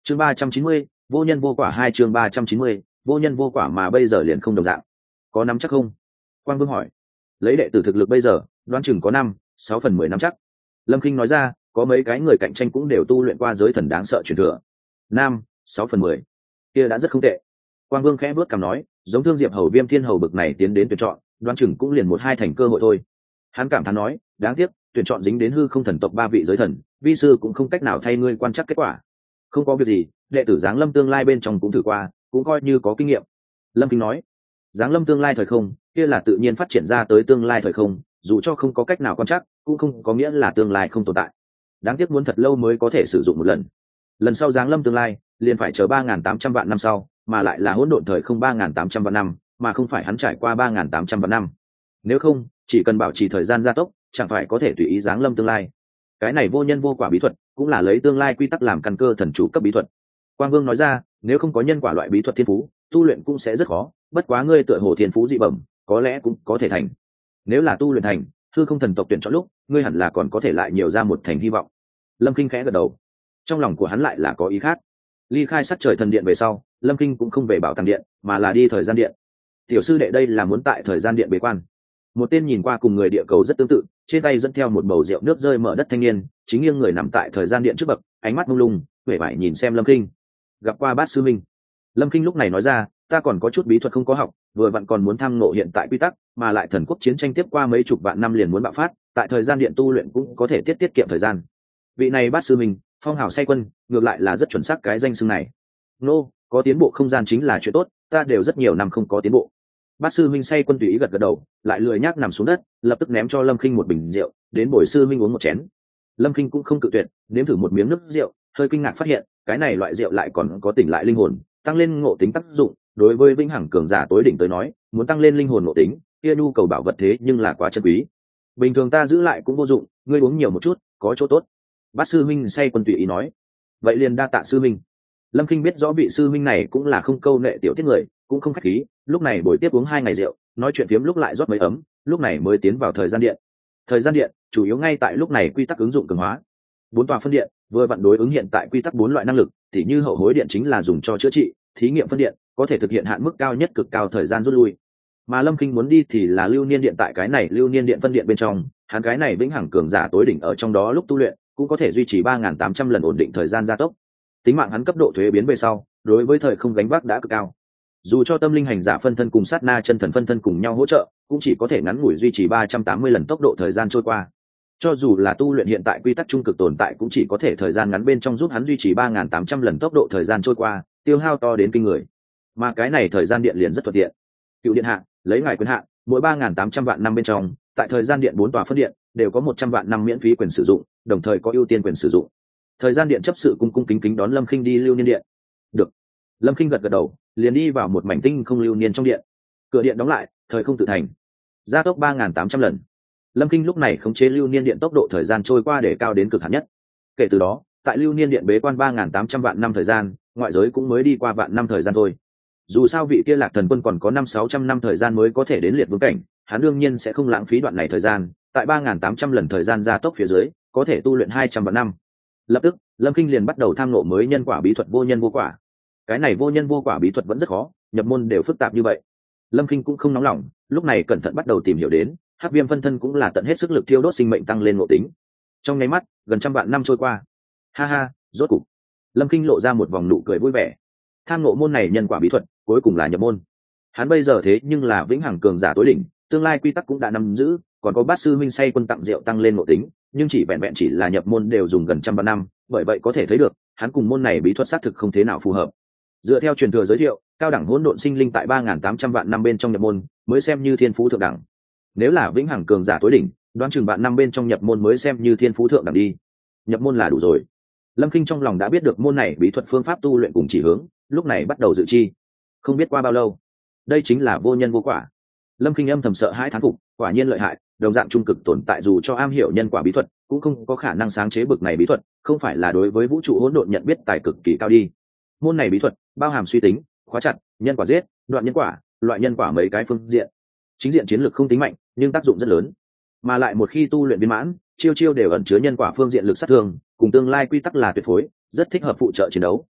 Chương 390, vô nhân vô quả. Hai chương 390, vô nhân vô quả mà bây giờ liền không đồng dạng. Có nắm chắc không? Quang Vương hỏi. Lấy đệ tử thực lực bây giờ, đoán chừng có 5-6/10 nắm chắc. Lâm Kinh nói ra, có mấy cái người cạnh tranh cũng đều tu luyện qua giới thần đáng sợ truyền thừa. 5-6/10, kia đã rất không tệ. Quang Vương khẽ bước cằm nói, giống Thương Diệp Hầu, Viêm Thiên Hầu bực này tiến đến tuyển chọn, đoán chừng cũng liền 1-2 thành cơ hội thôi. Hắn cảm thán nói, đáng tiếc, tuyển chọn dính đến hư không thần tộc 3 vị giới thần, vi sư cũng không cách nào thay ngươi quan chắc kết quả. Không có việc gì, đệ tử giáng lâm tương lai bên trong cũng thử qua, cũng coi như có kinh nghiệm. Lâm Kinh nói, giáng lâm tương lai thời không, kia là tự nhiên phát triển ra tới tương lai thời không, dù cho không có cách nào quan chắc, cũng không có nghĩa là tương lai không tồn tại. Đáng tiếc muốn thật lâu mới có thể sử dụng một lần. Lần sau giáng lâm tương lai, liền phải chờ 3.800 vạn năm sau, mà lại là hỗn độn thời không 3.800 vạn năm, mà không phải hắn trải qua 3.800 vạn năm. Nếu không, chỉ cần bảo trì thời gian gia tốc, chẳng phải có thể tùy ý giáng lâm tương lai. Cái này vô nhân vô quả bí thuật, cũng là lấy tương lai quy tắc làm căn cơ thần chủ cấp bí thuật. Quang Vương nói ra, nếu không có nhân quả loại bí thuật thiên phú, tu luyện cũng sẽ rất khó, bất quá ngươi tựa hồ thiên phú dị bẩm, có lẽ cũng có thể thành. Nếu là tu luyện thành, hư không thần tộc tuyển chọn lúc, ngươi hẳn là còn có thể lại nhiều ra một thành hy vọng. Lâm Kinh khẽ gật đầu. Trong lòng của hắn lại là có ý khác. Ly khai Sắc Trời Thần Điện về sau, Lâm Kinh cũng không về Bảo Tàng Điện, mà là đi Thời Gian Điện. Tiểu sư đệ đây là muốn tại Thời Gian Điện bế quan. Một tên nhìn qua cùng người địa cầu rất tương tự, trên tay dẫn theo một bầu rượu nước rơi mở đất thanh niên, chính nghiêng người nằm tại Thời Gian Điện trước bậc, ánh mắt mông lung, vẻ vải nhìn xem Lâm Kinh. Gặp qua Bát sư minh. Lâm Kinh lúc này nói ra, ta còn có chút bí thuật không có học, vừa vặn còn muốn tham ngộ hiện tại quy tắc, mà lại thần quốc chiến tranh tiếp qua mấy chục vạn năm liền muốn bạo phát, tại Thời Gian Điện tu luyện cũng có thể tiết kiệm thời gian. Vị này Bát sư minh, phong hào say quân, ngược lại là rất chuẩn xác cái danh xưng này. Nô, có tiến bộ không gian chính là chuyện tốt, ta đều rất nhiều năm không có tiến bộ. Bát sư minh say quân tùy ý gật gật đầu, lại lười nhác nằm xuống đất, lập tức ném cho Lâm Kinh một bình rượu, đến bồi sư minh uống một chén. Lâm Kinh cũng không cự tuyệt, nếm thử một miếng nước rượu, hơi kinh ngạc phát hiện, cái này loại rượu lại còn có tỉnh lại linh hồn, tăng lên ngộ tính tác dụng. Đối với vĩnh hằng cường giả tối đỉnh tới nói, muốn tăng lên linh hồn ngộ tính, kia nhu cầu bảo vật thế nhưng là quá chân quý. Bình thường ta giữ lại cũng vô dụng, ngươi uống nhiều một chút, có chỗ tốt. Bát sư minh say quân tùy ý nói. Vậy liền đa tạ sư minh. Lâm Kinh biết rõ vị sư minh này cũng là không câu nệ tiểu tiết người, cũng không khách khí, lúc này buổi tiếp uống 2 ngày rượu, nói chuyện phiếm lúc lại rót mấy ấm, lúc này mới tiến vào Thời Gian Điện. Thời Gian Điện chủ yếu ngay tại lúc này quy tắc ứng dụng cường hóa. 4 tòa phân điện vừa vặn đối ứng hiện tại quy tắc 4 loại năng lực, tỉ như hậu hối điện chính là dùng cho chữa trị, thí nghiệm phân điện có thể thực hiện hạn mức cao nhất cực cao thời gian rút lui. Mà Lâm Kinh muốn đi thì là lưu niên điện, tại cái này lưu niên điện phân điện bên trong, hắn cái này vĩnh hằng cường giả tối đỉnh ở trong đó lúc tu luyện cũng có thể duy trì 3.800 lần ổn định thời gian gia tốc. Tính mạng hắn cấp độ thuế biến về sau, đối với thời không gánh vác đã cực cao. Dù cho tâm linh hành giả phân thân cùng sát na chân thần phân thân cùng nhau hỗ trợ, cũng chỉ có thể ngắn ngủi duy trì 380 lần tốc độ thời gian trôi qua. Cho dù là tu luyện hiện tại quy tắc trung cực tồn tại, cũng chỉ có thể thời gian ngắn bên trong giúp hắn duy trì 3.800 lần tốc độ thời gian trôi qua, tiêu hao to đến kinh người. Mà cái này Thời Gian Điện liền rất thuận tiện. Cựu điện hạ, lấy ngài quyền hạn, mỗi 3.800 vạn năm bên trong, tại Thời Gian Điện 4 tòa phân điện đều có 100 vạn năm miễn phí quyền sử dụng, đồng thời có ưu tiên quyền sử dụng. Thời Gian Điện chấp sự cung cung kính kính đón Lâm Kinh đi lưu niên điện. Được. Lâm Kinh gật gật đầu, liền đi vào một mảnh tinh không lưu niên trong điện. Cửa điện đóng lại, thời không tự thành, gia tốc 3.800 lần. Lâm Kinh lúc này khống chế lưu niên điện tốc độ thời gian trôi qua để cao đến cực hạn nhất. Kể từ đó, tại lưu niên điện bế quan 3.800 vạn năm thời gian, ngoại giới cũng mới đi qua vạn năm thời gian thôi. Dù sao vị kia Lạc Thần Quân còn có 500-600 năm thời gian mới có thể đến liệt vương cảnh, hắn đương nhiên sẽ không lãng phí đoạn này thời gian, tại 3.800 lần thời gian gia tốc phía dưới, có thể tu luyện 200 vạn năm. Lập tức, Lâm Kinh liền bắt đầu tham ngộ mới nhân quả bí thuật vô nhân vô quả. Cái này vô nhân vô quả bí thuật vẫn rất khó, nhập môn đều phức tạp như vậy. Lâm Kinh cũng không nóng lòng, lúc này cẩn thận bắt đầu tìm hiểu đến, Hắc Viêm phân thân cũng là tận hết sức lực thiêu đốt sinh mệnh tăng lên ngộ tính. Trong nháy mắt, gần 100 vạn năm trôi qua. Ha ha, rốt cục. Lâm Kinh lộ ra một vòng nụ cười vui vẻ. Tham ngộ môn này nhân quả bí thuật, cuối cùng là nhập môn. Hắn bây giờ thế nhưng là vĩnh hằng cường giả tối đỉnh, tương lai quy tắc cũng đã nắm giữ, còn có Bát sư huynh say quân tặng rượu tăng lên ngộ tính, nhưng chỉ vẹn vẹn chỉ là nhập môn đều dùng gần 100 vạn năm, bởi vậy có thể thấy được, hắn cùng môn này bí thuật xác thực không thế nào phù hợp. Dựa theo truyền thừa giới thiệu, cao đẳng hỗn độn sinh linh tại 3.800 vạn năm bên trong nhập môn mới xem như thiên phú thượng đẳng. Nếu là vĩnh hằng cường giả tối đỉnh, đoán chừng vạn năm bên trong nhập môn mới xem như thiên phú thượng đẳng đi. Nhập môn là đủ rồi. Lâm Kinh trong lòng đã biết được môn này bí thuật phương pháp tu luyện cùng chỉ hướng, lúc này bắt đầu dự chi. Không biết qua bao lâu, đây chính là vô nhân vô quả. Lâm Kinh âm thầm sợ hãi thán phục, quả nhiên lợi hại, đồng dạng trung cực tồn tại dù cho am hiểu nhân quả bí thuật, cũng không có khả năng sáng chế bực này bí thuật, không phải là đối với vũ trụ hỗn độn nhận biết tài cực kỳ cao đi. Môn này bí thuật bao hàm suy tính, khóa chặt, nhân quả giết, đoạn nhân quả, loại nhân quả mấy cái phương diện. Chính diện chiến lược không tính mạnh, nhưng tác dụng rất lớn. Mà lại một khi tu luyện viên mãn, chiêu chiêu đều ẩn chứa nhân quả phương diện lực sát thương, cùng tương lai quy tắc là tuyệt phối, rất thích hợp phụ trợ chiến đấu.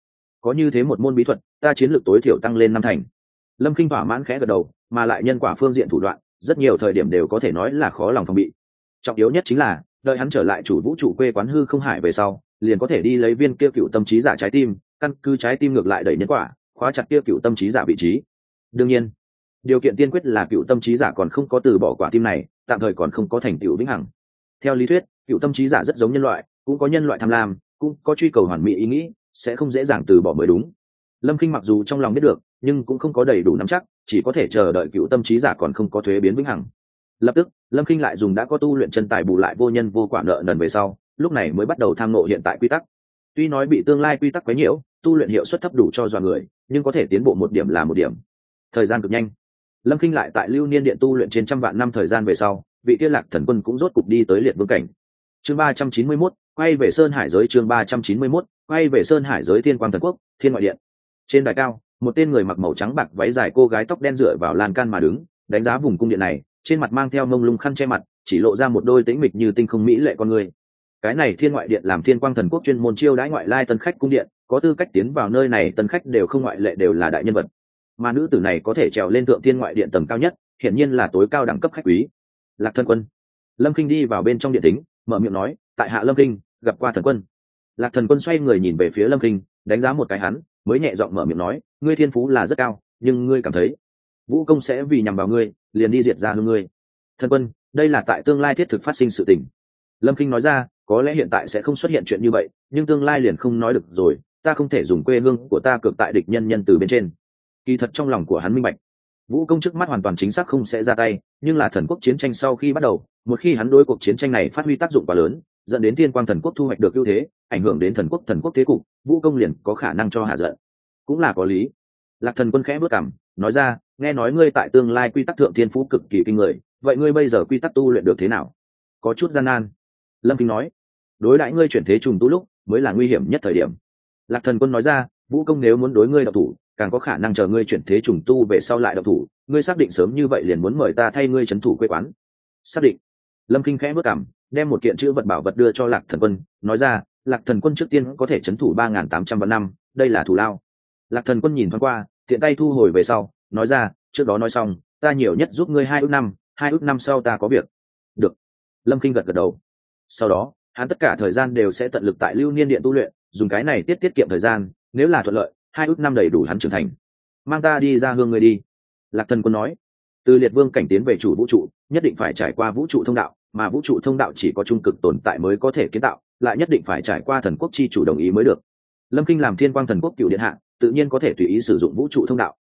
Có như thế một môn bí thuật, ta chiến lược tối thiểu tăng lên 5 thành. Lâm Kinh thỏa mãn khẽ gật đầu, mà lại nhân quả phương diện thủ đoạn rất nhiều thời điểm đều có thể nói là khó lòng phòng bị. Trọng yếu nhất chính là đợi hắn trở lại chủ vũ trụ quê quán hư không hải về sau, liền có thể đi lấy viên kia cựu tâm trí giả trái tim, căn cứ trái tim ngược lại đẩy nhân quả, khóa chặt kia cựu tâm trí giả vị trí. Đương nhiên, điều kiện tiên quyết là cựu tâm trí giả còn không có từ bỏ quả tim này, tạm thời còn không có thành tựu vĩnh hằng. Theo lý thuyết, cựu tâm trí giả rất giống nhân loại, cũng có nhân loại tham lam, cũng có truy cầu hoàn mỹ ý nghĩ, sẽ không dễ dàng từ bỏ mới đúng. Lâm Kinh mặc dù trong lòng biết được, nhưng cũng không có đầy đủ nắm chắc, chỉ có thể chờ đợi cựu tâm trí giả còn không có thuế biến vĩnh hằng. Lập tức, Lâm Kinh lại dùng đã có tu luyện chân tài bù lại vô nhân vô quả nợ nần về sau, lúc này mới bắt đầu tham ngộ hiện tại quy tắc. Tuy nói bị tương lai quy tắc quấy nhiễu, tu luyện hiệu suất thấp đủ cho dọa người, nhưng có thể tiến bộ một điểm là một điểm. Thời gian cực nhanh, Lâm Kinh lại tại Lưu Niên Điện tu luyện trên trăm vạn năm thời gian về sau, vị Tiên Lạc Thần Quân cũng rốt cục đi tới liệt vương cảnh. Chương 391, quay về Sơn Hải giới. Chương 391, quay về Sơn Hải giới. Thiên Quang Thần Quốc, Thiên Ngoại Điện. Trên đài cao, một tên người mặc màu trắng bạc váy dài cô gái tóc đen dựa vào lan can mà đứng, đánh giá vùng cung điện này, trên mặt mang theo mông lung khăn che mặt, chỉ lộ ra một đôi tĩnh mịch như tinh không mỹ lệ con người. Cái này Thiên Ngoại Điện làm Thiên Quang Thần Quốc chuyên môn chiêu đãi ngoại lai tân khách cung điện, có tư cách tiến vào nơi này tân khách đều không ngoại lệ đều là đại nhân vật. Mà nữ tử này có thể trèo lên thượng Thiên Ngoại Điện tầng cao nhất, hiển nhiên là tối cao đẳng cấp khách quý. Lạc Thần Quân. Lâm Kinh đi vào bên trong điện tính, mở miệng nói, tại hạ Lâm Kinh, gặp qua thần quân. Lạc Thần Quân xoay người nhìn về phía Lâm Kinh, đánh giá một cái hắn, mới nhẹ giọng mở miệng nói, ngươi thiên phú là rất cao, nhưng ngươi cảm thấy vũ công sẽ vì nhằm vào ngươi, liền đi diệt ra hương ngươi. Thần quân, đây là tại tương lai thiết thực phát sinh sự tình. Lâm Kinh nói ra, có lẽ hiện tại sẽ không xuất hiện chuyện như vậy, nhưng tương lai liền không nói được rồi, ta không thể dùng quê hương của ta cược tại địch nhân nhân từ bên trên. Kỳ thật trong lòng của hắn minh bạch, vũ công trước mắt hoàn toàn chính xác không sẽ ra tay, nhưng là thần quốc chiến tranh sau khi bắt đầu, một khi hắn đối cuộc chiến tranh này phát huy tác dụng quá lớn, dẫn đến Thiên Quang Thần Quốc thu hoạch được ưu thế, ảnh hưởng đến thần quốc thế cục, vũ công liền có khả năng cho hạ giận. Cũng là có lý. Lạc Thần Quân khẽ bước cằm, nói ra, nghe nói ngươi tại tương lai quy tắc thượng thiên phú cực kỳ kinh người, vậy ngươi bây giờ quy tắc tu luyện được thế nào? Có chút gian nan. Lâm Kinh nói, đối đãi ngươi chuyển thế trùng tu lúc mới là nguy hiểm nhất thời điểm. Lạc Thần Quân nói ra, vũ công nếu muốn đối ngươi độc thủ, càng có khả năng chờ ngươi chuyển thế trùng tu về sau lại độc thủ, ngươi xác định sớm như vậy liền muốn mời ta thay ngươi trấn thủ quê quán. Xác định. Lâm Kinh khẽ bước cằm, đem một kiện chữ vật bảo vật đưa cho Lạc Thần Quân, nói ra, Lạc Thần Quân trước tiên có thể trấn thủ 3.800 vạn năm, đây là thù lao. Lạc Thần Quân nhìn thoáng qua, tiện tay thu hồi về sau, nói ra, trước đó nói xong, ta nhiều nhất giúp ngươi 2 ước năm, 2 ước năm sau ta có việc. Được. Lâm Kinh gật gật đầu. Sau đó, hắn tất cả thời gian đều sẽ tận lực tại Lưu Niên Điện tu luyện, dùng cái này tiết kiệm thời gian, nếu là thuận lợi, 2 ước năm đầy đủ hắn trưởng thành. Mang ta đi ra hương người đi. Lạc Thần Quân nói, từ liệt vương cảnh tiến về chủ vũ trụ, nhất định phải trải qua vũ trụ thông đạo, mà vũ trụ thông đạo chỉ có trung cực tồn tại mới có thể kiến tạo, lại nhất định phải trải qua thần quốc chi chủ đồng ý mới được. Lâm Kinh làm Thiên Quang Thần Quốc cựu điện hạ, tự nhiên có thể tùy ý sử dụng vũ trụ thông đạo.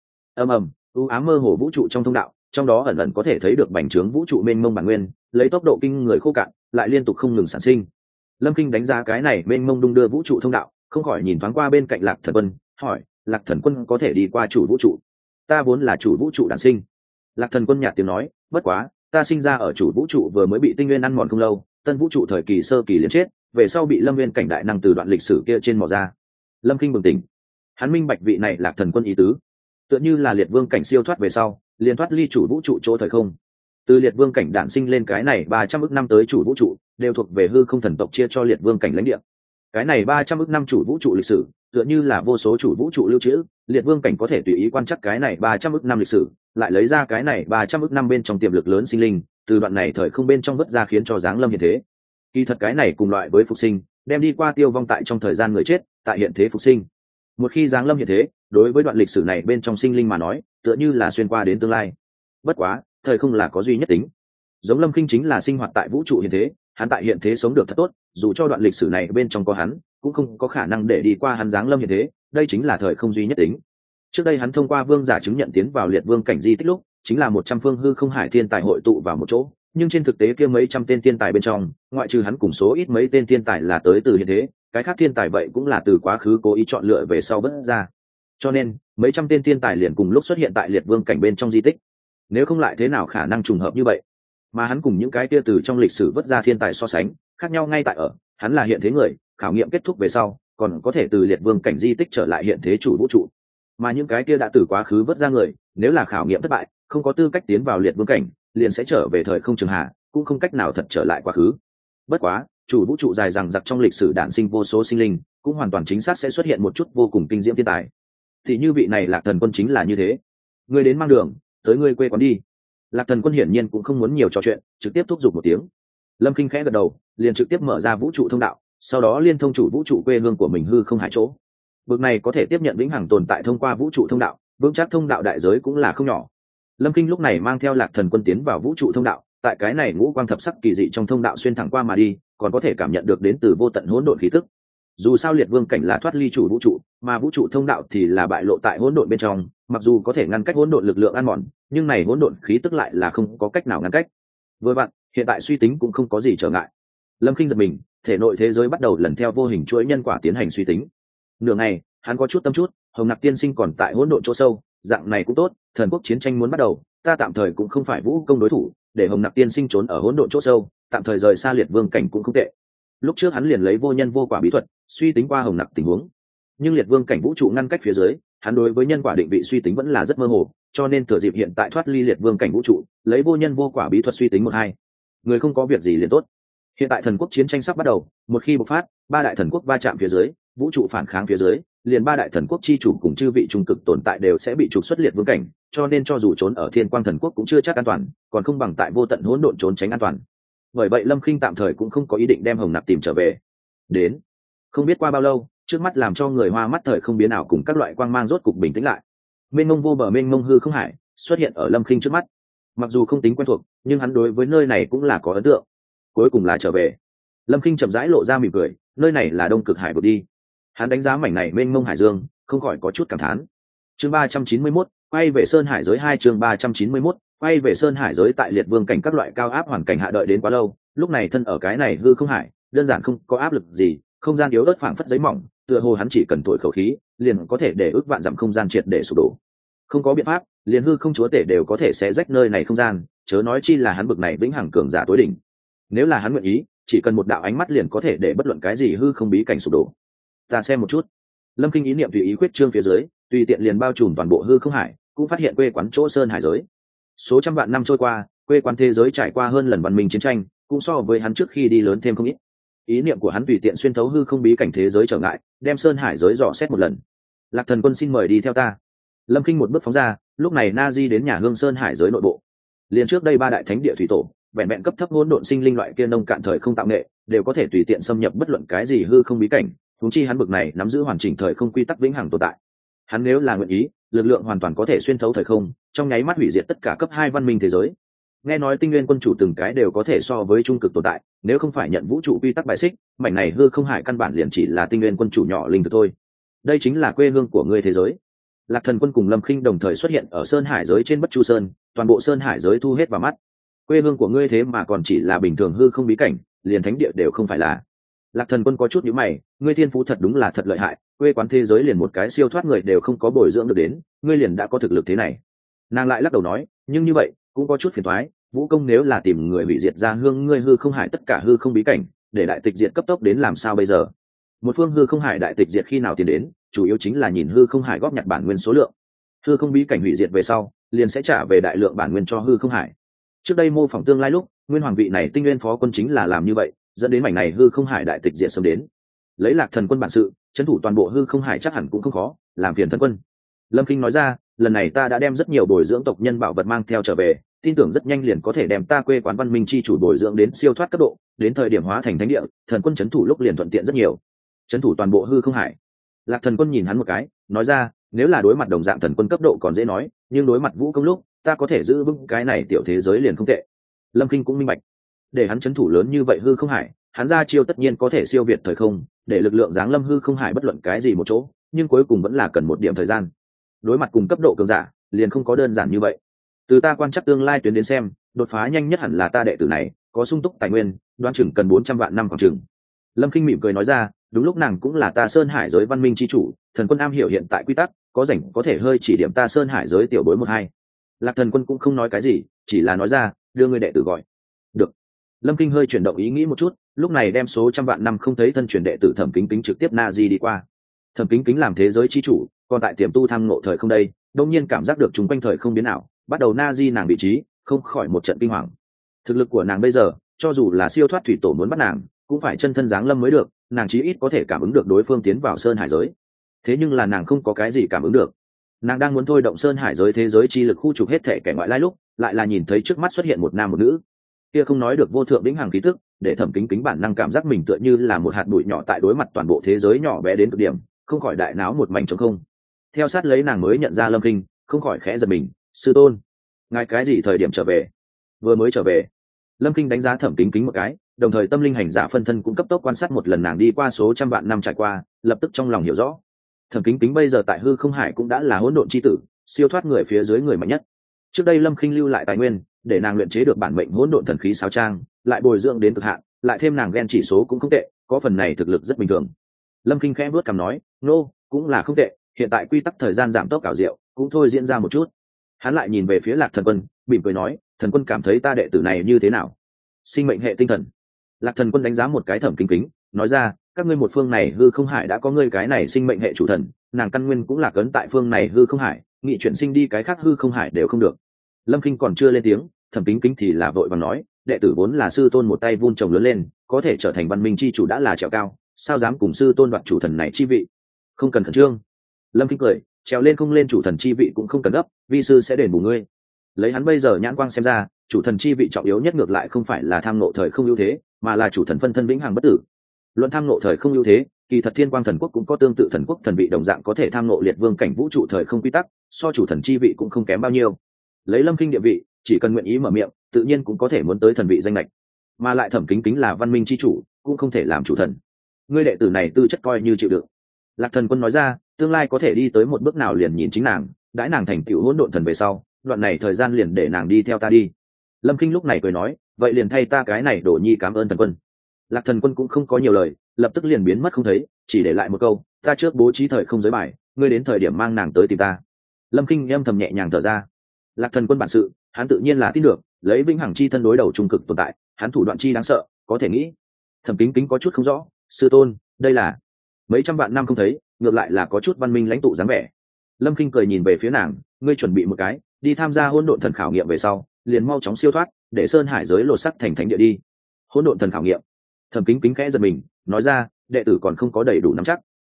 U ám mơ hồ vũ trụ trong thông đạo, trong đó ẩn ẩn có thể thấy được bành trướng vũ trụ mênh mông bản nguyên, lấy tốc độ kinh người khô cạn, lại liên tục không ngừng sản sinh. Lâm Kinh đánh giá cái này mênh mông đung đưa vũ trụ thông đạo, không khỏi nhìn thoáng qua bên cạnh Lạc Thần Quân, hỏi, Lạc Thần Quân có thể đi qua chủ vũ trụ? Ta vốn là chủ vũ trụ đản sinh. Lạc Thần Quân nhạt tiếng nói, bất quá, ta sinh ra ở chủ vũ trụ vừa mới bị tinh nguyên ăn mòn không lâu, tân vũ trụ thời kỳ sơ kỳ liền chết, về sau bị Lâm Nguyên cảnh đại năng từ đoạn lịch sử kia trên mò ra. Lâm Kinh bừng tỉnh, hắn minh bạch vị này Lạc Thần Quân ý tứ, tựa như là liệt vương cảnh siêu thoát về sau, liền thoát ly chủ vũ trụ chỗ thời không. Từ liệt vương cảnh đản sinh lên cái này 300 ức năm tới chủ vũ trụ, đều thuộc về hư không thần tộc chia cho liệt vương cảnh lãnh địa. Cái này 300 ức năm chủ vũ trụ lịch sử, tựa như là vô số chủ vũ trụ lưu trữ, liệt vương cảnh có thể tùy ý quan trắc cái này 300 ức năm lịch sử, lại lấy ra cái này 300 ức năm bên trong tiềm lực lớn sinh linh, từ đoạn này thời không bên trong vứt ra khiến cho giáng lâm hiện thế. Kỳ thật cái này cùng loại với phục sinh, đem đi qua tiêu vong tại trong thời gian người chết, tại hiện thế phục sinh. Một khi giáng lâm hiện thế, đối với đoạn lịch sử này bên trong sinh linh mà nói, tựa như là xuyên qua đến tương lai. Bất quá, thời không là có duy nhất tính. Giống Lâm Kinh chính là sinh hoạt tại vũ trụ hiện thế, hắn tại hiện thế sống được thật tốt, dù cho đoạn lịch sử này bên trong có hắn, cũng không có khả năng để đi qua hắn giáng lâm hiện thế, đây chính là thời không duy nhất tính. Trước đây hắn thông qua vương giả chứng nhận tiến vào liệt vương cảnh di tích lúc, chính là 100 phương hư không hải thiên tài hội tụ vào một chỗ, nhưng trên thực tế kia mấy trăm tên thiên tài bên trong, ngoại trừ hắn cùng số ít mấy tên thiên tài là tới từ hiện thế, cái khác thiên tài vậy cũng là từ quá khứ cố ý chọn lựa về sau vớt ra. Cho nên, mấy trăm tên thiên tài liền cùng lúc xuất hiện tại liệt vương cảnh bên trong di tích. Nếu không lại thế nào khả năng trùng hợp như vậy? Mà hắn cùng những cái kia từ trong lịch sử vớt ra thiên tài so sánh, khác nhau ngay tại ở, hắn là hiện thế người, khảo nghiệm kết thúc về sau, còn có thể từ liệt vương cảnh di tích trở lại hiện thế chủ vũ trụ. Mà những cái kia đã từ quá khứ vớt ra người, nếu là khảo nghiệm thất bại, không có tư cách tiến vào liệt vương cảnh, liền sẽ trở về thời không trường hạ, cũng không cách nào thật trở lại quá khứ. Bất quá, chủ vũ trụ dài rằng giặc trong lịch sử đản sinh vô số sinh linh, cũng hoàn toàn chính xác sẽ xuất hiện một chút vô cùng kinh diễm thiên tài. Thì như vị này Lạc Thần Quân chính là như thế. Ngươi đến mang đường, tới ngươi quê quán đi. Lạc Thần Quân hiển nhiên cũng không muốn nhiều trò chuyện, trực tiếp thúc giục một tiếng. Lâm Kinh khẽ gật đầu, liền trực tiếp mở ra vũ trụ thông đạo, sau đó liên thông chủ vũ trụ quê hương của mình hư không hải chỗ. Bước này có thể tiếp nhận vĩnh hằng tồn tại thông qua vũ trụ thông đạo, vững chắc thông đạo đại giới cũng là không nhỏ. Lâm Kinh lúc này mang theo Lạc Thần Quân tiến vào vũ trụ thông đạo, tại cái này ngũ quang thập sắc kỳ dị trong thông đạo xuyên thẳng qua mà đi, còn có thể cảm nhận được đến từ vô tận hỗn độn khí tức. Dù sao liệt vương cảnh là thoát ly chủ vũ trụ, mà vũ trụ thông đạo thì là bại lộ tại hỗn độn bên trong, mặc dù có thể ngăn cách hỗn độn lực lượng ăn mòn, nhưng này hỗn độn khí tức lại là không có cách nào ngăn cách. Vừa vặn, hiện tại suy tính cũng không có gì trở ngại. Lâm Kinh giật mình, thể nội thế giới bắt đầu lần theo vô hình chuỗi nhân quả tiến hành suy tính. Nửa ngày, hắn có chút tâm chút, Hồng Nặc tiên sinh còn tại hỗn độn chỗ sâu, dạng này cũng tốt, thần quốc chiến tranh muốn bắt đầu, ta tạm thời cũng không phải vũ công đối thủ, để Hồng Nặc tiên sinh trốn ở hỗn độn chỗ sâu, tạm thời rời xa liệt vương cảnh cũng không tệ. Lúc trước hắn liền lấy vô nhân vô quả bí thuật suy tính qua Hồng Nặc tình huống, nhưng liệt vương cảnh vũ trụ ngăn cách phía dưới, hắn đối với nhân quả định vị suy tính vẫn là rất mơ hồ, cho nên thừa dịp hiện tại thoát ly liệt vương cảnh vũ trụ, lấy vô nhân vô quả bí thuật suy tính một hai, người không có việc gì liền tốt. Hiện tại thần quốc chiến tranh sắp bắt đầu, một khi bộc phát, ba đại thần quốc va chạm phía dưới, vũ trụ phản kháng phía dưới, liền ba đại thần quốc chi chủ cùng chư vị trung cực tồn tại đều sẽ bị trục xuất liệt vương cảnh, cho nên cho dù trốn ở thiên quang thần quốc cũng chưa chắc an toàn, còn không bằng tại vô tận hỗn độn trốn tránh an toàn. Bởi vậy Lâm Khinh tạm thời cũng không có ý định đem Hồng Nặc tìm trở về. Đến, không biết qua bao lâu, trước mắt làm cho người hoa mắt thời không biến ảo cùng các loại quang mang rốt cục bình tĩnh lại. Mênh mông vô bờ mênh mông hư không hải xuất hiện ở Lâm Khinh trước mắt. Mặc dù không tính quen thuộc, nhưng hắn đối với nơi này cũng là có ấn tượng. Cuối cùng là trở về. Lâm Khinh chậm rãi lộ ra mỉm cười, nơi này là Đông Cực Hải vực đi. Hắn đánh giá mảnh này mênh mông hải dương, không khỏi có chút cảm thán. Chương 391, quay về Sơn Hải giới 2 chương 391, quay về Sơn Hải giới tại liệt vương cảnh các loại cao áp hoàn cảnh hạ đợi đến quá lâu, lúc này thân ở cái này hư không hải, đơn giản không có áp lực gì, không gian yếu ớt phảng phất giấy mỏng, tựa hồ hắn chỉ cần thổi khẩu khí, liền có thể để ước vạn dặm không gian triệt để sụp đổ. Không có biện pháp, liền hư không chúa tể đều có thể xé rách nơi này không gian, chớ nói chi là hắn bực này vĩnh hằng cường giả tối đỉnh. Nếu là hắn nguyện ý, chỉ cần một đạo ánh mắt liền có thể để bất luận cái gì hư không bí cảnh sụp đổ. Ta xem một chút. Lâm Kinh ý niệm tùy ý khuyết trương phía dưới, tùy tiện liền bao trùm toàn bộ hư không hải, cũng phát hiện quê quán chỗ Sơn Hải giới. Số trăm vạn năm trôi qua, quê quán thế giới trải qua hơn lần văn minh chiến tranh, cũng so với hắn trước khi đi lớn thêm không ít. Ý niệm của hắn tùy tiện xuyên thấu hư không bí cảnh thế giới trở ngại, đem Sơn Hải giới dò xét một lần. Lạc Thần Quân xin mời đi theo ta. Lâm Kinh một bước phóng ra, lúc này Na Di đến nhà Hương Sơn Hải giới nội bộ. Liền trước đây ba đại thánh địa thủy tổ, vẹn vẹn cấp thấp hỗn độn sinh linh loại kia nông cạn thời không tạo nghệ, đều có thể tùy tiện xâm nhập bất luận cái gì hư không bí cảnh, huống chi hắn bực này nắm giữ hoàn chỉnh thời không quy tắc vĩnh hằng tồn tại. Hắn nếu là nguyện ý, lực lượng hoàn toàn có thể xuyên thấu thời không, trong nháy mắt hủy diệt tất cả cấp 2 văn minh thế giới. Nghe nói Tinh Nguyên quân chủ từng cái đều có thể so với trung cực tồn tại, nếu không phải nhận vũ trụ quy tắc bài xích, mảnh này hư không hải căn bản liền chỉ là Tinh Nguyên quân chủ nhỏ linh thực thôi. Đây chính là quê hương của ngươi thế giới. Lạc Thần Quân cùng Lâm Khinh đồng thời xuất hiện ở Sơn Hải giới trên Bất Chu Sơn, toàn bộ Sơn Hải giới thu hết vào mắt. Quê hương của ngươi thế mà còn chỉ là bình thường hư không bí cảnh, liền thánh địa đều không phải là. Lạc Thần Quân có chút nhíu mày, ngươi thiên phú thật đúng là thật lợi hại, quê quán thế giới liền một cái siêu thoát người đều không có bồi dưỡng được đến, ngươi liền đã có thực lực thế này. Nàng lại lắc đầu nói, nhưng như vậy cũng có chút phiền toái, vũ công nếu là tìm người hủy diệt ra hương ngươi hư không hải tất cả hư không bí cảnh, để đại tịch diệt cấp tốc đến làm sao bây giờ? Một phương hư không hải đại tịch diệt khi nào tiến đến, chủ yếu chính là nhìn hư không hải góp nhặt bản nguyên số lượng. Hư không bí cảnh hủy diệt về sau, liền sẽ trả về đại lượng bản nguyên cho hư không hải. Trước đây mô phỏng tương lai lúc, nguyên hoàng vị này tinh nguyên phó quân chính là làm như vậy, dẫn đến mảnh này hư không hải đại tịch diệt sớm đến. Lấy Lạc Thần Quân bản sự, trấn thủ toàn bộ hư không hải chắc hẳn cũng không khó, làm phiền thần quân. Lâm Kinh nói ra, lần này ta đã đem rất nhiều bồi dưỡng tộc nhân bảo vật mang theo trở về, tin tưởng rất nhanh liền có thể đem ta quê quán văn minh chi chủ bồi dưỡng đến siêu thoát cấp độ, đến thời điểm hóa thành thánh địa, thần quân trấn thủ lúc liền thuận tiện rất nhiều. Trấn thủ toàn bộ hư không hải. Lạc Thần Quân nhìn hắn một cái, nói ra, nếu là đối mặt đồng dạng thần quân cấp độ còn dễ nói, nhưng đối mặt vũ công lúc, ta có thể giữ vững cái này tiểu thế giới liền không tệ. Lâm Kinh cũng minh bạch, để hắn trấn thủ lớn như vậy hư không hải, hắn ra chiêu tất nhiên có thể siêu việt thời không, để lực lượng giáng lâm hư không hải bất luận cái gì một chỗ, nhưng cuối cùng vẫn là cần một điểm thời gian. Đối mặt cùng cấp độ cường giả, liền không có đơn giản như vậy. Từ ta quan chắc tương lai tuyến đến xem, đột phá nhanh nhất hẳn là ta đệ tử này, có sung túc tài nguyên, đoán chừng cần 400 vạn năm khoảng chừng. Lâm Kinh mỉm cười nói ra, đúng lúc nàng cũng là ta Sơn Hải giới văn minh chi chủ, thần quân am hiểu hiện tại quy tắc, có rảnh có thể hơi chỉ điểm ta Sơn Hải giới tiểu bối một hai. Lạc Thần Quân cũng không nói cái gì, chỉ là nói ra, đưa người đệ tử gọi. Được. Lâm Kinh hơi chuyển động ý nghĩ một chút, lúc này đem số trăm vạn năm không thấy thân truyền đệ tử Thẩm Kính Kính trực tiếp na di đi qua. Thẩm Kính Kính làm thế giới chi chủ, còn tại tiềm tu thăng ngộ thời không đây, đột nhiên cảm giác được chúng quanh thời không biến ảo, bắt đầu na di nàng vị trí, không khỏi một trận kinh hoàng. Thực lực của nàng bây giờ, cho dù là siêu thoát thủy tổ muốn bắt nàng, cũng phải chân thân giáng lâm mới được, nàng chí ít có thể cảm ứng được đối phương tiến vào sơn hải giới. Thế nhưng là nàng không có cái gì cảm ứng được. Nàng đang muốn thôi động sơn hải giới thế giới chi lực khu trục hết thể kẻ ngoại lai lúc, lại là nhìn thấy trước mắt xuất hiện một nam một nữ. Kia không nói được vô thượng vĩnh hằng khí tức, để Thẩm Kính Kính bản năng cảm giác mình tựa như là một hạt bụi nhỏ tại đối mặt toàn bộ thế giới nhỏ bé đến cực điểm, không khỏi đại náo một mảnh trống không. Theo sát lấy nàng mới nhận ra Lâm Kinh, không khỏi khẽ giật mình, sư tôn, ngài cái gì thời điểm trở về? Vừa mới trở về. Lâm Kinh đánh giá Thẩm Kính Kính một cái, đồng thời tâm linh hành giả phân thân cũng cấp tốc quan sát một lần nàng đi qua số trăm vạn năm trải qua, lập tức trong lòng hiểu rõ. Thẩm Kính Kính bây giờ tại hư không hải cũng đã là hỗn độn chi tử, siêu thoát người phía dưới người mạnh nhất. Trước đây Lâm Kinh lưu lại tài nguyên, để nàng luyện chế được bản mệnh hỗn độn thần khí sáo trang, lại bồi dưỡng đến cực hạn, lại thêm nàng gen chỉ số cũng không tệ, có phần này thực lực rất bình thường. Lâm Kinh khẽ vuốt cằm nói, nô, cũng là không tệ, hiện tại quy tắc thời gian giảm tốc cảo diệu, cũng thôi diễn ra một chút. Hắn lại nhìn về phía Lạc Thần Quân, mỉm cười nói, thần quân cảm thấy ta đệ tử này như thế nào? Sinh mệnh hệ tinh thần. Lạc Thần Quân đánh giá một cái Thẩm Kính Kính, nói ra, các ngươi một phương này hư không hải đã có ngươi cái này sinh mệnh hệ chủ thần, nàng căn nguyên cũng là cấn tại phương này hư không hải, nghị chuyển sinh đi cái khác hư không hải đều không được. Lâm Kinh còn chưa lên tiếng, Thẩm Kính Kính thì là vội vàng nói, đệ tử vốn là sư tôn một tay vun trồng lớn lên, có thể trở thành văn minh chi chủ đã là trèo cao, sao dám cùng sư tôn đoạt chủ thần này chi vị? Không cần khẩn trương. Lâm Kinh cười, trèo lên không lên chủ thần chi vị cũng không cần gấp, vi sư sẽ đền bù ngươi. Lấy hắn bây giờ nhãn quang xem ra, chủ thần chi vị trọng yếu nhất ngược lại không phải là tham ngộ thời không ưu thế, mà là chủ thần phân thân vĩnh hằng bất tử. Luận tham ngộ thời không ưu thế, kỳ thật Thiên Quang Thần Quốc cũng có tương tự thần quốc thần vị đồng dạng có thể tham ngộ liệt vương cảnh vũ trụ thời không quy tắc, so chủ thần chi vị cũng không kém bao nhiêu. Lấy Lâm Kinh địa vị, chỉ cần nguyện ý mở miệng, tự nhiên cũng có thể muốn tới thần vị danh lệch. Mà lại Thẩm Kính Kính là văn minh chi chủ, cũng không thể làm chủ thần. Ngươi đệ tử này tư chất coi như chịu đựng. Lạc Thần Quân nói ra, tương lai có thể đi tới một bước nào liền nhìn chính nàng, đãi nàng thành tựu hỗn độn thần về sau, đoạn này thời gian liền để nàng đi theo ta đi. Lâm Kinh lúc này cười nói, vậy liền thay ta cái này đổ nhi cảm ơn thần quân. Lạc Thần Quân cũng không có nhiều lời, lập tức liền biến mất không thấy, chỉ để lại một câu, ta trước bố trí thời không giới bài, ngươi đến thời điểm mang nàng tới tìm ta. Lâm Kinh âm thầm nhẹ nhàng thở ra. Lạc Thần Quân bản sự, hắn tự nhiên là tin được, lấy vĩnh hằng chi thân đối đầu trung cực tồn tại, hắn thủ đoạn chi đáng sợ, có thể nghĩ. Thẩm Kính Kính có chút không rõ, sư tôn, đây là mấy trăm vạn năm không thấy, ngược lại là có chút văn minh lãnh tụ dáng vẻ. Lâm Kinh cười nhìn về phía nàng, ngươi chuẩn bị một cái, đi tham gia hỗn độn thần khảo nghiệm về sau, liền mau chóng siêu thoát, để sơn hải giới lột sắc thành thánh địa đi. Hỗn độn thần khảo nghiệm. Thẩm Kính Kính khẽ giật mình, nói ra, đệ tử còn không có đầy đủ nắm chắc.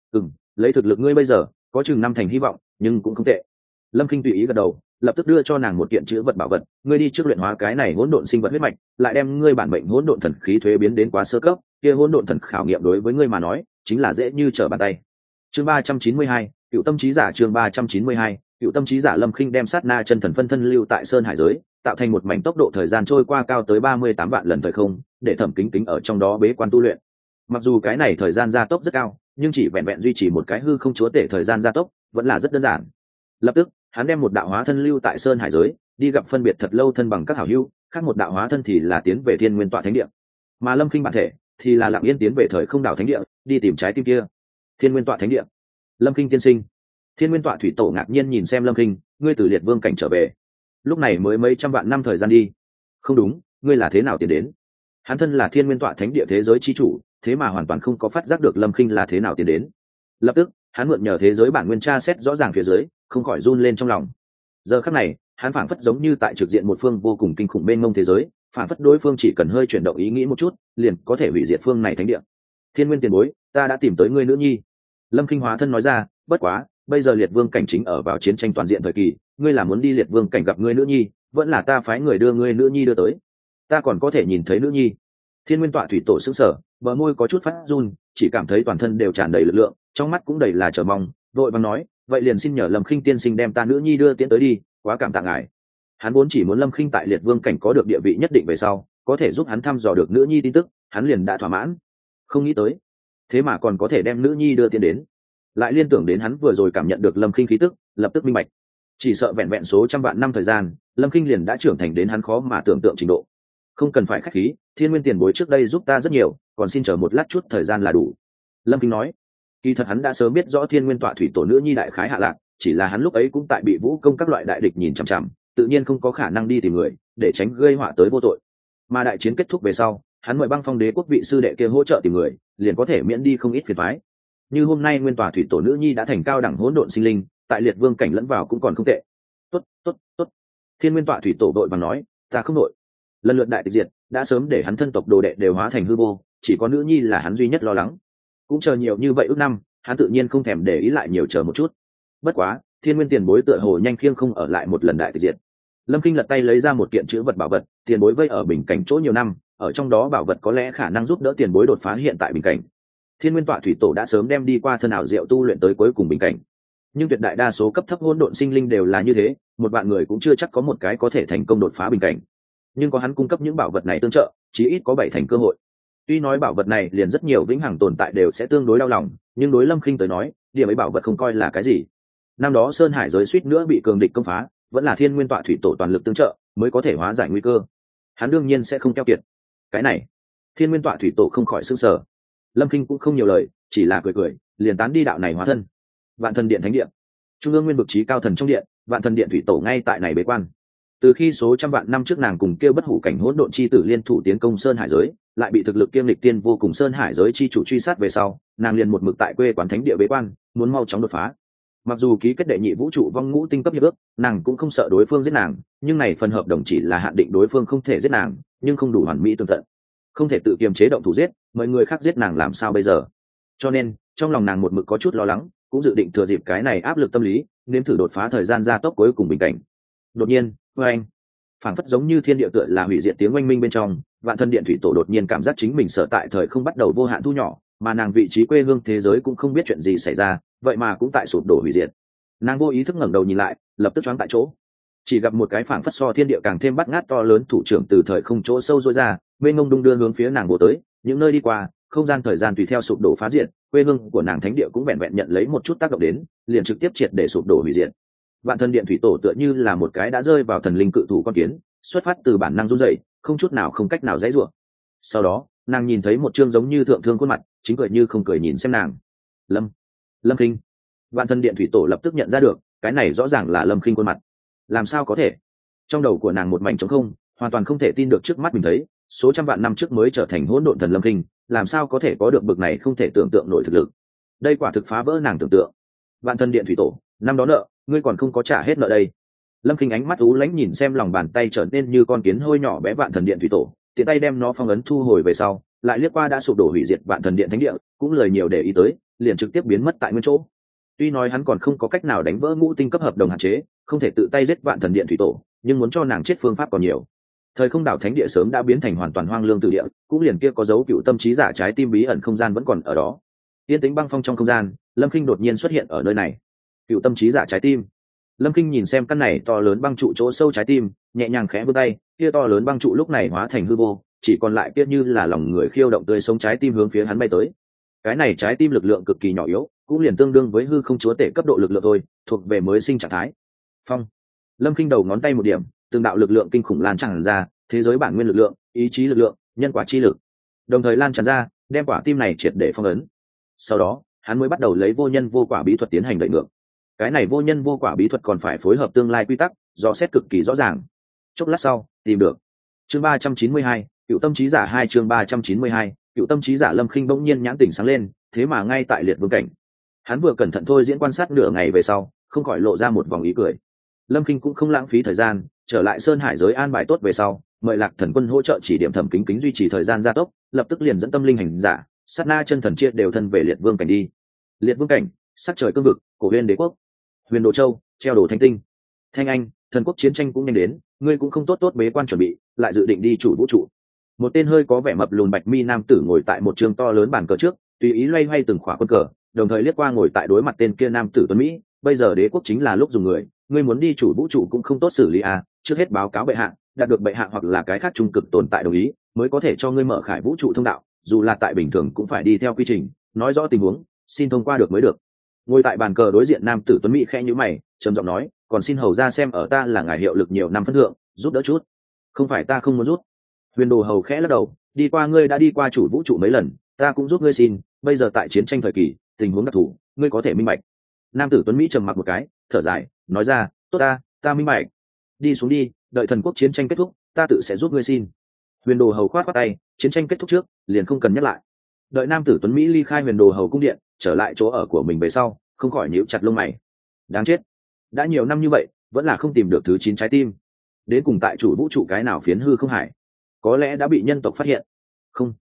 Lấy thực lực ngươi bây giờ, có chừng năm thành hy vọng, nhưng cũng không tệ. Lâm Kinh tùy ý gật đầu, lập tức đưa cho nàng một kiện chữ vật bảo vật, ngươi đi trước luyện hóa cái này hỗn độn sinh vật huyết mạch, lại đem ngươi bản mệnh hỗn độn thần khí thuế biến đến quá sơ cấp, kia hỗn độn thần khảo nghiệm đối với ngươi mà nói, chính là dễ như trở bàn tay. Chương 392, Cựu Tâm Chí Giả. Chương 392, Cựu Tâm Chí Giả. Lâm Kinh đem sát na chân thần phân thân lưu tại sơn hải giới, tạo thành một mảnh tốc độ thời gian trôi qua cao tới 38 vạn lần thời không, để Thẩm Kính Kính ở trong đó bế quan tu luyện. Mặc dù cái này thời gian gia tốc rất cao, nhưng chỉ vẹn vẹn duy trì một cái hư không chúa tể thời gian gia tốc, vẫn là rất đơn giản. Lập tức, hắn đem một đạo hóa thân lưu tại sơn hải giới, đi gặp phân biệt thật lâu thân bằng các hảo hữu, khác một đạo hóa thân thì là tiến về Thiên Nguyên Tọa Thánh Địa. Mà Lâm Kinh bản thể thì là lặng yên tiến về thời không đảo thánh địa, đi tìm trái tim kia. Thiên Nguyên Tọa Thánh Địa. Lâm Kinh tiên sinh. Thiên Nguyên Tọa thủy tổ ngạc nhiên nhìn xem Lâm Kinh, ngươi từ liệt vương cảnh trở về, lúc này mới mấy trăm vạn năm thời gian đi. Không đúng, ngươi là thế nào tiến đến? Hắn thân là Thiên Nguyên Tọa Thánh Địa thế giới chi chủ, thế mà hoàn toàn không có phát giác được Lâm Kinh là thế nào tiến đến. Lập tức, hắn mượn nhờ thế giới bản nguyên tra xét rõ ràng phía dưới, không khỏi run lên trong lòng. Giờ khắc này, hắn phảng phất giống như tại trực diện một phương vô cùng kinh khủng mênh mông thế giới, phảng phất đối phương chỉ cần hơi chuyển động ý nghĩ một chút, liền có thể hủy diệt phương này thánh địa. Thiên Nguyên tiền bối, ta đã tìm tới ngươi nữ nhi. Lâm Kinh hóa thân nói ra, bất quá, bây giờ liệt vương cảnh chính ở vào chiến tranh toàn diện thời kỳ, ngươi là muốn đi liệt vương cảnh gặp ngươi nữ nhi, vẫn là ta phái người đưa ngươi nữ nhi đưa tới? Ta còn có thể nhìn thấy nữ nhi. Thiên Nguyên Tọa thủy tổ sững sờ, bờ môi có chút phát run, chỉ cảm thấy toàn thân đều tràn đầy lực lượng, trong mắt cũng đầy là chờ mong, vội vàng nói, vậy liền xin nhờ Lâm Kinh tiên sinh đem ta nữ nhi đưa tiễn tới đi, quá cảm tạ ngài. Hắn vốn chỉ muốn Lâm Kinh tại liệt vương cảnh có được địa vị nhất định về sau, có thể giúp hắn thăm dò được nữ nhi tin tức, hắn liền đã thỏa mãn. Không nghĩ tới, thế mà còn có thể đem nữ nhi đưa tiễn đến. Lại liên tưởng đến hắn vừa rồi cảm nhận được Lâm Kinh khí tức, lập tức minh bạch. Chỉ sợ vẹn vẹn số trăm vạn năm thời gian, Lâm Kinh liền đã trưởng thành đến hắn khó mà tưởng tượng trình độ. Không cần phải khách khí, Thiên Nguyên tiền bối trước đây giúp ta rất nhiều, còn xin chờ một lát chút thời gian là đủ. Lâm Kinh nói, kỳ thật hắn đã sớm biết rõ Thiên Nguyên Tọa thủy tổ nữ nhi đại khái hạ lạc, chỉ là hắn lúc ấy cũng tại bị vũ công các loại đại địch nhìn chằm chằm, tự nhiên không có khả năng đi tìm người để tránh gây họa tới vô tội. Mà đại chiến kết thúc về sau, hắn mời Băng Phong Đế quốc vị sư đệ kia hỗ trợ tìm người, liền có thể miễn đi không ít phiền toái. Như hôm nay Nguyên Tòa thủy tổ nữ nhi đã thành cao đẳng hỗn độn sinh linh, tại liệt vương cảnh lẫn vào cũng còn không tệ. Tốt, tốt, tốt. Thiên Nguyên Tọa thủy tổ đội bằng nói, ta không đội. Lần lượt đại tịch diệt, đã sớm để hắn thân tộc đồ đệ đều hóa thành hư vô, chỉ có nữ nhi là hắn duy nhất lo lắng. cũng chờ nhiều như vậy ước năm, hắn tự nhiên không thèm để ý lại nhiều chờ một chút. Bất quá thiên nguyên tiền bối tựa hồ nhanh khiêng không ở lại một lần đại tịch diệt. Lâm Kinh lật tay lấy ra một kiện chữ vật bảo vật, tiền bối vây ở bình cảnh chỗ nhiều năm, ở trong đó bảo vật có lẽ khả năng giúp đỡ tiền bối đột phá hiện tại bình cảnh. Thiên nguyên tọa thủy tổ đã sớm đem đi qua thân ảo diệu tu luyện tới cuối cùng bình cảnh, nhưng tuyệt đại đa số cấp thấp hỗn độn sinh linh đều là như thế, một vạn người cũng chưa chắc có một cái có thể thành công đột phá bình cảnh. Nhưng có hắn cung cấp những bảo vật này tương trợ, chí ít có 7 thành cơ hội. Tuy nói bảo vật này liền rất nhiều vĩnh hằng tồn tại đều sẽ tương đối đau lòng, nhưng đối Lâm Khinh tới nói, điểm ấy bảo vật không coi là cái gì. Năm đó Sơn Hải giới suýt nữa bị cường địch công phá, vẫn là Thiên Nguyên tọa thủy tổ toàn lực tương trợ mới có thể hóa giải nguy cơ. Hắn đương nhiên sẽ không keo kiệt. Cái này, Thiên Nguyên tọa thủy tổ không khỏi sửng sở. Lâm Khinh cũng không nhiều lời, chỉ là cười cười, liền tán đi đạo này hóa thân. Vạn Thần Điện thánh điện, trung ương nguyên vực trí cao thần trong điện, Vạn Thần Điện thủy tổ ngay tại này bế quan. Từ khi số trăm vạn năm trước nàng cùng kêu bất hủ cảnh hỗn độn chi tử liên thủ tiến công Sơn Hải giới, lại bị thực lực kiêm lịch tiên vô cùng Sơn Hải giới chi chủ truy sát về sau, nàng liền một mực tại quê quán thánh địa bế quan, muốn mau chóng đột phá. Mặc dù ký kết đệ nhị vũ trụ vong ngũ tinh cấp hiệp ước, nàng cũng không sợ đối phương giết nàng, nhưng này phần hợp đồng chỉ là hạn định đối phương không thể giết nàng, nhưng không đủ hoàn mỹ tương tận, không thể tự kiềm chế động thủ giết, mọi người khác giết nàng làm sao bây giờ? Cho nên trong lòng nàng một mực có chút lo lắng, cũng dự định thừa dịp cái này áp lực tâm lý, nếm thử đột phá thời gian gia tốc cuối cùng bình cảnh. Đột nhiên, oanh, phảng phất giống như thiên địa tựa là hủy diệt tiếng oanh minh bên trong, Vạn Thần Điện thủy tổ đột nhiên cảm giác chính mình sở tại thời không bắt đầu vô hạn thu nhỏ, mà nàng vị trí quê hương thế giới cũng không biết chuyện gì xảy ra, vậy mà cũng tại sụp đổ hủy diệt. Nàng vô ý thức ngẩng đầu nhìn lại, lập tức choáng tại chỗ, chỉ gặp một cái phảng phất so thiên địa càng thêm bắt ngát to lớn thủ trưởng từ thời không chỗ sâu rối ra, bên ngông đung đưa hướng phía nàng bổ tới. Những nơi đi qua, không gian thời gian tùy theo sụp đổ phá diệt, quê hương của nàng thánh địa cũng vẹn vẹn nhận lấy một chút tác động đến, liền trực tiếp triệt để sụp đổ hủy diệt. Vạn Thần Điện thủy tổ tựa như là một cái đã rơi vào thần linh cự thủ con kiến, xuất phát từ bản năng run rẩy, không chút nào không cách nào dãy rủa. Sau đó, nàng nhìn thấy một trương giống như thượng thương khuôn mặt, chính cười như không cười nhìn xem nàng. Lâm Khinh. Vạn Thần Điện thủy tổ lập tức nhận ra được, cái này rõ ràng là Lâm Khinh khuôn mặt. Làm sao có thể? Trong đầu của nàng một mảnh trống không, hoàn toàn không thể tin được trước mắt mình thấy, số trăm vạn năm trước mới trở thành hỗn độn thần Lâm Khinh, làm sao có thể có được bực này không thể tưởng tượng nổi thực lực. Đây quả thực phá vỡ nàng tưởng tượng. Vạn Thần Điện thủy tổ, năm đó nợ, ngươi còn không có trả hết nợ đây. Lâm Khinh ánh mắt ú lãnh nhìn xem lòng bàn tay trở nên như con kiến hôi nhỏ bé Vạn Thần Điện thủy tổ, tiện tay đem nó phong ấn thu hồi về sau, lại liếc qua đã sụp đổ hủy diệt Vạn Thần Điện thánh địa, cũng lời nhiều để ý tới, liền trực tiếp biến mất tại nguyên chỗ. Tuy nói hắn còn không có cách nào đánh vỡ ngũ tinh cấp hợp đồng hạn chế, không thể tự tay giết Vạn Thần Điện thủy tổ, nhưng muốn cho nàng chết phương pháp còn nhiều. Thời không đảo thánh địa sớm đã biến thành hoàn toàn hoang lương tử địa, cũng liền kia có dấu cựu tâm trí giả trái tim bí ẩn không gian vẫn còn ở đó. Yên tĩnh băng phong trong không gian, Lâm Khinh đột nhiên xuất hiện ở nơi này. Cựu tâm trí giả trái tim. Lâm Khinh nhìn xem căn này to lớn băng trụ chỗ sâu trái tim, nhẹ nhàng khẽ vươn tay, kia to lớn băng trụ lúc này hóa thành hư vô, chỉ còn lại kia như là lòng người khiêu động tươi sống trái tim hướng phía hắn bay tới. Cái này trái tim lực lượng cực kỳ nhỏ yếu, cũng liền tương đương với hư không chúa tể cấp độ lực lượng thôi, thuộc về mới sinh trạng thái. Phong. Lâm Khinh đầu ngón tay một điểm, từng đạo lực lượng kinh khủng lan tràn ra, thế giới bản nguyên lực lượng, ý chí lực lượng, nhân quả chi lực, đồng thời lan tràn ra, đem quả tim này triệt để phong ấn. Sau đó, hắn mới bắt đầu lấy vô nhân vô quả bí thuật tiến hành đợi ngược. Cái này vô nhân vô quả bí thuật còn phải phối hợp tương lai quy tắc, rõ xét cực kỳ rõ ràng. Chốc lát sau, tìm được. Chương 392, Cựu tâm trí giả 2 chương 392, Cựu tâm trí giả. Lâm Khinh bỗng nhiên nhãn tỉnh sáng lên, thế mà ngay tại liệt vương cảnh. Hắn vừa cẩn thận thôi diễn quan sát nửa ngày về sau, không khỏi lộ ra một vòng ý cười. Lâm Khinh cũng không lãng phí thời gian, trở lại Sơn Hải giới an bài tốt về sau, mời Lạc Thần Quân hỗ trợ chỉ điểm Thẩm Kính Kính duy trì thời gian gia tốc, lập tức liền dẫn tâm linh hành giả, sát na chân thần chia đều thân về liệt vương cảnh đi. Liệt vương cảnh, sắc trời cương vực, cổ huyền đế quốc, Huyền Đồ Châu, treo đồ thanh tinh. Thanh Anh, thần quốc chiến tranh cũng nhanh đến, ngươi cũng không tốt tốt bế quan chuẩn bị, lại dự định đi chủ vũ trụ. Một tên hơi có vẻ mập lùn bạch mi nam tử ngồi tại một trường to lớn bàn cờ trước, tùy ý loay hoay từng khỏa quân cờ, đồng thời liếc qua ngồi tại đối mặt tên kia nam tử tuấn mỹ. Bây giờ đế quốc chính là lúc dùng người, ngươi muốn đi chủ vũ trụ cũng không tốt xử lý à, trước hết báo cáo bệ hạ, đạt được bệ hạ hoặc là cái khác trung cực tồn tại đồng ý, mới có thể cho ngươi mở khải vũ trụ thông đạo, dù là tại bình thường cũng phải đi theo quy trình, nói rõ tình huống, xin thông qua được mới được. Ngồi tại bàn cờ đối diện nam tử tuấn mỹ khẽ nhíu mày, trầm giọng nói, còn xin hầu ra xem ở ta là ngài hiệu lực nhiều năm phân thượng, giúp đỡ chút. Không phải ta không muốn giúp. Huyền Đồ hầu khẽ lắc đầu, đi qua ngươi đã đi qua chủ vũ trụ mấy lần, ta cũng giúp ngươi xin, bây giờ tại chiến tranh thời kỳ, tình huống đặc thù, ngươi có thể minh bạch. Nam tử tuấn mỹ trầm mặc một cái, thở dài, nói ra, tốt ta minh bạch. Đi xuống đi, đợi thần quốc chiến tranh kết thúc, ta tự sẽ giúp ngươi xin. Huyền Đồ hầu khoát khoát tay, chiến tranh kết thúc trước, liền không cần nhắc lại. Đợi nam tử tuấn mỹ ly khai Huyền Đồ hầu cung điện, trở lại chỗ ở của mình về sau, không khỏi nhíu chặt lông mày. Đáng chết, đã nhiều năm như vậy, vẫn là không tìm được thứ 9 trái tim. Đến cùng tại chủ vũ trụ cái nào phiến hư không hải, có lẽ đã bị nhân tộc phát hiện. Không,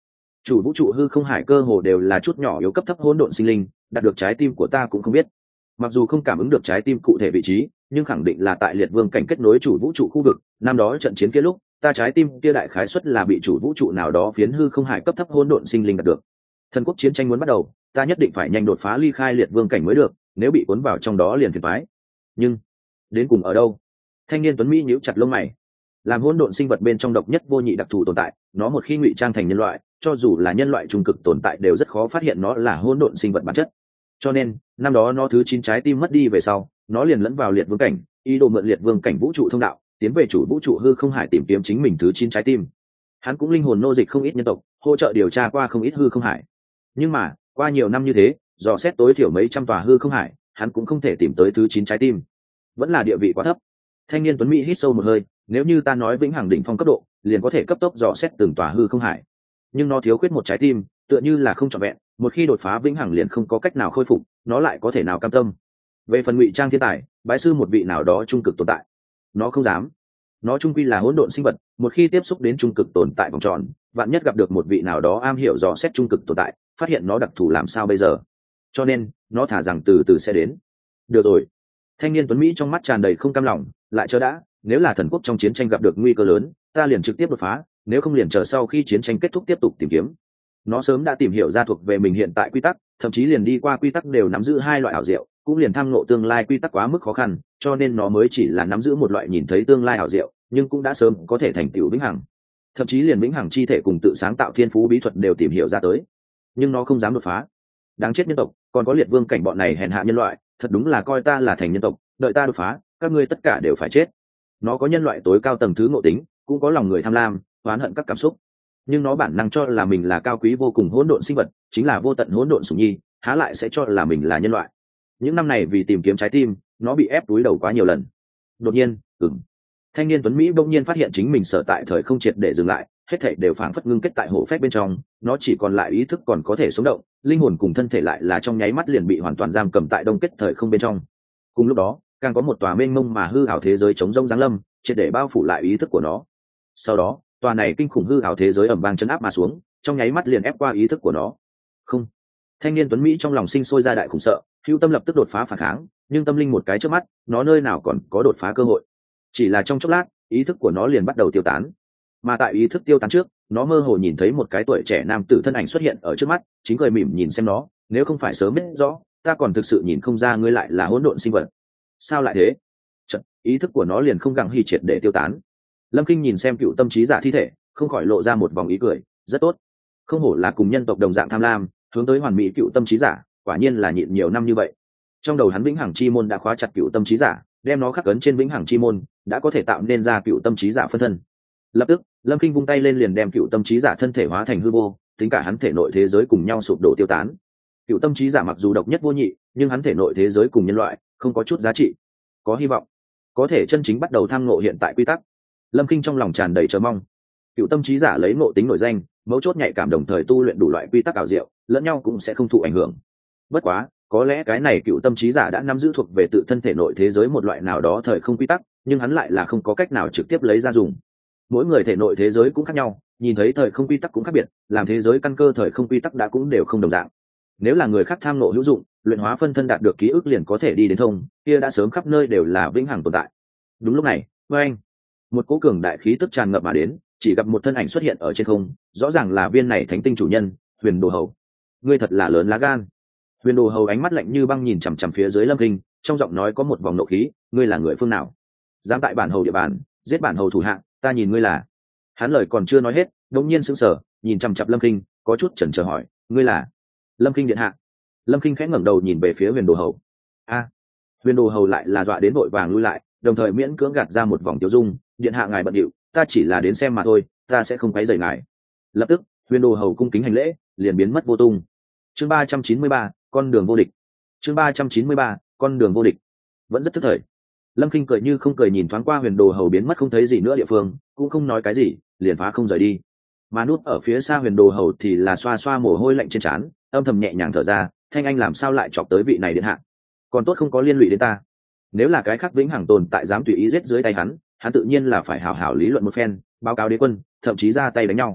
chủ vũ trụ hư không hải cơ hồ đều là chút nhỏ yếu cấp thấp hỗn độn sinh linh, đạt được trái tim của ta cũng không biết. Mặc dù không cảm ứng được trái tim cụ thể vị trí, nhưng khẳng định là tại liệt vương cảnh kết nối chủ vũ trụ khu vực. Năm đó trận chiến kia lúc, ta trái tim kia đại khái suất là bị chủ vũ trụ nào đó phiến hư không hải cấp thấp hỗn độn sinh linh đạt được. Thần quốc chiến tranh muốn bắt đầu, ta nhất định phải nhanh đột phá ly khai liệt vương cảnh mới được, nếu bị cuốn vào trong đó liền phiền toái. Nhưng đến cùng ở đâu? Thanh niên tuấn mỹ nhíu chặt lông mày. Làm hỗn độn sinh vật bên trong độc nhất vô nhị đặc thù tồn tại, nó một khi ngụy trang thành nhân loại, cho dù là nhân loại trung cực tồn tại đều rất khó phát hiện nó là hỗn độn sinh vật bản chất. Cho nên năm đó nó thứ 9 trái tim mất đi về sau, nó liền lẫn vào liệt vương cảnh, ý đồ mượn liệt vương cảnh vũ trụ thông đạo tiến về chủ vũ trụ hư không hải tìm kiếm chính mình thứ 9 trái tim. Hắn cũng linh hồn nô dịch không ít nhân tộc, hỗ trợ điều tra qua không ít hư không hải. Nhưng mà qua nhiều năm như thế, dò xét tối thiểu mấy trăm tòa hư không hải, hắn cũng không thể tìm tới thứ 9 trái tim, vẫn là địa vị quá thấp. Thanh niên tuấn mỹ hít sâu một hơi, nếu như ta nói vĩnh hằng đỉnh phong cấp độ, liền có thể cấp tốc dò xét từng tòa hư không hải, nhưng nó thiếu khuyết một trái tim, tựa như là không trọn vẹn, một khi đột phá vĩnh hằng liền không có cách nào khôi phục, nó lại có thể nào cam tâm? Về phần ngụy trang thiên tài, bái sư một vị nào đó trung cực tồn tại, nó không dám. Nó trung quy là hỗn độn sinh vật, một khi tiếp xúc đến trung cực tồn tại vòng tròn, vạn nhất gặp được một vị nào đó am hiểu dò xét trung cực tồn tại, phát hiện nó đặc thù làm sao bây giờ? Cho nên nó thả rằng từ từ sẽ đến. Được rồi. Thanh niên tuấn mỹ trong mắt tràn đầy không cam lòng, lại chờ đã, nếu là thần quốc trong chiến tranh gặp được nguy cơ lớn, ta liền trực tiếp đột phá, nếu không liền chờ sau khi chiến tranh kết thúc tiếp tục tìm kiếm. Nó sớm đã tìm hiểu ra thuộc về mình hiện tại quy tắc, thậm chí liền đi qua quy tắc đều nắm giữ 2 loại ảo diệu, cũng liền tham ngộ tương lai quy tắc quá mức khó khăn, cho nên nó mới chỉ là nắm giữ một loại nhìn thấy tương lai ảo diệu, nhưng cũng đã sớm có thể thành tựu vĩnh hằng. Thậm chí liền vĩnh hằng chi thể cùng tự sáng tạo thiên phú bí thuật đều tìm hiểu ra tới. Nhưng nó không dám đột phá. Đáng chết nhân tộc, còn có liệt vương cảnh bọn này hèn hạ nhân loại, thật đúng là coi ta là thành nhân tộc, đợi ta đột phá, các ngươi tất cả đều phải chết. Nó có nhân loại tối cao tầng thứ ngộ tính, cũng có lòng người tham lam, oán hận các cảm xúc, nhưng nó bản năng cho là mình là cao quý vô cùng hỗn độn sinh vật, chính là vô tận hỗn độn sủng nhi, há lại sẽ cho là mình là nhân loại. Những năm này vì tìm kiếm trái tim, nó bị ép túi đầu quá nhiều lần. Đột nhiên, thanh niên tuấn mỹ bỗng nhiên phát hiện chính mình sở tại thời không triệt để dừng lại, hết thảy đều phảng phất ngưng kết tại hộ phách bên trong, nó chỉ còn lại ý thức còn có thể sống động, linh hồn cùng thân thể lại là trong nháy mắt liền bị hoàn toàn giam cầm tại đông kết thời không bên trong. Cùng lúc đó, càng có một tòa mênh mông mà hư ảo thế giới chống rông giáng lâm, triệt để bao phủ lại ý thức của nó. Sau đó, tòa này kinh khủng hư ảo thế giới ầm vang chấn áp mà xuống, trong nháy mắt liền ép qua ý thức của nó. Không. Thanh niên tuấn mỹ trong lòng sinh sôi ra đại khủng sợ, hữu tâm lập tức đột phá phản kháng, nhưng tâm linh một cái trước mắt, nó nơi nào còn có đột phá cơ hội. Chỉ là trong chốc lát, ý thức của nó liền bắt đầu tiêu tán. Mà tại ý thức tiêu tán trước, nó mơ hồ nhìn thấy một cái tuổi trẻ nam tử thân ảnh xuất hiện ở trước mắt, chính cười mỉm nhìn xem nó, nếu không phải sớm biết rõ, ta còn thực sự nhìn không ra ngươi lại là hỗn độn sinh vật. Sao lại thế? Chợt, ý thức của nó liền không gắng hy triệt để tiêu tán. Lâm Kinh nhìn xem cựu tâm trí giả thi thể, không khỏi lộ ra một vòng ý cười, rất tốt. Không hổ là cùng nhân tộc đồng dạng tham lam, hướng tới hoàn mỹ cựu tâm trí giả, quả nhiên là nhịn nhiều năm như vậy. Trong đầu hắn vĩnh hằng chi môn đã khóa chặt cựu tâm trí giả, đem nó khắc ấn trên vĩnh hằng chi môn, đã có thể tạo nên ra cựu tâm trí giả phân thân. Lập tức, Lâm Kinh vung tay lên liền đem cựu tâm trí giả thân thể hóa thành hư vô, tính cả hắn thể nội thế giới cùng nhau sụp đổ tiêu tán. Cựu tâm trí giả mặc dù độc nhất vô nhị, nhưng hắn thể nội thế giới cùng nhân loại không có chút giá trị. Có hy vọng, có thể chân chính bắt đầu tham ngộ hiện tại quy tắc. Lâm Kinh trong lòng tràn đầy chờ mong. Cựu tâm trí giả lấy ngộ tính nổi danh, mấu chốt nhạy cảm, đồng thời tu luyện đủ loại quy tắc ảo diệu, lẫn nhau cũng sẽ không thụ ảnh hưởng. Bất quá, có lẽ cái này cựu tâm trí giả đã nắm giữ thuộc về tự thân thể nội thế giới một loại nào đó thời không quy tắc, nhưng hắn lại là không có cách nào trực tiếp lấy ra dùng. Mỗi người thể nội thế giới cũng khác nhau, nhìn thấy thời không quy tắc cũng khác biệt, làm thế giới căn cơ thời không quy tắc đã cũng đều không đồng dạng. Nếu là người khác tham ngộ hữu dụng, luyện hóa phân thân đạt được ký ức liền có thể đi đến thông, kia đã sớm khắp nơi đều là vĩnh hằng tồn tại. Đúng lúc này, anh, một cỗ cường đại khí tức tràn ngập mà đến, chỉ gặp một thân ảnh xuất hiện ở trên không, rõ ràng là viên này thánh tinh chủ nhân, Huyền Đồ Hầu. Ngươi thật là lớn lá gan. Huyền Đồ Hầu ánh mắt lạnh như băng nhìn chằm chằm phía dưới Lâm Kinh, trong giọng nói có một vòng nộ khí, ngươi là người phương nào? Dám tại bản hầu địa bàn, giết bản hầu thủ hạ, ta nhìn ngươi là. Hắn lời còn chưa nói hết, đột nhiên sững sờ, nhìn chằm chằm Lâm Kinh, có chút chần chờ hỏi, ngươi là? Lâm Kinh điện hạ. Lâm Kinh khẽ ngẩng đầu nhìn về phía Huyền Đồ Hầu. A. Huyền Đồ Hầu lại là dọa đến vội vàng lui lại, đồng thời miễn cưỡng gạt ra một vòng tiêu dung, điện hạ ngài bận điệu, ta chỉ là đến xem mà thôi, ta sẽ không quấy rầy ngài. Lập tức, Huyền Đồ Hầu cung kính hành lễ, liền biến mất vô tung. Chương 393, con đường vô địch. Chương 393, con đường vô địch. Vẫn rất tức thời. Lâm Kinh cười như không cười nhìn thoáng qua Huyền Đồ Hầu biến mất không thấy gì nữa địa phương, cũng không nói cái gì, liền phá không rời đi. Mà núp ở phía xa Huyền Đồ Hầu thì là xoa xoa mồ hôi lạnh trên trán, âm thầm nhẹ nhàng thở ra, Thanh Anh làm sao lại chọc tới vị này điện hạ? Còn tốt không có liên lụy đến ta. Nếu là cái khác vĩnh hằng tồn tại dám tùy ý giết dưới tay hắn tự nhiên là phải hảo hảo lý luận một phen, báo cáo đế quân, thậm chí ra tay đánh nhau.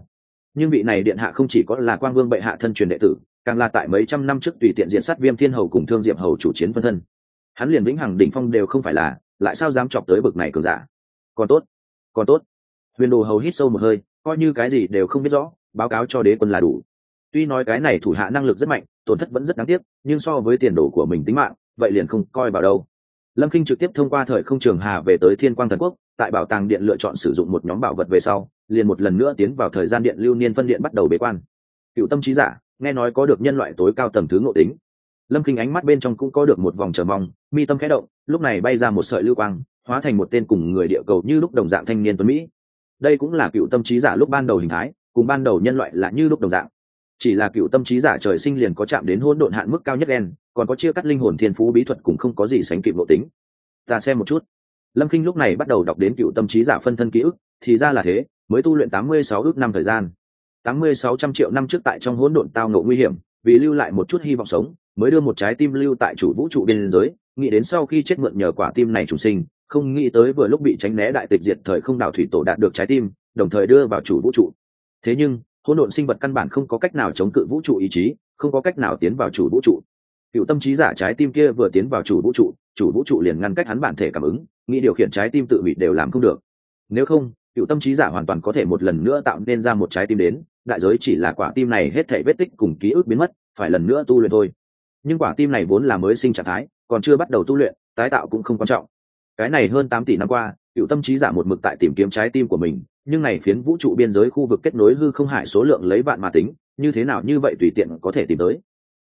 Nhưng vị này điện hạ không chỉ có là Quang Vương bệ hạ thân truyền đệ tử, càng là tại mấy trăm năm trước tùy tiện diện sát Viêm Thiên Hầu cùng Thương Diệm Hầu chủ chiến phân thân. Hắn liền vĩnh hằng đỉnh phong đều không phải là, lại sao dám chọc tới bực này cường giả. Còn tốt, còn tốt. Huyền Đồ Hầu hít sâu một hơi, coi như cái gì đều không biết rõ, báo cáo cho đế quân là đủ. Tuy nói cái này thủ hạ năng lực rất mạnh, tổn thất vẫn rất đáng tiếc, nhưng so với tiền đồ của mình tính mạng, vậy liền không coi vào đâu. Lâm Kinh trực tiếp thông qua thời không trường hà về tới Thiên Quang Thần Quốc, tại bảo tàng điện lựa chọn sử dụng một nhóm bảo vật về sau, liền một lần nữa tiến vào thời gian điện lưu niên phân điện bắt đầu bế quan. Cựu tâm trí giả, nghe nói có được nhân loại tối cao tầng thứ ngộ tính. Lâm Kinh ánh mắt bên trong cũng có được một vòng chờ mong, mi tâm khẽ động, lúc này bay ra một sợi lưu quang, hóa thành một tên cùng người địa cầu như lúc đồng dạng thanh niên tuấn mỹ. Đây cũng là cựu tâm trí giả lúc ban đầu hình thái, cùng ban đầu nhân loại là như lúc đồng dạng. Chỉ là cựu tâm trí giả trời sinh liền có chạm đến hỗn độn hạn mức cao nhất đen, còn có chia cắt linh hồn thiên phú bí thuật cũng không có gì sánh kịp nội tính. Ta xem một chút. Lâm Kinh lúc này bắt đầu đọc đến cựu tâm trí giả phân thân ký ức, thì ra là thế, mới tu luyện 86 ước năm thời gian. 8600 triệu năm trước tại trong hỗn độn tao ngộ nguy hiểm, vì lưu lại một chút hy vọng sống, mới đưa một trái tim lưu tại chủ vũ trụ biên giới, nghĩ đến sau khi chết mượn nhờ quả tim này trùng sinh, không nghĩ tới vừa lúc bị tránh né đại tịch diệt thời không đảo thủy tổ đạt được trái tim, đồng thời đưa vào chủ vũ trụ. Thế nhưng, hỗn độn sinh vật căn bản không có cách nào chống cự vũ trụ ý chí, không có cách nào tiến vào chủ vũ trụ. Cựu tâm trí giả trái tim kia vừa tiến vào chủ vũ trụ liền ngăn cách hắn bản thể cảm ứng, nghĩ điều khiển trái tim tự hủy đều làm không được. Nếu không, cựu tâm trí giả hoàn toàn có thể một lần nữa tạo nên ra một trái tim đến, đại giới chỉ là quả tim này hết thảy vết tích cùng ký ức biến mất, phải lần nữa tu luyện thôi. Nhưng quả tim này vốn là mới sinh trạng thái, còn chưa bắt đầu tu luyện, tái tạo cũng không quan trọng. Cái này hơn 8 tỷ năm qua, cựu tâm trí giả một mực tại tìm kiếm trái tim của mình, nhưng này phiến vũ trụ biên giới khu vực kết nối hư không hải số lượng lấy vạn mà tính, như thế nào như vậy tùy tiện có thể tìm tới.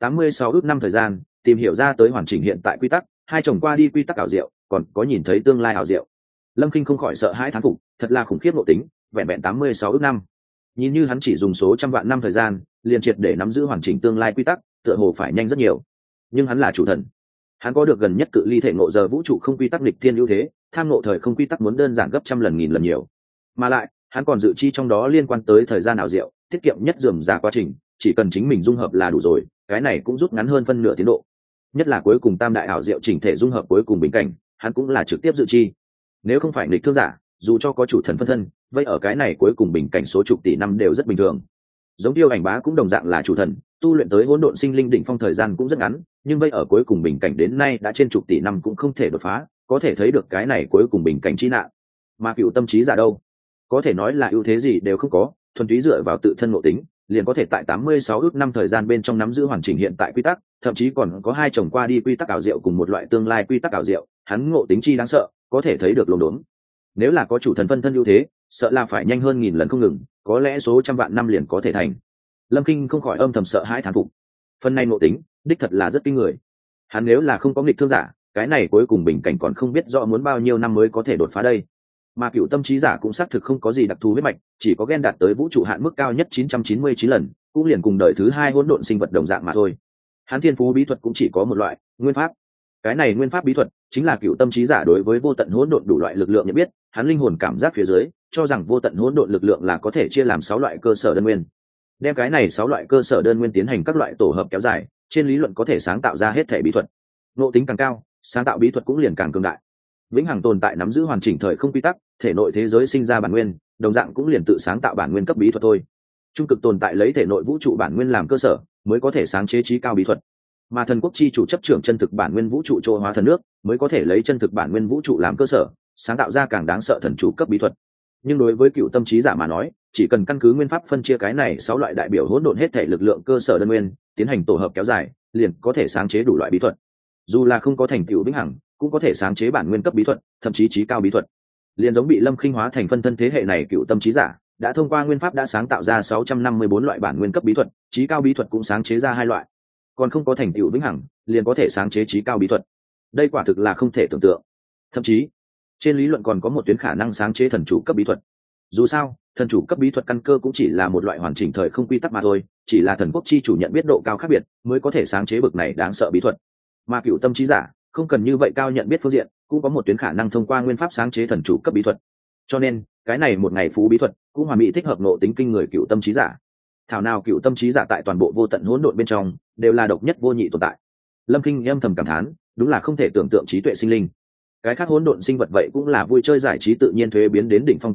86 ước năm thời gian, tìm hiểu ra tới hoàn chỉnh hiện tại quy tắc, hai chồng qua đi quy tắc ảo diệu, còn có nhìn thấy tương lai ảo diệu. Lâm Kinh không khỏi sợ hãi thán phục, thật là khủng khiếp nội tính, vẹn vẹn 86 ước năm. Nhìn như hắn chỉ dùng số trăm vạn năm thời gian, liền triệt để nắm giữ hoàn chỉnh tương lai quy tắc, tựa hồ phải nhanh rất nhiều. Nhưng hắn là chủ thần, hắn có được gần nhất cự ly thể ngộ giờ vũ trụ không quy tắc nghịch thiên ưu thế, tham ngộ thời không quy tắc muốn đơn giản gấp trăm lần nghìn lần nhiều. Mà lại, hắn còn dự chi trong đó liên quan tới thời gian ảo diệu, tiết kiệm nhất rườm rà quá trình, chỉ cần chính mình dung hợp là đủ rồi, cái này cũng rút ngắn hơn phân nửa tiến độ. Nhất là cuối cùng tam đại ảo diệu chỉnh thể dung hợp cuối cùng bình cảnh, hắn cũng là trực tiếp dự chi. Nếu không phải nghịch thương giả, dù cho có chủ thần phân thân, vậy ở cái này cuối cùng bình cảnh số chục tỷ năm đều rất bình thường. Giống Tiêu Ảnh Bá cũng đồng dạng là chủ thần, tu luyện tới hỗn độn sinh linh đỉnh phong thời gian cũng rất ngắn, nhưng vậy ở cuối cùng bình cảnh đến nay đã trên chục tỷ năm cũng không thể đột phá, có thể thấy được cái này cuối cùng bình cảnh chi nạn. Mà cựu tâm trí giả đâu, có thể nói là ưu thế gì đều không có, thuần túy dựa vào tự thân ngộ tính, liền có thể tại 86 ước năm thời gian bên trong nắm giữ hoàn chỉnh hiện tại quy tắc, thậm chí còn có hai chồng qua đi quy tắc ảo diệu cùng một loại tương lai quy tắc ảo diệu, hắn ngộ tính chi đáng sợ, có thể thấy được lồn đốn. Nếu là có chủ thần phân thân ưu thế, sợ là phải nhanh hơn nghìn lần không ngừng, có lẽ số trăm vạn năm liền có thể thành. Lâm Kinh không khỏi âm thầm sợ hãi thán phục. Phần này ngộ tính, đích thật là rất kinh người. Hắn nếu là không có nghịch thương giả, cái này cuối cùng bình cảnh còn không biết rõ muốn bao nhiêu năm mới có thể đột phá đây. Mà cựu tâm trí giả cũng xác thực không có gì đặc thù huyết mạch, chỉ có gen đạt tới vũ trụ hạn mức cao nhất 999 lần, cũng liền cùng đời thứ hai hỗn độn sinh vật đồng dạng mà thôi. Hắn thiên phú bí thuật cũng chỉ có một loại, nguyên pháp. Cái này nguyên pháp bí thuật chính là cựu tâm trí giả đối với vô tận hỗn độn đủ loại lực lượng nhận biết, hắn linh hồn cảm giác phía dưới, cho rằng vô tận hỗn độn lực lượng là có thể chia làm 6 loại cơ sở đơn nguyên. Đem cái này 6 loại cơ sở đơn nguyên tiến hành các loại tổ hợp kéo dài, trên lý luận có thể sáng tạo ra hết thể bí thuật. Ngộ tính càng cao, sáng tạo bí thuật cũng liền càng cường đại. Vĩnh hằng tồn tại nắm giữ hoàn chỉnh thời không quy tắc, thể nội thế giới sinh ra bản nguyên, đồng dạng cũng liền tự sáng tạo bản nguyên cấp bí thuật thôi. Trung cực tồn tại lấy thể nội vũ trụ bản nguyên làm cơ sở, mới có thể sáng chế trí cao bí thuật. Mà thần quốc chi chủ chấp trưởng chân thực bản nguyên vũ trụ trô hóa thần nước, mới có thể lấy chân thực bản nguyên vũ trụ làm cơ sở, sáng tạo ra càng đáng sợ thần chủ cấp bí thuật. Nhưng đối với cựu tâm trí giả mà nói, chỉ cần căn cứ nguyên pháp phân chia cái này 6 loại đại biểu hỗn độn hết thể lực lượng cơ sở đơn nguyên, tiến hành tổ hợp kéo dài, liền có thể sáng chế đủ loại bí thuật. Dù là không có thành tựu vĩnh hằng, cũng có thể sáng chế bản nguyên cấp bí thuật, thậm chí trí cao bí thuật. Liền giống bị Lâm Khinh hóa thành phân thân thế hệ này cựu tâm trí giả, đã thông qua nguyên pháp đã sáng tạo ra 654 loại bản nguyên cấp bí thuật, trí cao bí thuật cũng sáng chế ra 2 loại. Còn không có thành tựu vĩnh hằng, liền có thể sáng chế trí cao bí thuật. Đây quả thực là không thể tưởng tượng. Thậm chí, trên lý luận còn có một tuyến khả năng sáng chế thần chủ cấp bí thuật. Dù sao, thần chủ cấp bí thuật căn cơ cũng chỉ là một loại hoàn chỉnh thời không quy tắc mà thôi, chỉ là thần quốc chi chủ nhận biết độ cao khác biệt, mới có thể sáng chế bực này đáng sợ bí thuật. Mà cựu tâm trí giả, không cần như vậy cao nhận biết phương diện, cũng có một tuyến khả năng thông qua nguyên pháp sáng chế thần chủ cấp bí thuật. Cho nên, cái này một ngày phú bí thuật, cũng hoàn mỹ thích hợp ngộ tính kinh người cựu tâm trí giả. Thảo nào cựu tâm trí giả tại toàn bộ vô tận hỗn độn bên trong, đều là độc nhất vô nhị tồn tại. Lâm Kinh âm thầm cảm thán, đúng là không thể tưởng tượng trí tuệ sinh linh. Cái khác hỗn độn sinh vật vậy cũng là vui chơi giải trí tự nhiên thuế biến đến đỉnh phong cấp độ,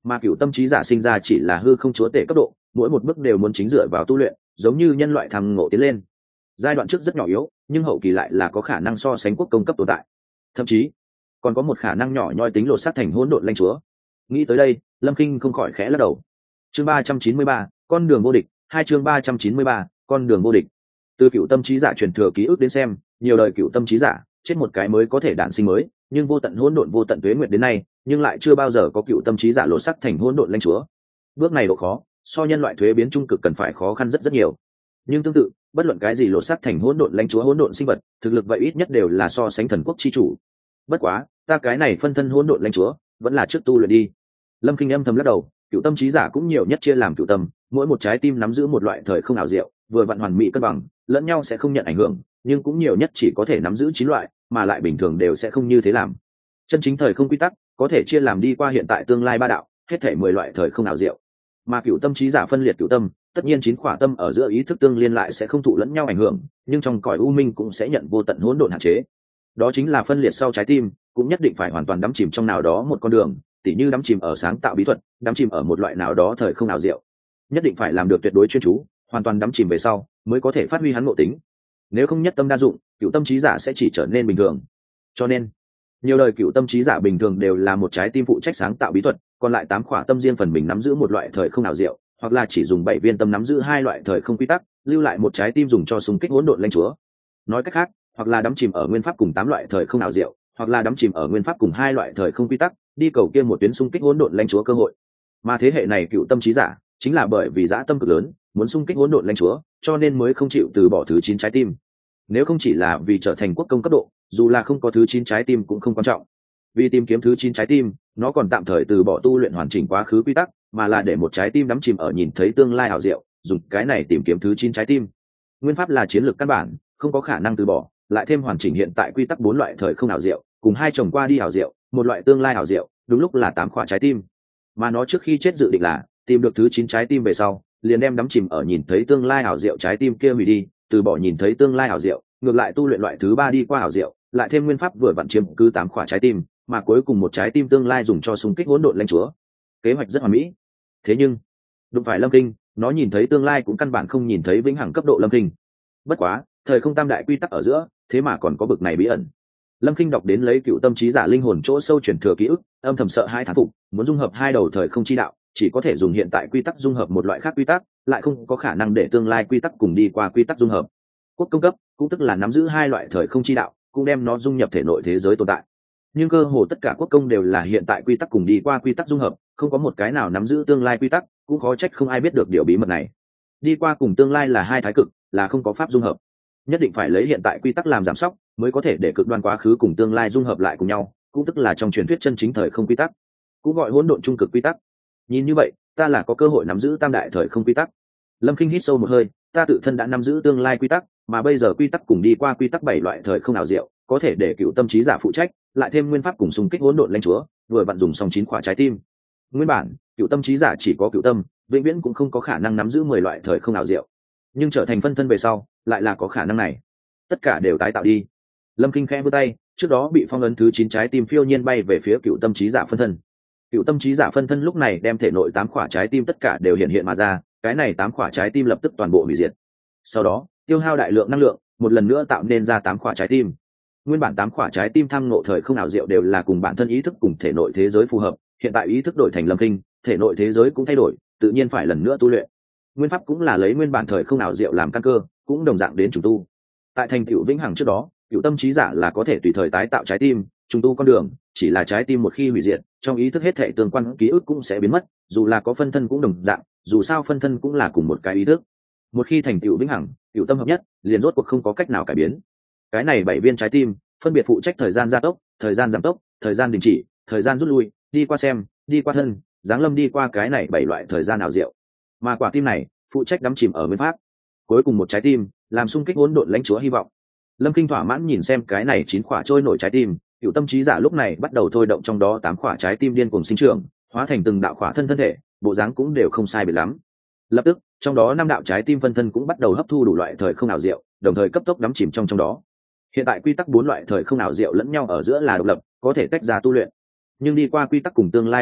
mà cựu tâm trí giả sinh ra chỉ là hư không chúa tể cấp độ, mỗi một bước đều muốn chính dựa vào tu luyện, giống như nhân loại thăng ngộ tiến lên. Giai đoạn trước rất nhỏ yếu, nhưng hậu kỳ lại là có khả năng so sánh quốc công cấp tồn tại, thậm chí còn có một khả năng nhỏ nhoi tính lột xác thành hỗn độn lãnh chúa. Nghĩ tới đây, Lâm Kinh không khỏi khẽ lắc đầu. Chương 393, con đường vô địch. Chương 393, con đường vô địch. Từ cựu tâm trí giả truyền thừa ký ức đến xem, nhiều đời cựu tâm trí giả chết một cái mới có thể đản sinh mới, nhưng vô tận hỗn độn vô tận tuế nguyệt đến nay, nhưng lại chưa bao giờ có cựu tâm trí giả lột xác thành hỗn độn lãnh chúa. Bước này độ khó so nhân loại thuế biến trung cực cần phải khó khăn rất rất nhiều. Nhưng tương tự, bất luận cái gì lột xác thành hỗn độn lãnh chúa hỗn độn sinh vật, thực lực vậy ít nhất đều là so sánh thần quốc chi chủ. Bất quá, ta cái này phân thân hỗn độn lãnh chúa, vẫn là trước tu luyện đi. Lâm Kinh âm thầm lắc đầu, cựu tâm trí giả cũng nhiều nhất chia làm cựu tâm, mỗi một trái tim nắm giữ một loại thời không ảo diệu, vừa vặn hoàn mỹ cân bằng, lẫn nhau sẽ không nhận ảnh hưởng, nhưng cũng nhiều nhất chỉ có thể nắm giữ 9 loại, mà lại bình thường đều sẽ không như thế làm. Chân chính thời không quy tắc có thể chia làm đi qua hiện tại tương lai 3 đạo, hết thể 10 loại thời không ảo diệu. Mà cựu tâm trí giả phân liệt cựu tâm, tất nhiên 9 khỏa tâm ở giữa ý thức tương liên lại sẽ không thụ lẫn nhau ảnh hưởng, nhưng trong cõi u minh cũng sẽ nhận vô tận hỗn độn hạn chế. Đó chính là phân liệt sau trái tim, cũng nhất định phải hoàn toàn đắm chìm trong nào đó một con đường, tỉ như đắm chìm ở sáng tạo bí thuật, đắm chìm ở một loại nào đó thời không ảo diệu. Nhất định phải làm được tuyệt đối chuyên chú, hoàn toàn đắm chìm về sau mới có thể phát huy hắn ngộ tính. Nếu không nhất tâm đa dụng, cựu tâm trí giả sẽ chỉ trở nên bình thường. Cho nên nhiều đời cựu tâm trí giả bình thường đều là một trái tim phụ trách sáng tạo bí thuật, còn lại 8 khỏa tâm riêng phần mình nắm giữ một loại thời không ảo diệu, hoặc là chỉ dùng 7 viên tâm nắm giữ 2 loại thời không quy tắc, lưu lại một trái tim dùng cho xung kích hỗn độn lãnh chúa. Nói cách khác, hoặc là đắm chìm ở nguyên pháp cùng 8 loại thời không ảo diệu, hoặc là đắm chìm ở nguyên pháp cùng 2 loại thời không quy tắc, đi cầu kia một tuyến xung kích hỗn độn lãnh chúa cơ hội. Mà thế hệ này cựu tâm trí giả chính là bởi vì dã tâm cực lớn, muốn xung kích hỗn độn lãnh chúa, cho nên mới không chịu từ bỏ thứ 9 trái tim. Nếu không chỉ là vì trở thành quốc công cấp độ, dù là không có thứ 9 trái tim cũng không quan trọng. Vì tìm kiếm thứ 9 trái tim, nó còn tạm thời từ bỏ tu luyện hoàn chỉnh quá khứ quy tắc, mà là để một trái tim đắm chìm ở nhìn thấy tương lai ảo diệu, dùng cái này tìm kiếm thứ 9 trái tim. Nguyên pháp là chiến lược căn bản, không có khả năng từ bỏ, lại thêm hoàn chỉnh hiện tại quy tắc 4 loại thời không ảo diệu, cùng 2 chồng qua đi ảo diệu, một loại tương lai ảo diệu, đúng lúc là 8 khỏa trái tim. Mà nó trước khi chết dự định là tìm được thứ 9 trái tim về sau, liền đem đắm chìm ở nhìn thấy tương lai ảo diệu trái tim kia hủy đi, từ bỏ nhìn thấy tương lai ảo diệu, ngược lại tu luyện loại thứ 3 đi qua ảo diệu, lại thêm nguyên pháp vừa vặn chiếm cứ 8 khỏa trái tim, mà cuối cùng một trái tim tương lai dùng cho xung kích hỗn độn lãnh chúa. Kế hoạch rất hoàn mỹ. Thế nhưng, đụng phải Lâm Kinh, nó nhìn thấy tương lai cũng căn bản không nhìn thấy vĩnh hằng cấp độ Lâm Kinh. Bất quá, thời không tam đại quy tắc ở giữa, thế mà còn có bực này bí ẩn. Lâm Kinh đọc đến lấy cựu tâm trí giả linh hồn chỗ sâu truyền thừa ký ức, âm thầm sợ hai thán phục, muốn dung hợp 2 đầu thời không chi đạo, chỉ có thể dùng hiện tại quy tắc dung hợp một loại khác quy tắc, lại không có khả năng để tương lai quy tắc cùng đi qua quy tắc dung hợp. Quốc công cấp cũng tức là nắm giữ 2 loại thời không chi đạo, cũng đem nó dung nhập thể nội thế giới tồn tại. Nhưng cơ hồ tất cả quốc công đều là hiện tại quy tắc cùng đi qua quy tắc dung hợp, không có một cái nào nắm giữ tương lai quy tắc, cũng khó trách không ai biết được điều bí mật này. Đi qua cùng tương lai là 2 thái cực, là không có pháp dung hợp. Nhất định phải lấy hiện tại quy tắc làm giảm sóc, mới có thể để cực đoan quá khứ cùng tương lai dung hợp lại cùng nhau, cũng tức là trong truyền thuyết chân chính thời không quy tắc, cũng gọi hỗn độn trung cực quy tắc. Nhìn như vậy, ta là có cơ hội nắm giữ tam đại thời không quy tắc. Lâm Kinh hít sâu một hơi, ta tự thân đã nắm giữ tương lai quy tắc, mà bây giờ quy tắc cùng đi qua quy tắc 7 loại thời không ảo diệu, có thể để cựu tâm trí giả phụ trách, lại thêm nguyên pháp cùng xung kích hỗn độn lãnh chúa, vừa vặn dùng xong 9 khỏa trái tim. Nguyên bản, cựu tâm trí giả chỉ có cựu tâm, vĩnh viễn cũng không có khả năng nắm giữ 10 loại thời không ảo diệu. Nhưng trở thành phân thân về sau, lại là có khả năng này. Tất cả đều tái tạo đi. Lâm Kinh khẽ vươn tay, trước đó bị phong ấn thứ 9 trái tim phiêu nhiên bay về phía cựu tâm trí giả phân thân. Cựu tâm trí giả phân thân lúc này đem thể nội 8 khỏa trái tim tất cả đều hiện hiện mà ra, cái này 8 khỏa trái tim lập tức toàn bộ hủy diệt. Sau đó, tiêu hao đại lượng năng lượng, một lần nữa tạo nên ra 8 khỏa trái tim. Nguyên bản 8 khỏa trái tim tham ngộ thời không ảo diệu đều là cùng bản thân ý thức cùng thể nội thế giới phù hợp, hiện tại ý thức đổi thành Lâm Kinh, thể nội thế giới cũng thay đổi, tự nhiên phải lần nữa tu luyện. Nguyên pháp cũng là lấy nguyên bản thời không ảo diệu làm căn cơ, cũng đồng dạng đến trùng tu. Tại thành tựu vĩnh hằng trước đó, cựu tâm trí giả là có thể tùy thời tái tạo trái tim, trùng tu con đường, chỉ là trái tim một khi hủy diệt, trong ý thức hết thảy tương quan ký ức cũng sẽ biến mất, dù là có phân thân cũng đồng dạng, dù sao phân thân cũng là cùng một cái ý thức. Một khi thành tựu vĩnh hằng, cựu tâm hợp nhất, liền rốt cuộc không có cách nào cải biến. Cái này 7 viên trái tim, phân biệt phụ trách thời gian gia tốc, thời gian giảm tốc, thời gian đình chỉ, thời gian rút lui, đi qua xem, đi qua thân, giáng lâm đi qua cái này 7 loại thời gian ảo diệu. Mà quả tim này, phụ trách đắm chìm ở nguyên pháp. Cuối cùng một trái tim, làm xung kích hỗn độn lãnh chúa hy vọng. Lâm Kinh thỏa mãn nhìn xem cái này 9 khỏa trôi nổi trái tim, cựu tâm trí giả lúc này bắt đầu thôi động trong đó 8 khỏa trái tim điên cuồng sinh trưởng, hóa thành từng đạo khỏa thân thể, bộ dáng cũng đều không sai biệt lắm. Lập tức, trong đó 5 đạo trái tim phân thân cũng bắt đầu hấp thu đủ loại thời không ảo diệu, đồng thời cấp tốc đắm chìm trong đó. Hiện tại quy tắc 4 loại thời không ảo diệu lẫn nhau ở giữa là độc lập, có thể tách ra tu luyện. Nhưng đi qua quy tắc cùng tương lai quy tắc,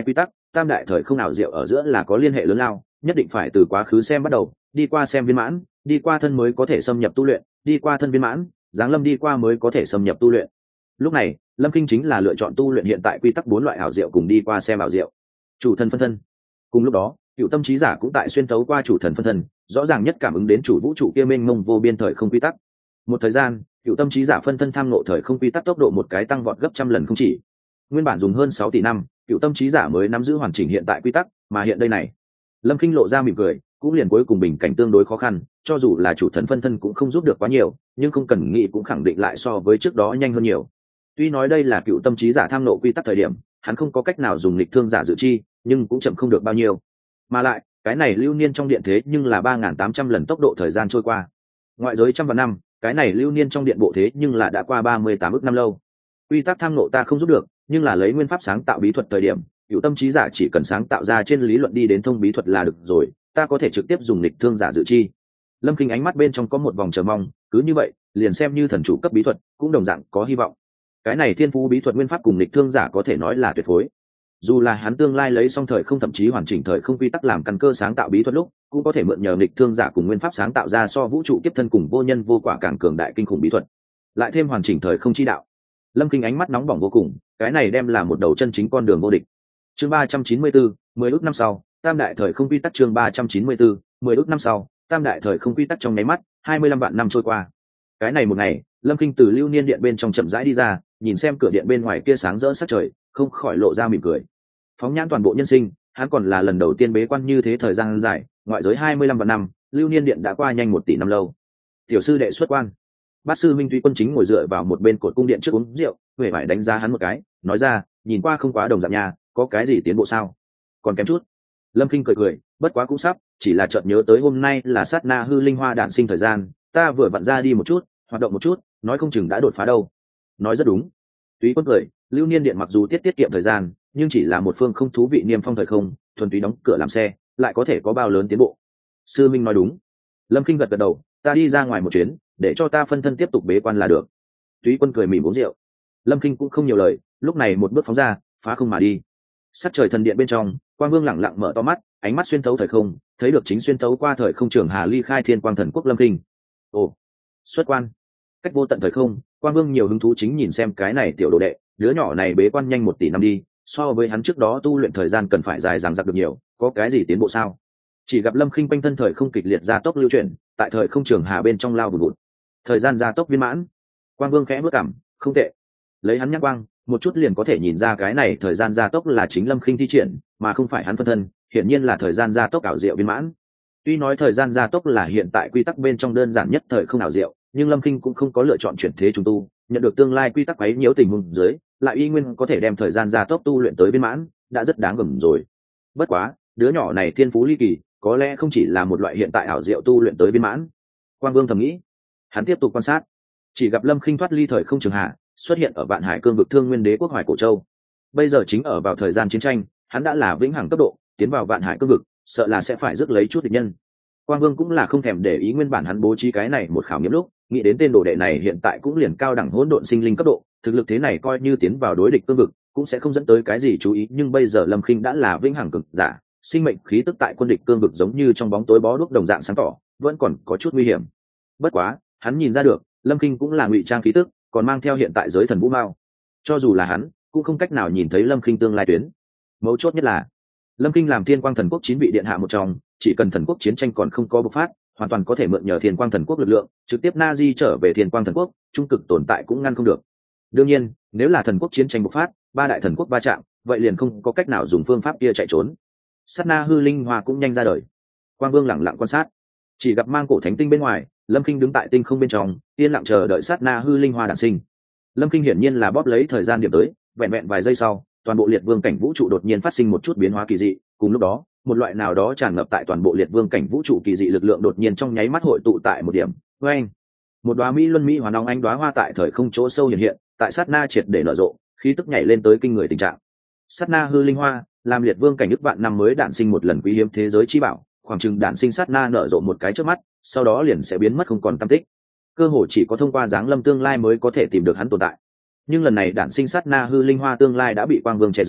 tam đại thời không ảo diệu ở giữa là có liên hệ lớn lao, nhất định phải từ quá khứ xem bắt đầu, đi qua xem viên mãn, đi qua thân mới có thể xâm nhập tu luyện, đi qua thân viên mãn, giáng lâm đi qua mới có thể xâm nhập tu luyện. Lúc này Lâm Kinh chính là lựa chọn tu luyện hiện tại quy tắc 4 loại ảo diệu cùng đi qua xem ảo diệu. Chủ thần phân thân. Cùng lúc đó cựu tâm trí giả cũng tại xuyên tấu qua chủ thần phân thân, rõ ràng nhất cảm ứng đến chủ vũ trụ kia mênh mông vô biên thời không quy tắc. Một thời gian cựu tâm trí giả phân thân tham ngộ thời không quy tắc tốc độ một cái tăng vọt gấp trăm lần không chỉ. Nguyên bản dùng hơn 6 tỷ năm cựu tâm trí giả mới nắm giữ hoàn chỉnh hiện tại quy tắc, mà hiện đây này Lâm Kinh lộ ra mỉm cười, cũng liền cuối cùng bình cảnh tương đối khó khăn, cho dù là chủ thần phân thân cũng không giúp được quá nhiều, nhưng không cần nghĩ cũng khẳng định lại so với trước đó nhanh hơn nhiều. Tuy nói đây là cựu tâm trí giả tham nộ quy tắc thời điểm, hắn không có cách nào dùng lịch thương giả dự chi, nhưng cũng chậm không được bao nhiêu. Mà lại cái này lưu niên trong điện thế nhưng là 3.800 lần tốc độ thời gian trôi qua, ngoại giới trăm vạn năm, cái này lưu niên trong điện bộ thế nhưng là đã qua 38 ức năm lâu. Quy tắc tham nộ ta không giúp được, nhưng là lấy nguyên pháp sáng tạo bí thuật thời điểm, cựu tâm trí giả chỉ cần sáng tạo ra trên lý luận đi đến thông bí thuật là được rồi, ta có thể trực tiếp dùng lịch thương giả dự chi. Lâm Kinh ánh mắt bên trong có một vòng chờ mong, cứ như vậy liền xem như thần chủ cấp bí thuật cũng đồng dạng có hy vọng. Cái này thiên phú bí thuật nguyên pháp cùng lịch thương giả có thể nói là tuyệt phối. Dù là hắn tương lai lấy xong thời không thậm chí hoàn chỉnh thời không quy tắc làm căn cơ sáng tạo bí thuật lúc, cũng có thể mượn nhờ lịch thương giả cùng nguyên pháp sáng tạo ra so vũ trụ kiếp thân cùng vô nhân vô quả càng cường đại kinh khủng bí thuật, lại thêm hoàn chỉnh thời không chi đạo. Lâm Kinh ánh mắt nóng bỏng vô cùng, cái này đem là một đầu chân chính con đường vô địch. Chương 394, 10 ức năm sau, tam đại thời không quy tắc. Chương 394, 10 ức năm sau, tam đại thời không quy tắc. Trong nháy mắt 25 vạn năm trôi qua. Cái này một ngày, Lâm Kinh từ lưu niên điện bên trong chậm rãi đi ra, nhìn xem cửa điện bên ngoài kia sáng rỡ sắc trời, không khỏi lộ ra mỉm cười. Phóng nhãn toàn bộ nhân sinh, hắn còn là lần đầu tiên bế quan như thế thời gian dài, ngoại giới 25 vạn năm, lưu niên điện đã qua nhanh 1 tỷ năm lâu. Tiểu sư đệ xuất quan. Bát sư Minh Tuy Quân chính ngồi dựa vào một bên cột cung điện trước uống rượu, huệ vải đánh giá hắn một cái, nói ra, nhìn qua không quá đồng dạng nhà, có cái gì tiến bộ sao? Còn kém chút. Lâm Kinh cười cười, bất quá cũng sắp, chỉ là chợt nhớ tới hôm nay là sát na hư linh hoa đản sinh thời gian, ta vừa vặn ra đi một chút, hoạt động một chút, nói không chừng đã đột phá đâu. Nói rất đúng. Túy Quân cười, lưu niên điện mặc dù tiết kiệm thời gian, nhưng chỉ là một phương không thú vị niêm phong thời không, thuần túy đóng cửa làm xe, lại có thể có bao lớn tiến bộ. Sư Minh nói đúng. Lâm Kinh gật gật đầu, ta đi ra ngoài một chuyến, để cho ta phân thân tiếp tục bế quan là được. Túy Quân cười mỉm uống rượu. Lâm Kinh cũng không nhiều lời, lúc này một bước phóng ra, phá không mà đi. Sắc trời thần điện bên trong, Quang Vương lẳng lặng mở to mắt, ánh mắt xuyên thấu thời không, thấy được chính xuyên thấu qua thời không trường hà ly khai Thiên Quang Thần Quốc Lâm Kinh. Ồ, xuất quan. Cách vô tận thời không, Quang Vương nhiều hứng thú chính nhìn xem cái này tiểu đồ đệ, đứa nhỏ này bế quan nhanh 1 tỷ năm đi, so với hắn trước đó tu luyện thời gian cần phải dài dằng dặc được nhiều, có cái gì tiến bộ sao? Chỉ gặp Lâm Kinh quanh thân thời không kịch liệt gia tốc lưu chuyển, tại thời không trường hà bên trong lao vùn vụt. Thời gian gia tốc viên mãn. Quang Vương khẽ bước cảm, không tệ. Lấy hắn nhắc quang, một chút liền có thể nhìn ra cái này thời gian gia tốc là chính Lâm Kinh thi triển, mà không phải hắn phân thân, hiển nhiên là thời gian gia tốc ảo diệu viên mãn. Tuy nói thời gian gia tốc là hiện tại quy tắc bên trong đơn giản nhất thời không ảo diệu, nhưng Lâm Kinh cũng không có lựa chọn chuyển thế trùng tu, nhận được tương lai quy tắc ấy nhiễu tình huống dưới, lại y nguyên có thể đem thời gian gia tốc tu luyện tới viên mãn, đã rất đáng gờm rồi. Bất quá, đứa nhỏ này thiên phú ly kỳ, có lẽ không chỉ là một loại hiện tại ảo diệu tu luyện tới viên mãn. Quang Vương thầm nghĩ. Hắn tiếp tục quan sát, chỉ gặp Lâm Kinh thoát ly thời không trường hạ, xuất hiện ở Vạn Hải cương vực Thương Nguyên Đế quốc Hoài Cổ Châu. Bây giờ chính ở vào thời gian chiến tranh, hắn đã là vĩnh hằng cấp độ, tiến vào Vạn Hải cương vực, sợ là sẽ phải rước lấy chút địch nhân. Quang Vương cũng là không thèm để ý nguyên bản hắn bố trí cái này một khảo nghiệm lúc, nghĩ đến tên đồ đệ này hiện tại cũng liền cao đẳng hỗn độn sinh linh cấp độ, thực lực thế này coi như tiến vào đối địch cương vực, cũng sẽ không dẫn tới cái gì chú ý, nhưng bây giờ Lâm Kinh đã là vĩnh hằng cực giả, sinh mệnh khí tức tại quân địch cương vực giống như trong bóng tối bó đuốc đồng dạng sáng tỏ, vẫn còn có chút nguy hiểm. Bất quá, hắn nhìn ra được, Lâm Kinh cũng là ngụy trang khí tức, còn mang theo hiện tại giới thần vũ mao. Cho dù là hắn, cũng không cách nào nhìn thấy Lâm Kinh tương lai tuyến. Mấu chốt nhất là, Lâm Kinh làm Thiên Quang Thần Quốc 9 vị điện hạ một trong, chỉ cần thần quốc chiến tranh còn không có bộc phát, hoàn toàn có thể mượn nhờ Thiên Quang Thần Quốc lực lượng, trực tiếp Nazi trở về Thiên Quang Thần Quốc, trung cực tồn tại cũng ngăn không được. Đương nhiên, nếu là thần quốc chiến tranh bộc phát, 3 đại thần quốc va chạm, vậy liền không có cách nào dùng phương pháp kia chạy trốn. Sát na hư linh hoa cũng nhanh ra đời. Quang Vương lẳng lặng quan sát, chỉ gặp mang cổ thánh tinh bên ngoài, Lâm Kinh đứng tại tinh không bên trong, yên lặng chờ đợi sát na hư linh hoa đản sinh. Lâm Kinh hiển nhiên là bóp lấy thời gian điểm tới, vẹn vẹn vài giây sau, toàn bộ liệt vương cảnh vũ trụ đột nhiên phát sinh một chút biến hóa kỳ dị, cùng lúc đó, một loại nào đó tràn ngập tại toàn bộ liệt vương cảnh vũ trụ kỳ dị lực lượng đột nhiên trong nháy mắt hội tụ tại một điểm. Oeng! Một đóa mỹ luân mỹ hoàn óng ánh đóa hoa tại thời không chỗ sâu hiện hiện, tại sát na triệt để nở rộ, khí tức nhảy lên tới kinh người tình trạng. Sát na hư linh hoa, làm liệt vương cảnh ức vạn năm mới đản sinh một lần quý hiếm thế giới chi bảo, khoảng chừng đản sinh sát na nở rộ một cái trước mắt, sau đó liền sẽ biến mất không còn tăm tích. Cơ hội chỉ có thông qua dáng lâm tương lai mới có thể tìm được hắn tồn tại. Nhưng lần này đản sinh sát na hư linh hoa tương lai đã bị Quang Vương che giấu,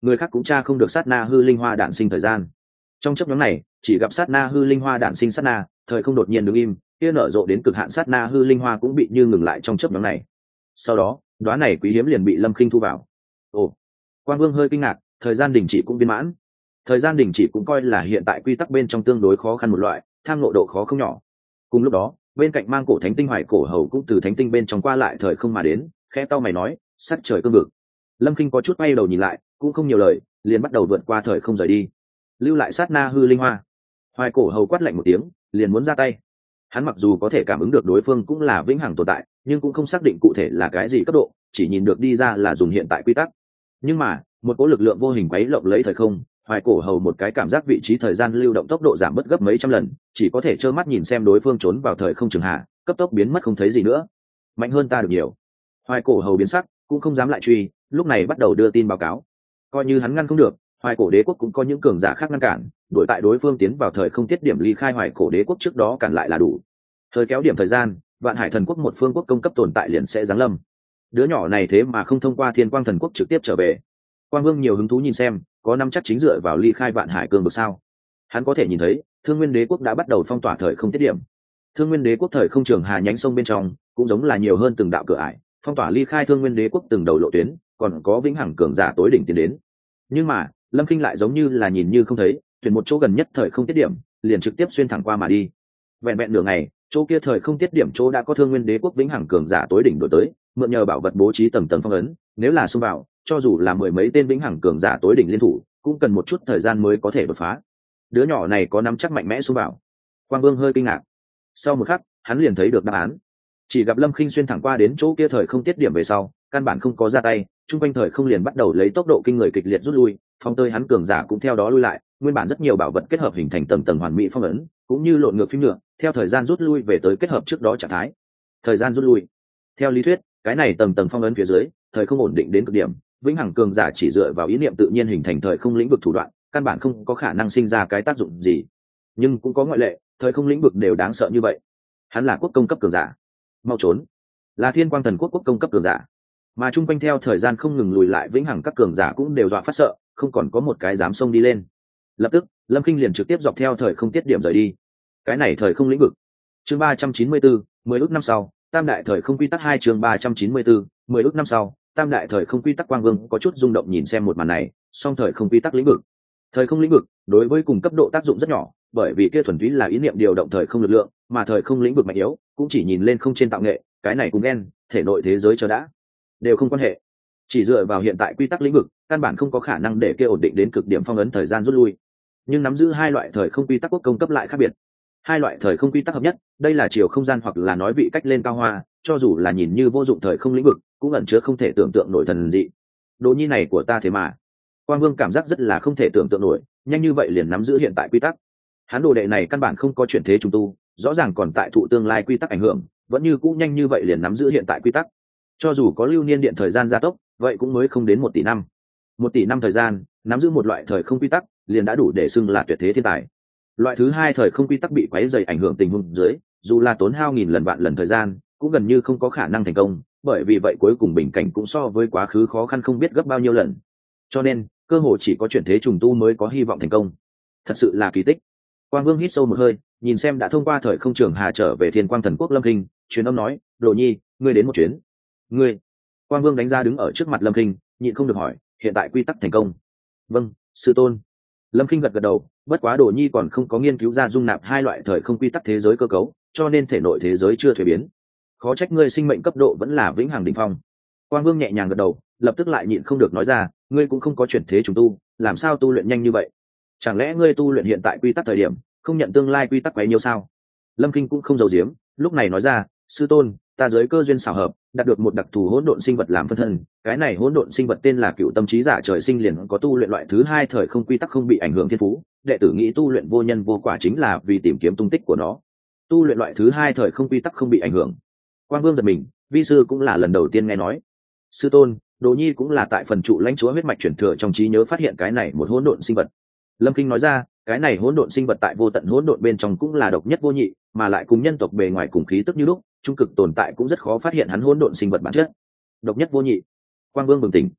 người khác cũng tra không được sát na hư linh hoa đản sinh thời gian. Trong chấp nhóm này chỉ gặp sát na hư linh hoa đản sinh sát na, thời không đột nhiên đứng im, kia nở rộ đến cực hạn sát na hư linh hoa cũng bị như ngừng lại trong chấp nhóm này. Sau đó đóa này quý hiếm liền bị Lâm Khinh thu vào. Ồ, Quang Vương hơi kinh ngạc, thời gian đình chỉ cũng viên mãn. Thời gian đình chỉ cũng coi là hiện tại quy tắc bên trong tương đối khó khăn một loại, tham ngộ độ khó không nhỏ. Cùng lúc đó bên cạnh mang cổ thánh tinh Hoài Cổ Hầu cũng từ thánh tinh bên trong qua lại thời không mà đến, khẽ cau mày nói, sắc trời cương vực. Lâm Khinh có chút quay đầu nhìn lại, cũng không nhiều lời, liền bắt đầu vượt qua thời không rời đi, lưu lại sát na hư linh hoa. Hoài Cổ Hầu quát lạnh một tiếng, liền muốn ra tay. Hắn mặc dù có thể cảm ứng được đối phương cũng là vĩnh hằng tồn tại, nhưng cũng không xác định cụ thể là cái gì cấp độ, chỉ nhìn được đi ra là dùng hiện tại quy tắc. Nhưng mà một cỗ lực lượng vô hình quấy lộng lấy thời không, Hoài Cổ Hầu một cái cảm giác vị trí thời gian lưu động tốc độ giảm bớt gấp mấy trăm lần, chỉ có thể trơ mắt nhìn xem đối phương trốn vào thời không trường hạ, cấp tốc biến mất không thấy gì nữa. Mạnh hơn ta được nhiều. Hoài Cổ Hầu biến sắc, cũng không dám lại truy, lúc này bắt đầu đưa tin báo cáo. Coi như hắn ngăn không được, Hoài Cổ Đế quốc cũng có những cường giả khác ngăn cản, đuổi tại đối phương tiến vào thời không tiết điểm ly khai Hoài Cổ Đế quốc trước đó cản lại là đủ. Thời kéo điểm thời gian, Vạn Hải Thần quốc một phương quốc công cấp tồn tại liền sẽ giáng lâm. Đứa nhỏ này thế mà không thông qua Thiên Quang Thần quốc trực tiếp trở về. Quang Vương nhiều hứng thú nhìn xem, có năm chắc chính dựa vào ly khai Vạn Hải cương vực sao? Hắn có thể nhìn thấy, Thương Nguyên Đế quốc đã bắt đầu phong tỏa thời không tiết điểm. Thương Nguyên Đế quốc thời không trường hà nhánh sông bên trong, cũng giống là nhiều hơn từng đạo cửa ải, phong tỏa ly khai Thương Nguyên Đế quốc từng đầu lộ tuyến, còn có vĩnh hằng cường giả tối đỉnh tiến đến. Nhưng mà Lâm Khinh lại giống như là nhìn như không thấy, tuyển một chỗ gần nhất thời không tiết điểm, liền trực tiếp xuyên thẳng qua mà đi. Vẹn vẹn nửa ngày, chỗ kia thời không tiết điểm chỗ đã có Thương Nguyên Đế quốc vĩnh hằng cường giả tối đỉnh đổi tới, mượn nhờ bảo vật bố trí tầng tầng phong ấn, nếu là xung vào, cho dù là mười mấy tên vĩnh hằng cường giả tối đỉnh liên thủ, cũng cần một chút thời gian mới có thể đột phá. Đứa nhỏ này có nắm chắc mạnh mẽ xung vào. Quang Vương hơi kinh ngạc. Sau một khắc, hắn liền thấy được đáp án. Chỉ gặp Lâm Khinh xuyên thẳng qua đến chỗ kia thời không tiết điểm về sau, căn bản không có ra tay, trung quanh thời không liền bắt đầu lấy tốc độ kinh người kịch liệt rút lui, phong tơi hắn cường giả cũng theo đó lui lại, nguyên bản rất nhiều bảo vật kết hợp hình thành tầng tầng hoàn mỹ phong ấn, cũng như lộn ngược phím nhựa, theo thời gian rút lui về tới kết hợp trước đó trạng thái. Thời gian rút lui. Theo lý thuyết, cái này tầng tầng phong ấn phía dưới, thời không ổn định đến cực điểm, vĩnh hằng cường giả chỉ dựa vào ý niệm tự nhiên hình thành thời không lĩnh vực thủ đoạn, căn bản không có khả năng sinh ra cái tác dụng gì. Nhưng cũng có ngoại lệ, thời không lĩnh vực đều đáng sợ như vậy. Hắn là quốc công cấp cường giả. Mau trốn. Là Thiên Quang Thần quốc quốc công cấp cường giả. Mà chung quanh theo thời gian không ngừng lùi lại vĩnh hằng các cường giả cũng đều dọa phát sợ, không còn có một cái dám xông đi lên. Lập tức, Lâm Khinh liền trực tiếp dọc theo thời không tiết điểm rời đi. Cái này thời không lĩnh vực. Chương 394, 10 ước năm sau, Tam đại thời không quy tắc 2 chương 394, 10 ước năm sau, Tam đại thời không quy tắc. Quang Vương có chút rung động nhìn xem một màn này, song thời không quy tắc lĩnh vực. Thời không lĩnh vực đối với cùng cấp độ tác dụng rất nhỏ, bởi vì kia thuần túy là ý niệm điều động thời không lực lượng, mà thời không lĩnh vực mạnh yếu cũng chỉ nhìn lên không trên tạo nghệ, cái này cùng ghen, thể nội thế giới cho đã, đều không quan hệ. Chỉ dựa vào hiện tại quy tắc lĩnh vực, căn bản không có khả năng để kia ổn định đến cực điểm phong ấn thời gian rút lui. Nhưng nắm giữ hai loại thời không quy tắc quốc công cấp lại khác biệt. Hai loại thời không quy tắc hợp nhất, đây là chiều không gian hoặc là nói vị cách lên cao hoa, cho dù là nhìn như vô dụng thời không lĩnh vực, cũng ẩn chứa không thể tưởng tượng nổi thần dị. Đồ nhi này của ta thế mà. Quang Vương cảm giác rất là không thể tưởng tượng nổi, nhanh như vậy liền nắm giữ hiện tại quy tắc. Hắn đồ đệ này căn bản không có chuyển thế trùng tu, rõ ràng còn tại thụ tương lai quy tắc ảnh hưởng, vẫn như cũ nhanh như vậy liền nắm giữ hiện tại quy tắc. Cho dù có lưu niên điện thời gian gia tốc, vậy cũng mới không đến 1 tỷ năm. 1 tỷ năm thời gian, nắm giữ một loại thời không quy tắc, liền đã đủ để xưng là tuyệt thế thiên tài. Loại thứ hai thời không quy tắc bị quấy rầy ảnh hưởng tình huống dưới, dù là tốn hao nghìn lần vạn lần thời gian, cũng gần như không có khả năng thành công, bởi vì vậy cuối cùng bình cảnh cũng so với quá khứ khó khăn không biết gấp bao nhiêu lần. Cho nên, cơ hội chỉ có chuyển thế trùng tu mới có hy vọng thành công. Thật sự là kỳ tích. Quang Vương hít sâu một hơi, nhìn xem đã thông qua thời không trường hà trở về Thiên Quang Thần quốc Lâm Khinh, truyền âm nói, "Đồ nhi, ngươi đến một chuyến." "Ngươi?" Quang Vương đánh ra đứng ở trước mặt Lâm Khinh, nhịn không được hỏi, "Hiện tại quy tắc thành công?" "Vâng, sư tôn." Lâm Khinh gật gật đầu, bất quá Đồ nhi còn không có nghiên cứu ra dung nạp hai loại thời không quy tắc thế giới cơ cấu, cho nên thể nội thế giới chưa thuế biến. Khó trách ngươi sinh mệnh cấp độ vẫn là vĩnh hằng đỉnh phong. Quang Vương nhẹ nhàng gật đầu, lập tức lại nhịn không được nói ra, "Ngươi cũng không có chuyển thế trùng tu, làm sao tu luyện nhanh như vậy? Chẳng lẽ ngươi tu luyện hiện tại quy tắc thời điểm, không nhận tương lai quy tắc quấy nhiêu sao?" Lâm Kinh cũng không giấu giếm, lúc này nói ra, "Sư tôn, ta giới cơ duyên xảo hợp, đạt được một đặc thù hỗn độn sinh vật làm phân thân, cái này hỗn độn sinh vật tên là Cựu Tâm Trí Giả trời sinh liền có tu luyện loại thứ hai thời không quy tắc không bị ảnh hưởng thiên phú, đệ tử nghĩ tu luyện vô nhân vô quả chính là vì tìm kiếm tung tích của nó. Tu luyện loại thứ hai thời không quy tắc không bị ảnh hưởng." Quang Vương giật mình, vi sư cũng là lần đầu tiên nghe nói. "Sư tôn, Đồ nhi cũng là tại phần trụ lãnh chúa huyết mạch chuyển thừa trong trí nhớ phát hiện cái này một hỗn độn sinh vật." Lâm Kinh nói ra, cái này hỗn độn sinh vật tại vô tận hỗn độn bên trong cũng là độc nhất vô nhị, mà lại cùng nhân tộc bề ngoài cùng khí tức như lúc, trung cực tồn tại cũng rất khó phát hiện hắn hỗn độn sinh vật bản chất. Độc nhất vô nhị. Quang Vương bừng tỉnh.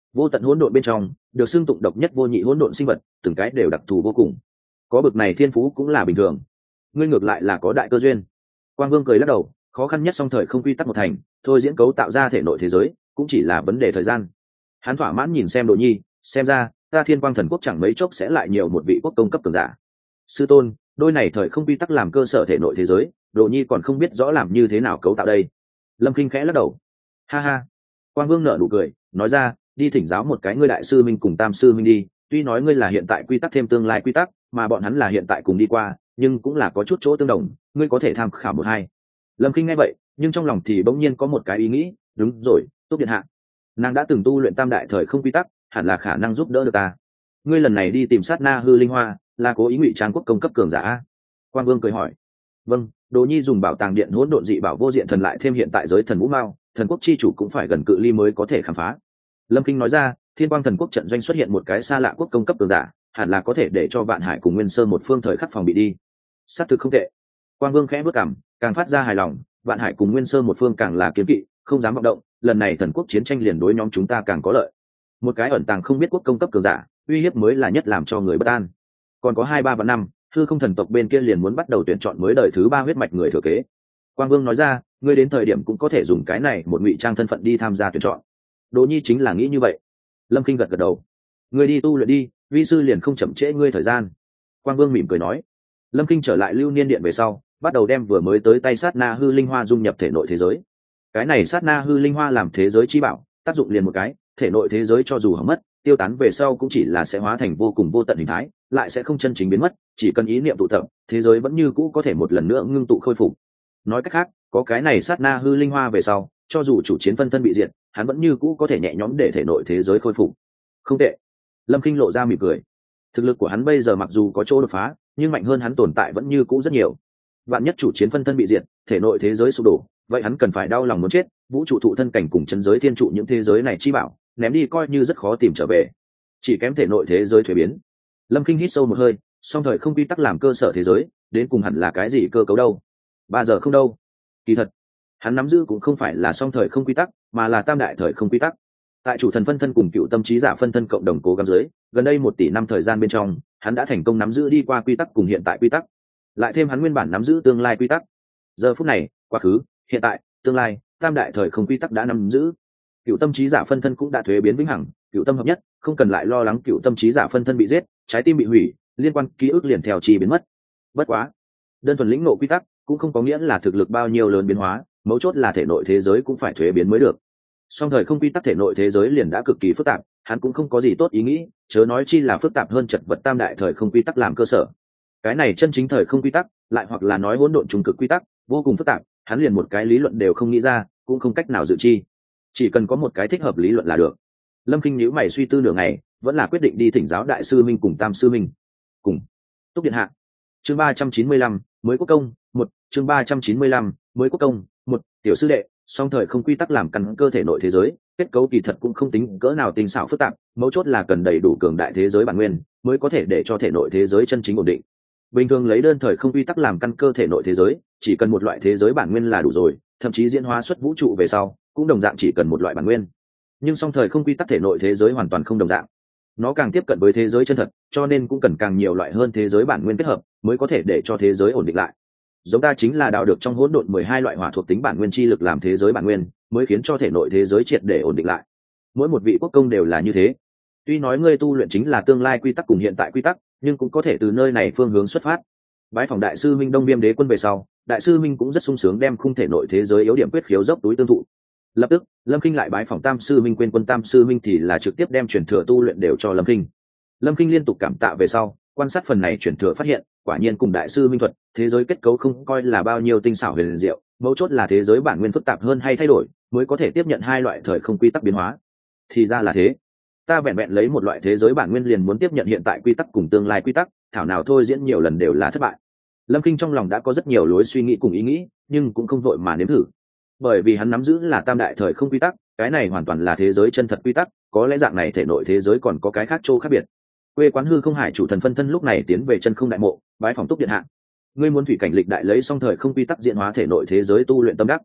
Vô tận hỗn độn bên trong được xưng tụng độc nhất vô nhị hỗn độn sinh vật, từng cái đều đặc thù vô cùng, có bực này thiên phú cũng là bình thường. Ngươi ngược lại là có đại cơ duyên. Quang Vương cười lắc đầu, khó khăn nhất song thời không quy tắc một thành, thôi diễn cấu tạo ra thể nội thế giới cũng chỉ là vấn đề thời gian. Hắn thỏa mãn nhìn xem Đồ Nhi, xem ra ta Thiên Quang Thần Quốc chẳng mấy chốc sẽ lại nhiều một vị quốc công cấp cường giả. Sư tôn, đôi này thời không quy tắc làm cơ sở thể nội thế giới, Đồ Nhi còn không biết rõ làm như thế nào cấu tạo đây. Lâm Kinh khẽ lắc đầu. Ha ha. Quang Vương nở nụ cười, nói ra, đi thỉnh giáo một cái ngươi đại sư minh cùng tam sư minh đi, tuy nói ngươi là hiện tại quy tắc thêm tương lai quy tắc, mà bọn hắn là hiện tại cùng đi qua, nhưng cũng là có chút chỗ tương đồng, ngươi có thể tham khảo một hai. Lâm Kinh nghe vậy, nhưng trong lòng thì bỗng nhiên có một cái ý nghĩ, đúng rồi, Túc điện hạ, nàng đã từng tu luyện tam đại thời không quy tắc, hẳn là khả năng giúp đỡ được ta. Ngươi lần này đi tìm sát na hư linh hoa, là cố ý ngụy trang quốc công cấp cường giả? Quang Vương cười hỏi. Vâng, Đồ Nhi dùng bảo tàng điện hỗn độn dị bảo vô diện thần lại thêm hiện tại giới thần vũ mao, thần quốc chi chủ cũng phải gần cự ly mới có thể khám phá. Lâm Kinh nói ra, Thiên Quang Thần Quốc trận doanh xuất hiện một cái xa lạ quốc công cấp cường giả, hẳn là có thể để cho Vạn Hải cùng Nguyên Sơ một phương thời khắc phòng bị đi. Sát thực không tệ. Quang Vương khẽ bước cằm, càng phát ra hài lòng, Vạn Hải cùng Nguyên Sơ một phương càng là kiên kỵ, không dám vọng động, lần này thần quốc chiến tranh liền đối nhóm chúng ta càng có lợi. Một cái ẩn tàng không biết quốc công cấp cường giả, uy hiếp mới là nhất làm cho người bất an. Còn có 2-3 vạn năm, hư không thần tộc bên kia liền muốn bắt đầu tuyển chọn mới đời thứ 3 huyết mạch người thừa kế. Quang Vương nói ra, ngươi đến thời điểm cũng có thể dùng cái này một ngụy trang thân phận đi tham gia tuyển chọn. Đỗ Nhi chính là nghĩ như vậy. Lâm Kinh gật gật đầu. Ngươi đi tu luyện đi, vi sư liền không chậm trễ ngươi thời gian. Quang Vương mỉm cười nói. Lâm Kinh trở lại Lưu Niên Điện về sau, bắt đầu đem vừa mới tới tay sát na hư linh hoa dung nhập thể nội thế giới. Cái này sát na hư linh hoa làm thế giới chi bảo, tác dụng liền một cái, thể nội thế giới cho dù hỏng mất, tiêu tán về sau cũng chỉ là sẽ hóa thành vô cùng vô tận hình thái, lại sẽ không chân chính biến mất, chỉ cần ý niệm tụ tập, thế giới vẫn như cũ có thể một lần nữa ngưng tụ khôi phục. Nói cách khác, có cái này sát na hư linh hoa về sau, cho dù chủ chiến phân thân bị diệt, hắn vẫn như cũ có thể nhẹ nhõm để thể nội thế giới khôi phục. Không tệ. Lâm Kinh lộ ra mỉm cười. Thực lực của hắn bây giờ mặc dù có chỗ đột phá, nhưng mạnh hơn hắn tồn tại vẫn như cũ rất nhiều. Vạn nhất chủ chiến phân thân bị diệt, thể nội thế giới sụp đổ, vậy hắn cần phải đau lòng muốn chết. Vũ trụ thụ thân cảnh cùng chân giới thiên trụ những thế giới này chi bảo, ném đi coi như rất khó tìm trở về. Chỉ kém thể nội thế giới thuế biến. Lâm Kinh hít sâu một hơi, song thời không quy tắc làm cơ sở thế giới, đến cùng hẳn là cái gì cơ cấu đâu? 3 giờ không đâu. Kỳ thật, hắn nắm giữ cũng không phải là song thời không quy tắc, mà là tam đại thời không quy tắc. Tại chủ thần phân thân cùng cựu tâm trí giả phân thân cộng đồng cố gắng dưới, gần đây 1 tỷ năm thời gian bên trong, hắn đã thành công nắm giữ đi qua quy tắc cùng hiện tại quy tắc, lại thêm hắn nguyên bản nắm giữ tương lai quy tắc. Giờ phút này, quá khứ, hiện tại, tương lai, tam đại thời không quy tắc đã nắm giữ. Cựu tâm trí giả phân thân cũng đã thuế biến vĩnh hằng, cựu tâm hợp nhất, không cần lại lo lắng cựu tâm trí giả phân thân bị giết, trái tim bị hủy, liên quan ký ức liền theo chi biến mất. Bất quá, đơn thuần lĩnh ngộ quy tắc cũng không có nghĩa là thực lực bao nhiêu lớn biến hóa, mấu chốt là thể nội thế giới cũng phải thuế biến mới được. Song thời không quy tắc thể nội thế giới liền đã cực kỳ phức tạp, hắn cũng không có gì tốt ý nghĩ, chớ nói chi là phức tạp hơn chật vật tam đại thời không quy tắc làm cơ sở. Cái này chân chính thời không quy tắc, lại hoặc là nói hỗn độn trùng cực quy tắc, vô cùng phức tạp, hắn liền một cái lý luận đều không nghĩ ra, cũng không cách nào dự chi. Chỉ cần có một cái thích hợp lý luận là được. Lâm Kinh nhíu mày suy tư nửa ngày, vẫn là quyết định đi thỉnh giáo đại sư minh cùng tam sư minh. Cùng Túc điện hạ. Chương 395, mới quốc công, 1, chương 395, mới quốc công, 1, tiểu sư đệ, song thời không quy tắc làm căn cơ thể nội thế giới, kết cấu kỳ thật cũng không tính cỡ nào tinh xảo phức tạp, mấu chốt là cần đầy đủ cường đại thế giới bản nguyên, mới có thể để cho thể nội thế giới chân chính ổn định. Bình thường lấy đơn thời không quy tắc làm căn cơ thể nội thế giới, chỉ cần một loại thế giới bản nguyên là đủ rồi, thậm chí diễn hóa xuất vũ trụ về sau, cũng đồng dạng chỉ cần một loại bản nguyên. Nhưng song thời không quy tắc thể nội thế giới hoàn toàn không đồng dạng, nó càng tiếp cận với thế giới chân thật, cho nên cũng cần càng nhiều loại hơn thế giới bản nguyên kết hợp, mới có thể để cho thế giới ổn định lại. Giống ta chính là đào được trong hỗn độn 12 loại hỏa thuộc tính bản nguyên chi lực làm thế giới bản nguyên, mới khiến cho thể nội thế giới triệt để ổn định lại. Mỗi một vị quốc công đều là như thế. Tuy nói ngươi tu luyện chính là tương lai quy tắc cùng hiện tại quy tắc, nhưng cũng có thể từ nơi này phương hướng xuất phát. Bái phòng đại sư minh Đông Viêm Đế quân về sau, đại sư minh cũng rất sung sướng đem khung thể nội thế giới yếu điểm quyết khiếu dốc túi tương thụ. Lập tức, Lâm Kinh lại bái phòng tam sư minh Quên Quân tam sư minh thì là trực tiếp đem truyền thừa tu luyện đều cho Lâm Kinh. Lâm Kinh liên tục cảm tạ về sau, quan sát phần này truyền thừa phát hiện, quả nhiên cùng đại sư minh thuật, thế giới kết cấu không coi là bao nhiêu tinh xảo huyền diệu, mấu chốt là thế giới bản nguyên phức tạp hơn hay thay đổi, mới có thể tiếp nhận hai loại thời không quy tắc biến hóa. Thì ra là thế. Ta vẹn vẹn lấy một loại thế giới bản nguyên liền muốn tiếp nhận hiện tại quy tắc cùng tương lai quy tắc, thảo nào thôi diễn nhiều lần đều là thất bại. Lâm Kinh trong lòng đã có rất nhiều lối suy nghĩ cùng ý nghĩ, nhưng cũng không vội mà nếm thử. Bởi vì hắn nắm giữ là tam đại thời không quy tắc, cái này hoàn toàn là thế giới chân thật quy tắc, có lẽ dạng này thể nội thế giới còn có cái khác chỗ khác biệt. Quê quán hư không hải chủ thần phân thân lúc này tiến về chân không đại mộ, bái phòng Túc điện hạ. Ngươi muốn thủy cảnh lịch đại lấy xong thời không quy tắc diễn hóa thể nội thế giới tu luyện tâm đắc.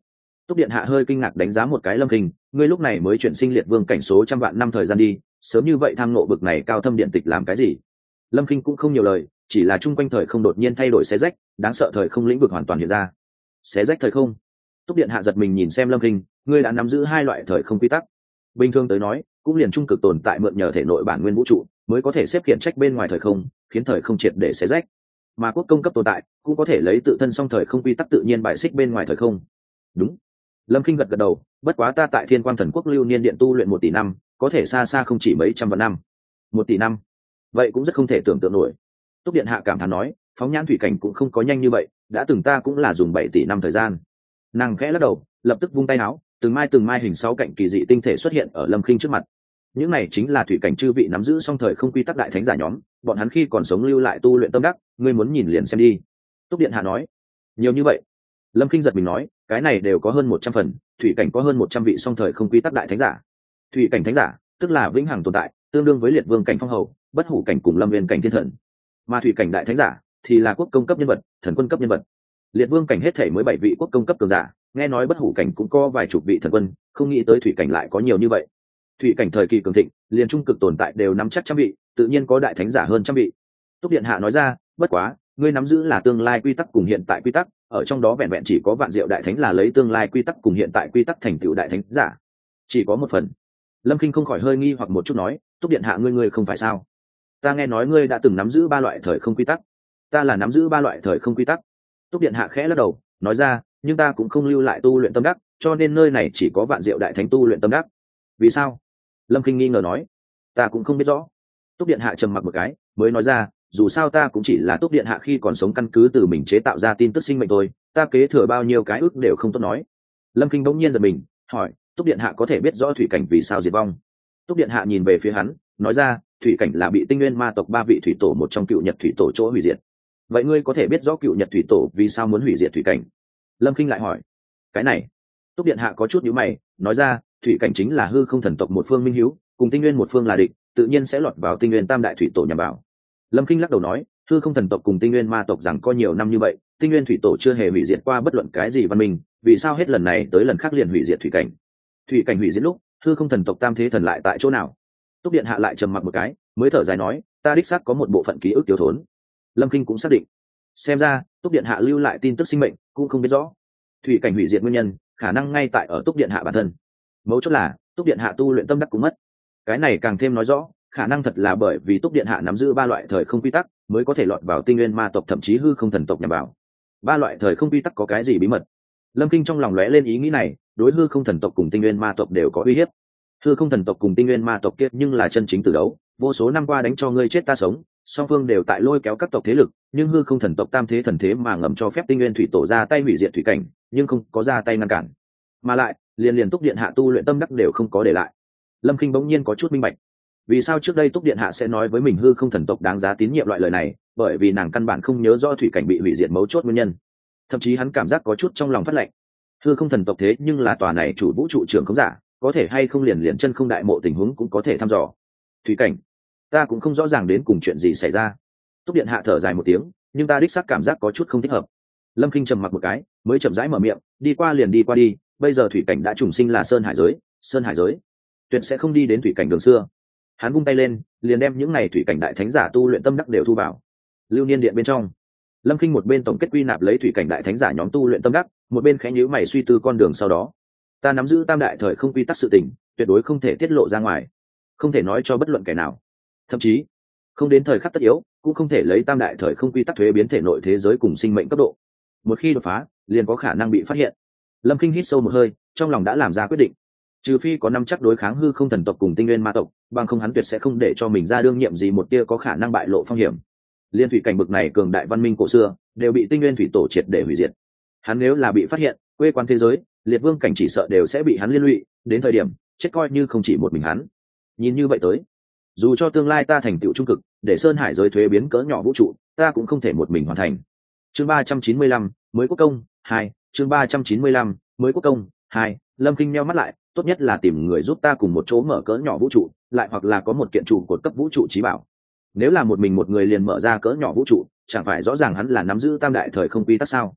Túc điện hạ hơi kinh ngạc đánh giá một cái Lâm Kinh, ngươi lúc này mới chuyển sinh liệt vương cảnh số trăm vạn năm thời gian đi, sớm như vậy tham nộ bực này cao thâm điện tịch làm cái gì? Lâm Kinh cũng không nhiều lời, chỉ là chung quanh thời không đột nhiên thay đổi xé rách, đáng sợ thời không lĩnh vực hoàn toàn hiện ra. Xé rách thời không? Túc điện hạ giật mình nhìn xem Lâm Kinh, ngươi đã nắm giữ hai loại thời không quy tắc. Bình thường tới nói, cũng liền trung cực tồn tại mượn nhờ thể nội bản nguyên vũ trụ, mới có thể xếp khiển trách bên ngoài thời không, khiến thời không triệt để xé rách. Mà quốc công cấp tồn tại, cũng có thể lấy tự thân song thời không quy tắc tự nhiên bài xích bên ngoài thời không. Đúng. Lâm Kinh gật gật đầu, bất quá ta tại Thiên Quang Thần Quốc lưu niên điện tu luyện 1 tỷ năm, có thể xa xa không chỉ mấy trăm vạn năm. 1 tỷ năm, vậy cũng rất không thể tưởng tượng nổi. Túc điện hạ cảm thán nói, phóng nhãn thủy cảnh cũng không có nhanh như vậy, đã từng ta cũng là dùng 7 tỷ năm thời gian. Nàng khẽ lắc đầu, lập tức vung tay áo, từng mai hình 6 cạnh kỳ dị tinh thể xuất hiện ở Lâm Kinh trước mặt. Những này chính là thủy cảnh chư vị nắm giữ song thời không quy tắc đại thánh giả nhóm, bọn hắn khi còn sống lưu lại tu luyện tâm đắc, ngươi muốn nhìn liền xem đi. Túc điện hạ nói, nhiều như vậy. Lâm Kinh giật mình nói, cái này đều có hơn 100 phần, thủy cảnh có hơn 100 vị song thời không quy tắc đại thánh giả. Thủy cảnh thánh giả, tức là vĩnh hằng tồn tại, tương đương với liệt vương cảnh phong hầu, bất hủ cảnh cùng lâm viên cảnh thiên thần. Mà thủy cảnh đại thánh giả thì là quốc công cấp nhân vật, thần quân cấp nhân vật. Liệt vương cảnh hết thể mới 7 vị quốc công cấp cường giả, nghe nói bất hủ cảnh cũng có vài chục vị thần quân, không nghĩ tới thủy cảnh lại có nhiều như vậy. Thủy cảnh thời kỳ cường thịnh, liền trung cực tồn tại đều nắm chắc trăm vị, tự nhiên có đại thánh giả hơn trăm vị. Túc điện hạ nói ra, bất quá, ngươi nắm giữ là tương lai quy tắc cùng hiện tại quy tắc, ở trong đó vẹn vẹn chỉ có Vạn Diệu đại thánh là lấy tương lai quy tắc cùng hiện tại quy tắc thành tựu đại thánh giả, chỉ có một phần. Lâm Kinh không khỏi hơi nghi hoặc một chút nói, Túc điện hạ ngươi không phải sao? Ta nghe nói ngươi đã từng nắm giữ 3 loại thời không quy tắc. Ta là nắm giữ 3 loại thời không quy tắc. Túc điện hạ khẽ lắc đầu, nói ra, nhưng ta cũng không lưu lại tu luyện tâm đắc, cho nên nơi này chỉ có Vạn Diệu đại thánh tu luyện tâm đắc. Vì sao? Lâm Kinh nghi ngờ nói, ta cũng không biết rõ. Túc điện hạ trầm mặc một cái, mới nói ra, dù sao ta cũng chỉ là Túc điện hạ khi còn sống căn cứ từ mình chế tạo ra tin tức sinh mệnh thôi, ta kế thừa bao nhiêu cái ước đều không tốt nói. Lâm Kinh bỗng nhiên giật mình, hỏi, Túc điện hạ có thể biết rõ thủy cảnh vì sao diệt vong? Túc điện hạ nhìn về phía hắn, nói ra, thủy cảnh là bị tinh nguyên ma tộc 3 vị thủy tổ một trong cựu nhật thủy tổ chỗ hủy diệt. Vậy ngươi có thể biết rõ cựu nhật thủy tổ vì sao muốn hủy diệt thủy cảnh? Lâm Kinh lại hỏi, cái này. Túc điện hạ có chút nhíu mày, nói ra, thủy cảnh chính là hư không thần tộc một phương minh hiếu, cùng tinh nguyên một phương là địch, tự nhiên sẽ lọt vào tinh nguyên tam đại thủy tổ nhằm vào. Lâm Kinh lắc đầu nói, hư không thần tộc cùng tinh nguyên ma tộc rằng có nhiều năm như vậy, tinh nguyên thủy tổ chưa hề hủy diệt qua bất luận cái gì văn minh, vì sao hết lần này tới lần khác liền hủy diệt thủy cảnh? Thủy cảnh hủy diệt lúc, hư không thần tộc tam thế thần lại tại chỗ nào? Túc điện hạ lại trầm mặc một cái, mới thở dài nói, ta đích xác có một bộ phận ký ức thiếu thốn. Lâm Kinh cũng xác định, xem ra Túc điện hạ lưu lại tin tức sinh mệnh cũng không biết rõ thủy cảnh hủy diệt nguyên nhân, khả năng ngay tại ở Túc điện hạ bản thân. Mấu chốt là Túc điện hạ tu luyện tâm đắc cũng mất, cái này càng thêm nói rõ khả năng thật là bởi vì Túc điện hạ nắm giữ 3 loại thời không quy tắc mới có thể lọt vào tinh nguyên ma tộc thậm chí hư không thần tộc nhằm vào. 3 loại thời không quy tắc có cái gì bí mật? Lâm Kinh trong lòng lóe lên ý nghĩ này, đối hư không thần tộc cùng tinh nguyên ma tộc đều có uy hiếp. Hư không thần tộc cùng tinh nguyên ma tộc kiệt nhưng là chân chính từ đấu, vô số năm qua đánh cho ngươi chết ta sống, song phương đều tại lôi kéo các tộc thế lực, nhưng hư không thần tộc tam thế thần thế mà ngầm cho phép tinh nguyên thủy tổ ra tay hủy diệt thủy cảnh, nhưng không có ra tay ngăn cản, mà lại liền Túc điện hạ tu luyện tâm đắc đều không có để lại. Lâm Kinh bỗng nhiên có chút minh bạch, vì sao trước đây Túc điện hạ sẽ nói với mình hư không thần tộc đáng giá tín nhiệm loại lời này, bởi vì nàng căn bản không nhớ rõ thủy cảnh bị hủy diệt mấu chốt nguyên nhân. Thậm chí hắn cảm giác có chút trong lòng phát lạnh, hư không thần tộc thế nhưng là tòa này chủ vũ trụ trưởng không giả, có thể hay không liền chân không đại mộ tình huống cũng có thể thăm dò. Thủy cảnh, ta cũng không rõ ràng đến cùng chuyện gì xảy ra. Túc điện hạ thở dài một tiếng, nhưng ta đích xác cảm giác có chút không thích hợp. Lâm Kinh trầm mặc một cái, mới chậm rãi mở miệng, đi qua liền đi qua đi, bây giờ thủy cảnh đã trùng sinh là sơn hải giới tuyệt sẽ không đi đến thủy cảnh đường xưa. Hắn vung tay lên, liền đem những này thủy cảnh đại thánh giả tu luyện tâm đắc đều thu vào lưu niên điện bên trong. Lâm Kinh một bên tổng kết quy nạp lấy thủy cảnh đại thánh giả nhóm tu luyện tâm đắc, một bên khẽ nhíu mày suy tư con đường sau đó. Ta nắm giữ tam đại thời không quy tắc sự tình, tuyệt đối không thể tiết lộ ra ngoài, không thể nói cho bất luận kẻ nào, thậm chí không đến thời khắc tất yếu cũng không thể lấy tam đại thời không quy tắc thuế biến thể nội thế giới cùng sinh mệnh cấp độ, một khi đột phá liền có khả năng bị phát hiện. Lâm Kinh hít sâu một hơi, trong lòng đã làm ra quyết định, trừ phi có năm chắc đối kháng hư không thần tộc cùng tinh nguyên ma tộc, bằng không hắn tuyệt sẽ không để cho mình ra đương nhiệm gì một tia có khả năng bại lộ phong hiểm. Liên thủy cảnh bực này cường đại văn minh cổ xưa đều bị tinh nguyên thủy tổ triệt để hủy diệt, hắn nếu là bị phát hiện, quê quán thế giới liệt vương cảnh chỉ sợ đều sẽ bị hắn liên lụy, đến thời điểm chết coi như không chỉ một mình hắn. Nhìn như vậy tới, dù cho tương lai ta thành tựu trung cực, để sơn hải giới thuế biến cỡ nhỏ vũ trụ, ta cũng không thể một mình hoàn thành. Chương 395, mới quốc công 2, chương 395, mới quốc công 2. Lâm Kinh nheo mắt lại, tốt nhất là tìm người giúp ta cùng một chỗ mở cỡ nhỏ vũ trụ, lại hoặc là có một kiện trụ cột cấp vũ trụ trí bảo. Nếu là một mình một người liền mở ra cỡ nhỏ vũ trụ, chẳng phải rõ ràng hắn là nắm giữ tam đại thời không quy tắc sao?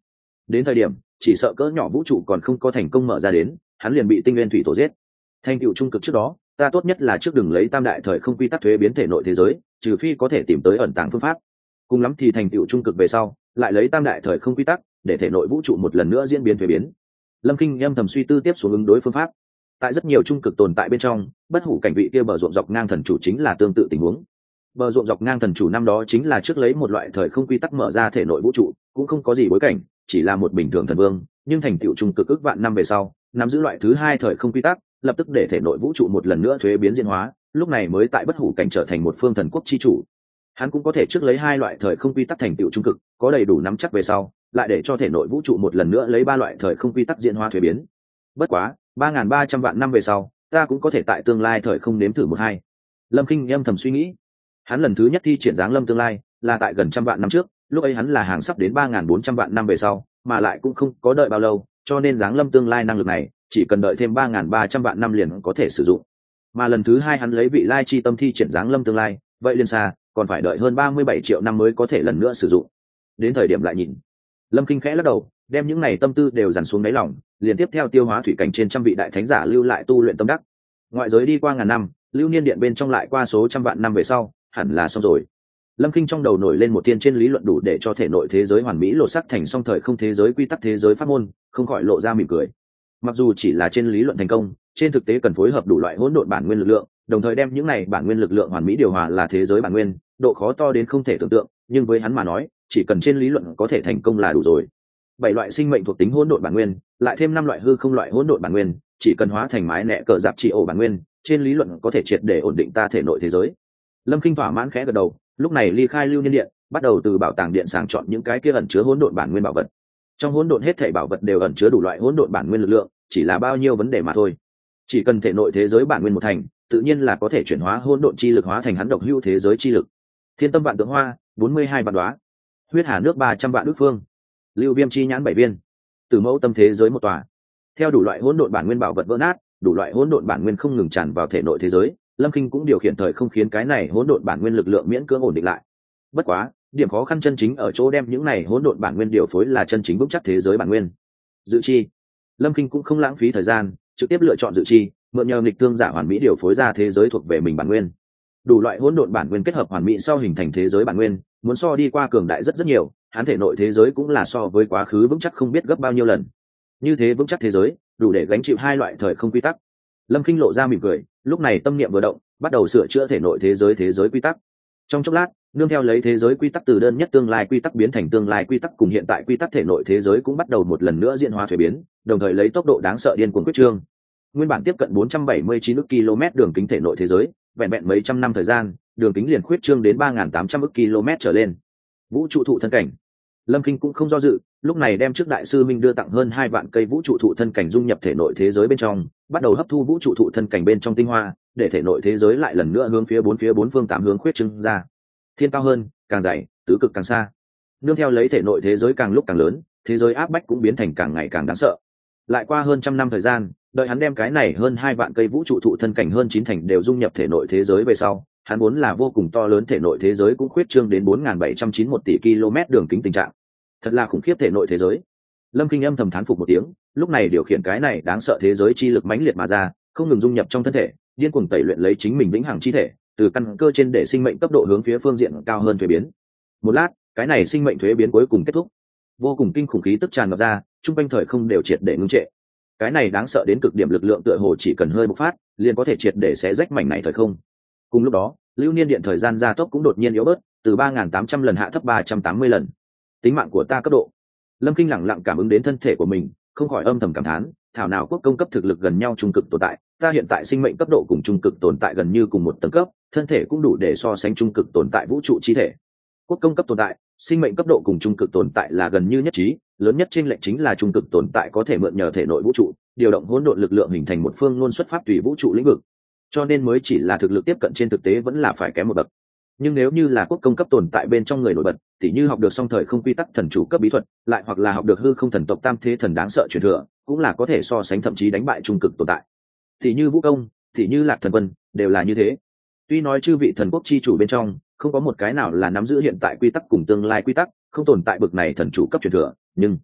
Đến thời điểm chỉ sợ cỡ nhỏ vũ trụ còn không có thành công mở ra đến, hắn liền bị tinh nguyên thủy tổ giết. Thành tựu trung cực trước đó, ta tốt nhất là trước đừng lấy tam đại thời không quy tắc thuế biến thể nội thế giới, trừ phi có thể tìm tới ẩn tàng phương pháp. Cùng lắm thì thành tựu trung cực về sau, lại lấy tam đại thời không quy tắc để thể nội vũ trụ một lần nữa diễn biến thuế biến. Lâm Kinh âm thầm suy tư tiếp xuống ứng đối phương pháp. Tại rất nhiều trung cực tồn tại bên trong, bất hủ cảnh vị kia bờ ruộng dọc ngang thần chủ chính là tương tự tình huống. Bờ ruộng dọc ngang thần chủ năm đó chính là trước lấy một loại thời không quy tắc mở ra thể nội vũ trụ, cũng không có gì bối cảnh, chỉ là một bình thường thần vương, nhưng thành tựu trung cực ước vạn năm về sau, nắm giữ loại thứ hai thời không quy tắc, lập tức để thể nội vũ trụ một lần nữa thuế biến diễn hóa, lúc này mới tại bất hủ cảnh trở thành một phương thần quốc chi chủ. Hắn cũng có thể trước lấy hai loại thời không quy tắc thành tựu trung cực, có đầy đủ nắm chắc về sau, lại để cho thể nội vũ trụ một lần nữa lấy ba loại thời không quy tắc diễn hóa thuế biến. Bất quá 3.300 vạn năm về sau, ta cũng có thể tại tương lai thời không nếm thử một hai. Lâm Kinh âm thầm suy nghĩ. Hắn lần thứ nhất thi triển giáng lâm tương lai là tại gần trăm vạn năm trước, lúc ấy hắn là hàng sắp đến 3.400 vạn năm về sau, mà lại cũng không có đợi bao lâu, cho nên giáng lâm tương lai năng lực này chỉ cần đợi thêm 3.300 vạn năm liền có thể sử dụng. Mà lần thứ hai hắn lấy vị lai chi tâm thi triển giáng lâm tương lai, vậy liên xa còn phải đợi hơn 37 triệu năm mới có thể lần nữa sử dụng. Đến thời điểm lại nhìn. Lâm Kinh khẽ lắc đầu, đem những này tâm tư đều dằn xuống đáy lòng, liền tiếp theo tiêu hóa thủy cảnh trên trăm vị đại thánh giả lưu lại tu luyện tâm đắc. Ngoại giới đi qua ngàn năm, lưu niên điện bên trong lại qua số trăm vạn năm về sau, hẳn là xong rồi. Lâm Kinh trong đầu nổi lên một tiên trên lý luận đủ để cho thể nội thế giới hoàn mỹ lột sắc thành song thời không thế giới quy tắc thế giới pháp môn, không khỏi lộ ra mỉm cười. Mặc dù chỉ là trên lý luận thành công, trên thực tế cần phối hợp đủ loại hỗn độn bản nguyên lực lượng, đồng thời đem những này bản nguyên lực lượng hoàn mỹ điều hòa là thế giới bản nguyên, độ khó to đến không thể tưởng tượng, nhưng với hắn mà nói, chỉ cần trên lý luận có thể thành công là đủ rồi. 7 loại sinh mệnh thuộc tính hỗn độn bản nguyên, lại thêm 5 loại hư không loại hỗn độn bản nguyên, chỉ cần hóa thành mái nẹ cờ giáp trị ổ bản nguyên, trên lý luận có thể triệt để ổn định ta thể nội thế giới. Lâm Kinh thỏa mãn khẽ gật đầu, lúc này ly khai lưu niên điện, bắt đầu từ bảo tàng điện sàng chọn những cái kia ẩn chứa hỗn độn bản nguyên bảo vật. Trong hỗn độn hết thảy bảo vật đều ẩn chứa đủ loại hỗn độn bản nguyên lực lượng, chỉ là bao nhiêu vấn đề mà thôi. Chỉ cần thể nội thế giới bản nguyên một thành, tự nhiên là có thể chuyển hóa hỗn độn chi lực hóa thành hắn độc hữu thế giới chi lực. Thiên tâm vạn tượng hoa, 42 vạn đóa. Huyết hà nước 300 vạn nước phương. Lưu viêm chi nhãn 7 viên. Tử mẫu tâm thế giới một tòa. Theo đủ loại hỗn độn bản nguyên bảo vật vỡ nát, đủ loại hỗn độn bản nguyên không ngừng tràn vào thể nội thế giới, Lâm Kinh cũng điều khiển thời không khiến cái này hỗn độn bản nguyên lực lượng miễn cưỡng ổn định lại. Bất quá, điểm khó khăn chân chính ở chỗ đem những này hỗn độn bản nguyên điều phối là chân chính vững chắc thế giới bản nguyên. Dự chi. Lâm Kinh cũng không lãng phí thời gian, trực tiếp lựa chọn dự chi, mượn nhờ nghịch tương giả hoàn mỹ điều phối ra thế giới thuộc về mình bản nguyên. Đủ loại hỗn độn bản nguyên kết hợp hoàn mỹ sau hình thành thế giới bản nguyên, muốn so đi qua cường đại rất rất nhiều, hắn thể nội thế giới cũng là so với quá khứ vững chắc không biết gấp bao nhiêu lần. Như thế vững chắc thế giới, đủ để gánh chịu hai loại thời không quy tắc. Lâm Kinh lộ ra mỉm cười, lúc này tâm niệm vừa động, bắt đầu sửa chữa thể nội thế giới quy tắc. Trong chốc lát, nương theo lấy thế giới quy tắc từ đơn nhất tương lai quy tắc biến thành tương lai quy tắc cùng hiện tại quy tắc thể nội thế giới cũng bắt đầu một lần nữa diễn hóa thuế biến, đồng thời lấy tốc độ đáng sợ điên cuồng quyết trương. Nguyên bản tiếp cận 479 ức km đường kính thể nội thế giới, vẹn vẹn mấy trăm năm thời gian, đường kính liền khuyết trương đến 3.800 ức km trở lên. Vũ trụ thụ thân cảnh. Lâm Kinh cũng không do dự, lúc này đem trước đại sư Minh đưa tặng hơn 2 vạn cây vũ trụ thụ thân cảnh dung nhập thể nội thế giới bên trong, bắt đầu hấp thu vũ trụ thụ thân cảnh bên trong tinh hoa, để thể nội thế giới lại lần nữa hướng phía bốn phương tám hướng khuyết trương ra. Thiên cao hơn, càng dày, tứ cực càng xa. Nương theo lấy thể nội thế giới càng lúc càng lớn, thế giới áp bách cũng biến thành càng ngày càng đáng sợ. Lại qua hơn trăm năm thời gian, đợi hắn đem cái này hơn 2 vạn cây vũ trụ thụ thân cảnh hơn 9 thành đều dung nhập thể nội thế giới về sau, hắn vốn là vô cùng to lớn thể nội thế giới cũng khuyết trương đến 4.791 tỷ km đường kính tình trạng. Thật là khủng khiếp thể nội thế giới. Lâm Kinh âm thầm thán phục một tiếng, lúc này điều khiển cái này đáng sợ thế giới chi lực mãnh liệt mà ra, không ngừng dung nhập trong thân thể, điên cuồng tẩy luyện lấy chính mình vĩnh hằng chi thể, từ căn cơ trên để sinh mệnh cấp độ hướng phía phương diện cao hơn thuế biến. Một lát, cái này sinh mệnh thuế biến cuối cùng kết thúc. Vô cùng kinh khủng khí tức tràn ngập ra, trung quanh thời không đều triệt để ngưng trệ. Cái này đáng sợ đến cực điểm lực lượng tựa hồ chỉ cần hơi bộc phát, liền có thể triệt để xé rách mảnh này thời không. Cùng lúc đó, lưu niên điện thời gian gia tốc cũng đột nhiên yếu bớt, từ 3.800 lần hạ thấp 380 lần. Tính mạng của ta cấp độ. Lâm Kinh lẳng lặng cảm ứng đến thân thể của mình, không khỏi âm thầm cảm thán, thảo nào quốc công cấp thực lực gần nhau trung cực tồn tại, ta hiện tại sinh mệnh cấp độ cùng trung cực tồn tại gần như cùng một tầng cấp, thân thể cũng đủ để so sánh trung cực tồn tại vũ trụ chi thể. Quốc công cấp tồn tại, sinh mệnh cấp độ cùng trung cực tồn tại là gần như nhất trí, lớn nhất chênh lệch chính là trung cực tồn tại có thể mượn nhờ thể nội vũ trụ, điều động hỗn độn lực lượng hình thành một phương luôn xuất phát tùy vũ trụ lĩnh vực. Cho nên mới chỉ là thực lực tiếp cận trên thực tế vẫn là phải kém một bậc. Nhưng nếu như là quốc công cấp tồn tại bên trong người nổi bật, tỉ như học được song thời không quy tắc thần chủ cấp bí thuật, lại hoặc là học được hư không thần tộc tam thế thần đáng sợ truyền thừa, cũng là có thể so sánh thậm chí đánh bại trung cực tồn tại. Tỉ như Vũ Công, tỉ như Lạc Thần Quân, đều là như thế. Tuy nói chư vị thần quốc chi chủ bên trong, không có một cái nào là nắm giữ hiện tại quy tắc cùng tương lai quy tắc, không tồn tại bực này thần chủ cấp truyền thừa, nhưng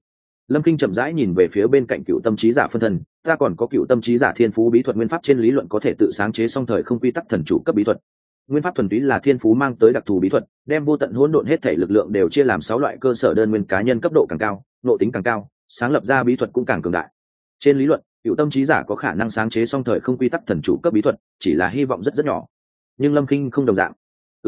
Lâm Kinh chậm rãi nhìn về phía bên cạnh cựu tâm trí giả phân thân, ta còn có cựu tâm trí giả thiên phú bí thuật nguyên pháp, trên lý luận có thể tự sáng chế song thời không quy tắc thần chủ cấp bí thuật. Nguyên pháp thuần túy là thiên phú mang tới đặc thù bí thuật, đem vô tận hỗn độn hết thể lực lượng đều chia làm 6 loại cơ sở đơn nguyên, cá nhân cấp độ càng cao, nội tính càng cao, sáng lập ra bí thuật cũng càng cường đại. Trên lý luận, cựu tâm trí giả có khả năng sáng chế song thời không quy tắc thần chủ cấp bí thuật, chỉ là hy vọng rất rất nhỏ. Nhưng Lâm Kinh không đồng dạng.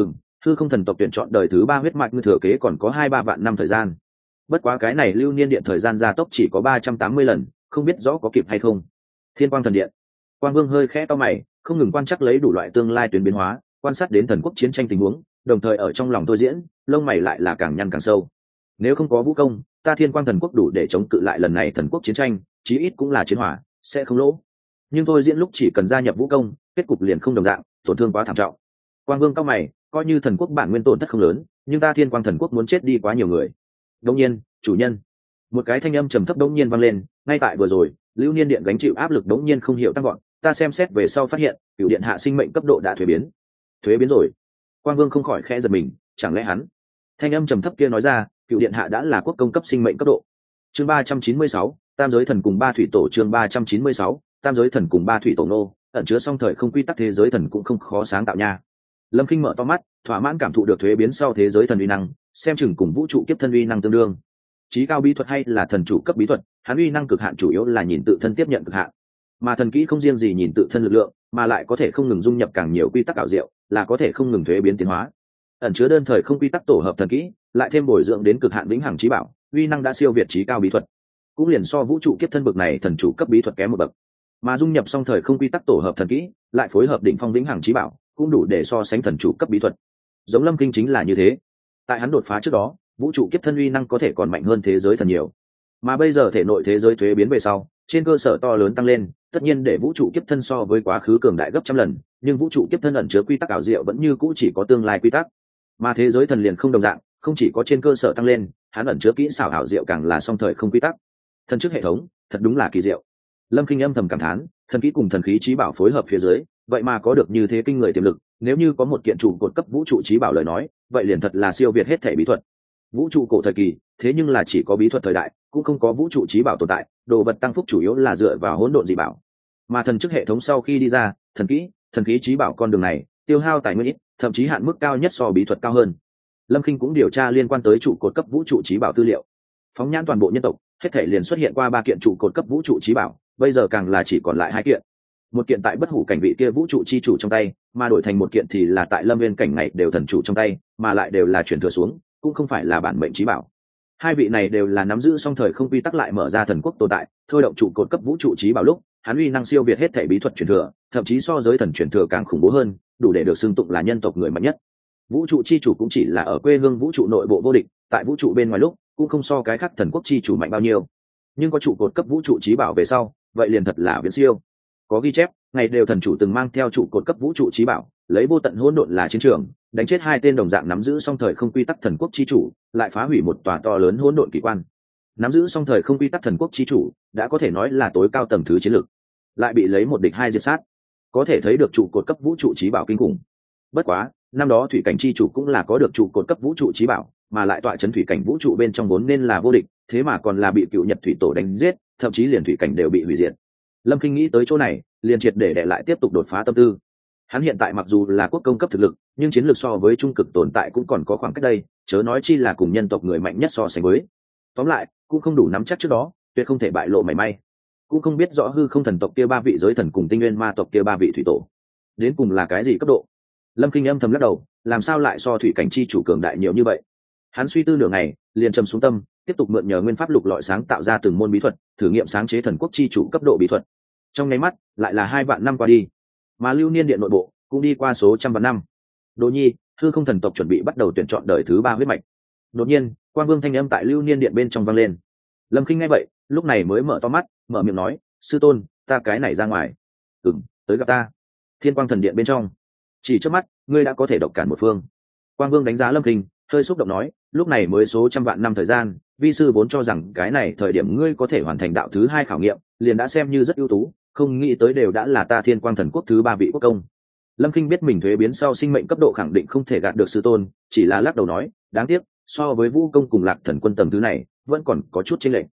Hư không thần tộc tuyển chọn đời thứ 3 huyết mạch ngư thừa kế còn có 2-3 vạn năm thời gian. Bất quá cái này lưu niên điện thời gian gia tốc chỉ có 380 lần, không biết rõ có kịp hay không. Thiên Quang thần điện. Quang Vương hơi khẽ cau mày, không ngừng quan trắc lấy đủ loại tương lai tuyến biến hóa, quan sát đến thần quốc chiến tranh tình huống, đồng thời ở trong lòng tôi diễn, lông mày lại là càng nhăn càng sâu. Nếu không có vũ công, ta Thiên Quang thần quốc đủ để chống cự lại lần này thần quốc chiến tranh, chí ít cũng là chiến hỏa, sẽ không lỗ. Nhưng tôi diễn lúc chỉ cần gia nhập vũ công, kết cục liền không đồng dạng, tổn thương quá thảm trọng. Quang Vương cau mày, coi như thần quốc bản nguyên tổn thất không lớn, nhưng ta Thiên Quang thần quốc muốn chết đi quá nhiều người. Đương nhiên, chủ nhân. Một cái thanh âm trầm thấp đống nhiên vang lên, ngay tại vừa rồi, lưu niên điện gánh chịu áp lực đống nhiên không hiểu tăng gọn, ta xem xét về sau phát hiện, cửu điện hạ sinh mệnh cấp độ đã thuế biến. Thuế biến rồi. Quang Vương không khỏi khẽ giật mình, chẳng lẽ hắn? Thanh âm trầm thấp kia nói ra, cửu điện hạ đã là quốc công cấp sinh mệnh cấp độ. Chương 396, Tam giới thần cùng ba thủy tổ. Chương 396, Tam giới thần cùng ba thủy tổ nô, ẩn chứa song thời không quy tắc thế giới thần cũng không khó sáng tạo nha. Lâm Kinh mở to mắt, thỏa mãn cảm thụ được thuế biến sau thế giới thần uy năng, xem chừng cùng vũ trụ kiếp thân uy năng tương đương. Chí cao bí thuật hay là thần chủ cấp bí thuật, hắn uy năng cực hạn chủ yếu là nhìn tự thân tiếp nhận cực hạn, mà thần kỹ không riêng gì nhìn tự thân lực lượng, mà lại có thể không ngừng dung nhập càng nhiều quy tắc ảo diệu, là có thể không ngừng thuế biến tiến hóa. Ẩn chứa đơn thời không quy tắc tổ hợp thần kỹ, lại thêm bồi dưỡng đến cực hạn vĩnh hằng chí bảo, uy năng đã siêu việt chí cao bí thuật, cũng liền so vũ trụ kiếp thân bậc này thần chủ cấp bí thuật kém một bậc. Mà dung nhập song thời không quy tắc tổ hợp thần kỹ, lại phối hợp đỉnh phong vĩnh hằng chí bảo, cũng đủ để so sánh thần chủ cấp bí thuật. Giống Lâm Kinh chính là như thế. Tại hắn đột phá trước đó, vũ trụ kiếp thân uy năng có thể còn mạnh hơn thế giới thần nhiều, mà bây giờ thể nội thế giới thuế biến về sau, trên cơ sở to lớn tăng lên, tất nhiên để vũ trụ kiếp thân so với quá khứ cường đại gấp trăm lần, nhưng vũ trụ kiếp thân ẩn chứa quy tắc ảo diệu vẫn như cũ chỉ có tương lai quy tắc, mà thế giới thần liền không đồng dạng, không chỉ có trên cơ sở tăng lên, hắn ẩn chứa kỹ xảo ảo diệu càng là song thời không quy tắc. Thần chức hệ thống thật đúng là kỳ diệu. Lâm Kinh âm thầm cảm thán, thần kỹ cùng thần khí chí bảo phối hợp phía dưới, vậy mà có được như thế kinh người tiềm lực, nếu như có một kiện trụ cột cấp vũ trụ chí bảo lời nói, vậy liền thật là siêu việt hết thể bí thuật. Vũ trụ cổ thời kỳ, thế nhưng là chỉ có bí thuật thời đại, cũng không có vũ trụ chí bảo tồn tại, đồ vật tăng phúc chủ yếu là dựa vào hỗn độn dị bảo. Mà thần chức hệ thống sau khi đi ra, thần kỹ, thần khí chí bảo con đường này, tiêu hao tài nguyên ít, thậm chí hạn mức cao nhất so bí thuật cao hơn. Lâm Kinh cũng điều tra liên quan tới trụ cột cấp vũ trụ chí bảo tư liệu. Phóng nhãn toàn bộ nhân tộc, hết thể liền xuất hiện qua 3 kiện trụ cột cấp vũ trụ chí bảo, bây giờ càng là chỉ còn lại 2 kiện. Một kiện tại bất hủ cảnh vị kia vũ trụ chi chủ trong tay, mà đổi thành một kiện thì là tại Lâm Viên cảnh này đều thần chủ trong tay, mà lại đều là chuyển thừa xuống, cũng không phải là bản mệnh chí bảo. 2 vị này đều là nắm giữ song thời không quy tắc lại mở ra thần quốc tồn tại, thôi động trụ cột cấp vũ trụ chí bảo lúc, hắn uy năng siêu việt hết thể bí thuật truyền thừa, thậm chí so giới thần truyền thừa càng khủng bố hơn, đủ để được xưng tụng là nhân tộc người mạnh nhất. Vũ trụ chi chủ cũng chỉ là ở quê hương vũ trụ nội bộ vô địch, tại vũ trụ bên ngoài lúc, cũng không so cái khác thần quốc chi chủ mạnh bao nhiêu. Nhưng có trụ cột cấp vũ trụ chí bảo về sau, vậy liền thật là viễn siêu. Có ghi chép, ngày đều thần chủ từng mang theo trụ cột cấp vũ trụ chí bảo, lấy vô tận hỗn độn là chiến trường, đánh chết 2 tên đồng dạng nắm giữ song thời không quy tắc thần quốc chi chủ, lại phá hủy một tòa to lớn hỗn độn kỳ quan. Nắm giữ song thời không quy tắc thần quốc chi chủ, đã có thể nói là tối cao tầng thứ chiến lược, lại bị lấy một địch 2 diệt sát, có thể thấy được trụ cột cấp vũ trụ chí bảo kinh khủng. Bất quá, năm đó thủy cảnh chi chủ cũng là có được trụ cột cấp vũ trụ chí bảo, mà lại tọa chấn thủy cảnh vũ trụ bên trong vốn nên là vô địch, thế mà còn là bị cựu nhật thủy tổ đánh giết, thậm chí liền thủy cảnh đều bị hủy diệt. Lâm Kinh nghĩ tới chỗ này, liền triệt để lại tiếp tục đột phá tâm tư. Hắn hiện tại mặc dù là quốc công cấp thực lực, nhưng chiến lược so với trung cực tồn tại cũng còn có khoảng cách đây, chớ nói chi là cùng nhân tộc người mạnh nhất so sánh với. Tóm lại, cũng không đủ nắm chắc trước đó, tuyệt không thể bại lộ mảy may. Cũng không biết rõ hư không thần tộc kia 3 vị giới thần cùng tinh nguyên ma tộc kia 3 vị thủy tổ, đến cùng là cái gì cấp độ. Lâm Kinh âm thầm lắc đầu, làm sao lại so thủy cảnh chi chủ cường đại nhiều như vậy. Hắn suy tư nửa ngày, liền trầm xuống tâm, tiếp tục mượn nhờ nguyên pháp lục lọi sáng tạo ra từng môn bí thuật, thử nghiệm sáng chế thần quốc chi chủ cấp độ bí thuật. Trong nháy mắt, lại là 2 vạn năm qua đi, mà lưu niên điện nội bộ cũng đi qua số trăm vạn năm. Đỗ Nhi, hư không thần tộc chuẩn bị bắt đầu tuyển chọn đời thứ 3 huyết mạch. Đột nhiên, Quang Vương thanh âm tại lưu niên điện bên trong vang lên. Lâm Kinh nghe vậy, lúc này mới mở to mắt, mở miệng nói, sư tôn, ta cái này ra ngoài. Tới gặp ta. Thiên Quang thần điện bên trong, chỉ trước mắt, ngươi đã có thể độc cản một phương. Quang Vương đánh giá Lâm Kinh, hơi xúc động nói, lúc này mới số trăm vạn năm thời gian, vi sư vốn cho rằng cái này thời điểm ngươi có thể hoàn thành đạo thứ 2 khảo nghiệm, liền đã xem như rất ưu tú, không nghĩ tới đều đã là ta Thiên Quang thần quốc thứ 3 vị quốc công. Lâm Kinh biết mình thuế biến sau sinh mệnh cấp độ khẳng định không thể gạt được sư tôn, chỉ là lắc đầu nói, đáng tiếc, so với vũ công cùng Lạc Thần quân tầng thứ này, vẫn còn có chút chênh lệch.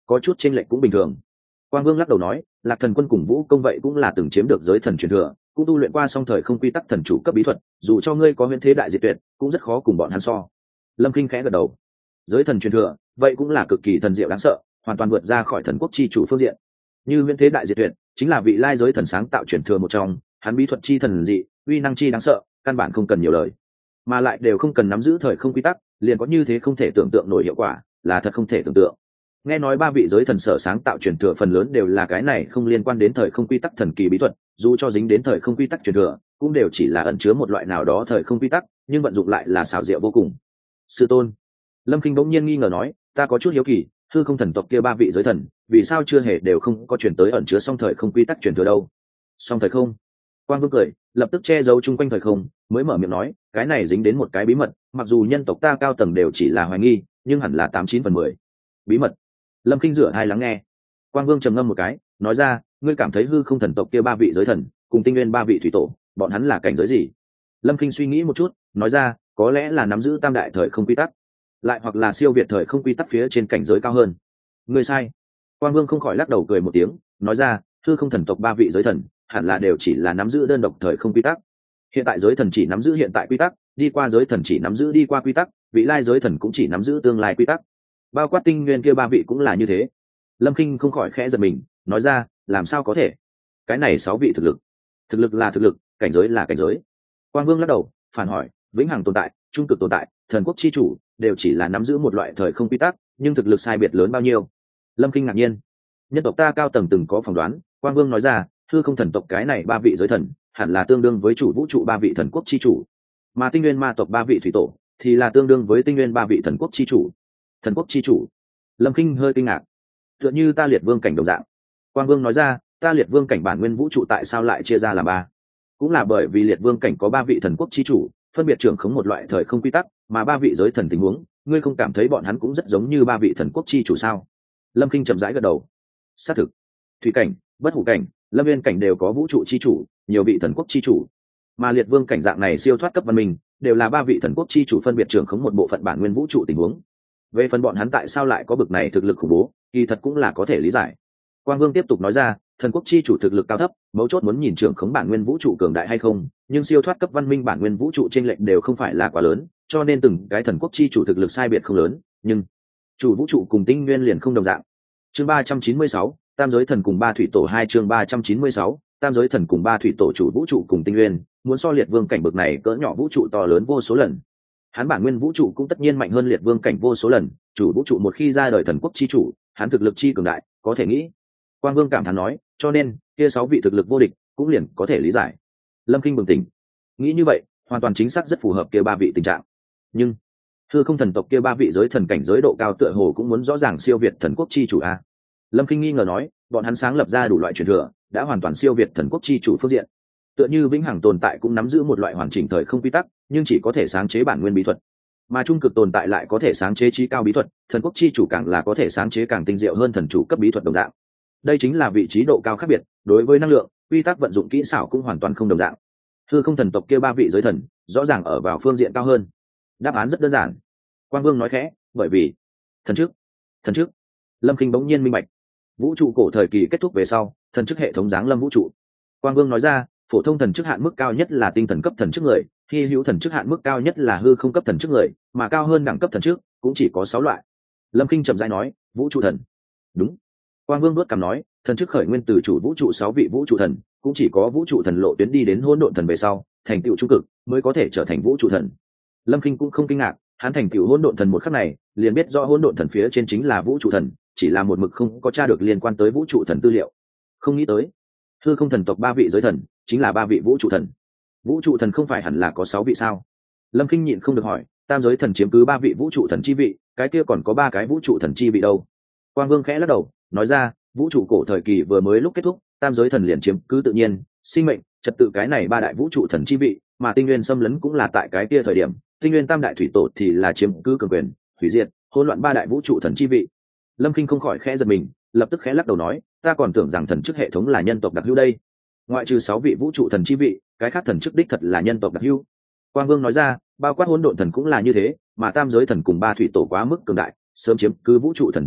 có chút chênh lệch cũng bình thường. Quang Vương lắc đầu nói, Lạc Thần Quân cùng Vũ Công vậy cũng là từng chiếm được giới thần truyền thừa, cũng tu luyện qua song thời không quy tắc thần chủ cấp bí thuật, dù cho ngươi có huyễn thế đại diệt tuyệt, cũng rất khó cùng bọn hắn so. Lâm Kinh khẽ gật đầu. Giới thần truyền thừa, vậy cũng là cực kỳ thần diệu đáng sợ, hoàn toàn vượt ra khỏi thần quốc chi chủ phương diện. Như huyễn thế đại diệt tuyệt, chính là vị lai giới thần sáng tạo truyền thừa một trong, hắn bí thuật chi thần dị, uy năng chi đáng sợ, căn bản không cần nhiều lời, mà lại đều không cần nắm giữ thời không quy tắc, liền có như thế không thể tưởng tượng nổi hiệu quả, là thật không thể tưởng tượng. Nghe nói ba vị giới thần sở sáng tạo truyền thừa phần lớn đều là cái này không liên quan đến thời không quy tắc thần kỳ bí thuật, dù cho dính đến thời không quy tắc truyền thừa, cũng đều chỉ là ẩn chứa một loại nào đó thời không quy tắc, nhưng vận dụng lại là xảo diệu vô cùng. Sư tôn, Lâm Kinh bỗng nhiên nghi ngờ nói, ta có chút hiếu kỳ, hư không thần tộc kia ba vị giới thần, vì sao chưa hề đều không có truyền tới ẩn chứa song thời không quy tắc truyền thừa đâu? Song thời không? Quang Vương cười, lập tức che giấu chung quanh thời không, mới mở miệng nói, cái này dính đến một cái bí mật, mặc dù nhân tộc ta cao tầng đều chỉ là hoài nghi, nhưng hẳn là 89/10. Bí mật? Lâm Kinh rửa hai lắng nghe. Quang Vương trầm ngâm một cái, nói ra, ngươi cảm thấy hư không thần tộc kia ba vị giới thần, cùng tinh nguyên ba vị thủy tổ, bọn hắn là cảnh giới gì? Lâm Kinh suy nghĩ một chút, nói ra, có lẽ là nắm giữ tam đại thời không quy tắc, lại hoặc là siêu việt thời không quy tắc phía trên cảnh giới cao hơn. Ngươi sai. Quang Vương không khỏi lắc đầu cười một tiếng, nói ra, hư không thần tộc ba vị giới thần, hẳn là đều chỉ là nắm giữ đơn độc thời không quy tắc. Hiện tại giới thần chỉ nắm giữ hiện tại quy tắc, đi qua giới thần chỉ nắm giữ đi qua quy tắc, vị lai giới thần cũng chỉ nắm giữ tương lai quy tắc. Bao quát tinh nguyên kia ba vị cũng là như thế. Lâm Kinh không khỏi khẽ giật mình, nói ra, làm sao có thể? Cái này 6 vị thực lực là thực lực, cảnh giới là cảnh giới. Quang Vương lắc đầu, phản hỏi, vĩnh hằng tồn tại, trung cực tồn tại, thần quốc chi chủ, đều chỉ là nắm giữ một loại thời không quy tắc, nhưng thực lực sai biệt lớn bao nhiêu? Lâm Kinh ngạc nhiên. Nhân tộc ta cao tầng từng có phỏng đoán, Quang Vương nói ra, hư không thần tộc cái này ba vị giới thần, hẳn là tương đương với chủ vũ trụ ba vị thần quốc chi chủ, mà tinh nguyên ma tộc ba vị thủy tổ thì là tương đương với tinh nguyên ba vị thần quốc chi chủ. Thần quốc chi chủ? Lâm Kinh hơi kinh ngạc. Tựa như ta liệt vương cảnh đồng dạng. Quang Vương nói ra, ta liệt vương cảnh bản nguyên vũ trụ tại sao lại chia ra làm ba? Cũng là bởi vì liệt vương cảnh có ba vị thần quốc chi chủ, phân biệt trưởng khống một loại thời không quy tắc, mà ba vị giới thần tình huống, ngươi không cảm thấy bọn hắn cũng rất giống như ba vị thần quốc chi chủ sao? Lâm Kinh chậm rãi gật đầu. Xác thực, thủy cảnh, bất hủ cảnh, lâm viên cảnh đều có vũ trụ chi chủ, nhiều vị thần quốc chi chủ, mà liệt vương cảnh dạng này siêu thoát cấp văn minh, đều là ba vị thần quốc chi chủ phân biệt trưởng khống một bộ phận bản nguyên vũ trụ tình huống. Về phần bọn hắn tại sao lại có bực này thực lực khủng bố, kỳ thật cũng là có thể lý giải. Quang Vương tiếp tục nói ra, thần quốc chi chủ thực lực cao thấp, mấu chốt muốn nhìn trưởng khống bản nguyên vũ trụ cường đại hay không, nhưng siêu thoát cấp văn minh bản nguyên vũ trụ chênh lệch đều không phải là quá lớn, cho nên từng cái thần quốc chi chủ thực lực sai biệt không lớn, nhưng chủ vũ trụ cùng tinh nguyên liền không đồng dạng. Chương 396, tam giới thần cùng ba thủy tổ 2 chương 396, tam giới thần cùng ba thủy tổ chủ vũ trụ cùng tinh nguyên, muốn so liệt vương cảnh bực này cỡ nhỏ vũ trụ to lớn vô số lần. Hắn bản nguyên vũ trụ cũng tất nhiên mạnh hơn liệt vương cảnh vô số lần, chủ vũ trụ một khi ra đời thần quốc chi chủ, hắn thực lực chi cường đại, có thể nghĩ. Quang Vương cảm thán nói, cho nên kia 6 vị thực lực vô địch cũng liền có thể lý giải. Lâm Kinh bừng tỉnh, nghĩ như vậy hoàn toàn chính xác rất phù hợp kia ba vị tình trạng. Nhưng hư không thần tộc kia ba vị giới thần cảnh giới độ cao tựa hồ cũng muốn rõ ràng siêu việt thần quốc chi chủ a. Lâm Kinh nghi ngờ nói, bọn hắn sáng lập ra đủ loại truyền thừa, đã hoàn toàn siêu việt thần quốc chi chủ phương diện. Tựa như vĩnh hằng tồn tại cũng nắm giữ một loại hoàn chỉnh thời không quy tắc, nhưng chỉ có thể sáng chế bản nguyên bí thuật, mà trung cực tồn tại lại có thể sáng chế trí cao bí thuật, thần quốc chi chủ càng là có thể sáng chế càng tinh diệu hơn thần chủ cấp bí thuật đồng dạng. Đây chính là vị trí độ cao khác biệt, đối với năng lượng, quy tắc vận dụng kỹ xảo cũng hoàn toàn không đồng dạng. Hư không thần tộc kia ba vị giới thần, rõ ràng ở vào phương diện cao hơn. Đáp án rất đơn giản. Quang Vương nói khẽ, bởi vì thần chức. Lâm Kinh bỗng nhiên minh bạch. Vũ trụ cổ thời kỳ kết thúc về sau, thần chức hệ thống giáng lâm vũ trụ. Quang Vương nói ra, phổ thông thần chức hạn mức cao nhất là tinh thần cấp thần chức người, hy hữu thần chức hạn mức cao nhất là hư không cấp thần chức người, mà cao hơn đẳng cấp thần chức cũng chỉ có 6 loại. Lâm Kinh chậm rãi nói, vũ trụ thần. Đúng. Quang Vương đuốt cằm nói, thần chức khởi nguyên từ chủ vũ trụ 6 vị vũ trụ thần, cũng chỉ có vũ trụ thần lộ tuyến đi đến hỗn độn thần về sau, thành tựu trung cực mới có thể trở thành vũ trụ thần. Lâm Kinh cũng không kinh ngạc, hắn thành tựu hỗn độn thần một khắc này, liền biết rõ hỗn độn thần phía trên chính là vũ trụ thần, chỉ là một mực không có tra được liên quan tới vũ trụ thần tư liệu. Không nghĩ tới, hư không thần tộc ba vị giới thần chính là ba vị vũ trụ thần. Vũ trụ thần không phải hẳn là có 6 vị sao? Lâm Kinh nhịn không được hỏi, tam giới thần chiếm cứ 3 vị vũ trụ thần chi vị, cái kia còn có 3 cái vũ trụ thần chi vị đâu? Quang Vương khẽ lắc đầu, nói ra, vũ trụ cổ thời kỳ vừa mới lúc kết thúc, tam giới thần liền chiếm cứ tự nhiên, sinh mệnh, trật tự cái này 3 đại vũ trụ thần chi vị, mà tinh nguyên xâm lấn cũng là tại cái kia thời điểm, tinh nguyên tam đại thủy tổ thì là chiếm cứ cường quyền, hủy diệt, hỗn loạn 3 đại vũ trụ thần chi vị. Lâm Kinh không khỏi khẽ giật mình, lập tức khẽ lắc đầu nói, ta còn tưởng rằng thần chức hệ thống là nhân tộc đặc hữu đây. Ngoại trừ 6 vị vũ trụ thần chi vị, cái khác thần chức đích thật là nhân tộc đặc hữu. Quang Vương nói ra, bao quát hỗn độn thần cũng là như thế, mà tam giới thần cùng 3 thủy tổ quá mức cường đại, sớm chiếm cứ vũ trụ thần chi vị,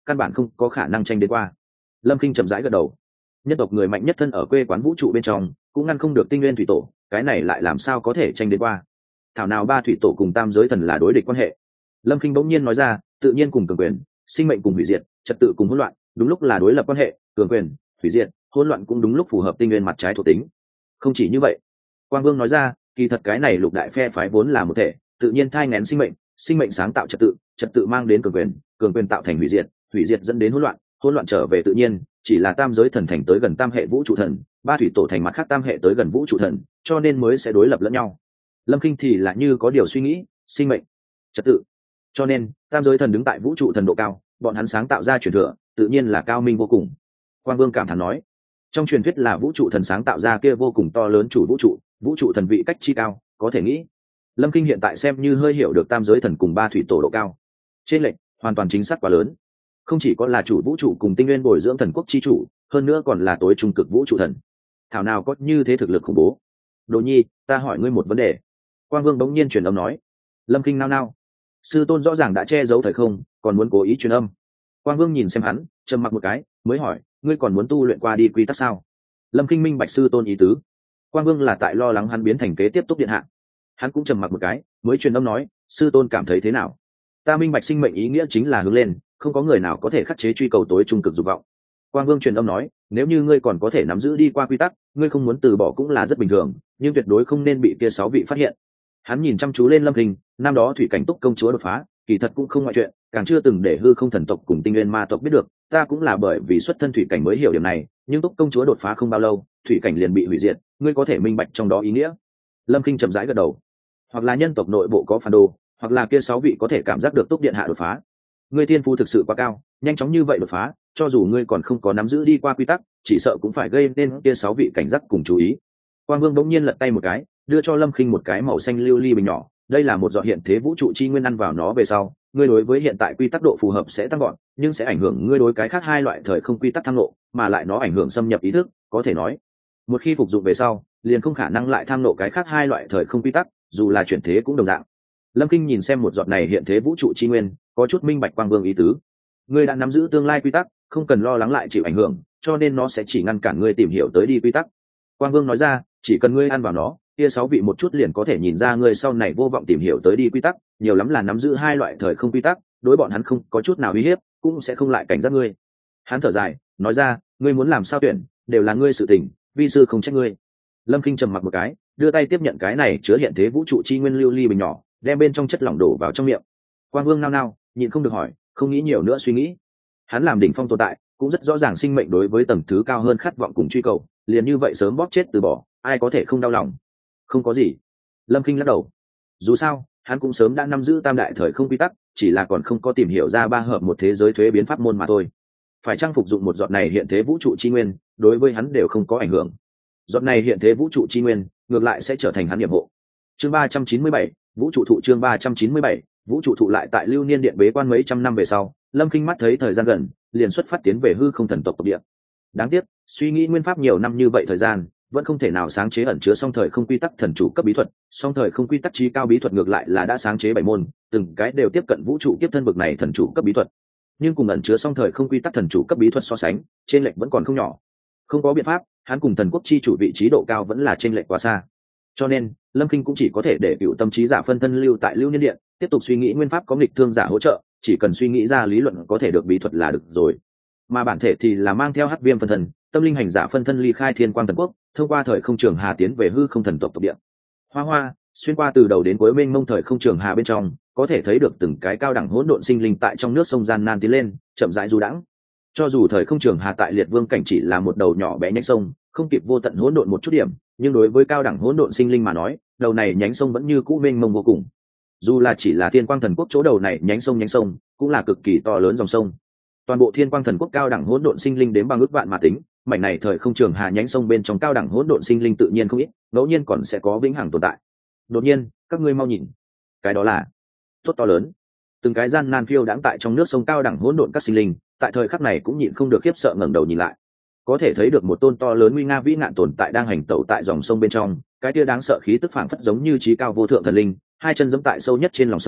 căn bản không có khả năng tranh đến qua. Lâm Kinh chậm rãi gật đầu. Nhân tộc người mạnh nhất thân ở quê quán vũ trụ bên trong, cũng ngăn không được tinh nguyên thủy tổ, cái này lại làm sao có thể tranh đến qua. Thảo nào ba thủy tổ cùng tam giới thần là đối địch quan hệ. Lâm Kinh bỗng nhiên nói ra, tự nhiên cùng cường quyền, sinh mệnh cùng hủy diệt, trật tự cùng hỗn loạn, đúng lúc là đối lập quan hệ, cường quyền, hủy diệt, hỗn loạn cũng đúng lúc phù hợp tinh nguyên mặt trái thuộc tính. Không chỉ như vậy, Quang Vương nói ra, kỳ thật cái này lục đại phe phái vốn là một thể, tự nhiên thai nghén sinh mệnh sáng tạo trật tự mang đến cường quyền tạo thành hủy diệt dẫn đến hỗn loạn trở về tự nhiên, chỉ là tam giới thần thành tới gần tam hệ vũ trụ thần, ba thủy tổ thành mặt khác tam hệ tới gần vũ trụ thần, cho nên mới sẽ đối lập lẫn nhau. Lâm Kinh thì là như có điều suy nghĩ, sinh mệnh, trật tự, cho nên tam giới thần đứng tại vũ trụ thần độ cao, bọn hắn sáng tạo ra truyền thừa, tự nhiên là cao minh vô cùng. Quang Vương cảm thán nói, trong truyền thuyết là vũ trụ thần sáng tạo ra kia vô cùng to lớn chủ vũ trụ thần vị cách chi cao, có thể nghĩ. Lâm Kinh hiện tại xem như hơi hiểu được tam giới thần cùng ba thủy tổ độ cao, trên lệnh hoàn toàn chính xác quá lớn. Không chỉ có là chủ vũ trụ cùng tinh nguyên bồi dưỡng thần quốc chi chủ, hơn nữa còn là tối trung cực vũ trụ thần. Thảo nào có như thế thực lực khủng bố. Đồ Nhi, ta hỏi ngươi một vấn đề. Quang Vương bỗng nhiên truyền âm nói. Lâm Kinh nao nao. Sư tôn rõ ràng đã che giấu thời không, còn muốn cố ý truyền âm. Quang Vương nhìn xem hắn, trầm mặc một cái, mới hỏi, ngươi còn muốn tu luyện qua đi quy tắc sao? Lâm Kinh minh bạch sư tôn ý tứ. Quang Vương là tại lo lắng hắn biến thành kế tiếp tục điện hạ. Hắn cũng trầm mặc một cái, mới truyền âm nói, sư tôn cảm thấy thế nào? Ta minh bạch sinh mệnh ý nghĩa chính là hướng lên, không có người nào có thể khắc chế truy cầu tối trung cực dục vọng. Quang Vương truyền âm nói, nếu như ngươi còn có thể nắm giữ đi qua quy tắc, ngươi không muốn từ bỏ cũng là rất bình thường, nhưng tuyệt đối không nên bị kia 6 vị phát hiện. Hắn nhìn chăm chú lên Lâm Kinh, năm đó thủy cảnh túc công chúa đột phá, kỳ thật cũng không ngoại chuyện, càng chưa từng để hư không thần tộc cùng tinh nguyên ma tộc biết được, ta cũng là bởi vì xuất thân thủy cảnh mới hiểu điểm này, nhưng túc công chúa đột phá không bao lâu, thủy cảnh liền bị hủy diệt, ngươi có thể minh bạch trong đó ý nghĩa. Lâm Kinh chậm rãi gật đầu. Hoặc là nhân tộc nội bộ có phản đồ, hoặc là kia 6 vị có thể cảm giác được túc điện hạ đột phá. Ngươi thiên phú thực sự quá cao, nhanh chóng như vậy đột phá, cho dù ngươi còn không có nắm giữ đi qua quy tắc, chỉ sợ cũng phải gây nên kia 6 vị cảnh giác cùng chú ý. Quang Vương bỗng nhiên lật tay một cái, đưa cho Lâm Kinh một cái màu xanh lưu ly bình nhỏ, đây là một giọt hiện thế vũ trụ chi nguyên, ăn vào nó về sau, ngươi đối với hiện tại quy tắc độ phù hợp sẽ tăng gọn, nhưng sẽ ảnh hưởng ngươi đối cái khác 2 loại thời không quy tắc tham ngộ, mà lại nó ảnh hưởng xâm nhập ý thức, có thể nói, một khi phục dụng về sau, liền không khả năng lại tham ngộ cái khác 2 loại thời không quy tắc, dù là chuyển thế cũng đồng dạng. Lâm Kinh nhìn xem một giọt này hiện thế vũ trụ chi nguyên, có chút minh bạch Quang Vương ý tứ. Ngươi đã nắm giữ tương lai quy tắc, không cần lo lắng lại chịu ảnh hưởng, cho nên nó sẽ chỉ ngăn cản ngươi tìm hiểu tới đi quy tắc. Quang Vương nói ra, chỉ cần ngươi ăn vào nó, kia 6 vị một chút liền có thể nhìn ra ngươi sau này vô vọng tìm hiểu tới đi quy tắc, nhiều lắm là nắm giữ 2 loại thời không quy tắc, đối bọn hắn không có chút nào uy hiếp, cũng sẽ không lại cảnh giác ngươi. Hắn thở dài, nói ra, ngươi muốn làm sao tuyển, đều là ngươi sự tình, vi sư không trách ngươi. Lâm Kinh trầm mặc một cái, đưa tay tiếp nhận cái này chứa hiện thế vũ trụ chi nguyên lưu ly bình nhỏ, đem bên trong chất lỏng đổ vào trong miệng. Quang Vương nao nao, nhịn không được hỏi, không nghĩ nhiều nữa suy nghĩ. Hắn làm đỉnh phong tồn tại, cũng rất rõ ràng sinh mệnh đối với tầng thứ cao hơn khát vọng cùng truy cầu, liền như vậy sớm bóp chết từ bỏ, ai có thể không đau lòng. Không có gì. Lâm Kinh lắc đầu. Dù sao, hắn cũng sớm đã nắm giữ tam đại thời không quy tắc, chỉ là còn không có tìm hiểu ra ba hợp một thế giới thuế biến pháp môn mà thôi. Phải trang phục dụng một giọt này hiện thế vũ trụ chi nguyên, đối với hắn đều không có ảnh hưởng. Giọt này hiện thế vũ trụ chi nguyên, ngược lại sẽ trở thành hắn nhiệm hộ. Chương 397, vũ trụ thụ. Chương 397, vũ trụ thụ. Lại tại Lưu Niên Điện bế quan mấy trăm năm về sau, Lâm Kinh mắt thấy thời gian gần, liền xuất phát tiến về hư không thần tộc tộc địa. Đáng tiếc, suy nghĩ nguyên pháp nhiều năm như vậy thời gian, vẫn không thể nào sáng chế ẩn chứa song thời không quy tắc thần chủ cấp bí thuật, song thời không quy tắc trí cao bí thuật ngược lại là đã sáng chế 7 môn, từng cái đều tiếp cận vũ trụ kiếp thân bậc này thần chủ cấp bí thuật. Nhưng cùng ẩn chứa song thời không quy tắc thần chủ cấp bí thuật so sánh, trên lệch vẫn còn không nhỏ. Không có biện pháp, hắn cùng thần quốc chi chủ vị trí độ cao vẫn là trên lệch quá xa. Cho nên, Lâm Kinh cũng chỉ có thể để cựu tâm trí giả phân thân lưu tại Lưu Niên Điện, tiếp tục suy nghĩ nguyên pháp có nghịch thương giả hỗ trợ, chỉ cần suy nghĩ ra lý luận có thể được bí thuật là được rồi. Mà bản thể thì là mang theo Hắc Viêm phân thân, tâm linh hành giả phân thân ly khai Thiên Quang Thần Quốc, thông qua thời không trường hà tiến về hư không thần tộc tộc địa. Hoa Hoa xuyên qua từ đầu đến cuối mênh mông thời không trường hà bên trong, có thể thấy được từng cái cao đẳng hỗn độn sinh linh tại trong nước sông gian nan tiến lên, chậm rãi du đãng. Cho dù thời không trường hà tại Liệt Vương cảnh chỉ là một đầu nhỏ bé nhánh sông, không kịp vô tận hỗn độn một chút điểm, nhưng đối với cao đẳng hỗn độn sinh linh mà nói, đầu này nhánh sông vẫn như cũ mênh mông vô cùng. Dù là chỉ là Thiên Quang Thần Quốc chỗ đầu này nhánh sông cũng là cực kỳ to lớn dòng sông. Toàn bộ Thiên Quang Thần Quốc cao đẳng hỗn độn sinh linh đến bằng ước vạn mà tính, mảnh này thời không trường hà nhánh sông bên trong cao đẳng hỗn độn sinh linh tự nhiên không ít, ngẫu nhiên còn sẽ có vĩnh hằng tồn tại. Đột nhiên, các ngươi mau nhìn, cái đó là tốt to lớn. Từng cái gian nan phiêu đãng tại trong nước sông cao đẳng hỗn độn các sinh linh, tại thời khắc này cũng nhịn không được khiếp sợ ngẩng đầu nhìn lại. Có thể thấy được một tôn to lớn nguy nga vĩ ngạn tồn tại đang hành tẩu tại dòng sông bên trong, cái kia đáng sợ khí tức phảng phất giống như trí cao vô thượng thần linh, hai chân giẫm tại sâu nhất trên lòng sông,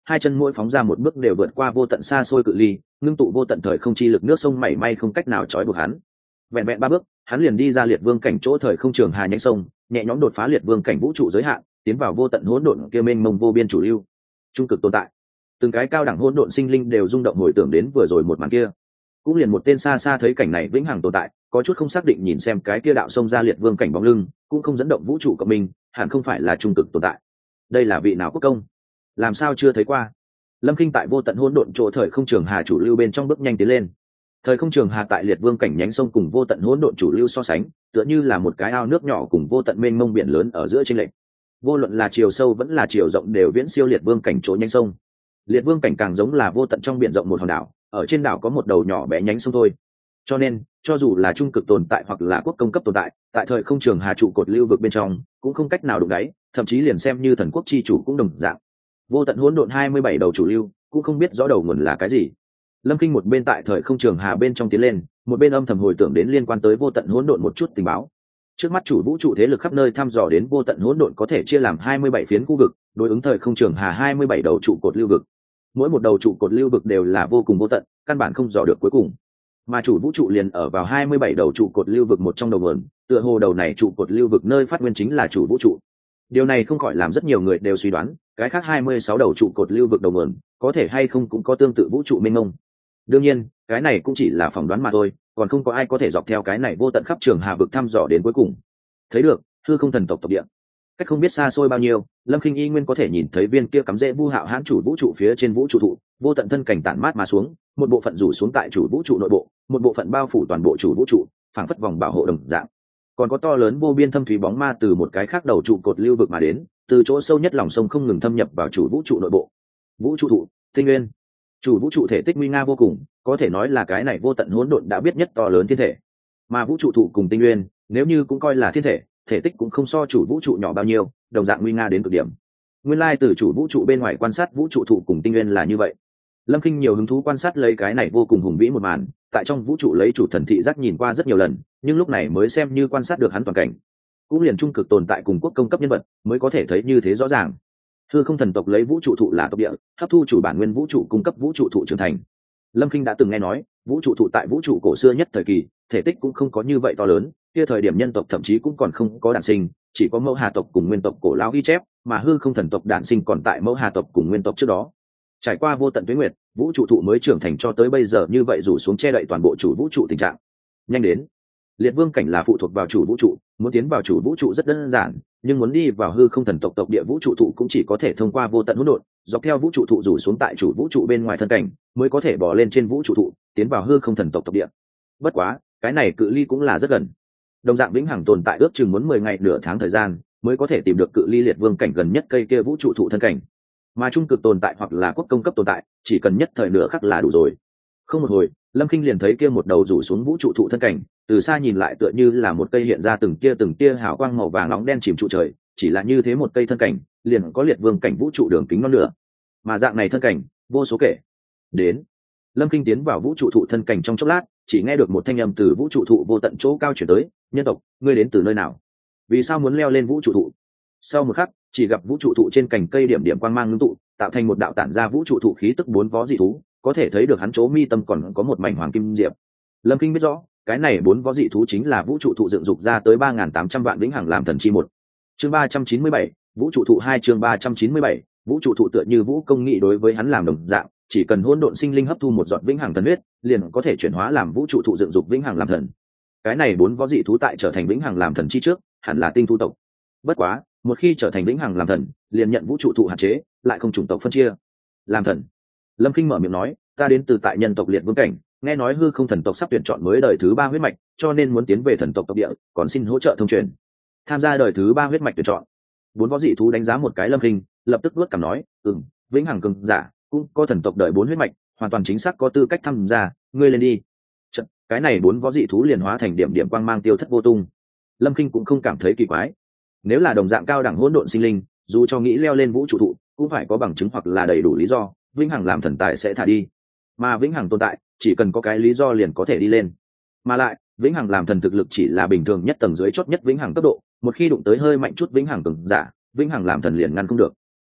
hai chân mỗi phóng ra một bước đều vượt qua vô tận xa xôi cự ly, ngưng tụ vô tận thời không chi lực, nước sông mảy may không cách nào trói buộc hắn. Vẹn vẹn 3 bước, hắn liền đi ra liệt vương cảnh chỗ thời không trường hà nhánh sông, nhẹ nhõm đột phá liệt vương cảnh vũ trụ giới hạn, tiến vào vô tận hỗn độn kia mênh mông vô biên chủ lưu, trung cực tồn tại. Từng cái cao đẳng hỗn độn sinh linh đều rung động hồi tưởng đến vừa rồi một màn kia. Cũng liền một tên xa xa thấy cảnh này vĩnh hằng tồn tại, có chút không xác định nhìn xem cái kia đạo sông ra liệt vương cảnh bóng lưng, cũng không dẫn động vũ trụ của mình, hẳn không phải là trung cực tồn tại. Đây là vị nào quốc công? Làm sao chưa thấy qua? Lâm Kinh tại vô tận hỗn độn chỗ thời không trường hà chủ lưu bên trong bước nhanh tiến lên. Thời không trường hà tại liệt vương cảnh nhánh sông cùng vô tận hỗn độn chủ lưu so sánh, tựa như là một cái ao nước nhỏ cùng vô tận mênh mông biển lớn ở giữa chênh lệch. Vô luận là chiều sâu vẫn là chiều rộng đều viễn siêu liệt vương cảnh chỗ nhánh sông. Liệt vương cảnh càng giống là vô tận trong biển rộng một hòn đảo, ở trên đảo có một đầu nhỏ bé nhánh sông thôi. Cho nên, cho dù là trung cực tồn tại hoặc là quốc công cấp tồn tại, tại thời không trường hà trụ cột lưu vực bên trong, cũng không cách nào đụng đáy, thậm chí liền xem như thần quốc chi chủ cũng đồng dạng. Vô tận hỗn độn 27 đầu chủ lưu, cũng không biết rõ đầu nguồn là cái gì. Lâm Kinh một bên tại thời không trường hà bên trong tiến lên, một bên âm thầm hồi tưởng đến liên quan tới vô tận hỗn độn một chút tình báo. Trước mắt chủ vũ trụ thế lực khắp nơi thăm dò đến vô tận hỗn độn có thể chia làm 27 phiến khu vực, đối ứng thời không trường hà 27 đầu trụ cột lưu vực. Mỗi một đầu trụ cột lưu vực đều là vô cùng vô tận, căn bản không dò được cuối cùng. Mà chủ vũ trụ liền ở vào 27 đầu trụ cột lưu vực một trong đầu nguồn, tựa hồ đầu này trụ cột lưu vực nơi phát nguyên chính là chủ vũ trụ. Điều này không khỏi làm rất nhiều người đều suy đoán, cái khác 26 đầu trụ cột lưu vực đầu nguồn, có thể hay không cũng có tương tự vũ trụ mênh mông. Đương nhiên, cái này cũng chỉ là phỏng đoán mà thôi, còn không có ai có thể dọc theo cái này vô tận khắp trường hà vực thăm dò đến cuối cùng. Thấy được, hư không thần tộc tộc địa. Cách không biết xa xôi bao nhiêu, Lâm Kinh y nguyên có thể nhìn thấy viên kia cắm rễ vu hạo hãn chủ vũ trụ phía trên vũ trụ thụ, vô tận thân cảnh tản mát mà xuống, một bộ phận rủ xuống tại chủ vũ trụ nội bộ, một bộ phận bao phủ toàn bộ chủ vũ trụ, phảng phất vòng bảo hộ đồng dạng. Còn có to lớn vô biên thâm thúy bóng ma từ một cái khác đầu trụ cột lưu vực mà đến, từ chỗ sâu nhất lòng sông không ngừng thâm nhập vào chủ vũ trụ nội bộ. Vũ trụ thụ, tinh nguyên. Chủ vũ trụ thể tích nguy nga vô cùng, có thể nói là cái này vô tận hỗn độn đã biết nhất to lớn thiên thể. Mà vũ trụ thụ cùng tinh nguyên, nếu như cũng coi là thiên thể, thể tích cũng không so chủ vũ trụ nhỏ bao nhiêu, đồng dạng nguy nga đến cực điểm. Nguyên lai từ chủ vũ trụ bên ngoài quan sát vũ trụ thụ cùng tinh nguyên là như vậy. Lâm Kinh nhiều hứng thú quan sát lấy cái này vô cùng hùng vĩ một màn, tại trong vũ trụ lấy chủ thần thị giác nhìn qua rất nhiều lần, nhưng lúc này mới xem như quan sát được hắn toàn cảnh. Cũng liền trung cực tồn tại cùng quốc công cấp nhân vật mới có thể thấy như thế rõ ràng. Hư không thần tộc lấy vũ trụ thụ là tộc địa, hấp thu chủ bản nguyên vũ trụ cung cấp vũ trụ thụ trưởng thành. Lâm Kinh đã từng nghe nói, vũ trụ thụ tại vũ trụ cổ xưa nhất thời kỳ, thể tích cũng không có như vậy to lớn, kia thời điểm nhân tộc thậm chí cũng còn không có đản sinh, chỉ có mẫu hà tộc cùng nguyên tộc cổ lão ghi chép, mà hư không thần tộc đản sinh còn tại mẫu hà tộc cùng nguyên tộc trước đó. Trải qua vô tận tuế nguyệt, vũ trụ thụ mới trưởng thành cho tới bây giờ như vậy rủ xuống che đậy toàn bộ chủ vũ trụ tình trạng. Nhanh đến, liệt vương cảnh là phụ thuộc vào chủ vũ trụ, muốn tiến vào chủ vũ trụ rất đơn giản, nhưng muốn đi vào hư không thần tộc tộc địa vũ trụ thụ cũng chỉ có thể thông qua vô tận hỗn độn, dọc theo vũ trụ thụ rủ xuống tại chủ vũ trụ bên ngoài thân cảnh, mới có thể bò lên trên vũ trụ thụ, tiến vào hư không thần tộc tộc địa. Bất quá, cái này cự ly cũng là rất gần. Đồng dạng vĩnh hằng tồn tại ước chừng muốn 10 ngày nửa tháng thời gian, mới có thể tìm được cự ly liệt vương cảnh gần nhất cây kia vũ trụ thụ thân cảnh. Mà trung cực tồn tại hoặc là quốc công cấp tồn tại, chỉ cần nhất thời nửa khắc là đủ rồi. Không một hồi, Lâm Kinh liền thấy kia một đầu rủ xuống vũ trụ thụ thân cảnh, từ xa nhìn lại tựa như là một cây hiện ra từng tia hào quang màu vàng nóng đen chìm trụ trời, chỉ là như thế một cây thân cảnh, liền có liệt vương cảnh vũ trụ đường kính non nửa. Mà dạng này thân cảnh, vô số kể. Đến, Lâm Kinh tiến vào vũ trụ thụ thân cảnh trong chốc lát, chỉ nghe được một thanh âm từ vũ trụ thụ vô tận chỗ cao chuyển tới, "Nhân tộc, ngươi đến từ nơi nào? Vì sao muốn leo lên vũ trụ thụ?" Sau một khắc, chỉ gặp vũ trụ thụ trên cành cây điểm điểm quang mang ngưng tụ, tạo thành một đạo tản ra vũ trụ thụ khí tức 4 vó dị thú, có thể thấy được hắn chỗ mi tâm còn có một mảnh hoàng kim diệp. Lâm Kinh biết rõ, cái này 4 vó dị thú chính là vũ trụ thụ dựng dục ra tới 3800 vạn vĩnh hằng làm thần chi một. Chương 397, vũ trụ thụ 2 chương 397, vũ trụ thụ tựa như vũ công nghị đối với hắn làm đồng dạng, chỉ cần hỗn độn sinh linh hấp thu một giọt vĩnh hằng thần huyết, liền có thể chuyển hóa làm vũ trụ thụ dựng dục vĩnh hằng làm thần. Cái này 4 vó dị thú tại trở thành vĩnh hằng làm thần chi trước, hẳn là tinh thu tộc. Bất quá, một khi trở thành vĩnh hằng làm thần, liền nhận vũ trụ thụ hạn chế, lại không chủng tộc phân chia. Làm thần. Lâm Kinh mở miệng nói, "Ta đến từ tại nhân tộc liệt vương cảnh, nghe nói hư không thần tộc sắp tuyển chọn mới đời thứ 3 huyết mạch, cho nên muốn tiến về thần tộc tộc địa, còn xin hỗ trợ thông truyền. Tham gia đời thứ 3 huyết mạch tuyển chọn." 4 võ dị thú đánh giá một cái Lâm Kinh, lập tức vuốt cằm nói, "Vĩnh hằng cường giả, cũng có thần tộc đời 4 huyết mạch, hoàn toàn chính xác có tư cách tham gia, ngươi lên đi." Chật, cái này 4 võ dị thú liền hóa thành điểm điểm quang mang tiêu thất vô tung. Lâm Kinh cũng không cảm thấy kỳ quái. Nếu là đồng dạng cao đẳng hỗn độn sinh linh, dù cho nghĩ leo lên vũ trụ thụ, cũng phải có bằng chứng hoặc là đầy đủ lý do, vĩnh hằng làm thần tài sẽ thả đi. Mà vĩnh hằng tồn tại, chỉ cần có cái lý do liền có thể đi lên. Mà lại, vĩnh hằng làm thần thực lực chỉ là bình thường nhất tầng dưới chót nhất vĩnh hằng cấp độ, một khi đụng tới hơi mạnh chút vĩnh hằng cường giả, vĩnh hằng làm thần liền ngăn không được.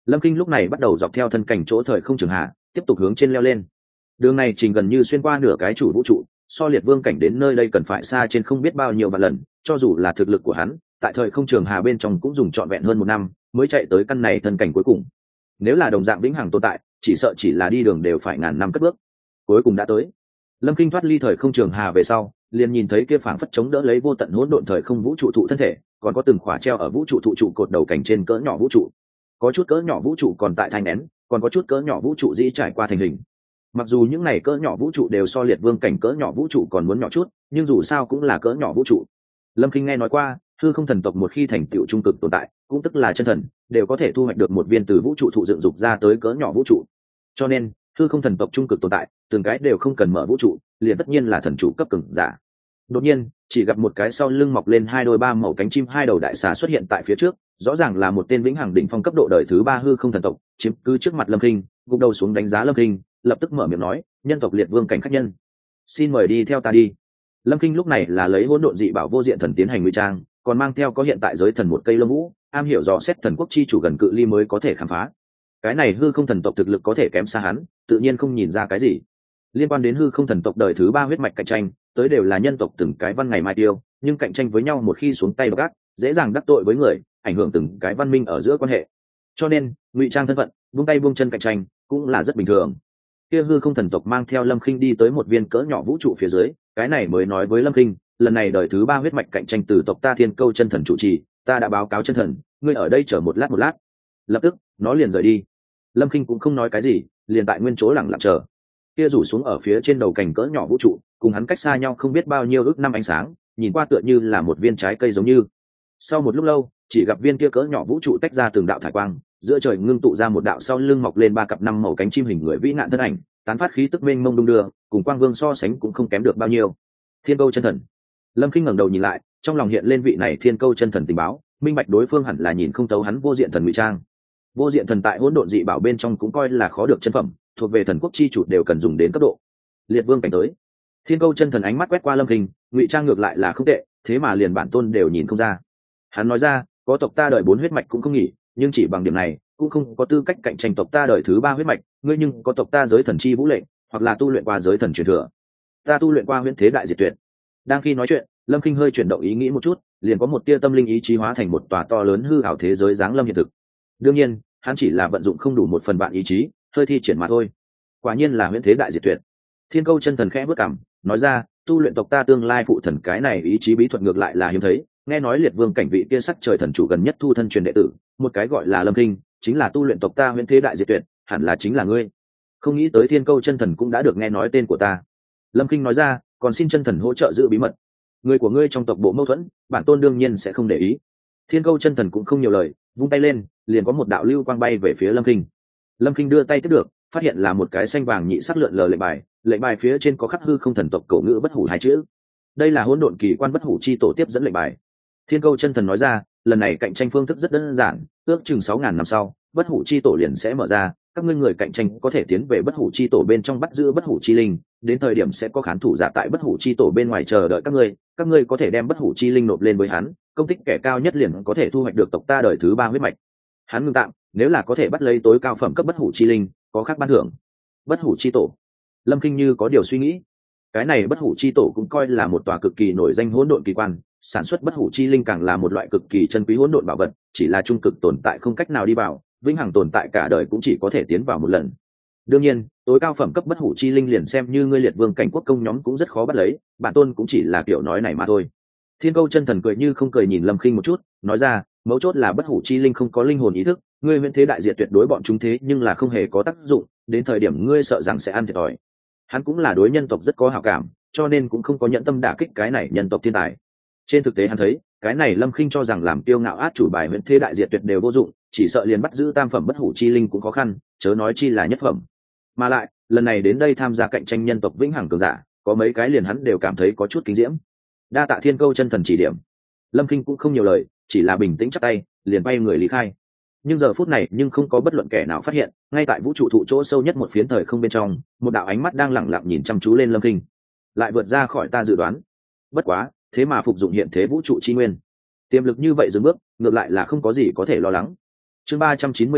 Lâm Kinh lúc này bắt đầu dọc theo thân cảnh chỗ thời không trường hạ tiếp tục hướng trên leo lên. Đường này trình gần như xuyên qua nửa cái chủ vũ trụ, so liệt vương cảnh đến nơi đây cần phải xa trên không biết bao nhiêu vạn lần, cho dù là thực lực của hắn tại thời không trường hà bên trong cũng dùng trọn vẹn hơn 1 năm mới chạy tới căn này thân cảnh cuối cùng. Nếu là đồng dạng vĩnh hằng tồn tại, chỉ sợ chỉ là đi đường đều phải ngàn năm cất bước. Cuối cùng đã tới. Lâm Kinh thoát ly thời không trường hà về sau, liền nhìn thấy kia phảng phất chống đỡ lấy vô tận hỗn độn thời không vũ trụ thụ thân thể, còn có từng khỏa treo ở vũ trụ thụ trụ cột đầu cảnh trên cỡ nhỏ vũ trụ. Có chút cỡ nhỏ vũ trụ còn tại thành nén, còn có chút cỡ nhỏ vũ trụ dĩ trải qua thành hình. Mặc dù những này cỡ nhỏ vũ trụ đều so liệt vương cảnh cỡ nhỏ vũ trụ còn muốn nhỏ chút, nhưng dù sao cũng là cỡ nhỏ vũ trụ. Lâm Kinh nghe nói qua, hư không thần tộc một khi thành tựu trung cực tồn tại, cũng tức là chân thần, đều có thể thu hoạch được một viên từ vũ trụ thụ dựng dục ra tới cỡ nhỏ vũ trụ. Cho nên, hư không thần tộc trung cực tồn tại, từng cái đều không cần mở vũ trụ, liền tất nhiên là thần chủ cấp cường giả. Đột nhiên, chỉ gặp một cái sau lưng mọc lên 2 đôi 3 màu cánh chim 2 đầu đại xà xuất hiện tại phía trước, rõ ràng là một tên vĩnh hằng đỉnh phong cấp độ đời thứ 3 hư không thần tộc, chiếm cứ trước mặt Lâm Kinh, gục đầu xuống đánh giá Lâm Kinh, lập tức mở miệng nói, nhân tộc liệt vương cảnh khách nhân, xin mời đi theo ta đi. Lâm Kinh lúc này là lấy hỗn độn dị bảo vô diện thần tiến hành ngụy trang, còn mang theo có hiện tại giới thần một cây lông vũ, am hiểu dò xét thần quốc chi chủ gần cự ly mới có thể khám phá. Cái này hư không thần tộc thực lực có thể kém xa hắn, tự nhiên không nhìn ra cái gì. Liên quan đến hư không thần tộc đời thứ 3 huyết mạch cạnh tranh, tới đều là nhân tộc từng cái văn ngày mai tiêu, nhưng cạnh tranh với nhau một khi xuống tay gắt, dễ dàng đắc tội với người, ảnh hưởng từng cái văn minh ở giữa quan hệ. Cho nên, ngụy trang thân phận, buông tay buông chân cạnh tranh, cũng là rất bình thường. Kia hư không thần tộc mang theo Lâm Kinh đi tới một viên cỡ nhỏ vũ trụ phía dưới, cái này mới nói với Lâm Kinh, lần này đời thứ 3 huyết mạch cạnh tranh từ tộc ta Thiên Câu chân thần chủ trì, ta đã báo cáo chân thần, ngươi ở đây chờ một lát. Lập tức, nó liền rời đi. Lâm Kinh cũng không nói cái gì, liền tại nguyên chỗ lặng lặng chờ. Kia rủ xuống ở phía trên đầu cành cỡ nhỏ vũ trụ, cùng hắn cách xa nhau không biết bao nhiêu ước năm ánh sáng, nhìn qua tựa như là một viên trái cây giống như. Sau một lúc lâu, chỉ gặp viên kia cỡ nhỏ vũ trụ tách ra từng đạo thải quang, giữa trời ngưng tụ ra một đạo sau lưng mọc lên 3 cặp 5 màu cánh chim hình người vĩ nạn thân ảnh, tán phát khí tức mênh mông đung đưa, cùng Quang Vương so sánh cũng không kém được bao nhiêu. Thiên Câu chân thần. Lâm Kinh ngẩng đầu nhìn lại, trong lòng hiện lên vị này Thiên Câu chân thần tình báo, minh bạch đối phương hẳn là nhìn không thấu hắn vô diện thần ngụy trang. Vô diện thần tại hỗn độn dị bảo bên trong cũng coi là khó được chân phẩm, thuộc về thần quốc chi chủ đều cần dùng đến cấp độ. Liệt vương cảnh tới. Thiên Câu chân thần ánh mắt quét qua Lâm Kinh, ngụy trang ngược lại là không tệ, thế mà liền bản tôn đều nhìn không ra. Hắn nói ra, có tộc ta đợi 4 huyết mạch cũng không nghỉ, nhưng chỉ bằng điểm này cũng không có tư cách cạnh tranh tộc ta đời thứ 3 huyết mạch, ngươi nhưng có tộc ta giới thần chi vũ lệnh, hoặc là tu luyện qua giới thần truyền thừa. Ta tu luyện qua huyễn thế đại diệt tuyệt. Đang khi nói chuyện, Lâm Kinh hơi chuyển động ý nghĩ một chút, liền có một tia tâm linh ý chí hóa thành một tòa to lớn hư ảo thế giới giáng lâm hiện thực. Đương nhiên, hắn chỉ là vận dụng không đủ 1 phần vạn ý chí, hơi thi triển mà thôi. Quả nhiên là huyễn thế đại diệt tuyệt. Thiên Câu chân thần khẽ bước cằm, nói ra, tu luyện tộc ta tương lai phụ thần cái này ý chí bí thuật ngược lại là hiếm thấy, nghe nói liệt vương cảnh vị kia sắc trời thần chủ gần nhất thu thân truyền đệ tử, một cái gọi là Lâm Kinh, chính là tu luyện tộc ta huyễn thế đại diệt tuyệt, hẳn là chính là ngươi. Không nghĩ tới Thiên Câu chân thần cũng đã được nghe nói tên của ta. Lâm Kinh nói ra, còn xin chân thần hỗ trợ giữ bí mật. Người của ngươi trong tộc bộ mâu thuẫn, bản tôn đương nhiên sẽ không để ý. Thiên Câu chân thần cũng không nhiều lời, vung tay lên, liền có một đạo lưu quang bay về phía Lâm Kinh. Lâm Kinh đưa tay tiếp được, phát hiện là một cái xanh vàng nhị sắc lượn lờ lệnh bài phía trên có khắc hư không thần tộc cổ ngữ bất hủ 2 chữ. Đây là hỗn độn kỳ quan bất hủ chi tổ tiếp dẫn lệnh bài. Thiên Câu chân thần nói ra, lần này cạnh tranh phương thức rất đơn giản, ước chừng 6.000 năm sau, bất hủ chi tổ liền sẽ mở ra, các ngươi người cạnh tranh có thể tiến về bất hủ chi tổ bên trong bắt giữ bất hủ chi linh, đến thời điểm sẽ có khán thủ giả tại bất hủ chi tổ bên ngoài chờ đợi các ngươi có thể đem bất hủ chi linh nộp lên với hắn, công tích kẻ cao nhất liền có thể thu hoạch được tộc ta đời thứ 3 huyết mạch. Hắn ngưng tạm, nếu là có thể bắt lấy tối cao phẩm cấp bất hủ chi linh, có khác ban thưởng. Bất hủ chi tổ. Lâm Kinh như có điều suy nghĩ. Cái này bất hủ chi tổ cũng coi là một tòa cực kỳ nổi danh hỗn độn kỳ quan, sản xuất bất hủ chi linh càng là một loại cực kỳ chân quý hỗn độn bảo vật, chỉ là trung cực tồn tại không cách nào đi vào, vĩnh hằng tồn tại cả đời cũng chỉ có thể tiến vào một lần. Đương nhiên, tối cao phẩm cấp bất hủ chi linh liền xem như ngươi liệt vương cảnh quốc công nhóm cũng rất khó bắt lấy, bản tôn cũng chỉ là kiểu nói này mà thôi. Thiên Câu chân thần cười như không cười nhìn Lâm Kinh một chút, nói ra, mấu chốt là bất hủ chi linh không có linh hồn ý thức, ngươi huyễn thế đại diệt tuyệt đối bọn chúng thế nhưng là không hề có tác dụng, đến thời điểm ngươi sợ rằng sẽ ăn thiệt thòi. Hắn cũng là đối nhân tộc rất có hảo cảm, cho nên cũng không có nhẫn tâm đả kích cái này nhân tộc thiên tài. Trên thực tế hắn thấy, cái này Lâm Kinh cho rằng làm kiêu ngạo át chủ bài huyễn thế đại diệt tuyệt đều vô dụng, chỉ sợ liền bắt giữ tam phẩm bất hủ chi linh cũng khó khăn, chớ nói chi là nhất phẩm. Mà lại, lần này đến đây tham gia cạnh tranh nhân tộc vĩnh hằng cường giả, có mấy cái liền hắn đều cảm thấy có chút kinh diễm. Đa tạ Thiên Câu chân thần chỉ điểm. Lâm Kinh cũng không nhiều lời, chỉ là bình tĩnh chắp tay, liền bay người lý khai. Nhưng giờ phút này nhưng không có bất luận kẻ nào phát hiện, ngay tại vũ trụ thụ chỗ sâu nhất một phiến thời không bên trong, một đạo ánh mắt đang lẳng lặng nhìn chăm chú lên Lâm Kinh, lại vượt ra khỏi ta dự đoán. Bất quá, thế mà phục dụng hiện thế vũ trụ chi nguyên, tiềm lực như vậy dừng bước, ngược lại là không có gì có thể lo lắng. Chương 398,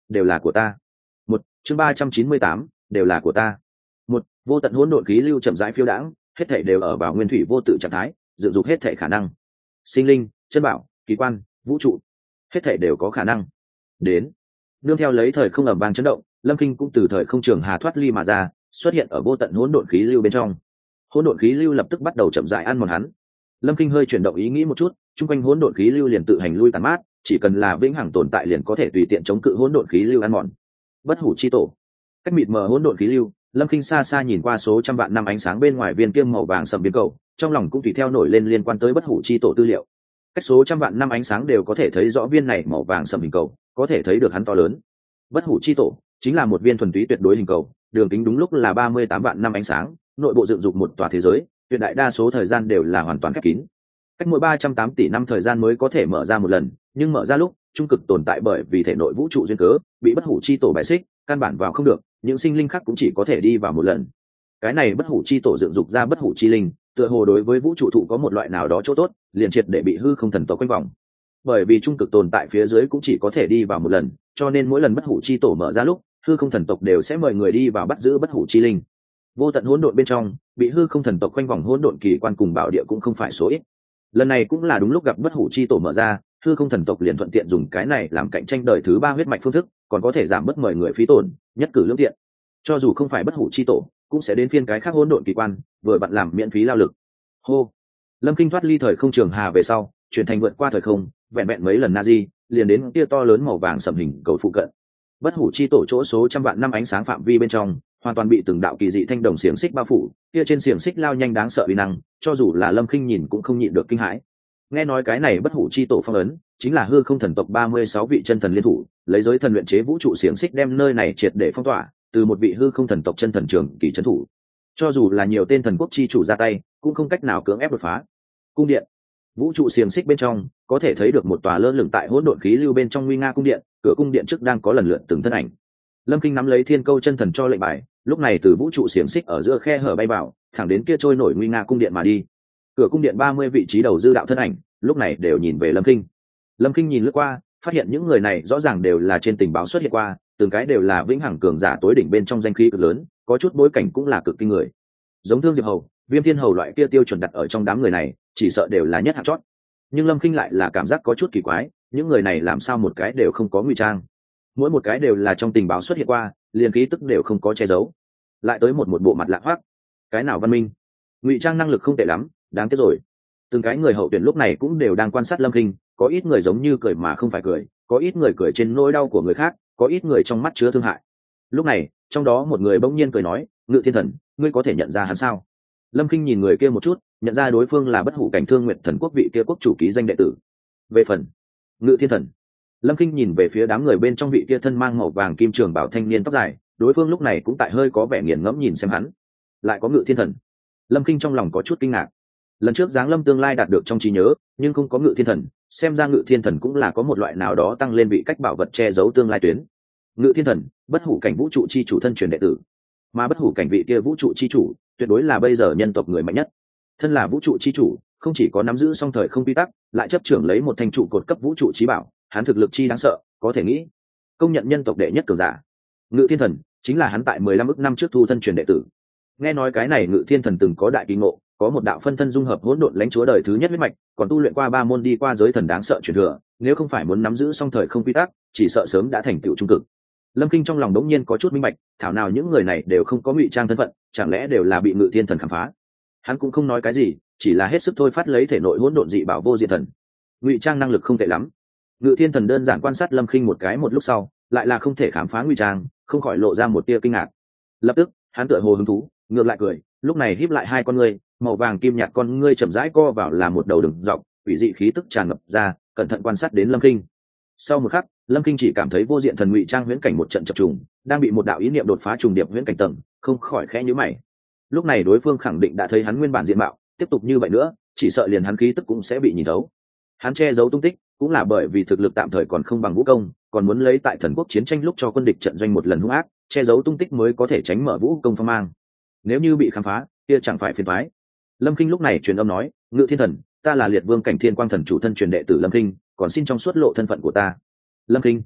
đều là của ta. Một chương 398, đều là của ta. Một vô tận hỗn độn khí lưu chậm rãi phiêu đãng, hết thảy đều ở vào nguyên thủy vô tự trạng thái, dự dục hết thảy khả năng. Sinh linh, chân bảo, kỳ quan, vũ trụ, hết thảy đều có khả năng. Đến, nương theo lấy thời không ầm vang chấn động, Lâm Kinh cũng từ thời không trường hà thoát ly mà ra, xuất hiện ở vô tận hỗn độn khí lưu bên trong. Hỗn độn khí lưu lập tức bắt đầu chậm rãi ăn mòn hắn. Lâm Kinh hơi chuyển động ý nghĩ một chút, chung quanh hỗn độn khí lưu liền tự hành lui tàn mát, chỉ cần là vĩnh hằng tồn tại liền có thể tùy tiện chống cự hỗn độn khí lưu ăn mòn. Bất hủ chi tổ, cách mịt mờ hỗn độn khí lưu, Lâm Kinh xa xa nhìn qua số trăm vạn năm ánh sáng bên ngoài viên kiêm màu vàng sầm biến cầu, trong lòng cũng tùy theo nổi lên liên quan tới bất hủ chi tổ tư liệu. Cách số trăm vạn năm ánh sáng đều có thể thấy rõ viên này màu vàng sầm hình cầu, có thể thấy được hắn to lớn. Bất hủ chi tổ chính là một viên thuần túy tuyệt đối hình cầu, đường kính đúng lúc là 38 vạn năm ánh sáng, nội bộ dựng dục một tòa thế giới, tuyệt đại đa số thời gian đều là hoàn toàn khép kín. Cách mỗi 308 tỷ năm thời gian mới có thể mở ra một lần, nhưng mở ra lúc trung cực tồn tại bởi vì thể nội vũ trụ duyên cớ bị bất hủ chi tổ bài xích, căn bản vào không được, những sinh linh khác cũng chỉ có thể đi vào một lần. Cái này bất hủ chi tổ dựng dục ra bất hủ chi linh, tựa hồ đối với vũ trụ thụ có một loại nào đó chỗ tốt, liền triệt để bị hư không thần tộc quanh vòng. Bởi vì trung cực tồn tại phía dưới cũng chỉ có thể đi vào một lần, cho nên mỗi lần bất hủ chi tổ mở ra lúc, hư không thần tộc đều sẽ mời người đi vào bắt giữ bất hủ chi linh. Vô tận hỗn độn bên trong, bị hư không thần tộc quanh vòng hỗn độn kỳ quan cùng bảo địa cũng không phải số ít. Lần này cũng là đúng lúc gặp bất hủ chi tổ mở ra, hư không thần tộc liền thuận tiện dùng cái này làm cạnh tranh đời thứ ba huyết mạch phương thức, còn có thể giảm bớt mời người phí tổn, nhất cử lương tiện. Cho dù không phải bất hủ chi tổ, cũng sẽ đến phiên cái khác hỗn độn kỳ quan, vừa vặn làm miễn phí lao lực. Hô, Lâm Kinh thoát ly thời không trường hà về sau, chuyển thành vượt qua thời không, vẹn vẹn mấy lần Nazi, liền đến kia to lớn màu vàng sầm hình cầu phụ cận. Bất hủ chi tổ chỗ số trăm vạn năm ánh sáng phạm vi bên trong, hoàn toàn bị từng đạo kỳ dị thanh đồng xiềng xích bao phủ, kia trên xiềng xích lao nhanh đáng sợ uy năng, cho dù là Lâm Kinh nhìn cũng không nhịn được kinh hãi. Nghe nói cái này bất hủ chi tổ phong ấn, chính là hư không thần tộc 36 vị chân thần liên thủ, lấy giới thần luyện chế vũ trụ xiềng xích đem nơi này triệt để phong tỏa, từ một vị hư không thần tộc chân thần trường kỳ trấn thủ. Cho dù là nhiều tên thần quốc chi chủ ra tay, cũng không cách nào cưỡng ép đột phá. Cung điện, vũ trụ xiềng xích bên trong, có thể thấy được một tòa lơ lửng tại hỗn độn khí lưu bên trong nguy nga cung điện, cửa cung điện trước đang có lần lượt từng thân ảnh. Lâm Kinh nắm lấy thiên câu chân thần cho lệnh bài, lúc này từ vũ trụ xiềng xích ở giữa khe hở bay vào, thẳng đến kia trôi nổi nguy nga cung điện mà đi. Cửa cung điện 30 vị trí đầu dư đạo thân ảnh, lúc này đều nhìn về Lâm Kinh. Lâm Kinh nhìn lướt qua, phát hiện những người này rõ ràng đều là trên tình báo xuất hiện qua, từng cái đều là vĩnh hằng cường giả tối đỉnh bên trong danh khí cực lớn, có chút bối cảnh cũng là cực kinh người. Giống Thương Diệp Hầu, Viêm Thiên Hầu loại kia tiêu chuẩn đặt ở trong đám người này, chỉ sợ đều là nhất hạng chót. Nhưng Lâm Kinh lại là cảm giác có chút kỳ quái, những người này làm sao một cái đều không có ngụy trang, mỗi một cái đều là trong tình báo xuất hiện qua, liền khí tức đều không có che giấu, lại tới một bộ mặt lạ hoắc, cái nào văn minh, ngụy trang năng lực không tệ lắm, đáng tiếc rồi. Từng cái người hậu tuyển lúc này cũng đều đang quan sát Lâm Kinh, có ít người giống như cười mà không phải cười, có ít người cười trên nỗi đau của người khác, có ít người trong mắt chứa thương hại. Lúc này trong đó một người bỗng nhiên cười nói, Ngự Thiên Thần, ngươi có thể nhận ra hắn sao? Lâm Kinh nhìn người kia một chút, nhận ra đối phương là bất hủ cảnh Thương Nguyệt Thần quốc vị kia quốc chủ ký danh đệ tử. Về phần Ngự Thiên Thần, Lâm Kinh nhìn về phía đám người bên trong vị kia thân mang màu vàng kim trường bảo thanh niên tóc dài, đối phương lúc này cũng tại hơi có vẻ nghiền ngẫm nhìn xem hắn. Lại có Ngự Thiên Thần. Lâm Kinh trong lòng có chút kinh ngạc. Lần trước giáng lâm tương lai đạt được trong trí nhớ, nhưng không có Ngự Thiên Thần, xem ra Ngự Thiên Thần cũng là có một loại nào đó tăng lên vị cách bảo vật che giấu tương lai tuyến. Ngự Thiên Thần, bất hủ cảnh vũ trụ chi chủ thân truyền đệ tử, mà bất hủ cảnh vị kia vũ trụ chi chủ, tuyệt đối là bây giờ nhân tộc người mạnh nhất. Thân là vũ trụ chi chủ, không chỉ có nắm giữ song thời không quy tắc, lại chấp trưởng lấy một thanh trụ cột cấp vũ trụ chí bảo, hắn thực lực chi đáng sợ, có thể nghĩ công nhận nhân tộc đệ nhất cường giả. Ngự Thiên Thần chính là hắn tại 15 ức năm trước thu thân truyền đệ tử. Nghe nói cái này Ngự Thiên Thần từng có đại kỳ ngộ, có một đạo phân thân dung hợp hỗn độn lãnh chúa đời thứ nhất huyết mạch, còn tu luyện qua 3 môn đi qua giới thần đáng sợ truyền thừa, nếu không phải muốn nắm giữ song thời không quy tắc, chỉ sợ sớm đã thành tựu trung cực. Lâm Kinh trong lòng đống nhiên có chút minh bạch, thảo nào những người này đều không có ngụy trang thân phận, chẳng lẽ đều là bị Ngự Thiên Thần khám phá? Hắn cũng không nói cái gì, chỉ là hết sức thôi phát lấy thể nội hỗn độn dị bảo vô diệt thần. Ngụy trang năng lực không tệ lắm. Ngự Thiên Thần đơn giản quan sát Lâm Kinh một cái một lúc sau, lại là không thể khám phá ngụy trang, không khỏi lộ ra một tia kinh ngạc. Lập tức, hắn tựa hồ hứng thú, ngược lại cười, lúc này híp lại hai con ngươi, màu vàng kim nhạt con ngươi chậm rãi co vào là một đầu đường dọc, quỷ dị khí tức tràn ngập ra, cẩn thận quan sát đến Lâm Kinh. Sau một khắc, Lâm Kinh chỉ cảm thấy vô diện thần ngụy trang huyễn cảnh một trận chập trùng, đang bị một đạo ý niệm đột phá trùng điệp huyễn cảnh tầng, không khỏi khẽ nhíu mày. Lúc này đối phương khẳng định đã thấy hắn nguyên bản diện mạo, tiếp tục như vậy nữa, chỉ sợ liền hắn khí tức cũng sẽ bị nhìn thấu. Hắn che giấu tung tích, cũng là bởi vì thực lực tạm thời còn không bằng vũ công, còn muốn lấy tại thần quốc chiến tranh lúc cho quân địch trận doanh một lần hung ác, che giấu tung tích mới có thể tránh mở vũ công phong mang. Nếu như bị khám phá, kia chẳng phải phiền toái. Lâm Kinh lúc này truyền âm nói, Ngự Thiên Thần, ta là Liệt Vương cảnh Thiên Quang Thần chủ thân truyền đệ tử Lâm Kinh, còn xin trong suốt lộ thân phận của ta. Lâm Kinh,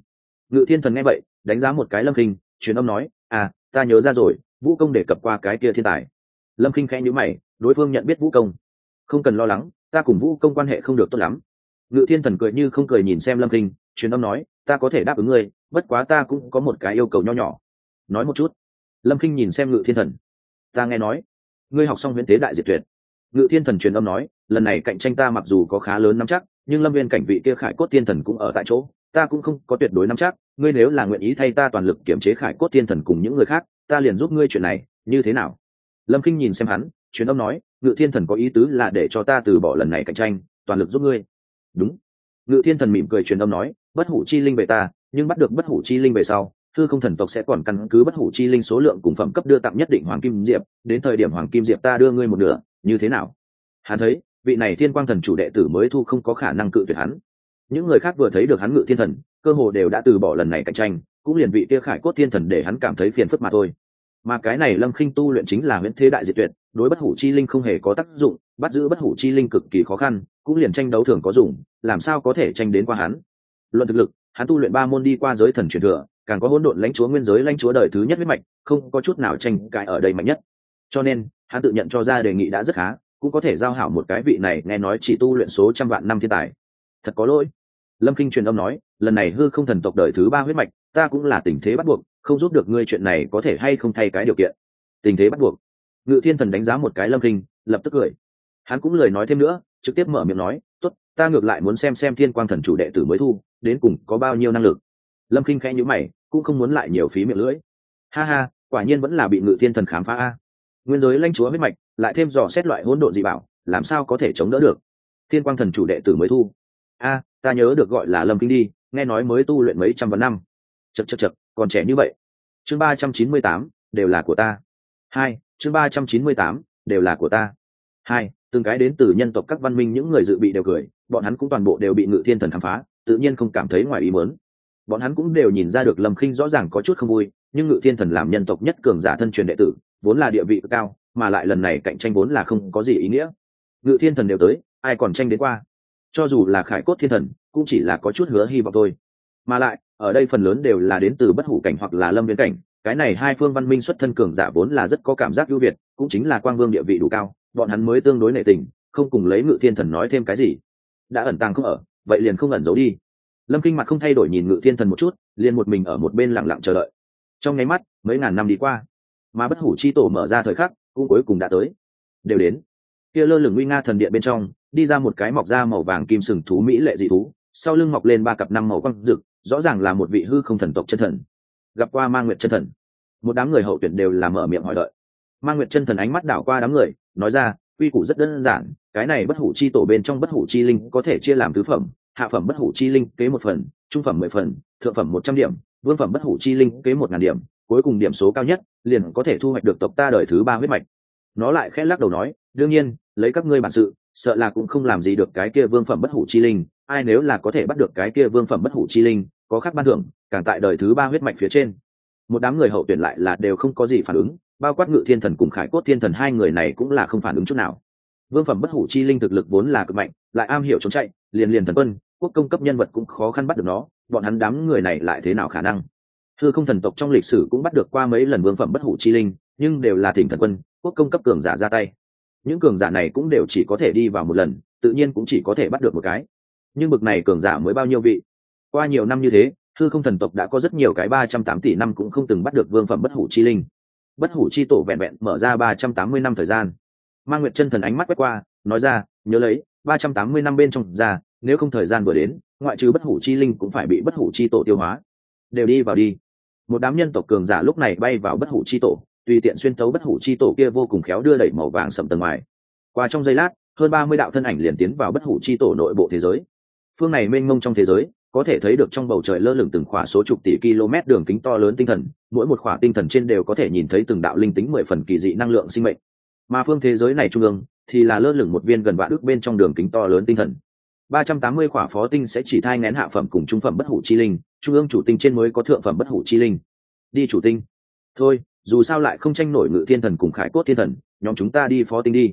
Ngự Thiên Thần nghe vậy đánh giá một cái Lâm Kinh, truyền âm nói, à, ta nhớ ra rồi, vũ công đề cập qua cái kia thiên tài. Lâm Kinh khẽ nhíu mày, đối phương nhận biết vũ công. Không cần lo lắng, ta cùng vũ công quan hệ không được tốt lắm. Ngự Thiên Thần cười như không cười nhìn xem Lâm Kinh, truyền âm nói, ta có thể đáp ứng ngươi, bất quá ta cũng có một cái yêu cầu nho nhỏ. Nói một chút. Lâm Kinh nhìn xem Ngự Thiên Thần. Ta nghe nói ngươi học xong huyễn tế đại diệt tuyệt. Ngự Thiên Thần truyền âm nói, lần này cạnh tranh ta mặc dù có khá lớn nắm chắc, nhưng Lâm Viên cảnh vị kia Khải Cốt Tiên Thần cũng ở tại chỗ, ta cũng không có tuyệt đối nắm chắc, ngươi nếu là nguyện ý thay ta toàn lực kiểm chế Khải Cốt Tiên Thần cùng những người khác, ta liền giúp ngươi chuyện này, như thế nào? Lâm Kinh nhìn xem hắn, truyền âm nói, Ngự Thiên Thần có ý tứ là để cho ta từ bỏ lần này cạnh tranh, toàn lực giúp ngươi. Đúng. Ngự Thiên Thần mỉm cười truyền âm nói, bất hủ chi linh về ta, nhưng bắt được bất hủ chi linh về sau, hư không thần tộc sẽ còn căn cứ bất hủ chi linh số lượng cùng phẩm cấp đưa tặng nhất định hoàng kim diệp, đến thời điểm hoàng kim diệp ta đưa ngươi một nửa, như thế nào? Hắn thấy vị này Thiên Quang Thần chủ đệ tử mới thu không có khả năng cự tuyệt hắn. Những người khác vừa thấy được hắn Ngự Thiên Thần, cơ hồ đều đã từ bỏ lần này cạnh tranh, cũng liền vị kia Khải Cốt Thiên Thần để hắn cảm thấy phiền phức mà thôi. Mà cái này Lâm Khinh tu luyện chính là huyễn thế đại diệt tuyệt, đối bất hủ chi linh không hề có tác dụng, bắt giữ bất hủ chi linh cực kỳ khó khăn, cũng liền tranh đấu thường có dùng, làm sao có thể tranh đến qua hắn? Luận thực lực, hắn tu luyện 3 môn đi qua giới thần truyền thừa, càng có hỗn độn lãnh chúa nguyên giới lãnh chúa đời thứ nhất huyết mạch, không có chút nào tranh cãi ở đây mạnh nhất. Cho nên, hắn tự nhận cho ra đề nghị đã rất khá, cũng có thể giao hảo một cái vị này nghe nói chỉ tu luyện số trăm vạn năm thiên tài. Thật có lỗi. Lâm Kinh truyền âm nói, lần này hư không thần tộc đời thứ 3 huyết mạch, ta cũng là tình thế bắt buộc, không giúp được ngươi chuyện này có thể hay không thay cái điều kiện. Tình thế bắt buộc. Ngự Thiên Thần đánh giá một cái Lâm Kinh, lập tức cười. Hắn cũng lời nói thêm nữa, trực tiếp mở miệng nói, tốt, ta ngược lại muốn xem Thiên Quang Thần chủ đệ tử mới thu, đến cùng có bao nhiêu năng lực. Lâm Kinh khẽ nhíu mày, cũng không muốn lại nhiều phí miệng lưỡi. Ha ha, quả nhiên vẫn là bị Ngự Thiên Thần khám phá a. Nguyên giới lãnh chúa huyết mạch, lại thêm dò xét loại hỗn độn dị bảo, làm sao có thể chống đỡ được? Thiên Quang Thần chủ đệ tử mới thu. A, ta nhớ được gọi là Lâm Kinh đi, nghe nói mới tu luyện mấy trăm vạn năm. Chậc, còn trẻ như vậy. Chương 398, đều là của ta. 2, chương 398, đều là của ta. 2, từng cái đến từ nhân tộc các văn minh những người dự bị đều cười, bọn hắn cũng toàn bộ đều bị Ngự Thiên Thần khám phá, tự nhiên không cảm thấy ngoài ý muốn. Bọn hắn cũng đều nhìn ra được Lâm Khinh rõ ràng có chút không vui, nhưng Ngự Thiên Thần làm nhân tộc nhất cường giả thân truyền đệ tử, vốn là địa vị cao, mà lại lần này cạnh tranh vốn là không có gì ý nghĩa. Ngự Thiên Thần đều tới, ai còn tranh đến qua? Cho dù là Khải Cốt Thiên Thần, cũng chỉ là có chút hứa hy vọng thôi. Mà lại, ở đây phần lớn đều là đến từ bất hủ cảnh hoặc là lâm viễn cảnh, cái này hai phương văn minh xuất thân cường giả vốn là rất có cảm giác ưu việt, cũng chính là Quang Vương địa vị đủ cao, bọn hắn mới tương đối nể tình, không cùng lấy Ngự Thiên Thần nói thêm cái gì. Đã ẩn tàng không ở, vậy liền không ẩn giấu đi. Lâm Kinh mặt không thay đổi nhìn Ngự Thiên Thần một chút, liền một mình ở một bên lặng lặng chờ đợi. Trong nháy mắt, mấy ngàn năm đi qua, mà bất hủ chi tổ mở ra thời khắc, cũng cuối cùng đã tới. Đều đến. Kia lơ lửng nguy nga thần điện bên trong, đi ra một cái mọc da màu vàng kim sừng thú mỹ lệ dị thú, sau lưng mọc lên 3 cặp 5 màu quang rực, rõ ràng là một vị hư không thần tộc chân thần. Gặp qua Mang Nguyệt chân thần. Một đám người hậu tuyển đều là mở miệng hỏi đợi. Mang Nguyệt chân thần ánh mắt đảo qua đám người, nói ra, quy củ rất đơn giản, cái này bất hủ chi tổ bên trong bất hủ chi linh có thể chia làm tứ phẩm, hạ phẩm bất hủ chi linh kế 1 phần, trung phẩm 10 phần, thượng phẩm 100 điểm, vương phẩm bất hủ chi linh kế 1000 điểm, cuối cùng điểm số cao nhất liền có thể thu hoạch được tộc ta đời thứ 3 huyết mạch. Nó lại khẽ lắc đầu nói, đương nhiên, lấy các ngươi bản sự, sợ là cũng không làm gì được cái kia vương phẩm bất hủ chi linh, ai nếu là có thể bắt được cái kia vương phẩm bất hủ chi linh, có khác ban thưởng, càng tại đời thứ 3 huyết mạch phía trên. Một đám người hậu tuyển lại là đều không có gì phản ứng, bao quát Ngự Thiên Thần cùng Khải Cốt Thiên Thần hai người này cũng là không phản ứng chút nào. Vương phẩm bất hủ chi linh thực lực vốn là cực mạnh, lại am hiểu trốn chạy, liền thần quân, quốc công cấp nhân vật cũng khó khăn bắt được nó, bọn hắn đám người này lại thế nào khả năng? Hư không thần tộc trong lịch sử cũng bắt được qua mấy lần vương phẩm bất hủ chi linh, nhưng đều là thỉnh thần quân, quốc công cấp cường giả ra tay. Những cường giả này cũng đều chỉ có thể đi vào một lần, tự nhiên cũng chỉ có thể bắt được một cái. Nhưng bực này cường giả mới bao nhiêu vị? Qua nhiều năm như thế, hư không thần tộc đã có rất nhiều cái 308 tỷ năm cũng không từng bắt được vương phẩm bất hủ chi linh. Bất hủ chi tổ vẹn vẹn mở ra 380 năm thời gian. Mang Nguyệt chân thần ánh mắt quét qua, nói ra, nhớ lấy, 380 năm bên trong ra, nếu không thời gian vừa đến, ngoại trừ bất hủ chi linh cũng phải bị bất hủ chi tổ tiêu hóa. Đều đi vào đi. Một đám nhân tộc cường giả lúc này bay vào bất hủ chi tổ, tùy tiện xuyên tấu bất hủ chi tổ kia vô cùng khéo đưa đẩy màu vàng sậm tầng ngoài. Qua trong giây lát, hơn 30 đạo thân ảnh liền tiến vào bất hủ chi tổ nội bộ thế giới. Phương này mênh mông trong thế giới, có thể thấy được trong bầu trời lơ lửng từng khỏa số chục tỷ km đường kính to lớn tinh thần, mỗi một khỏa tinh thần trên đều có thể nhìn thấy từng đạo linh tính 10 phần kỳ dị năng lượng sinh mệnh. Mà phương thế giới này trung ương thì là lơ lửng một viên gần vạn ức bên trong đường kính to lớn tinh thần. 380 khỏa phó tinh sẽ chỉ thai nghén hạ phẩm cùng trung phẩm bất hủ chi linh, trung ương chủ tinh trên mới có thượng phẩm bất hủ chi linh. Đi chủ tinh. Thôi, dù sao lại không tranh nổi Ngự Thiên Thần cùng Khải Cốt Thiên Thần, nhóm chúng ta đi phó tinh đi.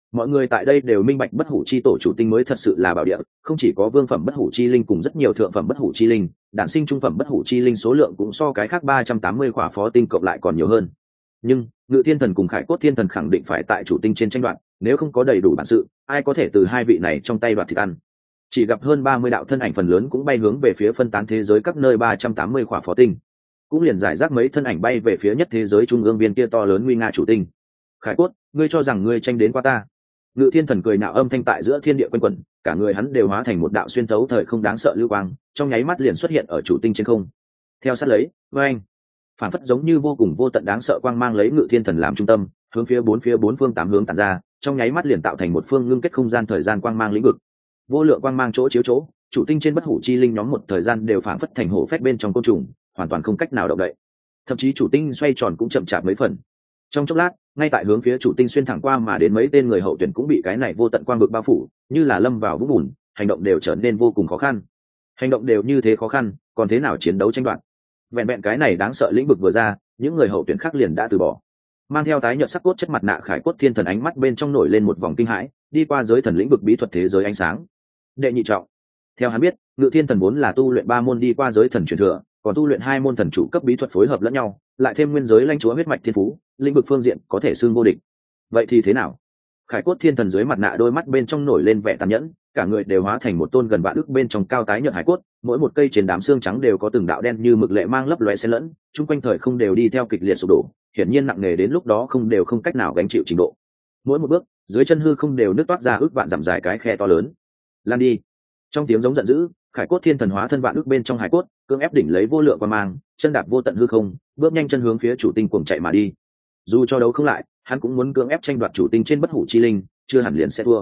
Mọi người tại đây đều minh bạch bất hủ chi tổ chủ tinh mới thật sự là bảo địa, không chỉ có vương phẩm bất hủ chi linh cùng rất nhiều thượng phẩm bất hủ chi linh, đản sinh trung phẩm bất hủ chi linh số lượng cũng so cái khác 380 khỏa phó tinh cộng lại còn nhiều hơn. Nhưng Ngự Thiên Thần cùng Khải Cốt Thiên Thần khẳng định phải tại chủ tinh trên tranh đoạt, nếu không có đầy đủ bản sự, ai có thể từ hai vị này trong tay đoạt thịt ăn. Chỉ gặp hơn 30 đạo thân ảnh phần lớn cũng bay hướng về phía phân tán thế giới các nơi 380 khỏa phó tinh, cũng liền giải rác mấy thân ảnh bay về phía nhất thế giới trung ương viên kia to lớn nguy nga chủ tinh. Khải Cốt, ngươi cho rằng ngươi tranh đến qua ta? Ngự Thiên Thần cười nạo âm thanh tại giữa thiên địa quanh quẩn, cả người hắn đều hóa thành một đạo xuyên thấu thời không đáng sợ lưu quang, trong nháy mắt liền xuất hiện ở chủ tinh trên không. Theo sát lấy, với anh, phản phất giống như vô cùng vô tận đáng sợ quang mang lấy Ngự Thiên Thần làm trung tâm, hướng phía bốn phương tám hướng tản ra, trong nháy mắt liền tạo thành một phương ngưng kết không gian thời gian quang mang lĩnh vực. Vô lượng quang mang chỗ chiếu chỗ, chủ tinh trên bất hủ chi linh nhóm một thời gian đều phản phất thành hổ phách bên trong côn trùng, hoàn toàn không cách nào động đậy. Thậm chí chủ tinh xoay tròn cũng chậm chạp mấy phần. Trong chốc lát, ngay tại hướng phía chủ tinh xuyên thẳng qua mà đến mấy tên người hậu tuyển cũng bị cái này vô tận quang vực bao phủ, như là lâm vào vũng bùn, hành động đều trở nên vô cùng khó khăn. Hành động đều như thế khó khăn, còn thế nào chiến đấu tranh đoạt? Vẹn vẹn cái này đáng sợ lĩnh vực vừa ra, những người hậu tuyển khác liền đã từ bỏ. Mang theo tái nhợt sắc cốt chất mặt nạ Khải Cốt Thiên Thần ánh mắt bên trong nổi lên một vòng kinh hãi, đi qua giới thần lĩnh vực bí thuật thế giới ánh sáng. Đệ nhị trọng. Theo hắn biết, Ngự Thiên Thần vốn là tu luyện 3 môn đi qua giới thần truyền thừa, còn tu luyện 2 môn thần chủ cấp bí thuật phối hợp lẫn nhau, lại thêm nguyên giới lãnh chúa huyết mạch thiên phú, lĩnh vực phương diện có thể xưng vô địch. Vậy thì thế nào? Khải Cốt Thiên Thần dưới mặt nạ đôi mắt bên trong nổi lên vẻ tàn nhẫn, cả người đều hóa thành một tôn gần vạn ức bên trong cao tái nhợt hải cốt, mỗi một cây trên đám xương trắng đều có từng đạo đen như mực lệ mang lấp lóe xen lẫn, chung quanh thời không đều đi theo kịch liệt sụp đổ, hiển nhiên nặng nề đến lúc đó không cách nào gánh chịu trình độ. Mỗi một bước, dưới chân hư không đều nứt toát ra ức vạn dặm dài cái khe to lớn. Lan đi! Trong tiếng giống giận dữ, Khải Cốt Thiên Thần hóa thân vạn ức bên trong hải cốt, cưỡng ép đỉnh lấy vô lượng quang mang, chân đạp vô tận hư không, bước nhanh chân hướng phía chủ tinh cuồng chạy mà đi. Dù cho đấu không lại, hắn cũng muốn cưỡng ép tranh đoạt chủ tinh trên bất hủ chi linh, chưa hẳn liền sẽ thua.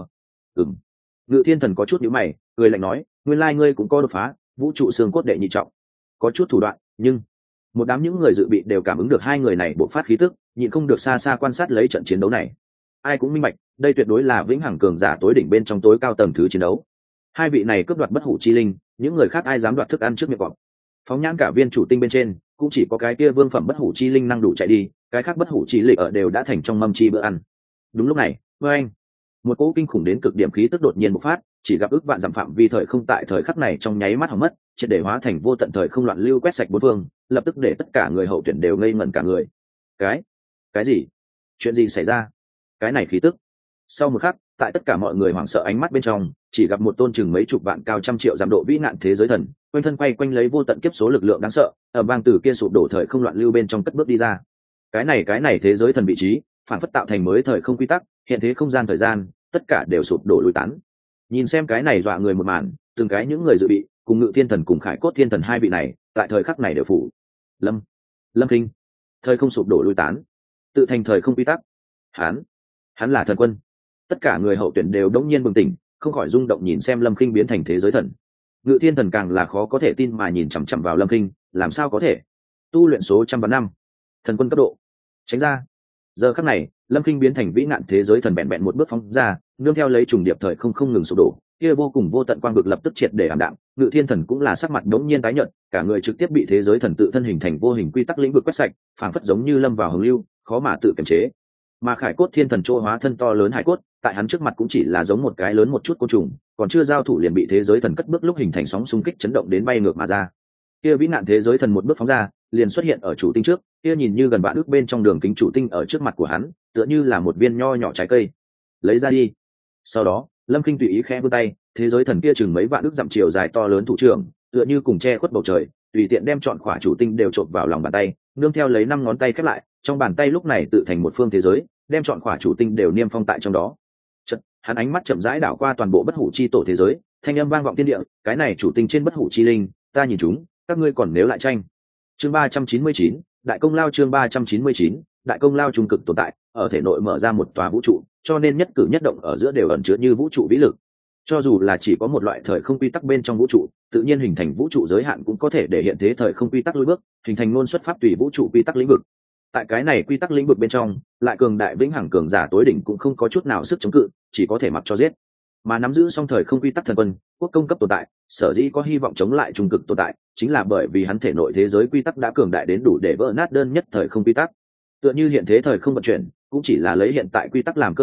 Ngự Thiên Thần có chút nhíu mày, cười lạnh nói, nguyên lai ngươi cũng có đột phá, vũ trụ xương cốt đệ nhị trọng. Có chút thủ đoạn, nhưng một đám những người dự bị đều cảm ứng được hai người này bộc phát khí tức, nhịn không được xa xa quan sát lấy trận chiến đấu này. Ai cũng minh bạch, đây tuyệt đối là vĩnh hằng cường giả tối đỉnh bên trong tối cao tầng thứ chiến đấu. Hai vị này cướp đoạt bất hủ chi linh, những người khác ai dám đoạt thức ăn trước miệng cọp. Phóng nhãn cả viên chủ tinh bên trên, cũng chỉ có cái kia vương phẩm bất hủ chi linh năng đủ chạy đi, cái khác bất hủ chi lịch ở đều đã thành trong mâm chi bữa ăn. Đúng lúc này, với anh, một cỗ kinh khủng đến cực điểm khí tức đột nhiên bộc phát, chỉ gặp ức vạn dặm phạm vi thời không tại thời khắc này trong nháy mắt hỏng mất, triệt để hóa thành vô tận thời không loạn lưu quét sạch bốn phương, lập tức để tất cả người hậu tuyển đều ngây ngẩn cả người. Cái gì? Chuyện gì xảy ra? Cái này khí tức. Sau một khắc, tại tất cả mọi người hoảng sợ ánh mắt bên trong, chỉ gặp một tôn chừng mấy chục vạn cao trăm triệu giảm độ vĩ nạn thế giới thần, quanh thân quay quanh lấy vô tận kiếp số lực lượng đáng sợ, ở bang từ kia sụp đổ thời không loạn lưu bên trong cất bước đi ra. Cái này thế giới thần vị trí, phản phất tạo thành mới thời không quy tắc, hiện thế không gian thời gian, tất cả đều sụp đổ lùi tán. Nhìn xem cái này dọa người một màn, từng cái những người dự bị, cùng Ngự Thiên Thần cùng Khải Cốt Thiên Thần hai vị này, tại thời khắc này đều phủ. Lâm Kinh, thời không sụp đổ lùi tán, tự thành thời không quy tắc. Hắn là thần quân. Tất cả người hậu tuyển đều đống nhiên bừng tỉnh, không khỏi rung động nhìn xem Lâm Kinh biến thành thế giới thần. Ngự Thiên Thần càng là khó có thể tin mà nhìn chằm chằm vào Lâm Kinh, làm sao có thể? Tu luyện số 105, thần quân cấp độ. Tránh ra. Giờ khắc này, Lâm Kinh biến thành vĩ nạn thế giới thần bẹn một bước phóng ra, nương theo lấy trùng điệp thời không ngừng sụp đổ, kia vô cùng vô tận quang vực lập tức triệt để ảm đạm. Ngự Thiên Thần cũng là sắc mặt đống nhiên tái nhợt, cả người trực tiếp bị thế giới thần tự thân hình thành vô hình quy tắc lĩnh vực quét sạch, phảng phất giống như lâm vào hồng lưu, khó mà tự kiềm chế. Mà Khải Cốt Thiên Thần trô hóa thân to lớn hải cốt, tại hắn trước mặt cũng chỉ là giống một cái lớn một chút côn trùng, còn chưa giao thủ liền bị thế giới thần cất bước lúc hình thành sóng xung kích chấn động đến bay ngược mà ra. Kia vĩ nạn thế giới thần một bước phóng ra, liền xuất hiện ở chủ tinh trước, kia nhìn như gần vạn ước bên trong đường kính chủ tinh ở trước mặt của hắn, tựa như là một viên nho nhỏ trái cây. Lấy ra đi. Sau đó, Lâm Kinh tùy ý khẽ vươn tay, thế giới thần kia chừng mấy vạn ước dặm chiều dài to lớn thủ trưởng, tựa như cùng che khuất bầu trời, tùy tiện đem trọn khỏa chủ tinh đều trộn vào lòng bàn tay, nương theo lấy 5 ngón tay khép lại, trong bàn tay lúc này tự thành một phương thế giới, đem trọn khỏa chủ tinh đều niêm phong tại trong đó. Chợt, hắn ánh mắt chậm rãi đảo qua toàn bộ bất hủ chi tổ thế giới, thanh âm vang vọng thiên địa, cái này chủ tinh trên bất hủ chi linh, ta nhìn chúng, các ngươi còn nếu lại tranh. Chương 399, đại công lao chương 399, đại công lao trung cực tồn tại, ở thể nội mở ra một tòa vũ trụ, cho nên nhất cử nhất động ở giữa đều ẩn chứa như vũ trụ vĩ lực. Cho dù là chỉ có một loại thời không quy tắc bên trong vũ trụ, tự nhiên hình thành vũ trụ giới hạn cũng có thể để hiện thế thời không quy tắc lùi bước, hình thành ngôn xuất pháp tùy vũ trụ quy tắc lĩnh vực. Tại cái này quy tắc lĩnh vực bên trong, lại cường đại vĩnh hằng cường giả tối đỉnh cũng không có chút nào sức chống cự, chỉ có thể mặc cho giết. Mà nắm giữ song thời không quy tắc thần quân, quốc công cấp tồn tại, sở dĩ có hy vọng chống lại trung cực tồn tại, chính là bởi vì hắn thể nội thế giới quy tắc đã cường đại đến đủ để vỡ nát đơn nhất thời không quy tắc. Tựa như hiện thế thời không vận chuyển, cũng chỉ là lấy hiện tại quy tắc làm cơ sở,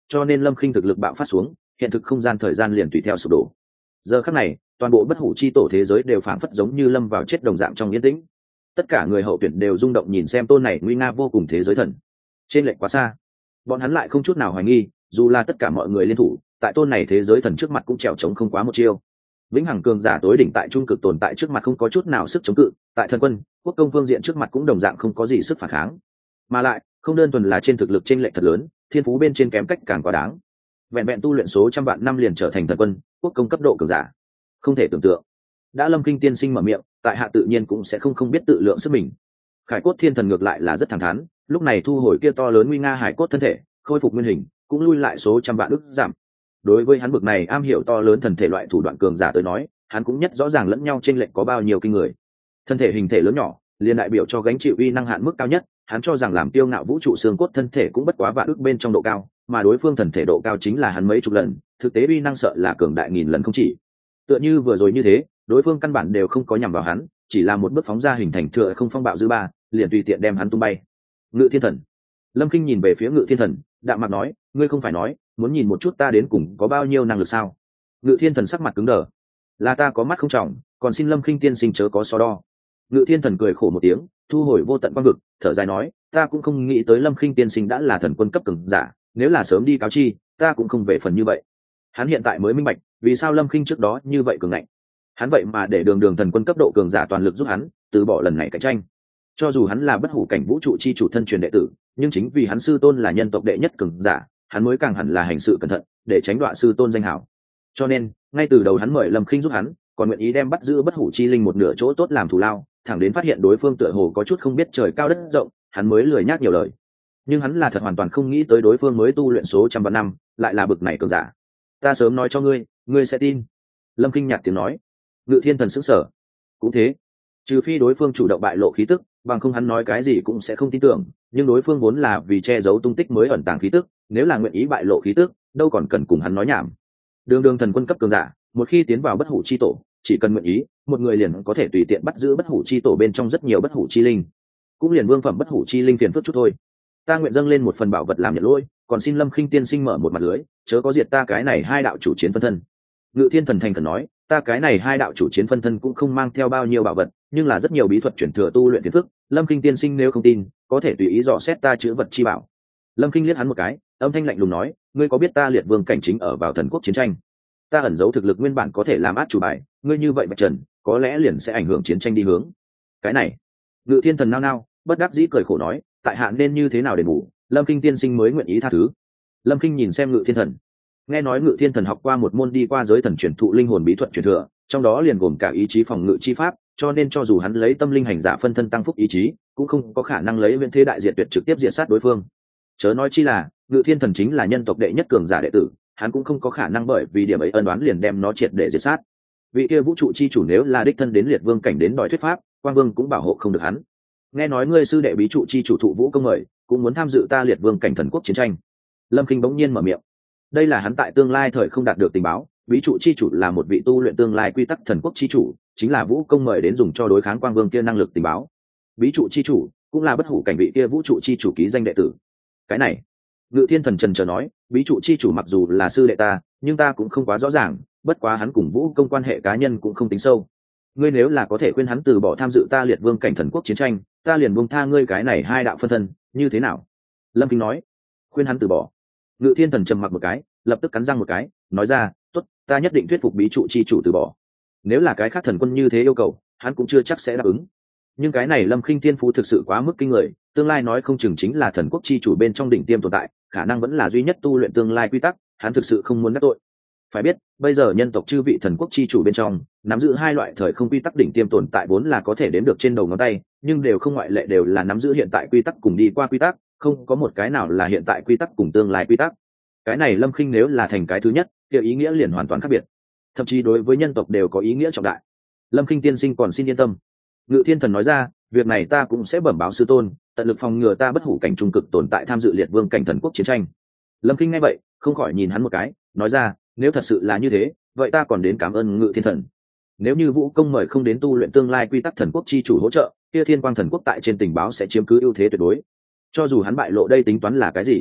cho nên Lâm Khinh thực lực bạo phát xuống, hiện thực không gian thời gian liền tùy theo sụp đổ. Giờ khắc này, toàn bộ bất hủ chi tổ thế giới đều phảng phất giống như lâm vào chết đồng dạng trong yên tĩnh. Tất cả người hậu tuyển đều rung động nhìn xem tôn này nguy nga vô cùng thế giới thần. Trên lệch quá xa, bọn hắn lại không chút nào hoài nghi, dù là tất cả mọi người liên thủ, tại tôn này thế giới thần trước mặt cũng trèo trống không quá một chiêu. Vĩnh hằng cường giả tối đỉnh tại trung cực tồn tại trước mặt không có chút nào sức chống cự, tại thần quân, quốc công phương diện trước mặt cũng đồng dạng không có gì sức phản kháng. Mà lại, không đơn thuần là trên thực lực chênh lệch thật lớn, thiên phú bên trên kém cách càng quá đáng. Vẹn vẹn tu luyện số trăm vạn năm liền trở thành thần quân, quốc công cấp độ cường giả. Không thể tưởng tượng. Đã Lâm Kinh tiên sinh mở miệng, tại hạ tự nhiên cũng sẽ không biết tự lượng sức mình. Khải cốt thiên thần ngược lại là rất thẳng thắn, lúc này thu hồi kia to lớn nguy nga hải cốt thân thể, khôi phục nguyên hình, cũng lui lại số trăm vạn ức giảm. Đối với hắn bực này am hiểu to lớn thần thể loại thủ đoạn cường giả tới nói, hắn cũng nhất rõ ràng lẫn nhau chênh lệch có bao nhiêu kinh người. Thân thể hình thể lớn nhỏ, liền đại biểu cho gánh chịu uy năng hạn mức cao nhất, hắn cho rằng làm tiêu ngạo vũ trụ xương cốt thân thể cũng bất quá vạn ức bên trong độ cao, mà đối phương thần thể độ cao chính là hắn mấy chục lần, thực tế uy năng sợ là cường đại nghìn lần không chỉ. Tựa như vừa rồi như thế, đối phương căn bản đều không có nhằm vào hắn, chỉ là một bước phóng ra hình thành thừa không phong bạo dư ba, liền tùy tiện đem hắn tung bay. Ngự Thiên Thần. Lâm Kinh nhìn về phía Ngự Thiên Thần, đạm mạc nói, ngươi không phải nói muốn nhìn một chút ta đến cùng có bao nhiêu năng lực sao? Ngự Thiên Thần sắc mặt cứng đờ, là ta có mắt không trọng, còn xin Lâm Kinh tiên sinh chớ có so đo. Ngự Thiên Thần cười khổ một tiếng, thu hồi vô tận quang vực, thở dài nói, ta cũng không nghĩ tới Lâm Kinh tiên sinh đã là thần quân cấp cường giả, nếu là sớm đi cáo chi, ta cũng không về phần như vậy. Hắn hiện tại mới minh bạch, vì sao Lâm Kinh trước đó như vậy cường ngạnh. Hắn vậy mà để đường thần quân cấp độ cường giả toàn lực giúp hắn, từ bỏ lần này cạnh tranh. Cho dù hắn là bất hủ cảnh vũ trụ chi chủ thân truyền đệ tử, nhưng chính vì hắn sư tôn là nhân tộc đệ nhất cường giả, hắn mới càng hẳn là hành sự cẩn thận, để tránh đọa sư tôn danh hảo. Cho nên, ngay từ đầu hắn mời Lâm Kinh giúp hắn, còn nguyện ý đem bắt giữ bất hủ chi linh một nửa chỗ tốt làm thù lao, thẳng đến phát hiện đối phương tựa hồ có chút không biết trời cao đất rộng, hắn mới lười nhác nhiều lời. Nhưng hắn là thật hoàn toàn không nghĩ tới đối phương mới tu luyện số trăm vạn năm, lại là bực này cường giả. Ta sớm nói cho ngươi, ngươi sẽ tin. Lâm Kinh nhạt tiếng nói. Ngự Thiên Thần sững sờ. Cũng thế, trừ phi đối phương chủ động bại lộ khí tức, bằng không hắn nói cái gì cũng sẽ không tin tưởng, nhưng đối phương vốn là vì che giấu tung tích mới ẩn tàng khí tức, nếu là nguyện ý bại lộ khí tức, đâu còn cần cùng hắn nói nhảm. Đường thần quân cấp cường giả, một khi tiến vào bất hủ chi tổ, chỉ cần nguyện ý, một người liền có thể tùy tiện bắt giữ bất hủ chi tổ bên trong rất nhiều bất hủ chi linh, cũng liền vương phẩm bất hủ chi linh phiền phức chút thôi. Ta nguyện dâng lên một phần bảo vật làm nhận lỗi, còn xin Lâm Kinh tiên sinh mở một mặt lưới, chớ có diệt ta cái này hai đạo chủ chiến phân thân. Ngự Thiên Thần thành khẩn nói, ta cái này hai đạo chủ chiến phân thân cũng không mang theo bao nhiêu bảo vật, nhưng là rất nhiều bí thuật chuyển thừa tu luyện phiền phức, Lâm Kinh tiên sinh nếu không tin, có thể tùy ý dò xét ta chữ vật chi bảo. Lâm Kinh liếc hắn một cái, âm thanh lạnh lùng nói, ngươi có biết ta liệt vương cảnh chính ở vào thần quốc chiến tranh, ta ẩn giấu thực lực nguyên bản có thể làm át chủ bài, ngươi như vậy bạch trần, có lẽ liền sẽ ảnh hưởng chiến tranh đi hướng. Cái này, Ngự Thiên Thần nao nao, bất đắc dĩ cười khổ nói, tại hạ nên như thế nào để bù, Lâm Kinh tiên sinh mới nguyện ý tha thứ. Lâm Kinh nhìn xem Ngự Thiên Thần, nghe nói Ngự Thiên Thần học qua một môn đi qua giới thần truyền thụ linh hồn bí thuật truyền thừa, trong đó liền gồm cả ý chí phòng ngự chi pháp, cho nên cho dù hắn lấy tâm linh hành giả phân thân tăng phúc ý chí, cũng không có khả năng lấy viễn thế đại diệt tuyệt trực tiếp diệt sát đối phương. Chớ nói chi là, Ngự Thiên Thần chính là nhân tộc đệ nhất cường giả đệ tử, hắn cũng không có khả năng bởi vì điểm ấy ân đoán liền đem nó triệt để diệt sát. Vị kia vũ trụ chi chủ nếu là đích thân đến liệt vương cảnh đến đòi thuyết pháp, Quang Vương cũng bảo hộ không được hắn. Nghe nói ngươi sư đệ bí trụ chi chủ thụ vũ công mời, cũng muốn tham dự ta liệt vương cảnh thần quốc chiến tranh. Lâm Kinh bỗng nhiên mở miệng. Đây là hắn tại tương lai thời không đạt được tình báo, bí trụ chi chủ là một vị tu luyện tương lai quy tắc thần quốc chi chủ, chính là vũ công mời đến dùng cho đối kháng Quang Vương kia năng lực tình báo. Bí trụ chi chủ cũng là bất hủ cảnh vị kia vũ trụ chi chủ ký danh đệ tử. Cái này, Ngự Thiên Thần trần chờ nói, bí trụ chi chủ mặc dù là sư đệ ta, nhưng ta cũng không quá rõ ràng, bất quá hắn cùng vũ công quan hệ cá nhân cũng không tính sâu. Ngươi nếu là có thể khuyên hắn từ bỏ tham dự ta liệt vương cảnh thần quốc chiến tranh, ta liền buông tha ngươi cái này hai đạo phân thân, như thế nào? Lâm Kinh nói. Khuyên hắn từ bỏ. Ngự Thiên Thần trầm mặc một cái, lập tức cắn răng một cái, nói ra, tốt, ta nhất định thuyết phục bí trụ chi chủ từ bỏ. Nếu là cái khác thần quân như thế yêu cầu, hắn cũng chưa chắc sẽ đáp ứng. Nhưng cái này Lâm Kinh thiên phú thực sự quá mức kinh người, tương lai nói không chừng chính là thần quốc chi chủ bên trong đỉnh tiêm tồn tại, khả năng vẫn là duy nhất tu luyện tương lai quy tắc, hắn thực sự không muốn đắc tội. Phải biết, bây giờ nhân tộc chư vị thần quốc chi chủ bên trong, nắm giữ hai loại thời không quy tắc đỉnh tiêm tồn tại vốn là có thể đếm được trên đầu ngón tay, nhưng đều không ngoại lệ đều là nắm giữ hiện tại quy tắc cùng đi qua quy tắc, không có một cái nào là hiện tại quy tắc cùng tương lai quy tắc. Cái này Lâm Kinh nếu là thành cái thứ nhất, thì ý nghĩa liền hoàn toàn khác biệt, thậm chí đối với nhân tộc đều có ý nghĩa trọng đại. Lâm Kinh tiên sinh còn xin yên tâm. Ngự Thiên Thần nói ra, việc này ta cũng sẽ bẩm báo sư tôn, tận lực phòng ngừa ta bất hủ cảnh trung cực tồn tại tham dự liệt vương cảnh thần quốc chiến tranh. Lâm Kinh nghe vậy, không khỏi nhìn hắn một cái, nói ra, nếu thật sự là như thế, vậy ta còn đến cảm ơn Ngự Thiên Thần. Nếu như vũ công mời không đến tu luyện tương lai quy tắc thần quốc chi chủ hỗ trợ, kia Thiên Quang thần quốc tại trên tình báo sẽ chiếm cứ ưu thế tuyệt đối. Cho dù hắn bại lộ đây tính toán là cái gì,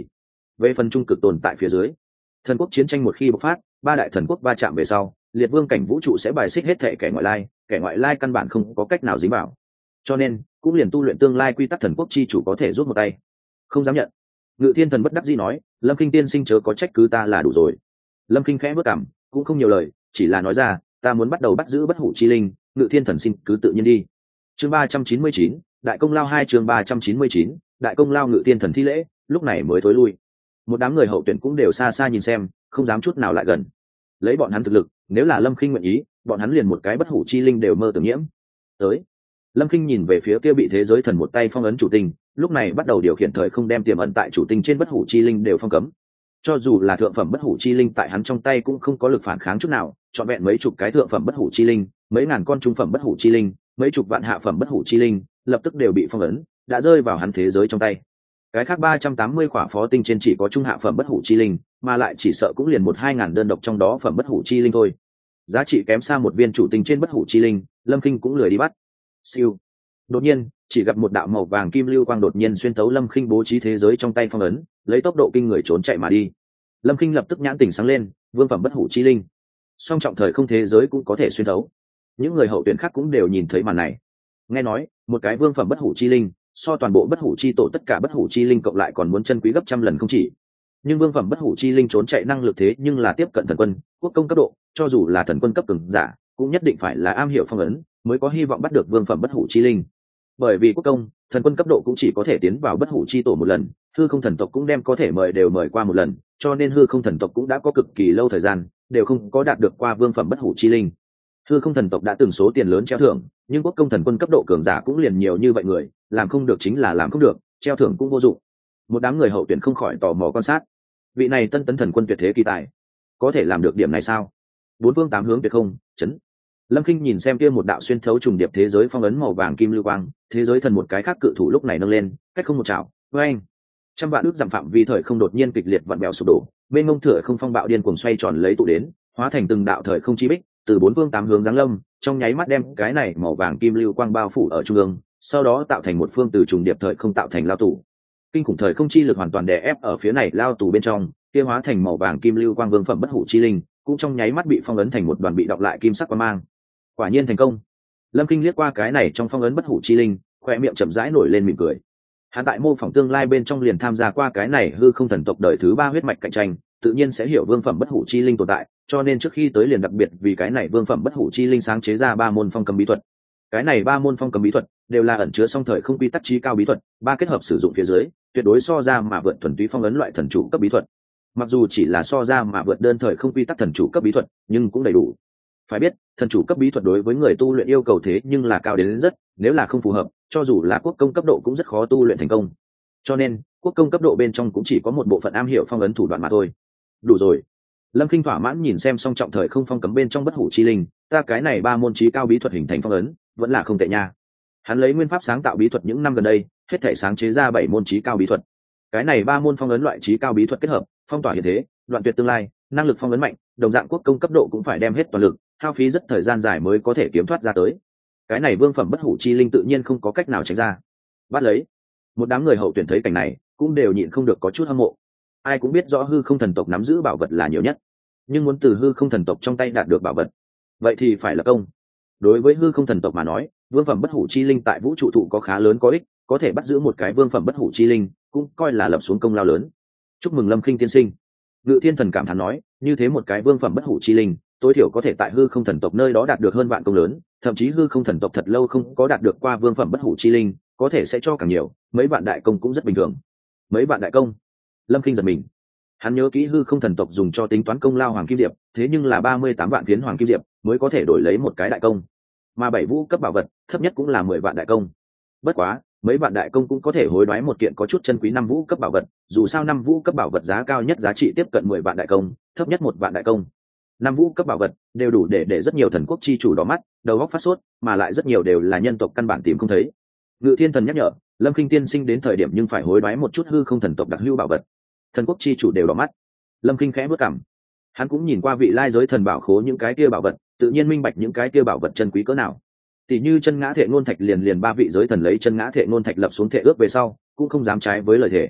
về phần trung cực tồn tại phía dưới, thần quốc chiến tranh một khi bộc phát, ba đại thần quốc va chạm về sau, liệt vương cảnh vũ trụ sẽ bài xích hết thể kẻ ngoại lai căn bản không có cách nào dính vào, cho nên cũng liền tu luyện tương lai quy tắc thần quốc chi chủ có thể rút một tay. Không dám nhận. Ngự Thiên Thần bất đắc dĩ nói, Lâm Kinh tiên sinh chớ có trách cứ ta là đủ rồi. Lâm Kinh khẽ bước cảm, cũng không nhiều lời, chỉ là nói ra, ta muốn bắt đầu bắt giữ bất hủ chi linh, Ngự Thiên Thần xin cứ tự nhiên đi. Chương 399, đại công lao 2 chương 399, đại công lao. Ngự Thiên Thần thi lễ, lúc này mới thối lui. Một đám người hậu tuyển cũng đều xa xa nhìn xem, không dám chút nào lại gần. Lấy bọn hắn thực lực, nếu là Lâm Kinh nguyện ý, bọn hắn liền một cái bất hủ chi linh đều mơ tưởng nhiễm. Tới. Lâm Kinh nhìn về phía kia bị thế giới thần một tay phong ấn chủ tinh, lúc này bắt đầu điều khiển thời không đem tiềm ẩn tại chủ tinh trên bất hủ chi linh đều phong cấm. Cho dù là thượng phẩm bất hủ chi linh tại hắn trong tay cũng không có lực phản kháng chút nào, trọn vẹn mấy chục cái thượng phẩm bất hủ chi linh, mấy ngàn con trung phẩm bất hủ chi linh, mấy chục vạn hạ phẩm bất hủ chi linh, lập tức đều bị phong ấn, đã rơi vào hắn thế giới trong tay. Cái khác 380 khỏa phó tinh trên chỉ có trung hạ phẩm bất hủ chi linh, mà lại chỉ sợ cũng liền 1-2 ngàn đơn độc trong đó phẩm bất hủ chi linh thôi. Giá trị kém xa một viên chủ tinh trên bất hủ chi linh, Lâm Kinh cũng lười đi bắt. Siêu. Đột nhiên, chỉ gặp một đạo màu vàng kim lưu quang đột nhiên xuyên tấu Lâm Kinh bố trí thế giới trong tay phong ấn, lấy tốc độ kinh người trốn chạy mà đi. Lâm Kinh lập tức nhãn tỉnh sáng lên, vương phẩm bất hủ chi linh. Song trọng thời không thế giới cũng có thể xuyên tấu. Những người hậu tuyển khác cũng đều nhìn thấy màn này. Nghe nói, một cái vương phẩm bất hủ chi linh, so toàn bộ bất hủ chi tổ tất cả bất hủ chi linh cộng lại còn muốn chân quý gấp trăm lần không chỉ. Nhưng vương phẩm bất hủ chi linh trốn chạy năng lực thế nhưng là tiếp cận thần quân, quốc công cấp độ, cho dù là thần quân cấp cường giả, cũng nhất định phải là am hiểu phong ấn, mới có hy vọng bắt được vương phẩm bất hủ chi linh. Bởi vì quốc công, thần quân cấp độ cũng chỉ có thể tiến vào bất hủ chi tổ một lần, hư không thần tộc cũng đem có thể mời đều mời qua một lần, cho nên hư không thần tộc cũng đã có cực kỳ lâu thời gian đều không có đạt được qua vương phẩm bất hủ chi linh. Hư không thần tộc đã từng số tiền lớn treo thưởng, nhưng quốc công thần quân cấp độ cường giả cũng liền nhiều như vậy người, làm không được chính là làm không được, treo thưởng cũng vô dụng. Một đám người hậu tuyển không khỏi tò mò quan sát, vị này tân tấn thần quân tuyệt thế kỳ tài, có thể làm được điểm này sao? Bốn phương tám hướng tuyệt không chấn. Lâm Kinh nhìn xem kia một đạo xuyên thấu trùng điệp thế giới phong ấn màu vàng kim lưu quang, thế giới thần một cái khác cự thủ lúc này nâng lên, cách không một chảo, oeng. Trăm vạn ước dặm phạm vi thời không đột nhiên kịch liệt vặn bèo sụp đổ, bên ngông thửa không phong bạo điên cuồng xoay tròn lấy tụ đến, hóa thành từng đạo thời không chi bích, từ bốn phương tám hướng giáng lâm, trong nháy mắt đem cái này màu vàng kim lưu quang bao phủ ở trung ương, sau đó tạo thành một phương từ trùng điệp thời không tạo thành lao tù. Kinh khủng thời không chi lực hoàn toàn đè ép ở phía này lao tù bên trong, kia hóa thành màu vàng kim lưu quang vương phẩm bất hủ chi linh, cũng trong nháy mắt bị phong ấn thành một đoàn bị đọng lại kim sắc quang mang. Quả nhiên thành công. Lâm Kinh liếc qua cái này trong phong ấn bất hủ chi linh, khoe miệng chậm rãi nổi lên mỉm cười. Hắn tại mô phỏng tương lai bên trong liền tham gia qua cái này hư không thần tộc đời thứ 3 huyết mạch cạnh tranh, tự nhiên sẽ hiểu vương phẩm bất hủ chi linh tồn tại, cho nên trước khi tới liền đặc biệt vì cái này vương phẩm bất hủ chi linh sáng chế ra 3 môn phong cấm bí thuật. Cái này 3 môn phong cấm bí thuật đều là ẩn chứa song thời không quy tắc chí cao bí thuật, ba kết hợp sử dụng phía dưới, tuyệt đối so ra mà vượt thuần túy phong ấn loại thần chủ cấp bí thuật. Mặc dù chỉ là so ra mà vượt đơn thời không quy tắc thần chủ cấp bí thuật, nhưng cũng đầy đủ. Phải biết, thần chủ cấp bí thuật đối với người tu luyện yêu cầu thế nhưng là cao đến rất, nếu là không phù hợp, cho dù là quốc công cấp độ cũng rất khó tu luyện thành công. Cho nên, quốc công cấp độ bên trong cũng chỉ có một bộ phận am hiểu phong ấn thủ đoạn mà thôi. Đủ rồi. Lâm Kinh thỏa mãn nhìn xem song trọng thời không phong cấm bên trong bất hủ chi linh, ta cái này 3 môn chí cao bí thuật hình thành phong ấn, vẫn là không tệ nha. Hắn lấy nguyên pháp sáng tạo bí thuật những năm gần đây, hết thảy sáng chế ra 7 môn chí cao bí thuật. Cái này 3 môn phong ấn loại chí cao bí thuật kết hợp, phong tỏa hiện thế, đoạn tuyệt tương lai, năng lực phong ấn mạnh, đồng dạng quốc công cấp độ cũng phải đem hết toàn lực, hao phí rất thời gian dài mới có thể kiếm thoát ra tới. Cái này vương phẩm bất hủ chi linh tự nhiên không có cách nào tránh ra. Bắt lấy. Một đám người hậu tuyển thấy cảnh này, cũng đều nhịn không được có chút hâm mộ. Ai cũng biết rõ hư không thần tộc nắm giữ bảo vật là nhiều nhất, nhưng muốn từ hư không thần tộc trong tay đạt được bảo vật, vậy thì phải là công. Đối với hư không thần tộc mà nói, vương phẩm bất hủ chi linh tại vũ trụ thụ có khá lớn có ích, có thể bắt giữ một cái vương phẩm bất hủ chi linh, cũng coi là lập xuống công lao lớn. Chúc mừng Lâm Kinh tiên sinh. Ngự Thiên Thần cảm thán nói, như thế một cái vương phẩm bất hủ chi linh, tối thiểu có thể tại hư không thần tộc nơi đó đạt được hơn vạn công lớn, thậm chí hư không thần tộc thật lâu không có đạt được qua vương phẩm bất hủ chi linh, có thể sẽ cho càng nhiều, mấy vạn đại công cũng rất bình thường. Mấy vạn đại công? Lâm Kinh giật mình. Hắn nhớ kỹ hư không thần tộc dùng cho tính toán công lao hoàng kim diệp, thế nhưng là 38 vạn phiến hoàng kim diệp mới có thể đổi lấy một cái đại công, mà 7 vũ cấp bảo vật thấp nhất cũng là 10 vạn đại công. Bất quá, mấy vạn đại công cũng có thể hối đoái một kiện có chút chân quý 5 vũ cấp bảo vật, dù sao 5 vũ cấp bảo vật giá cao nhất giá trị tiếp cận 10 vạn đại công, thấp nhất 1 vạn đại công. 5 vũ cấp bảo vật đều đủ để rất nhiều thần quốc chi chủ đỏ mắt, đầu óc phát sốt, mà lại rất nhiều đều là nhân tộc căn bản tìm không thấy. Ngự Thiên Thần nhắc nhở, Lâm Kinh tiên sinh đến thời điểm nhưng phải hối đoái một chút hư không thần tộc đặc hữu bảo vật. Thần quốc chi chủ đều đỏ mắt. Lâm Kinh khẽ bước cằm. Hắn cũng nhìn qua vị lai giới thần bảo khố những cái kia bảo vật, tự nhiên minh bạch những cái kia bảo vật chân quý cỡ nào. Tỷ như chân ngã thệ ngôn thạch liền 3 vị giới thần lấy chân ngã thệ ngôn thạch lập xuống thệ ước về sau, cũng không dám trái với lời thề.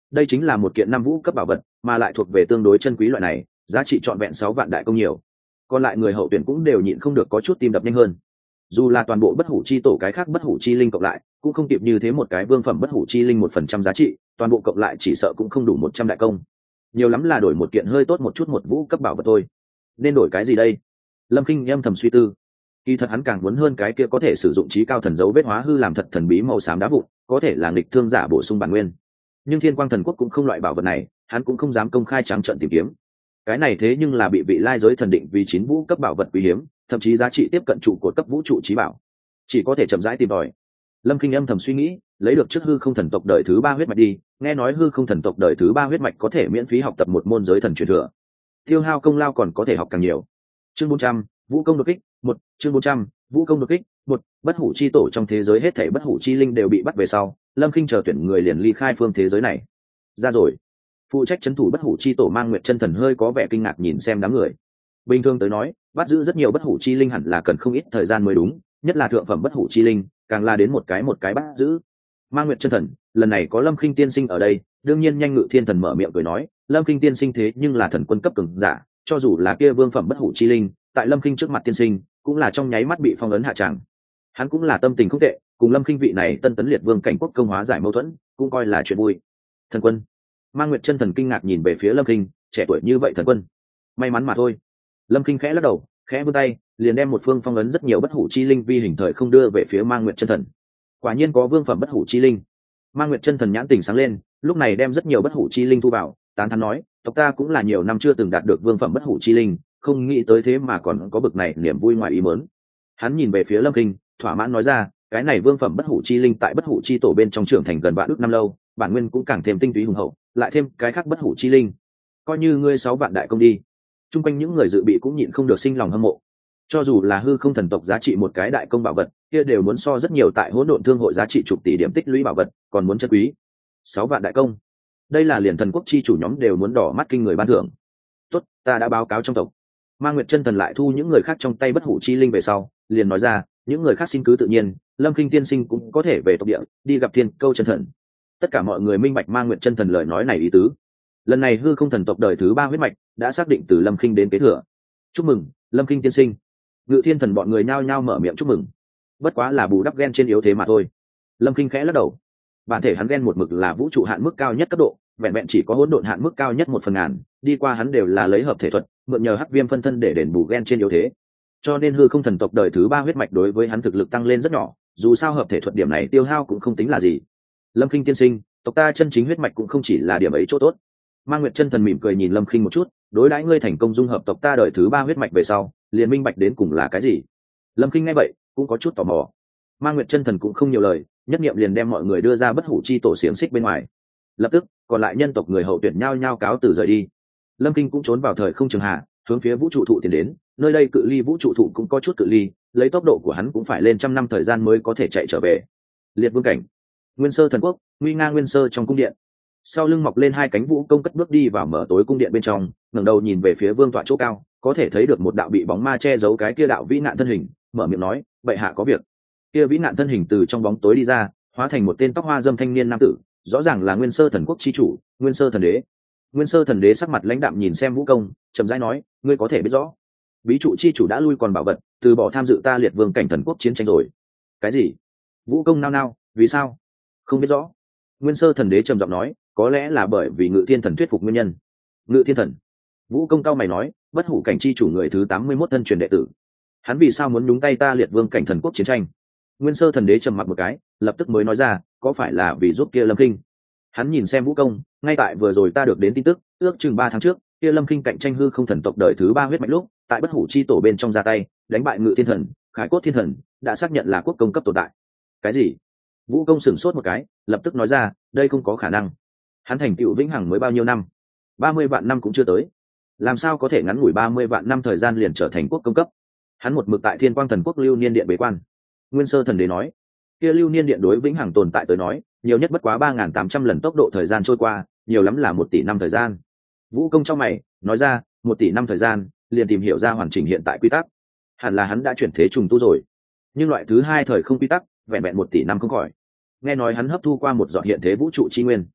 đây chính là một kiện năm vũ cấp bảo vật, mà lại thuộc về tương đối chân quý loại này, giá trị trọn vẹn 6 vạn đại công nhiều. Còn lại người hậu tuyển cũng đều nhịn không được có chút tim đập nhanh hơn. Dù là toàn bộ bất hủ chi tổ cái khác bất hủ chi linh cộng lại, cũng không kịp như thế một cái vương phẩm bất hủ chi linh 1% giá trị, toàn bộ cộng lại chỉ sợ cũng không đủ 100 đại công. Nhiều lắm là đổi một kiện hơi tốt một chút một vũ cấp bảo vật thôi. Nên đổi cái gì đây? Lâm Kinh âm thầm suy tư. Kỳ thật hắn càng muốn hơn cái kia có thể sử dụng trí cao thần dấu vết hóa hư làm thật thần bí màu xám đá vụn, có thể là nghịch thương giả bổ sung bản nguyên. Nhưng Thiên Quang Thần Quốc cũng không loại bảo vật này, hắn cũng không dám công khai trắng trợn tìm kiếm. Cái này thế nhưng là bị vị lai giới thần định vì 9 vũ cấp bảo vật quý hiếm, thậm chí giá trị tiếp cận trụ của cấp vũ trụ trí bảo, chỉ có thể chậm rãi tìm tòi. Lâm Kinh âm thầm suy nghĩ, lấy được trước hư không thần tộc đời thứ 3 huyết mạch đi, nghe nói hư không thần tộc đời thứ 3 huyết mạch có thể miễn phí học tập một môn giới thần truyền thừa, tiêu hao công lao còn có thể học càng nhiều. Chương 400, vũ công đột kích, 1, chương 400, vũ công đột kích, 1, bất hủ chi tổ trong thế giới hết thảy bất hủ chi linh đều bị bắt về sau, Lâm Kinh chờ tuyển người liền ly khai phương thế giới này. Ra rồi. Phụ trách trấn thủ bất hủ chi tổ Mang Nguyệt Chân Thần hơi có vẻ kinh ngạc nhìn xem đám người. Bình thường tới nói, bắt giữ rất nhiều bất hủ chi linh hẳn là cần không ít thời gian mới đúng, nhất là thượng phẩm bất hủ chi linh, càng là đến một cái bắt giữ. Mang Nguyệt Chân Thần, lần này có Lâm Kinh tiên sinh ở đây, đương nhiên Nhanh Ngự Thiên Thần mở miệng cười nói, Lâm Kinh tiên sinh thế nhưng là thần quân cấp cường giả, cho dù là kia vương phẩm bất hủ chi linh, tại Lâm Kinh trước mặt tiên sinh, cũng là trong nháy mắt bị phong ấn hạ tràng. Hắn cũng là tâm tình không tệ, cùng Lâm Kinh vị này tân tấn liệt vương cảnh quốc công hóa giải mâu thuẫn, cũng coi là chuyện vui. Thần quân. Mang Nguyệt Chân Thần kinh ngạc nhìn về phía Lâm Kinh, trẻ tuổi như vậy thần quân, may mắn mà thôi. Lâm Kinh khẽ lắc đầu, khẽ vươn tay, liền đem một phương phong ấn rất nhiều bất hủ chi linh vi hình thời không đưa về phía Mang Nguyệt Chân Thần. Quả nhiên có vương phẩm bất hủ chi linh. Mang Nguyệt Chân Thần nhãn tình sáng lên, lúc này đem rất nhiều bất hủ chi linh thu vào, tán thán nói, tộc ta cũng là nhiều năm chưa từng đạt được vương phẩm bất hủ chi linh, không nghĩ tới thế mà còn có bực này niềm vui ngoài ý muốn. Hắn nhìn về phía Lâm Kinh, thỏa mãn nói ra, cái này vương phẩm bất hủ chi linh tại bất hủ chi tổ bên trong trưởng thành gần vạn ước năm lâu, bản nguyên cũng càng thêm tinh túy hùng hậu, lại thêm cái khác bất hủ chi linh, coi như ngươi 6 vạn đại công đi. Trung quanh những người dự bị cũng nhịn không được sinh lòng hâm mộ. Cho dù là hư không thần tộc giá trị một cái đại công bảo vật, kia đều muốn so rất nhiều tại hỗn độn thương hội giá trị chục tỷ điểm tích lũy bảo vật, còn muốn chân quý. 6 vạn đại công, đây là liền thần quốc chi chủ nhóm đều muốn đỏ mắt kinh người ban thưởng. Tốt, ta đã báo cáo trong tộc. Mang Nguyệt Chân Thần lại thu những người khác trong tay bất hủ chi linh về sau, liền nói ra, những người khác xin cứ tự nhiên, Lâm Kinh tiên sinh cũng có thể về tộc địa, đi gặp Thiên Câu Chân Thần. Tất cả mọi người minh bạch Mang Nguyệt Chân Thần lời nói này ý tứ. Lần này hư không thần tộc đời thứ 3 huyết mạch đã xác định từ Lâm Kinh đến kế thừa. Chúc mừng, Lâm Kinh tiên sinh. Ngự Thiên Thần bọn người nhao nhao mở miệng chúc mừng. Bất quá là bù đắp ghen trên yếu thế mà thôi. Lâm Kinh khẽ lắc đầu. Bản thể hắn ghen một mực là vũ trụ hạn mức cao nhất cấp độ, vẹn vẹn chỉ có hỗn độn hạn mức cao nhất 1/1000, đi qua hắn đều là lấy hợp thể thuật, mượn nhờ hắc viêm phân thân để đền bù ghen trên yếu thế. Cho nên hư không thần tộc đời thứ 3 huyết mạch đối với hắn thực lực tăng lên rất nhỏ, dù sao hợp thể thuật điểm này tiêu hao cũng không tính là gì. Lâm Kinh tiên sinh, tộc ta chân chính huyết mạch cũng không chỉ là điểm ấy chỗ tốt. Mang Nguyệt Chân Thần mỉm cười nhìn Lâm Kinh một chút, đối đãi ngươi thành công dung hợp tộc ta đời thứ 3 huyết mạch về sau, liền minh bạch đến cùng là cái gì. Lâm Kinh nghe vậy, cũng có chút tò mò. Mang Nguyệt Chân Thần cũng không nhiều lời, nhất niệm liền đem mọi người đưa ra bất hủ chi tổ xiềng xích bên ngoài. Lập tức, còn lại nhân tộc người hậu tuyển nhao nhao cáo từ rời đi. Lâm Kinh cũng trốn vào thời không trường hạ, hướng phía vũ trụ thụ tiến đến, nơi đây cự ly vũ trụ thụ cũng có chút cự ly, lấy tốc độ của hắn cũng phải lên trăm năm thời gian mới có thể chạy trở về. Liệt vương cảnh, Nguyên Sơ thần quốc, nguy nga Nguyên Sơ trong cung điện. Sau lưng mọc lên hai cánh vũ công cất bước đi vào mở tối cung điện bên trong, ngẩng đầu nhìn về phía vương tọa chỗ cao, có thể thấy được một đạo bị bóng ma che giấu cái kia đạo vĩ nạn thân hình, mở miệng nói, bệ hạ có việc. Kia vĩ nạn thân hình từ trong bóng tối đi ra, hóa thành một tên tóc hoa dâm thanh niên nam tử, rõ ràng là Nguyên Sơ thần quốc chi chủ, Nguyên Sơ thần đế. Nguyên Sơ thần đế sắc mặt lãnh đạm nhìn xem vũ công, chậm rãi nói, ngươi có thể biết rõ, bí trụ chi chủ đã lui còn bảo vật, từ bỏ tham dự ta liệt vương cảnh thần quốc chiến tranh rồi. Cái gì? Vũ công nao nao, vì sao? Không biết rõ. Nguyên Sơ thần đế trầm giọng nói, có lẽ là bởi vì Ngự Thiên Thần thuyết phục nguyên nhân. Ngự Thiên Thần? Vũ công cao mày nói, bất hủ cảnh chi chủ người thứ 81 thân truyền đệ tử, hắn vì sao muốn nhúng tay ta liệt vương cảnh thần quốc chiến tranh? Nguyên Sơ thần đế trầm mặc một cái, lập tức mới nói ra, có phải là vì giúp kia Lâm Kinh? Hắn nhìn xem vũ công, ngay tại vừa rồi ta được đến tin tức, ước chừng 3 tháng trước, kia Lâm Kinh cạnh tranh hư không thần tộc đời thứ 3 huyết mạch lúc, tại bất hủ chi tổ bên trong ra tay, đánh bại Ngự Thiên Thần, Khải Cốt Thiên Thần, đã xác nhận là quốc công cấp tồn tại. Cái gì? Vũ công sửng sốt một cái, lập tức nói ra, đây không có khả năng. Hắn thành tựu vĩnh hằng mới bao nhiêu năm? 30 vạn năm cũng chưa tới. Làm sao có thể ngắn ngủi 30 vạn năm thời gian liền trở thành quốc công cấp? Hắn một mực tại Thiên Quang Thần Quốc Lưu Niên Điện bế quan. Nguyên Sơ thần đế nói, kia Lưu Niên Điện đối vĩnh hằng tồn tại tới nói, nhiều nhất bất quá 3.800 lần tốc độ thời gian trôi qua, nhiều lắm là 1 tỷ năm thời gian. Vũ công trong mày nói ra, 1 tỷ năm thời gian, liền tìm hiểu ra hoàn chỉnh hiện tại quy tắc. Hẳn là hắn đã chuyển thế trùng tu rồi. Nhưng loại thứ 2 thời không quy tắc, vẹn vẹn 1 tỷ năm không khỏi. Nghe nói hắn hấp thu qua một giọt hiện thế vũ trụ chi nguyên.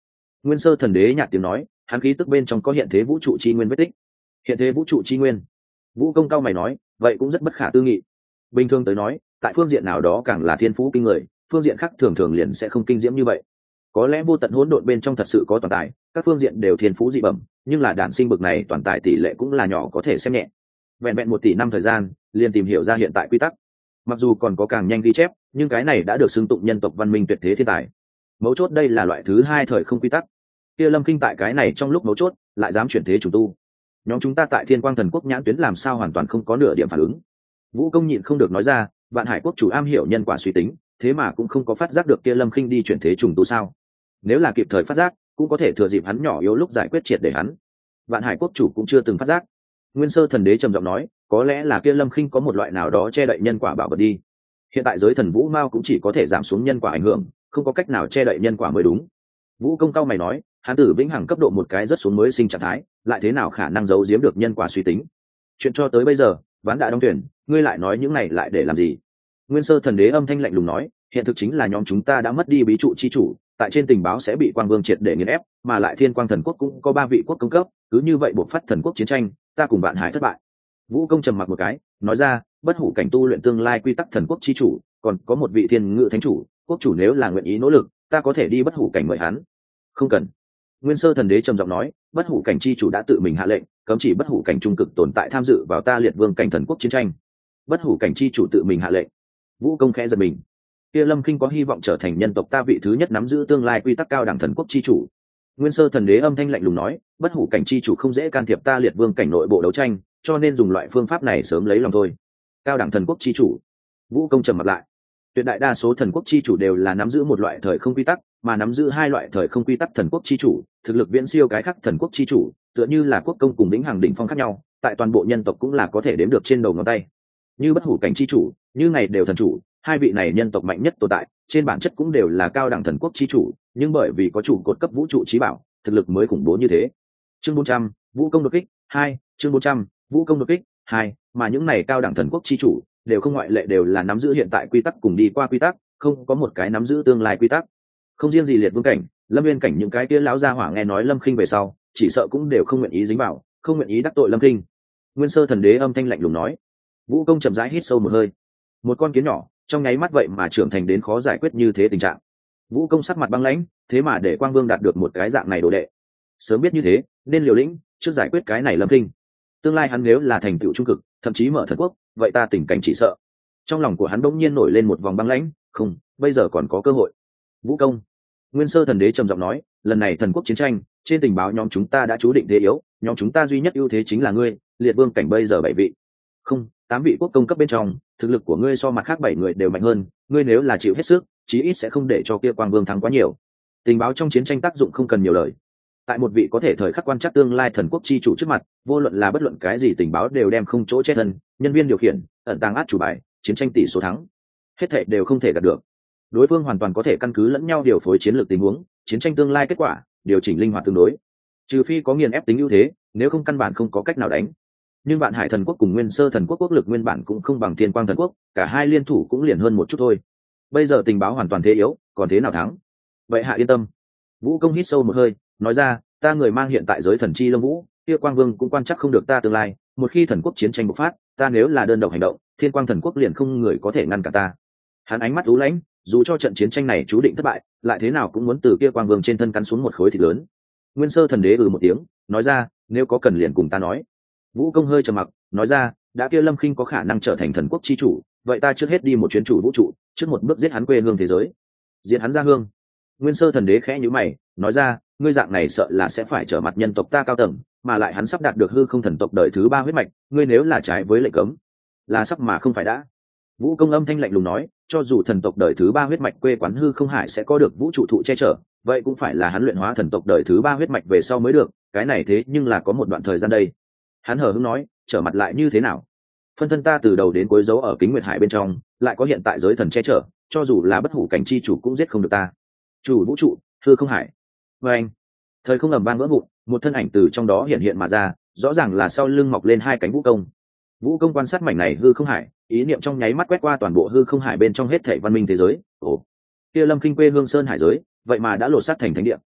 Nguyên Sơ Thần Đế nhạt tiếng nói, hắn khí tức bên trong có hiện thế vũ trụ chi nguyên vết tích. Hiện thế vũ trụ chi nguyên. Vũ Công cao mày nói, vậy cũng rất bất khả tư nghị. Bình thường tới nói, tại phương diện nào đó càng là thiên phú kinh người, phương diện khác thường thường liền sẽ không kinh diễm như vậy. Có lẽ vô tận hỗn độn bên trong thật sự có toàn tài, các phương diện đều thiên phú dị bẩm, nhưng là đản sinh bực này toàn tài tỷ lệ cũng là nhỏ có thể xem nhẹ. Vẹn vẹn 1 tỷ năm thời gian, liền tìm hiểu ra hiện tại quy tắc. Mặc dù còn có càng nhanh ghi chép, nhưng cái này đã được xưng tụng nhân tộc văn minh tuyệt thế thiên tài. Mấu chốt đây là loại thứ 2 thời không quy tắc. Kia Lâm Kinh tại cái này trong lúc mấu chốt, lại dám chuyển thế chủ tu. Nhóm chúng ta tại Thiên Quang Thần Quốc nhãn tuyến làm sao hoàn toàn không có nửa điểm phản ứng. Vũ Công nhịn không được nói ra, Vạn Hải Quốc chủ am hiểu nhân quả suy tính, thế mà cũng không có phát giác được kia Lâm Kinh đi chuyển thế trùng tu sao? Nếu là kịp thời phát giác, cũng có thể thừa dịp hắn nhỏ yếu lúc giải quyết triệt để hắn. Vạn Hải Quốc chủ cũng chưa từng phát giác. Nguyên Sơ Thần Đế trầm giọng nói, có lẽ là kia Lâm Kinh có một loại nào đó che đậy nhân quả bảo vật đi. Hiện tại giới thần vũ mao cũng chỉ có thể giảm xuống nhân quả ảnh hưởng, không có cách nào che đậy nhân quả mới đúng. Vũ Công cao mày nói, hắn tử vĩnh hằng cấp độ một cái rất xuống mới sinh trạng thái, lại thế nào khả năng giấu giếm được nhân quả suy tính? Chuyện cho tới bây giờ, ván đã đóng tuyển, ngươi lại nói những này lại để làm gì? Nguyên Sơ Thần Đế âm thanh lạnh lùng nói, hiện thực chính là nhóm chúng ta đã mất đi bí trụ chi chủ, tại trên tình báo sẽ bị Quang Vương triệt để nghiền ép, mà lại Thiên Quang Thần Quốc cũng có 3 vị quốc công cấp, cứ như vậy buộc phát thần quốc chiến tranh, ta cùng Vạn Hải thất bại. Vũ Công trầm mặc một cái, nói ra, bất hủ cảnh tu luyện tương lai quy tắc thần quốc chi chủ, còn có một vị thiên ngự thánh chủ, quốc chủ nếu là nguyện ý nỗ lực, ta có thể đi bất hủ cảnh mời hắn. Không cần. Nguyên Sơ Thần Đế trầm giọng nói, bất hủ cảnh chi chủ đã tự mình hạ lệnh, cấm chỉ bất hủ cảnh trung cực tồn tại tham dự vào ta liệt vương cảnh thần quốc chiến tranh. Bất hủ cảnh chi chủ tự mình hạ lệnh. Vũ Công khẽ giật mình. Kia Lâm Kinh có hy vọng trở thành nhân tộc ta vị thứ nhất nắm giữ tương lai quy tắc cao đẳng thần quốc chi chủ. Nguyên Sơ Thần Đế âm thanh lạnh lùng nói, bất hủ cảnh chi chủ không dễ can thiệp ta liệt vương cảnh nội bộ đấu tranh, cho nên dùng loại phương pháp này sớm lấy lòng thôi. Cao đẳng thần quốc chi chủ. Vũ Công trầm mặt lại. Tuyệt đại đa số thần quốc chi chủ đều là nắm giữ một loại thời không quy tắc, mà nắm giữ 2 loại thời không quy tắc thần quốc chi chủ, thực lực viễn siêu cái khác thần quốc chi chủ, tựa như là quốc công cùng lĩnh hàng đỉnh phong khác nhau, tại toàn bộ nhân tộc cũng là có thể đếm được trên đầu ngón tay. Như bất hủ cảnh chi chủ, như ngày đều thần chủ, 2 vị này nhân tộc mạnh nhất tồn tại, trên bản chất cũng đều là cao đẳng thần quốc chi chủ, nhưng bởi vì có chủ cột cấp vũ trụ chí bảo, thực lực mới khủng bố như thế. Chương 400, Vũ Công đột kích 2, chương 400, Vũ Công đột kích 2, mà những này cao đẳng thần quốc chi chủ đều không ngoại lệ đều là nắm giữ hiện tại quy tắc cùng đi qua quy tắc, không có một cái nắm giữ tương lai quy tắc. Không riêng gì liệt vương cảnh, Lâm Nguyên cảnh những cái kia lão gia hỏa nghe nói Lâm Khinh về sau, chỉ sợ cũng đều không nguyện ý dính vào, không nguyện ý đắc tội Lâm Khinh. Nguyên Sơ Thần Đế âm thanh lạnh lùng nói. Vũ Công chậm rãi hít sâu một hơi. Một con kiến nhỏ, trong nháy mắt vậy mà trưởng thành đến khó giải quyết như thế tình trạng. Vũ Công sắc mặt băng lãnh, thế mà để Quang Vương đạt được một cái dạng này đồ đệ. Sớm biết như thế, nên liều lĩnh, trước giải quyết cái này Lâm Khinh. Tương lai hắn nếu là thành tựu trung cực, thậm chí mở thần quốc, vậy ta tình cảnh chỉ sợ. Trong lòng của hắn bỗng nhiên nổi lên một vòng băng lãnh, không, bây giờ còn có cơ hội. Vũ Công. Nguyên Sơ Thần Đế trầm giọng nói, lần này thần quốc chiến tranh, trên tình báo nhóm chúng ta đã chú định thế yếu, nhóm chúng ta duy nhất ưu thế chính là ngươi, liệt vương cảnh bây giờ 7 vị. Không, 8 vị quốc công cấp bên trong, thực lực của ngươi so mặt khác 7 người đều mạnh hơn, ngươi nếu là chịu hết sức, chí ít sẽ không để cho kia Quang Vương thắng quá nhiều. Tình báo trong chiến tranh tác dụng không cần nhiều lời. Tại một vị có thể thời khắc quan trắc tương lai thần quốc chi chủ trước mặt, vô luận là bất luận cái gì tình báo đều đem không chỗ che thân, nhân viên điều khiển, ẩn tàng át chủ bài, chiến tranh tỷ số thắng, hết thảy đều không thể đạt được. Đối phương hoàn toàn có thể căn cứ lẫn nhau điều phối chiến lược tình huống, chiến tranh tương lai kết quả, điều chỉnh linh hoạt tương đối. Trừ phi có nghiền ép tính ưu thế, nếu không căn bản không có cách nào đánh. Nhưng Vạn Hải thần quốc cùng Nguyên Sơ thần quốc quốc lực nguyên bản cũng không bằng Thiên Quang thần quốc, cả hai liên thủ cũng liền hơn một chút thôi. Bây giờ tình báo hoàn toàn thế yếu, còn thế nào thắng? Vậy hạ yên tâm. Vũ Công hít sâu một hơi, nói ra, ta người mang hiện tại giới thần chi Lâm Vũ, kia Quang Vương cũng quan chắc không được ta tương lai, một khi thần quốc chiến tranh bộc phát, ta nếu là đơn độc hành động, Thiên Quang thần quốc liền không người có thể ngăn cản ta. Hắn ánh mắt u lãnh, dù cho trận chiến tranh này chú định thất bại, lại thế nào cũng muốn từ kia Quang Vương trên thân cắn xuống một khối thịt lớn. Nguyên Sơ Thần Đế một tiếng, nói ra, nếu có cần liền cùng ta nói. Vũ Công hơi trầm mặc, nói ra, đã kia Lâm Khinh có khả năng trở thành thần quốc chi chủ, vậy ta trước hết đi một chuyến chủ vũ trụ, trước một bước giết hắn quê hương thế giới, giết hắn ra hương. Nguyên Sơ Thần Đế khẽ nhíu mày, nói ra, ngươi dạng này sợ là sẽ phải trở mặt nhân tộc ta cao tầng, mà lại hắn sắp đạt được hư không thần tộc đời thứ 3 huyết mạch, ngươi nếu là trái với lệnh cấm, là sắp mà không phải đã. Vũ Công âm thanh lạnh lùng nói, cho dù thần tộc đời thứ 3 huyết mạch quê quán hư không hải sẽ có được vũ trụ thụ che chở, vậy cũng phải là hắn luyện hóa thần tộc đời thứ 3 huyết mạch về sau mới được, cái này thế nhưng là có một đoạn thời gian đây. Hắn hờ hững nói, trở mặt lại như thế nào? Phân thân ta từ đầu đến cuối giấu ở Kính Nguyệt Hải bên trong, lại có hiện tại giới thần che chở, cho dù là bất hủ cảnh chi chủ cũng giết không được ta. Chủ vũ trụ, hư không hải. Và anh, thời không ầm vang vỡ vụn, một thân ảnh từ trong đó hiện hiện mà ra, rõ ràng là sau lưng mọc lên 2 cánh Vũ Công. Vũ Công quan sát mảnh này hư không hải, ý niệm trong nháy mắt quét qua toàn bộ hư không hải bên trong hết thảy văn minh thế giới. Ồ, kia Lâm Khinh quê hương sơn hải giới, vậy mà đã lột xác thành thánh địa.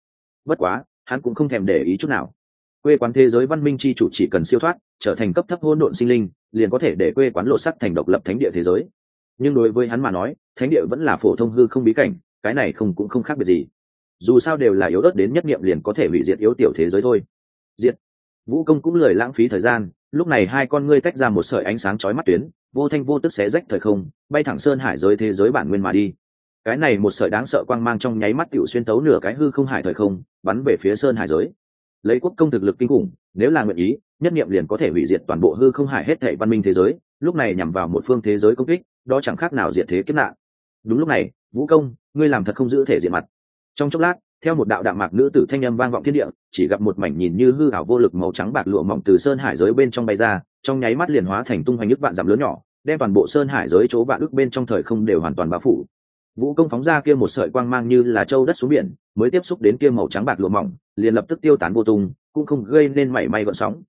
Bất quá hắn cũng không thèm để ý chút nào. Quê quán thế giới văn minh chi chủ chỉ cần siêu thoát trở thành cấp thấp hỗn độn sinh linh, liền có thể để quê quán lộ sắc thành độc lập thánh địa thế giới. Nhưng đối với hắn mà nói, thánh địa vẫn là phổ thông hư không bí cảnh, cái này cũng không khác biệt gì. Dù sao đều là yếu ớt đến nhất niệm liền có thể hủy diệt yếu tiểu thế giới thôi. Diệt. Vũ công cũng lười lãng phí thời gian, lúc này hai con ngươi tách ra một sợi ánh sáng chói mắt tuyến, vô thanh vô tức xé rách thời không, bay thẳng sơn hải giới thế giới bản nguyên mà đi. Cái này một sợi đáng sợ quang mang trong nháy mắt tiểu xuyên tấu nửa cái hư không hải thời không, bắn về phía sơn hải giới. Lấy quốc công thực lực kinh khủng, nếu là nguyện ý, nhất niệm liền có thể hủy diệt toàn bộ hư không hải hết thảy văn minh thế giới, lúc này nhằm vào một phương thế giới công kích, đó chẳng khác nào diệt thế kiếp nạn. Đúng lúc này, Vũ công, ngươi làm thật không giữ thể diện mặt. Trong chốc lát, theo một đạo đạm mạc nữ tử thanh âm vang vọng thiên địa, chỉ gặp một mảnh nhìn như hư ảo vô lực màu trắng bạc lụa mỏng từ sơn hải giới bên trong bay ra, trong nháy mắt liền hóa thành tung hoành ức vạn dặm lớn nhỏ, đem toàn bộ sơn hải giới chỗ vạn ức bên trong thời không đều hoàn toàn bao phủ. Vũ công phóng ra kia một sợi quang mang như là châu đất xuống biển, mới tiếp xúc đến kia màu trắng bạc lụa mỏng, liền lập tức tiêu tán vô tung, cũng không gây nên mảy may gợn sóng.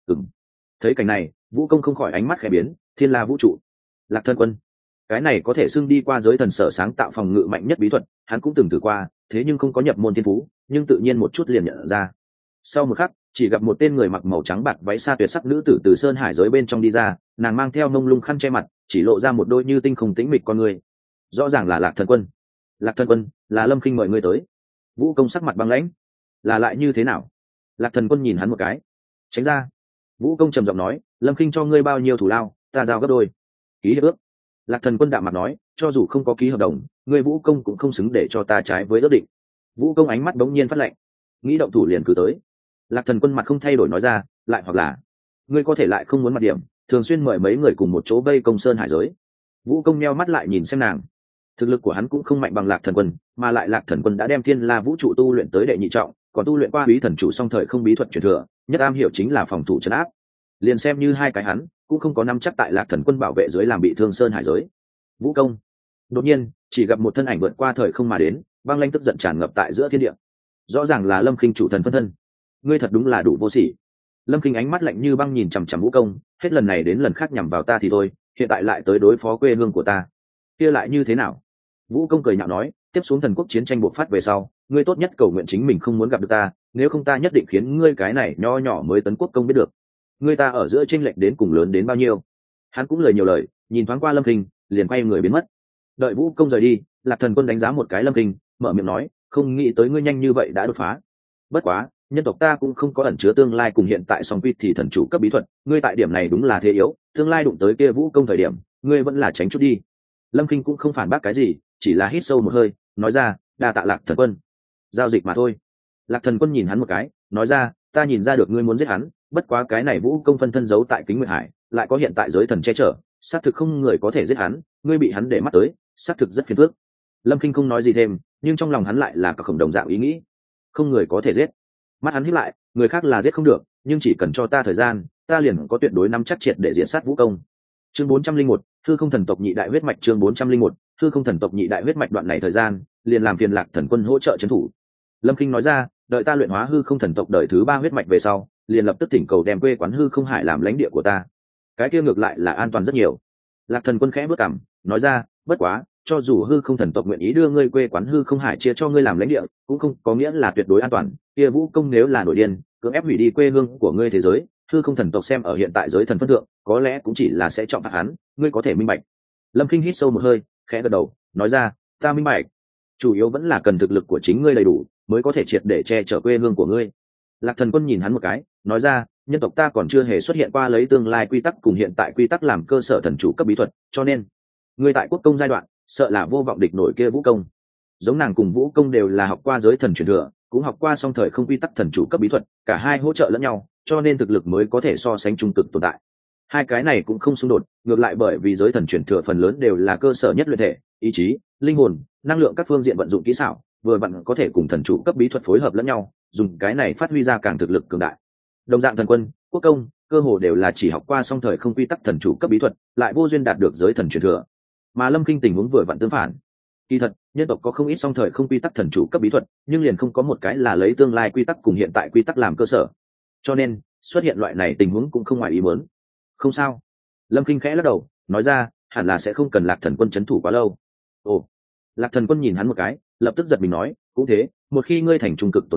Thấy cảnh này, Vũ công không khỏi ánh mắt khẽ biến, thiên la vũ trụ, Lạc Thân Quân, cái này có thể xưng đi qua giới thần sở sáng tạo phòng ngự mạnh nhất bí thuật, hắn cũng từng thử qua, thế nhưng không có nhập môn thiên phú, nhưng tự nhiên một chút liền nhận ra. Sau một khắc, chỉ gặp một tên người mặc màu trắng bạc váy sa tuyệt sắc nữ tử từ sơn hải giới bên trong đi ra, nàng mang theo mông lung khăn che mặt, chỉ lộ ra một đôi như tinh không tĩnh mịch con người. Rõ ràng là Lạc Thần Quân. Lạc Thần Quân, là Lâm Khinh mời ngươi tới. Vũ công sắc mặt băng lãnh, là lại như thế nào? Lạc Thần Quân nhìn hắn một cái, tránh ra. Vũ công trầm giọng nói, Lâm Khinh cho ngươi bao nhiêu thù lao, ta giao gấp đôi. Ký hiệp ước. Lạc Thần Quân đạm mặt nói, cho dù không có ký hợp đồng, ngươi Vũ công cũng không xứng để cho ta trái với ước định. Vũ công ánh mắt bỗng nhiên phát lạnh, nghĩ động thủ liền cứ tới. Lạc Thần Quân mặt không thay đổi nói ra, lại hoặc là ngươi có thể lại không muốn mặt điểm, thường xuyên mời mấy người cùng một chỗ vây công sơn hải giới. Vũ công nheo mắt lại nhìn xem nàng, thực lực của hắn cũng không mạnh bằng Lạc Thần Quân, mà lại Lạc Thần Quân đã đem thiên la vũ trụ tu luyện tới đệ nhị trọng, còn tu luyện qua bí thần chủ song thời không bí thuật truyền thừa, nhất am hiểu chính là phòng thủ trấn áp. Liền xem như hai cái hắn cũng không có nắm chắc tại Lạc Thần Quân bảo vệ dưới làm bị thương sơn hải giới. Vũ công. Đột nhiên, chỉ gặp một thân ảnh vượt qua thời không mà đến, băng lãnh tức giận tràn ngập tại giữa thiên địa. Rõ ràng là Lâm Khinh chủ thần phân thân. Ngươi thật đúng là đủ vô sỉ. Lâm Khinh ánh mắt lạnh như băng nhìn chằm chằm Vũ công, hết lần này đến lần khác nhằm vào ta thì thôi, hiện tại lại tới đối phó quê hương của ta, kia lại như thế nào? Vũ công cười nhạo nói, tiếp xuống thần quốc chiến tranh bộc phát về sau, ngươi tốt nhất cầu nguyện chính mình không muốn gặp được ta, nếu không ta nhất định khiến ngươi cái này nho nhỏ mới tấn quốc công biết được, ngươi ta ở giữa chênh lệch đến cùng lớn đến bao nhiêu. Hắn cũng lời nhiều lời, nhìn thoáng qua Lâm Khinh, liền quay người biến mất. Đợi Vũ công rời đi, Lạc Thần Quân đánh giá một cái Lâm Khinh, mở miệng nói, không nghĩ tới ngươi nhanh như vậy đã đột phá. Bất quá, nhân tộc ta cũng không có ẩn chứa tương lai cùng hiện tại song quy thì thần chủ cấp bí thuật, ngươi tại điểm này đúng là thế yếu, tương lai đụng tới kia Vũ công thời điểm, ngươi vẫn là tránh chút đi. Lâm Khinh cũng không phản bác cái gì, chỉ là hít sâu một hơi, nói ra, đa tạ Lạc Thần Quân, giao dịch mà thôi. Lạc Thần Quân nhìn hắn một cái, nói ra, ta nhìn ra được ngươi muốn giết hắn, bất quá cái này Vũ công phân thân giấu tại Kính Nguyệt Hải, lại có hiện tại giới thần che chở, xác thực không người có thể giết hắn, ngươi bị hắn để mắt tới, xác thực rất phiền phức. Lâm Khinh không nói gì thêm, nhưng trong lòng hắn lại là cả khổng đồng dạng ý nghĩ, không người có thể giết. Mắt hắn híp lại, người khác là giết không được, nhưng chỉ cần cho ta thời gian, ta liền có tuyệt đối nắm chắc triệt để diện sát Vũ công. Chương 401, hư không thần tộc nhị đại huyết mạch. Chương 401, hư không thần tộc nhị đại huyết mạch. Đoạn này thời gian, liền làm phiền Lạc Thần Quân hỗ trợ trấn thủ. Lâm Khinh nói ra, đợi ta luyện hóa hư không thần tộc đời thứ 3 huyết mạch về sau, liền lập tức thỉnh cầu đem quê quán hư không hải làm lãnh địa của ta. Cái kia ngược lại là an toàn rất nhiều. Lạc Thần Quân khẽ bước cằm, nói ra, bất quá, cho dù hư không thần tộc nguyện ý đưa ngươi quê quán hư không hải chia cho ngươi làm lãnh địa, cũng không có nghĩa là tuyệt đối an toàn. Kia Vũ công nếu là nổi điên, cưỡng ép hủy đi quê hương của ngươi thế giới, hư không thần tộc xem ở hiện tại giới thần phân thượng, có lẽ cũng chỉ là sẽ chọn phạt hắn, ngươi có thể minh bạch. Lâm Khinh hít sâu một hơi, khẽ gật đầu, nói ra, ta minh bạch. Chủ yếu vẫn là cần thực lực của chính ngươi đầy đủ, mới có thể triệt để che chở quê hương của ngươi. Lạc Thần Quân nhìn hắn một cái, nói ra, nhân tộc ta còn chưa hề xuất hiện qua lấy tương lai quy tắc cùng hiện tại quy tắc làm cơ sở thần chủ cấp bí thuật, cho nên ngươi tại quốc công giai đoạn, sợ là vô vọng địch nổi kia Vũ công. Giống nàng cùng Vũ công đều là học qua giới thần truyền thừa, cũng học qua song thời không quy tắc thần chủ cấp bí thuật, cả hai hỗ trợ lẫn nhau, cho nên thực lực mới có thể so sánh trung cực tồn tại. Hai cái này cũng không xung đột, ngược lại bởi vì giới thần truyền thừa phần lớn đều là cơ sở nhất luyện thể, ý chí, linh hồn, năng lượng các phương diện vận dụng kỹ xảo, vừa vặn có thể cùng thần chủ cấp bí thuật phối hợp lẫn nhau, dùng cái này phát huy ra càng thực lực cường đại. Đồng dạng thần quân, quốc công, cơ hồ đều là chỉ học qua song thời không quy tắc thần chủ cấp bí thuật, lại vô duyên đạt được giới thần truyền thừa. Mà Lâm Khinh tình huống vừa vặn tương phản. Kỳ thật, nhân tộc có không ít song thời không quy tắc thần chủ cấp bí thuật, nhưng liền không có một cái là lấy tương lai quy tắc cùng hiện tại quy tắc làm cơ sở. Cho nên, xuất hiện loại này tình huống cũng không ngoài ý muốn. Không sao. Lâm Khinh khẽ lắc đầu, nói ra, hẳn là sẽ không cần Lạc Thần Quân trấn thủ quá lâu. Ồ. Lạc Thần Quân nhìn hắn một cái, lập tức giật mình nói, cũng thế, một khi ngươi thành trung cực tồn tại,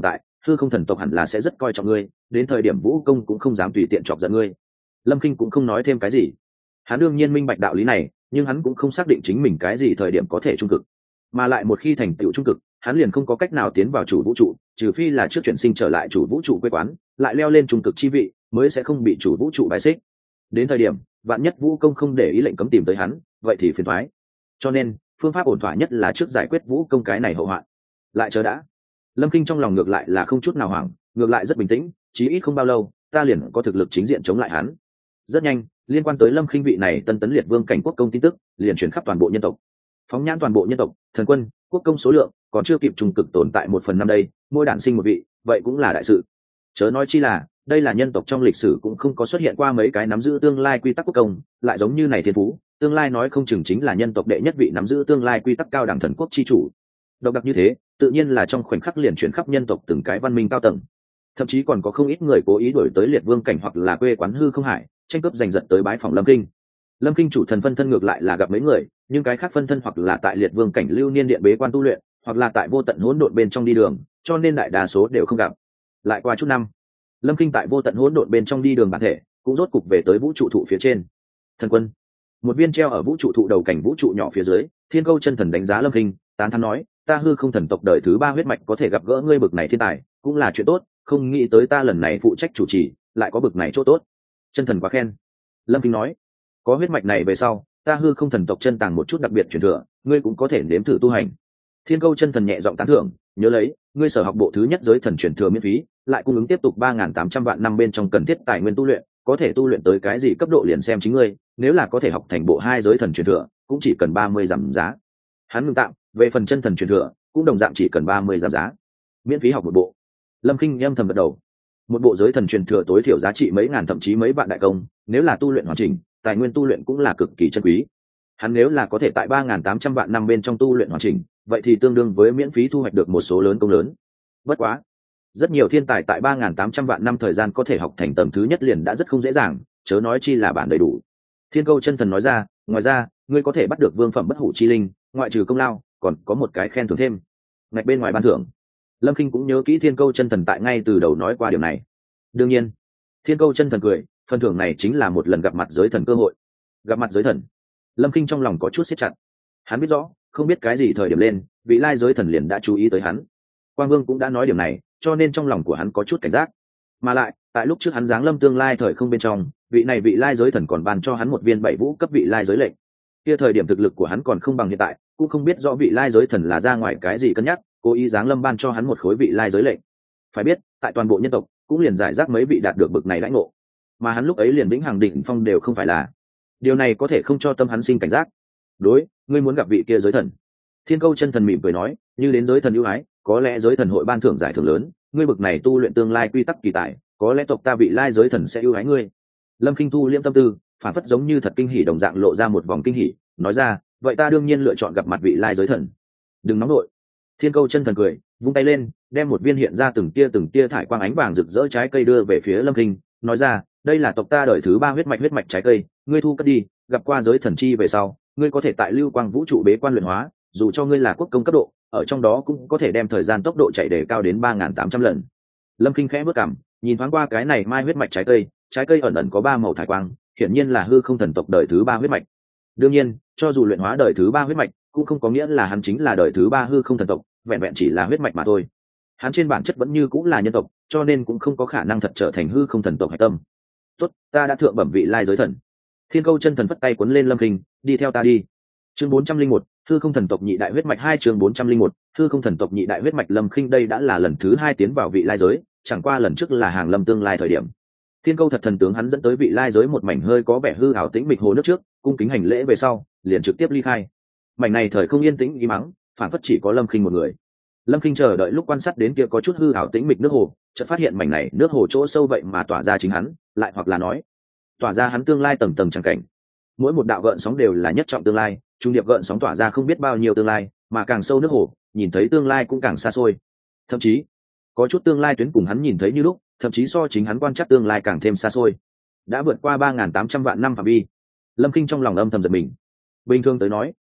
hư không thần tộc hẳn là sẽ rất coi trọng ngươi, đến thời điểm vũ công cũng không dám tùy tiện chọc giận ngươi. Lâm Kinh cũng không nói thêm cái gì. Hắn đương nhiên minh bạch đạo lý này, nhưng hắn cũng không xác định chính mình cái gì thời điểm có thể trung cực, mà lại một khi thành tựu trung cực, hắn liền không có cách nào tiến vào chủ vũ trụ, trừ phi là trước chuyển sinh trở lại chủ vũ trụ quê quán, lại leo lên trung cực chi vị, mới sẽ không bị chủ vũ trụ bài xích. Đến thời điểm vạn nhất vũ công không để ý lệnh cấm tìm tới hắn, vậy thì phiền toái. Cho nên phương pháp ổn thỏa nhất là trước giải quyết vũ công cái này hậu hoạn. Lại chờ đã. Lâm Kinh trong lòng ngược lại là không chút nào hoảng, ngược lại rất bình tĩnh, chí ít không bao lâu ta liền có thực lực chính diện chống lại hắn. Rất nhanh, liên quan tới Lâm Kinh vị này tân tấn liệt vương cảnh quốc công tin tức liền truyền khắp toàn bộ nhân tộc. Phóng nhãn toàn bộ nhân tộc, thần quân, quốc công số lượng còn chưa kịp trung cực tồn tại 1/5 đây, mỗi đản sinh một vị, vậy cũng là đại sự. Chớ nói chi là, đây là nhân tộc trong lịch sử cũng không có xuất hiện qua mấy cái nắm giữ tương lai quy tắc quốc công, lại giống như này thiên phú, tương lai nói không chừng chính là nhân tộc đệ nhất vị nắm giữ tương lai quy tắc cao đẳng thần quốc chi chủ. Độc đặc như thế, tự nhiên là trong khoảnh khắc liền chuyển khắp nhân tộc từng cái văn minh cao tầng. Thậm chí còn có không ít người cố ý đổi tới liệt vương cảnh hoặc là quê quán hư không hải, tranh cướp giành giật tới bái phòng Lâm Kinh. Lâm Kinh chủ thần phân thân ngược lại là gặp mấy người, nhưng cái khác phân thân hoặc là tại liệt vương cảnh lưu niên điện bế quan tu luyện, hoặc là tại vô tận hỗn độn bên trong đi đường, cho nên đại đa số đều không gặp. Lại qua chút năm, Lâm Kinh tại vô tận hỗn độn bên trong đi đường bản thể, cũng rốt cục về tới vũ trụ thụ phía trên. Thần quân, một viên treo ở vũ trụ thụ đầu cảnh vũ trụ nhỏ phía dưới, Thiên Câu chân thần đánh giá Lâm Kinh, tán thán nói, ta hư không thần tộc đời thứ 3 huyết mạch có thể gặp gỡ ngươi bực này thiên tài, cũng là chuyện tốt, không nghĩ tới ta lần này phụ trách chủ trì, lại có bực này chỗ tốt. Chân thần quá khen. Lâm Kinh nói, có huyết mạch này về sau, ta hư không thần tộc chân tàng một chút đặc biệt truyền thừa, ngươi cũng có thể nếm thử tu hành. Thiên Câu chân thần nhẹ giọng tán thưởng, nhớ lấy, ngươi sở học bộ thứ nhất giới thần truyền thừa miễn phí, lại cung ứng tiếp tục 3.800 vạn năm bên trong cần thiết tài nguyên tu luyện, có thể tu luyện tới cái gì cấp độ liền xem chính ngươi, nếu là có thể học thành bộ 2 giới thần truyền thừa, cũng chỉ cần 30 giảm giá. Hắn ngừng tạm, về phần chân thần truyền thừa, cũng đồng dạng chỉ cần 30 giảm giá. Miễn phí học một bộ. Lâm Kinh âm thầm gật đầu. Một bộ giới thần truyền thừa tối thiểu giá trị mấy ngàn thậm chí mấy vạn đại công, nếu là tu luyện hoàn chỉnh, tài nguyên tu luyện cũng là cực kỳ chân quý. Hắn nếu là có thể tại 3.800 vạn năm bên trong tu luyện hoàn chỉnh, vậy thì tương đương với miễn phí thu hoạch được một số lớn công lớn. Bất quá, rất nhiều thiên tài tại 3.800 vạn năm thời gian có thể học thành tầng thứ nhất liền đã rất không dễ dàng, chớ nói chi là bản đầy đủ. Thiên Câu chân thần nói ra, ngoài ra, ngươi có thể bắt được vương phẩm bất hủ chi linh, ngoại trừ công lao, còn có một cái khen thưởng thêm. Ngạch bên ngoài ban thưởng. Lâm Kinh cũng nhớ kỹ Thiên Câu chân thần tại ngay từ đầu nói qua điều này. Đương nhiên, Thiên Câu chân thần cười, phần thưởng này chính là một lần gặp mặt giới thần cơ hội. Gặp mặt giới thần. Lâm Kinh trong lòng có chút siết chặt. Hắn biết rõ, không biết cái gì thời điểm lên, vị lai giới thần liền đã chú ý tới hắn. Quang Vương cũng đã nói điểm này, cho nên trong lòng của hắn có chút cảnh giác. Mà lại, tại lúc trước hắn giáng lâm tương lai thời không bên trong, vị này vị lai giới thần còn ban cho hắn một viên 7 vũ cấp vị lai giới lệnh. Kia thời điểm thực lực của hắn còn không bằng hiện tại, cũng không biết rõ vị lai giới thần là ra ngoài cái gì cân nhắc, cố ý giáng lâm ban cho hắn một khối vị lai giới lệnh. Phải biết, tại toàn bộ nhân tộc, cũng liền giải rác mấy vị đạt được bực này lãnh ngộ. Mà hắn lúc ấy liền vĩnh hằng đỉnh phong đều không phải là. Điều này có thể không cho tâm hắn sinh cảnh giác. Đối, ngươi muốn gặp vị kia giới thần. Thiên Câu chân thần mỉm cười nói, như đến giới thần ưu ái, có lẽ giới thần hội ban thưởng giải thưởng lớn, ngươi bực này tu luyện tương lai quy tắc kỳ tài, có lẽ tộc ta vị lai giới thần sẽ ưu ái ngươi. Lâm Kinh thu liễm tâm tư, phản phất giống như thật kinh hỉ đồng dạng lộ ra một vòng kinh hỉ, nói ra, vậy ta đương nhiên lựa chọn gặp mặt vị lai giới thần. Đừng nóng nổi. Thiên Câu chân thần cười, vung tay lên, đem một viên hiện ra từng tia thải quang ánh vàng rực rỡ trái cây đưa về phía Lâm Kinh, nói ra, đây là tộc ta đời thứ 3 huyết mạch trái cây, ngươi thu cất đi, gặp qua giới thần chi về sau, ngươi có thể tại lưu quang vũ trụ bế quan luyện hóa, dù cho ngươi là quốc công cấp độ, ở trong đó cũng có thể đem thời gian tốc độ chạy đề cao đến 3.800 lần. Lâm Kinh khẽ bước cằm, nhìn thoáng qua cái này mai huyết mạch trái cây ẩn ẩn có 3 màu thải quang, hiển nhiên là hư không thần tộc đời thứ 3 huyết mạch. Đương nhiên, cho dù luyện hóa đời thứ 3 huyết mạch, cũng không có nghĩa là hắn chính là đời thứ 3 hư không thần tộc, vẹn vẹn chỉ là huyết mạch mà thôi. Hắn trên bản chất vẫn như cũng là nhân tộc, cho nên cũng không có khả năng thật trở thành hư không thần tộc hải tâm. Tốt, ta đã thượng bẩm vị lai giới thần. Thiên Câu chân thần phất tay cuốn lên Lâm Kinh, đi theo ta đi. Chương 401, hư không thần tộc nhị đại huyết mạch 2 chương 401, hư không thần tộc nhị đại huyết mạch Lâm Kinh đây đã là lần thứ 2 tiến vào vị lai giới, chẳng qua lần trước là hàng lâm tương lai thời điểm. Thiên Câu thật thần tướng hắn dẫn tới vị lai giới một mảnh hơi có vẻ hư ảo tĩnh mịch hồ nước trước, cung kính hành lễ về sau, liền trực tiếp ly khai. Mảnh này thời không yên tĩnh im mắng, phản phất chỉ có Lâm Kinh một người. Lâm Kinh chờ đợi lúc quan sát đến kia có chút hư ảo tĩnh mịch nước hồ, chợt phát hiện mảnh này nước hồ chỗ sâu vậy mà tỏa ra chính hắn, lại hoặc là nói, tỏa ra hắn tương lai tầng tầng chẳng cảnh. Mỗi một đạo gợn sóng đều là nhất trọng tương lai, trung điệp gợn sóng tỏa ra không biết bao nhiêu tương lai, mà càng sâu nước hồ, nhìn thấy tương lai cũng càng xa xôi. Thậm chí, có chút tương lai tuyến cùng hắn nhìn thấy như lúc, thậm chí so chính hắn quan trắc tương lai càng thêm xa xôi. Đã vượt qua 3.800 vạn năm phạm vi. Lâm Kinh trong lòng âm thầm giật mình. Bình thường tới nói,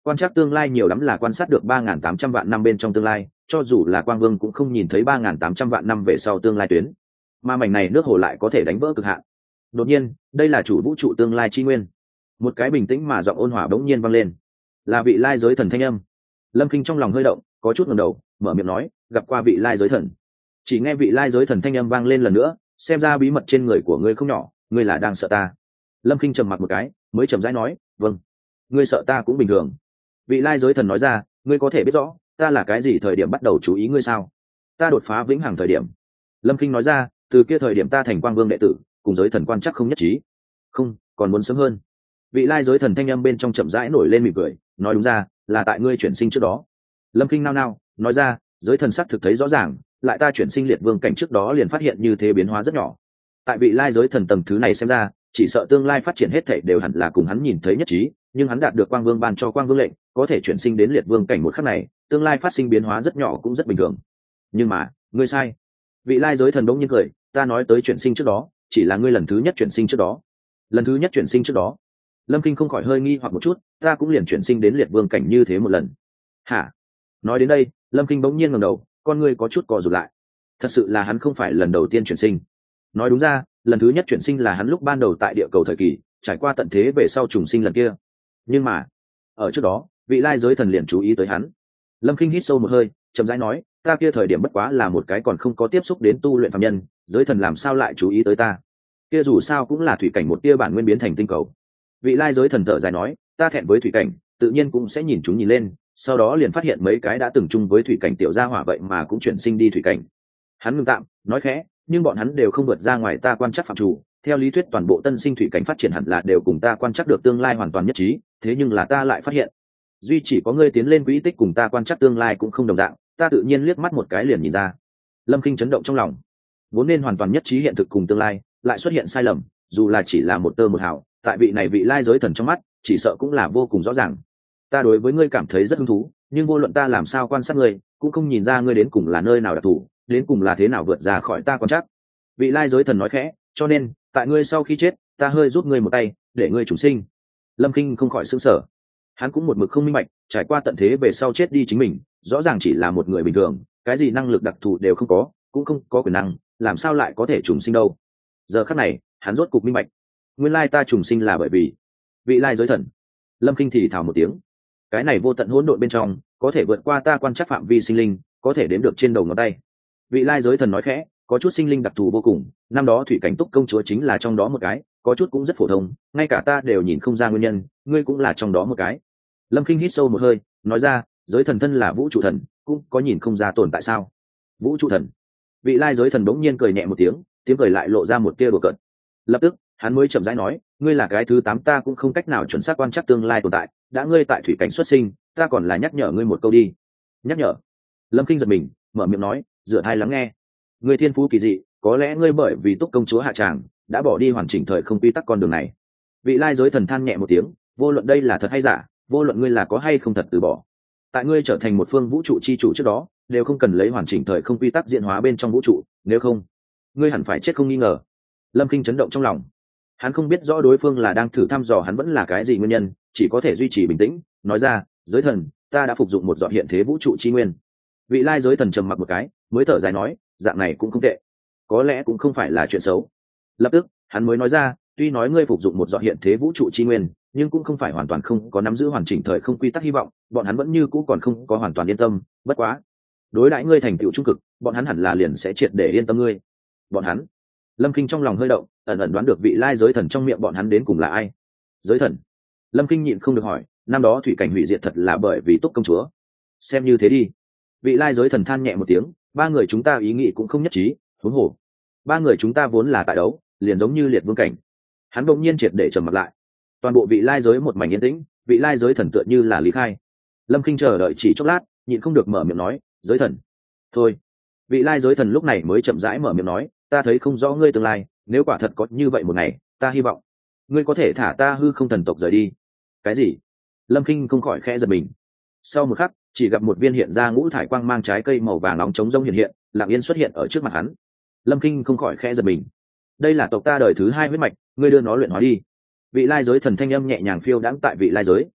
quan trắc tương lai nhiều lắm là quan sát được 3.800 vạn năm bên trong tương lai, cho dù là quang vương cũng không nhìn thấy 3.800 vạn năm về sau tương lai tuyến, mà mảnh này nước hồ lại có thể đánh vỡ cực hạn. Đột nhiên, đây là chủ vũ trụ tương lai chi nguyên. Một cái bình tĩnh mà giọng ôn hòa bỗng nhiên vang lên, là vị lai giới thần thanh âm. Lâm Kinh trong lòng hơi động, có chút ngẩng đầu, mở miệng nói, gặp qua vị lai giới thần. Chỉ nghe vị lai giới thần thanh âm vang lên lần nữa, xem ra bí mật trên người của ngươi không nhỏ, ngươi là đang sợ ta. Lâm Kinh trầm mặc một cái, mới chậm rãi nói, vâng, ngươi sợ ta cũng bình thường. Vị lai giới thần nói ra, ngươi có thể biết rõ ta là cái gì thời điểm bắt đầu chú ý ngươi sao? Ta đột phá vĩnh hằng thời điểm. Lâm Kinh nói ra, từ kia thời điểm ta thành quang vương đệ tử, cùng giới thần quan chắc không nhất trí. Không, còn muốn sớm hơn. Vị lai giới thần thanh âm bên trong chậm rãi nổi lên mỉm cười, nói đúng ra là tại ngươi chuyển sinh trước đó. Lâm Kinh nao nao nói ra, giới thần sắc thực thấy rõ ràng, lại ta chuyển sinh liệt vương cảnh trước đó liền phát hiện như thế biến hóa rất nhỏ. Tại vị lai giới thần tầng thứ này xem ra, chỉ sợ tương lai phát triển hết thảy đều hẳn là cùng hắn nhìn thấy nhất trí, nhưng hắn đạt được quang vương ban cho quang vương lệnh, có thể chuyển sinh đến liệt vương cảnh một khắc này, tương lai phát sinh biến hóa rất nhỏ cũng rất bình thường. Nhưng mà ngươi sai. Vị lai giới thần đống nhiên cười, ta nói tới chuyển sinh trước đó chỉ là ngươi lần thứ nhất chuyển sinh trước đó. Lần thứ nhất chuyển sinh trước đó? Lâm Kinh không khỏi hơi nghi hoặc một chút, ta cũng liền chuyển sinh đến liệt vương cảnh như thế một lần. Hả? Nói đến đây, Lâm Kinh bỗng nhiên ngẩng đầu, con ngươi có chút co rụt lại. Thật sự là hắn không phải lần đầu tiên chuyển sinh. Nói đúng ra, lần thứ nhất chuyển sinh là hắn lúc ban đầu tại địa cầu thời kỳ, trải qua tận thế về sau trùng sinh lần kia. Nhưng mà, ở trước đó, vị lai giới thần liền chú ý tới hắn. Lâm Kinh hít sâu một hơi, chậm rãi nói, ta kia thời điểm bất quá là một cái còn không có tiếp xúc đến tu luyện phàm nhân, giới thần làm sao lại chú ý tới ta? Kia dù sao cũng là thủy cảnh một tia bản nguyên biến thành tinh cầu. Vị lai giới thần thở dài nói, ta thẹn với thủy cảnh, tự nhiên cũng sẽ nhìn chúng nhìn lên, sau đó liền phát hiện mấy cái đã từng chung với thủy cảnh tiểu gia hỏa vậy mà cũng chuyển sinh đi thủy cảnh. Hắn ngừng tạm, nói khẽ, nhưng bọn hắn đều không vượt ra ngoài ta quan trắc phạm chủ, theo lý thuyết toàn bộ tân sinh thủy cảnh phát triển hẳn là đều cùng ta quan trắc được tương lai hoàn toàn nhất trí, thế nhưng là ta lại phát hiện, duy chỉ có ngươi tiến lên quỹ tích cùng ta quan trắc tương lai cũng không đồng dạng, ta tự nhiên liếc mắt một cái liền nhìn ra. Lâm Kinh chấn động trong lòng, vốn nên hoàn toàn nhất trí hiện thực cùng tương lai, lại xuất hiện sai lầm, dù là chỉ là một tơ một hào, tại vị này vị lai giới thần trong mắt, chỉ sợ cũng là vô cùng rõ ràng. Ta đối với ngươi cảm thấy rất hứng thú, nhưng vô luận ta làm sao quan sát ngươi, cũng không nhìn ra ngươi đến cùng là nơi nào đặc thù, đến cùng là thế nào vượt ra khỏi ta quan trắc. Vị lai giới thần nói khẽ, cho nên tại ngươi sau khi chết, ta hơi giúp ngươi một tay, để ngươi trùng sinh. Lâm Kinh không khỏi sững sờ. Hắn cũng một mực không minh bạch, trải qua tận thế về sau chết đi chính mình, rõ ràng chỉ là một người bình thường, cái gì năng lực đặc thù đều không có, cũng không có quyền năng, làm sao lại có thể trùng sinh đâu? Giờ khắc này, hắn rốt cục minh bạch, nguyên lai ta trùng sinh là bởi vì vị lai giới thần. Lâm Kinh thì thào một tiếng, cái này vô tận hỗn độn bên trong, có thể vượt qua ta quan trắc phạm vi sinh linh, có thể đếm được trên đầu ngón tay. Vị lai giới thần nói khẽ, có chút sinh linh đặc thù vô cùng, năm đó thủy cảnh túc công chúa chính là trong đó một cái, có chút cũng rất phổ thông, ngay cả ta đều nhìn không ra nguyên nhân, ngươi cũng là trong đó một cái. Lâm Kinh hít sâu một hơi, nói ra, giới thần thân là vũ trụ thần, cũng có nhìn không ra tồn tại sao? Vũ trụ thần? Vị lai giới thần bỗng nhiên cười nhẹ một tiếng, tiếng cười lại lộ ra một tia đùa cợt. Lập tức, hắn mới chậm rãi nói, ngươi là cái thứ 8, ta cũng không cách nào chuẩn xác quan trắc tương lai tồn tại, đã ngươi tại thủy cảnh xuất sinh, ta còn là nhắc nhở ngươi một câu đi. Nhắc nhở? Lâm Kinh giật mình, mở miệng nói, dựa tai lắng nghe. Ngươi thiên phú kỳ dị, có lẽ ngươi bởi vì túc công chúa hạ tràng, đã bỏ đi hoàn chỉnh thời không quy tắc con đường này. Vị lai giới thần than nhẹ một tiếng, vô luận đây là thật hay giả, vô luận ngươi là có hay không thật từ bỏ, tại ngươi trở thành một phương vũ trụ chi chủ trước đó, đều không cần lấy hoàn chỉnh thời không quy tắc diễn hóa bên trong vũ trụ, nếu không, ngươi hẳn phải chết không nghi ngờ. Lâm Kinh chấn động trong lòng, hắn không biết rõ đối phương là đang thử thăm dò hắn vẫn là cái gì nguyên nhân, chỉ có thể duy trì bình tĩnh, nói ra, giới thần, ta đã phục dụng một giọt hiện thế vũ trụ chi nguyên. Vị lai giới thần trầm mặc một cái, mới thở dài nói, dạng này cũng không tệ, có lẽ cũng không phải là chuyện xấu. Lập tức, hắn mới nói ra, tuy nói ngươi phục dụng một giọt hiện thế vũ trụ chi nguyên, nhưng cũng không phải hoàn toàn không có nắm giữ hoàn chỉnh thời không quy tắc hy vọng, bọn hắn vẫn như cũ còn không có hoàn toàn yên tâm, bất quá, đối đãi ngươi thành tựu trung cực, bọn hắn hẳn là liền sẽ triệt để yên tâm ngươi. Bọn hắn? Lâm Kinh trong lòng hơi động, ẩn ẩn đoán được vị lai giới thần trong miệng bọn hắn đến cùng là ai. Giới thần? Lâm Kinh nhịn không được hỏi, năm đó thủy cảnh hủy diệt thật là bởi vì túc công chúa? Xem như thế đi. Vị lai giới thần than nhẹ một tiếng, ba người chúng ta ý nghĩ cũng không nhất trí, huống hồ ba người chúng ta vốn là tại đấu, liền giống như liệt vương cảnh. Hắn bỗng nhiên triệt để trầm mặt lại. Toàn bộ vị lai giới một mảnh yên tĩnh, vị lai giới thần tựa như là lý khai. Lâm Kinh chờ đợi chỉ chốc lát, nhịn không được mở miệng nói, giới thần. Thôi. Vị lai giới thần lúc này mới chậm rãi mở miệng nói, ta thấy không rõ ngươi tương lai, nếu quả thật có như vậy một ngày, ta hy vọng ngươi có thể thả ta hư không thần tộc rời đi. Cái gì? Lâm Kinh không khỏi khẽ giật mình. Sau một khắc, chỉ gặp một viên hiện ra ngũ thải quang mang trái cây màu vàng nóng trống rông hiện hiện, lặng yên xuất hiện ở trước mặt hắn. Lâm Kinh không khỏi khẽ giật mình. Đây là tộc ta đời thứ 2 huyết mạch, ngươi đưa nó luyện hóa đi. Vị lai giới thần thanh âm nhẹ nhàng phiêu đãng tại vị lai giới,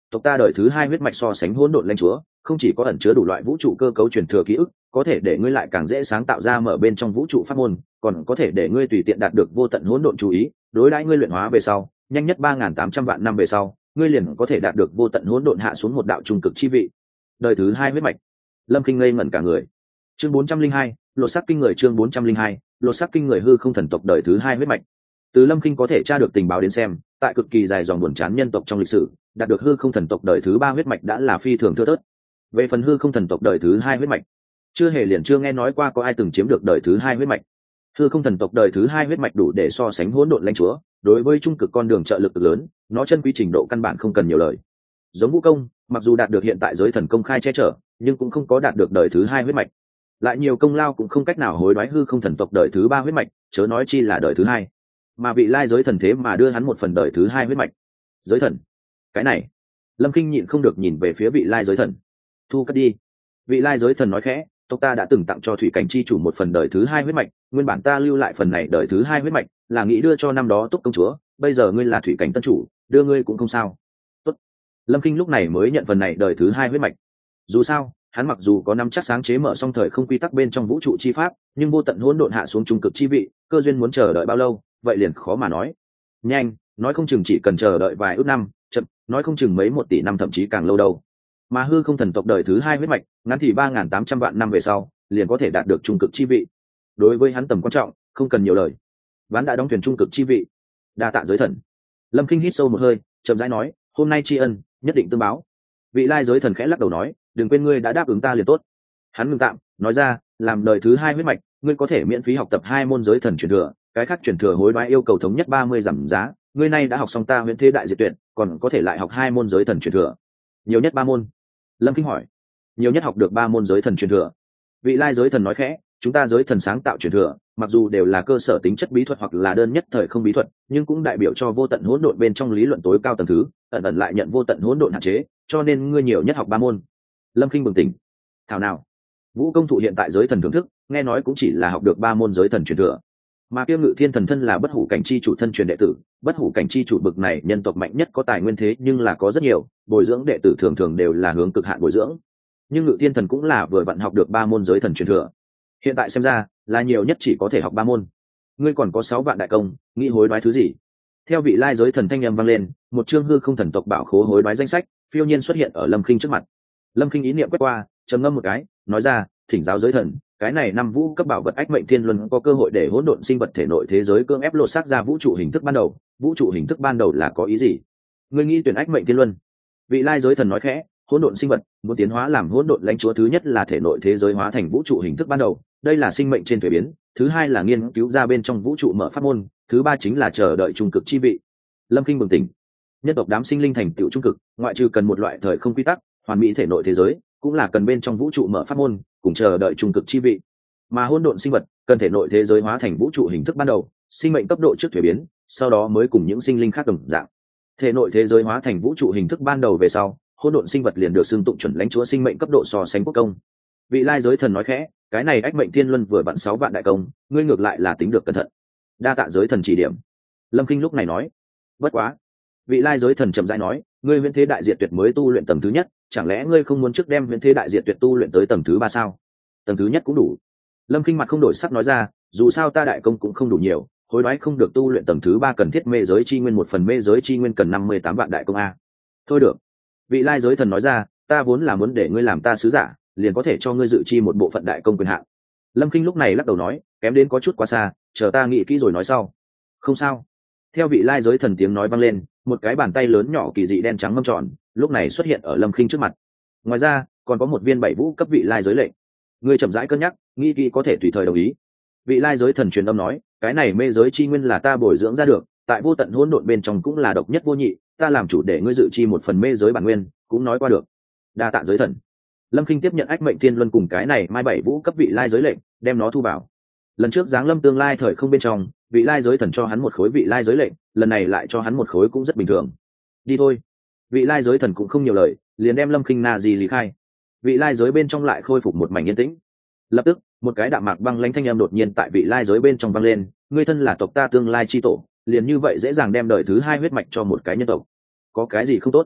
tộc ta đời thứ hai huyết mạch so sánh hỗn độn lãnh chúa không chỉ có ẩn chứa đủ loại vũ trụ cơ cấu truyền thừa ký ức, có thể để ngươi lại càng dễ sáng tạo ra mở bên trong vũ trụ pháp môn, còn có thể để ngươi tùy tiện đạt được vô tận hỗn độn chú ý, đối đãi ngươi luyện hóa về sau, nhanh nhất 3.800 vạn năm về sau, ngươi liền có thể đạt được vô tận hỗn độn hạ xuống một đạo trung cực chi vị. Đời thứ hai huyết mạch. Lâm Kinh ngây ngẩn cả người. Chương 402, lột xác kinh người. Chương 402, lột xác kinh người. Hư không thần tộc đời thứ hai huyết mạch. Từ Lâm Kinh có thể tra được tình báo đến xem, tại cực kỳ dài dòng buồn chán nhân tộc trong lịch sử, đạt được hư không thần tộc đời thứ ba huyết mạch đã là phi thường thưa thớt. Về phần hư không thần tộc đời thứ hai huyết mạch, chưa hề liền chưa nghe nói qua có ai từng chiếm được đời thứ hai huyết mạch. Hư không thần tộc đời thứ hai huyết mạch đủ để so sánh hỗn độn lãnh chúa, đối với trung cực con đường trợ lực lớn, nó chân quý trình độ căn bản không cần nhiều lời. Giống vũ công, mặc dù đạt được hiện tại giới thần công khai che chở, nhưng cũng không có đạt được đời thứ hai huyết mạch. Lại nhiều công lao cũng không cách nào hối đoái hư không thần tộc đời thứ ba huyết mạch, chớ nói chi là đời thứ hai. Mà vị lai giới thần thế mà đưa hắn một phần đời thứ hai huyết mạch. Giới thần, cái này, Lâm Kinh nhịn không được nhìn về phía vị lai giới thần. Thu cất đi. Vị lai giới thần nói khẽ, tộc ta đã từng tặng cho thủy cảnh chi chủ một phần đời thứ hai huyết mạch, nguyên bản ta lưu lại phần này đời thứ hai huyết mạch là nghĩ đưa cho năm đó Túc công chúa, bây giờ ngươi là thủy cảnh tân chủ, đưa ngươi cũng không sao. Tốt. Lâm Kinh lúc này mới nhận phần này đời thứ hai huyết mạch. Dù sao, hắn mặc dù có năm chắc sáng chế mở xong thời không quy tắc bên trong vũ trụ chi pháp, nhưng vô tận hỗn độn hạ xuống trung cực chi vị, cơ duyên muốn chờ đợi bao lâu, vậy liền khó mà nói. Nhanh, nói không chừng chỉ cần chờ đợi vài ước năm, chậm, nói không chừng mấy 1 tỷ năm thậm chí càng lâu đâu. Mà hư không thần tộc đời thứ hai huyết mạch, ngắn thì 3.800 vạn năm về sau, liền có thể đạt được trung cực chi vị. Đối với hắn tầm quan trọng, không cần nhiều lời. Ván đã đóng thuyền trung cực chi vị. Đa tạ giới thần. Lâm Kinh hít sâu một hơi, chậm rãi nói, hôm nay tri ân, nhất định tương báo. Vị lai giới thần khẽ lắc đầu nói, đừng quên ngươi đã đáp ứng ta liền tốt. Hắn ngừng tạm, nói ra, làm đời thứ hai huyết mạch, ngươi có thể miễn phí học tập 2 môn giới thần truyền thừa, cái khác truyền thừa hối đoái yêu cầu thống nhất 30 giảm giá. Ngươi nay đã học xong ta huyễn thế đại diệt tuyệt, còn có thể lại học 2 môn giới thần truyền thừa. Nhiều nhất 3 môn. Lâm Kinh hỏi. Nhiều nhất học được 3 môn giới thần truyền thừa. Vị lai giới thần nói khẽ, chúng ta giới thần sáng tạo truyền thừa, mặc dù đều là cơ sở tính chất bí thuật hoặc là đơn nhất thời không bí thuật, nhưng cũng đại biểu cho vô tận hỗn độn bên trong lý luận tối cao tầng thứ, ẩn ẩn lại nhận vô tận hỗn độn hạn chế, cho nên ngươi nhiều nhất học 3 môn. Lâm Kinh bừng tỉnh. Thảo nào, vũ công thụ hiện tại giới thần thưởng thức, nghe nói cũng chỉ là học được 3 môn giới thần truyền thừa. Mà Kiêm Ngự Thiên thần thân là bất hủ cảnh chi chủ thân truyền đệ tử, bất hủ cảnh chi chủ bực này nhân tộc mạnh nhất có tài nguyên thế nhưng là có rất nhiều, bồi dưỡng đệ tử thường thường đều là hướng cực hạn bồi dưỡng. Nhưng Ngự Thiên thần cũng là vừa vặn học được 3 môn giới thần truyền thừa. Hiện tại xem ra, là nhiều nhất chỉ có thể học 3 môn. Ngươi còn có 6 vạn đại công, nghĩ hối đoái thứ gì? Theo vị lai giới thần thanh âm vang lên, một chương hư không thần tộc bảo khố hối đoái danh sách phiêu nhiên xuất hiện ở Lâm Kinh trước mặt. Lâm Kinh ý niệm quét qua, trầm ngâm một cái, nói ra, thỉnh giáo giới thần, cái này năm vũ cấp bảo vật ách mệnh thiên luân có cơ hội để hỗn độn sinh vật thể nội thế giới cưỡng ép lột xác ra vũ trụ hình thức ban đầu. Vũ trụ hình thức ban đầu là có ý gì? Ngươi nghĩ tuyển ách mệnh thiên luân? Vị lai giới thần nói khẽ, hỗn độn sinh vật muốn tiến hóa làm hỗn độn lãnh chúa, thứ nhất là thể nội thế giới hóa thành vũ trụ hình thức ban đầu, đây là sinh mệnh trên thuế biến. Thứ hai là nghiên cứu ra bên trong vũ trụ mở pháp môn. Thứ ba chính là chờ đợi trung cực chi vị. Lâm Kinh bừng tỉnh. Nhân tộc đám sinh linh thành tựu trung cực, ngoại trừ cần một loại thời không quy tắc hoàn mỹ thể nội thế giới, cũng là cần bên trong vũ trụ mở pháp môn, cùng chờ đợi trung cực chi vị. Mà hỗn độn sinh vật cần thể nội thế giới hóa thành vũ trụ hình thức ban đầu, sinh mệnh cấp độ trước thuế biến, sau đó mới cùng những sinh linh khác đồng dạng. Thể nội thế giới hóa thành vũ trụ hình thức ban đầu về sau, hỗn độn sinh vật liền được xưng tụng chuẩn lãnh chúa sinh mệnh cấp độ so sánh quốc công. Vị lai giới thần nói khẽ, cái này ách mệnh thiên luân vừa vặn 6 vạn đại công, ngươi ngược lại là tính được cẩn thận. Đa tạ giới thần chỉ điểm. Lâm Kinh lúc này nói. Bất quá. Vị lai giới thần chậm rãi nói, ngươi huyễn thế đại diệt tuyệt mới tu luyện tầng thứ nhất, chẳng lẽ ngươi không muốn trước đem huyễn thế đại diệt tuyệt tu luyện tới tầng thứ 3 sao? Tầng thứ nhất cũng đủ. Lâm Kinh mặt không đổi sắc nói ra, dù sao ta đại công cũng không đủ nhiều, hối đoái không được tu luyện tầng thứ 3 cần thiết mê giới chi nguyên, một phần mê giới chi nguyên cần 58 vạn đại công a. Thôi được. Vị lai giới thần nói ra, ta vốn là muốn để ngươi làm ta sứ giả, liền có thể cho ngươi dự chi một bộ phận đại công quyền hạn. Lâm Kinh lúc này lắc đầu nói, kém đến có chút quá xa, chờ ta nghĩ kỹ rồi nói sau. Không sao. Theo vị lai giới thần tiếng nói vang lên, một cái bàn tay lớn nhỏ kỳ dị đen trắng mâm tròn lúc này xuất hiện ở Lâm Kinh trước mặt. Ngoài ra còn có một viên 7 vũ cấp vị lai giới lệnh. Ngươi chậm rãi cân nhắc, nghĩ kỹ có thể tùy thời đồng ý. Vị lai giới thần truyền âm nói, cái này mê giới chi nguyên là ta bồi dưỡng ra được, tại vô tận hỗn độn bên trong cũng là độc nhất vô nhị, ta làm chủ để ngươi dự chi một phần mê giới bản nguyên, cũng nói qua được. Đa tạ giới thần. Lâm Kinh tiếp nhận ách mệnh thiên luân cùng cái này mai 7 vũ cấp vị lai giới lệnh, đem nó thu vào. Lần trước giáng lâm tương lai thời không bên trong, vị lai giới thần cho hắn một khối vị lai giới lệnh, lần này lại cho hắn một khối cũng rất bình thường. Đi thôi. Vị lai giới thần cũng không nhiều lời, liền đem Lâm Kinh na gì lý khai. Vị lai giới bên trong lại khôi phục một mảnh yên tĩnh. Lập tức một cái đạm mạc băng lãnh thanh âm đột nhiên tại vị lai giới bên trong vang lên, ngươi thân là tộc ta tương lai chi tổ, liền như vậy dễ dàng đem đời thứ hai huyết mạch cho một cái nhân tộc, có cái gì không tốt?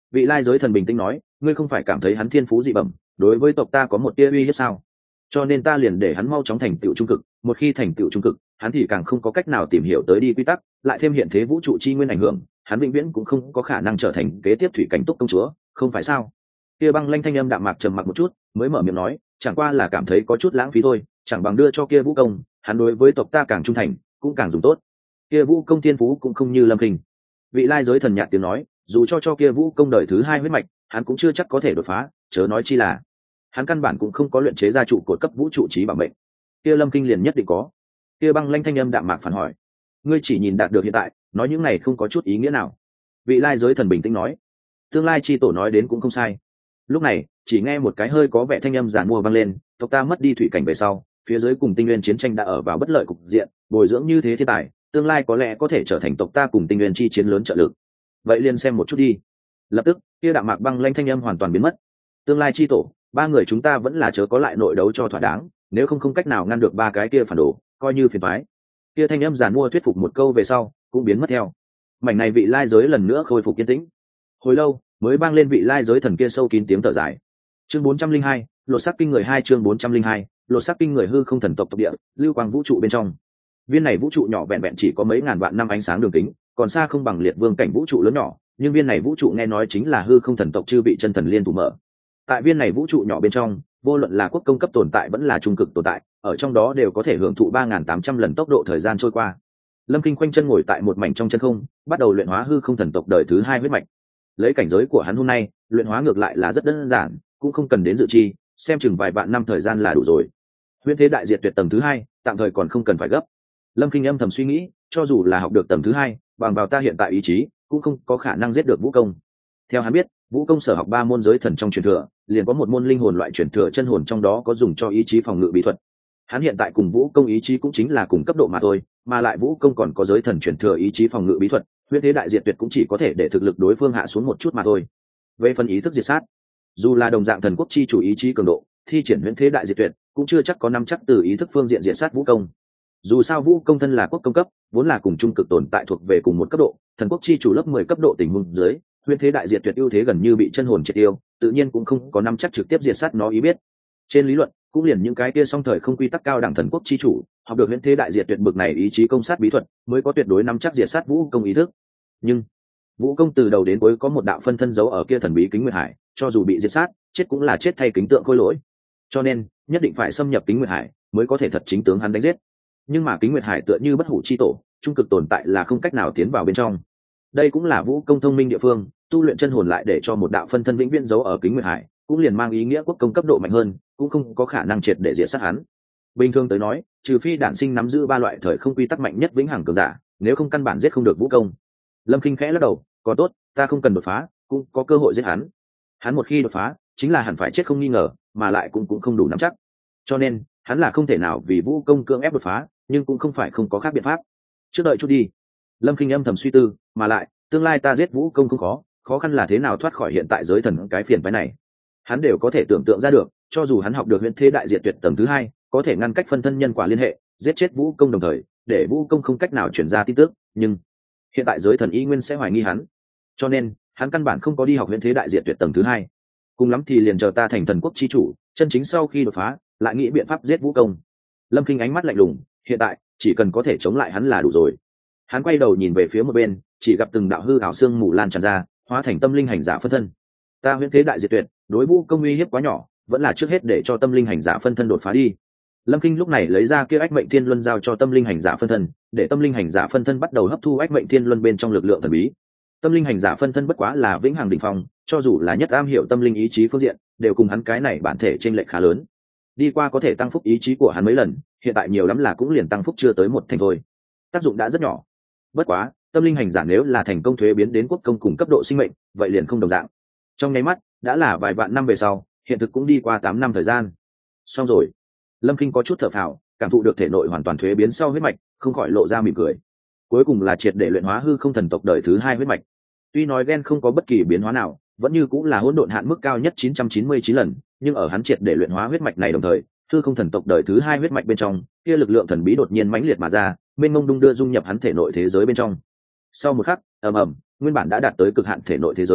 Vị lai giới thần bình tĩnh nói, ngươi không phải cảm thấy hắn thiên phú dị bẩm, đối với tộc ta có một tia uy hiếp sao? Cho nên ta liền để hắn mau chóng thành tựu trung cực, một khi thành tựu trung cực, hắn thì càng không có cách nào tìm hiểu tới đi quy tắc, lại thêm hiện thế vũ trụ chi nguyên ảnh hưởng, hắn vĩnh viễn cũng không có khả năng trở thành kế tiếp thủy cảnh túc công chúa, không phải sao? Kia băng lanh thanh âm đạm mạc trầm mặc một chút, mới mở miệng nói, chẳng qua là cảm thấy có chút lãng phí thôi, chẳng bằng đưa cho kia vũ công, hắn đối với tộc ta càng trung thành, cũng càng dùng tốt. Kia vũ công thiên phú cũng không như Lâm Kình. Vị lai giới thần nhạt tiếng nói, dù cho kia vũ công đời thứ hai huyết mạch, hắn cũng chưa chắc có thể đột phá, chớ nói chi là hắn căn bản cũng không có luyện chế ra trụ cột cấp vũ trụ trí bảo mệnh. Kia Lâm Kinh liền nhất định có. Kia băng lanh thanh âm đạm mạc phản hỏi, ngươi chỉ nhìn đạt được hiện tại, nói những này không có chút ý nghĩa nào. Vị lai giới thần bình tĩnh nói, tương lai chi tổ nói đến cũng không sai. Lúc này chỉ nghe một cái hơi có vẻ thanh âm giản mua vang lên, tộc ta mất đi thủy cảnh về sau, phía dưới cùng tinh nguyên chiến tranh đã ở vào bất lợi cục diện, bồi dưỡng như thế thiên tài, tương lai có lẽ có thể trở thành tộc ta cùng tinh nguyên chi chiến lớn trợ lực. Vậy liền xem một chút đi. Lập tức kia đạm mạc băng lanh thanh âm hoàn toàn biến mất. Tương lai chi tổ, ba người chúng ta vẫn là chớ có lại nội đấu cho thỏa đáng, nếu không cách nào ngăn được ba cái kia phản đồ, coi như phiền toái. Kia thanh âm giản mua thuyết phục một câu về sau cũng biến mất theo. Mảnh này vị lai giới lần nữa khôi phục yên tĩnh. Hồi lâu mới vang lên vị lai giới thần kia sâu kín tiếng thở dài. Chương 402, lột xác kinh người 2 chương 402, lột xác kinh người hư không thần tộc tộc địa, lưu quang vũ trụ bên trong. Viên này vũ trụ nhỏ vẹn vẹn chỉ có mấy ngàn vạn năm ánh sáng đường kính, còn xa không bằng liệt vương cảnh vũ trụ lớn nhỏ, nhưng viên này vũ trụ nghe nói chính là hư không thần tộc chư vị chân thần liên thủ mở. Tại viên này vũ trụ nhỏ bên trong, vô luận là quốc công cấp tồn tại vẫn là trung cực tồn tại, ở trong đó đều có thể hưởng thụ 3800 lần tốc độ thời gian trôi qua. Lâm Kinh khoanh chân ngồi tại một mảnh trong chân không, bắt đầu luyện hóa hư không thần tộc đời thứ hai huyết mạch. Lấy cảnh giới của hắn hôm nay, luyện hóa ngược lại là rất đơn giản, cũng không cần đến dự chi, xem chừng vài vạn năm thời gian là đủ rồi. Huyễn thế đại diệt tuyệt tầng thứ hai, tạm thời còn không cần phải gấp. Lâm Kinh âm thầm suy nghĩ, cho dù là học được tầng thứ hai, bằng vào ta hiện tại ý chí, cũng không có khả năng giết được vũ công. Theo hắn biết, vũ công sở học 3 môn giới thần trong truyền thừa, liền có một môn linh hồn loại truyền thừa chân hồn, trong đó có dùng cho ý chí phòng ngự bí thuật. Hắn hiện tại cùng vũ công ý chí cũng chính là cùng cấp độ mà thôi, mà lại vũ công còn có giới thần truyền thừa ý chí phòng ngự bí thuật, huyễn thế đại diệt tuyệt cũng chỉ có thể để thực lực đối phương hạ xuống một chút mà thôi. Về phần ý thức diệt sát, dù là đồng dạng thần quốc chi chủ ý chí cường độ, thi triển huyễn thế đại diệt tuyệt cũng chưa chắc có nắm chắc từ ý thức phương diện diệt sát vũ công. Dù sao vũ công thân là quốc công cấp, vốn là cùng trung cực tồn tại thuộc về cùng một cấp độ, thần quốc chi chủ lớp 10 cấp độ tình huống dưới, huyễn thế đại diệt tuyệt ưu thế gần như bị chân hồn triệt tiêu, tự nhiên cũng không có nắm chắc trực tiếp diệt sát nó ý biết. Trên lý luận, cũng liền những cái kia song thời không quy tắc cao đẳng thần quốc chi chủ, học được huyễn thế đại diệt tuyệt bực này ý chí công sát bí thuật, mới có tuyệt đối nắm chắc diệt sát vũ công ý thức. Nhưng vũ công từ đầu đến cuối có một đạo phân thân giấu ở kia thần bí kính nguyệt hải, cho dù bị diệt sát, chết cũng là chết thay kính tượng khôi lỗi. Cho nên, nhất định phải xâm nhập kính nguyệt hải, mới có thể thật chính tướng hắn đánh giết. Nhưng mà kính nguyệt hải tựa như bất hủ chi tổ, trung cực tồn tại là không cách nào tiến vào bên trong. Đây cũng là vũ công thông minh địa phương, tu luyện chân hồn lại để cho một đạo phân thân vĩnh viễn giấu ở kính nguyệt hải, cũng liền mang ý nghĩa quốc công cấp độ mạnh hơn, cũng không có khả năng triệt để diệt sát hắn. Bình thường tới nói, trừ phi đản sinh nắm giữ 3 loại thời không quy tắc mạnh nhất vĩnh hằng cường giả, nếu không căn bản giết không được vũ công. Lâm Kinh khẽ lắc đầu, có tốt, ta không cần đột phá, cũng có cơ hội giết hắn. Hắn một khi đột phá, chính là hẳn phải chết không nghi ngờ, mà lại cũng không đủ nắm chắc. Cho nên, hắn là không thể nào vì vũ công cưỡng ép đột phá, nhưng cũng không phải không có khác biện pháp. Trước đợi chút đi. Lâm Kinh âm thầm suy tư, mà lại, tương lai ta giết vũ công không khó khăn là thế nào thoát khỏi hiện tại giới thần cái phiền phái này. Hắn đều có thể tưởng tượng ra được, cho dù hắn học được huyễn thế đại diệt tuyệt tầng thứ 2, có thể ngăn cách phân thân nhân quả liên hệ, giết chết vũ công đồng thời, để vũ công không cách nào chuyển ra tin tức, nhưng hiện tại giới thần y nguyên sẽ hoài nghi hắn, cho nên hắn căn bản không có đi học huyễn thế đại diệt tuyệt tầng thứ 2. Cùng lắm thì liền chờ ta thành thần quốc chi chủ, chân chính sau khi đột phá, lại nghĩ biện pháp giết vũ công. Lâm Kinh ánh mắt lạnh lùng, hiện tại chỉ cần có thể chống lại hắn là đủ rồi. Hắn quay đầu nhìn về phía một bên, chỉ gặp từng đạo hư ảo xương mù lan tràn ra, hóa thành tâm linh hành giả phân thân. Ta huyễn thế đại diệt tuyệt, đối vũ công uy hiếp quá nhỏ, vẫn là trước hết để cho tâm linh hành giả phân thân đột phá đi. Lâm Kinh lúc này lấy ra kia ách mệnh thiên luân giao cho tâm linh hành giả phân thân, để tâm linh hành giả phân thân bắt đầu hấp thu ách mệnh thiên luân bên trong lực lượng thần bí. Tâm linh hành giả phân thân bất quá là vĩnh hằng đỉnh phong, cho dù là nhất am hiểu tâm linh ý chí phương diện, đều cùng hắn cái này bản thể chênh lệch khá lớn. Đi qua có thể tăng phúc ý chí của hắn mấy lần, hiện tại nhiều lắm là cũng liền tăng phúc chưa tới 1 thành thôi. Tác dụng đã rất nhỏ. Bất quá, tâm linh hành giả nếu là thành công thuế biến đến quốc công cùng cấp độ sinh mệnh, vậy liền không đồng dạng. Trong nháy mắt, đã là vài vạn năm về sau, hiện thực cũng đi qua 8 năm thời gian. Xong rồi. Lâm Kinh có chút thở phào, cảm thụ được thể nội hoàn toàn thuế biến sau huyết mạch, không khỏi lộ ra mỉm cười. Cuối cùng là triệt để luyện hóa hư không thần tộc đời thứ 2 huyết mạch. Tuy nói gen không có bất kỳ biến hóa nào, vẫn như cũng là hỗn độn hạn mức cao nhất 999 lần, nhưng ở hắn triệt để luyện hóa huyết mạch này đồng thời, hư không thần tộc đời thứ 2 huyết mạch bên trong, kia lực lượng thần bí đột nhiên mãnh liệt mà ra, mênh mông đung đưa dung nhập hắn thể nội thế giới bên trong. Sau một khắc, ầm ầm, nguyên bản đã đạt tới cực hạn thể nội thế giới,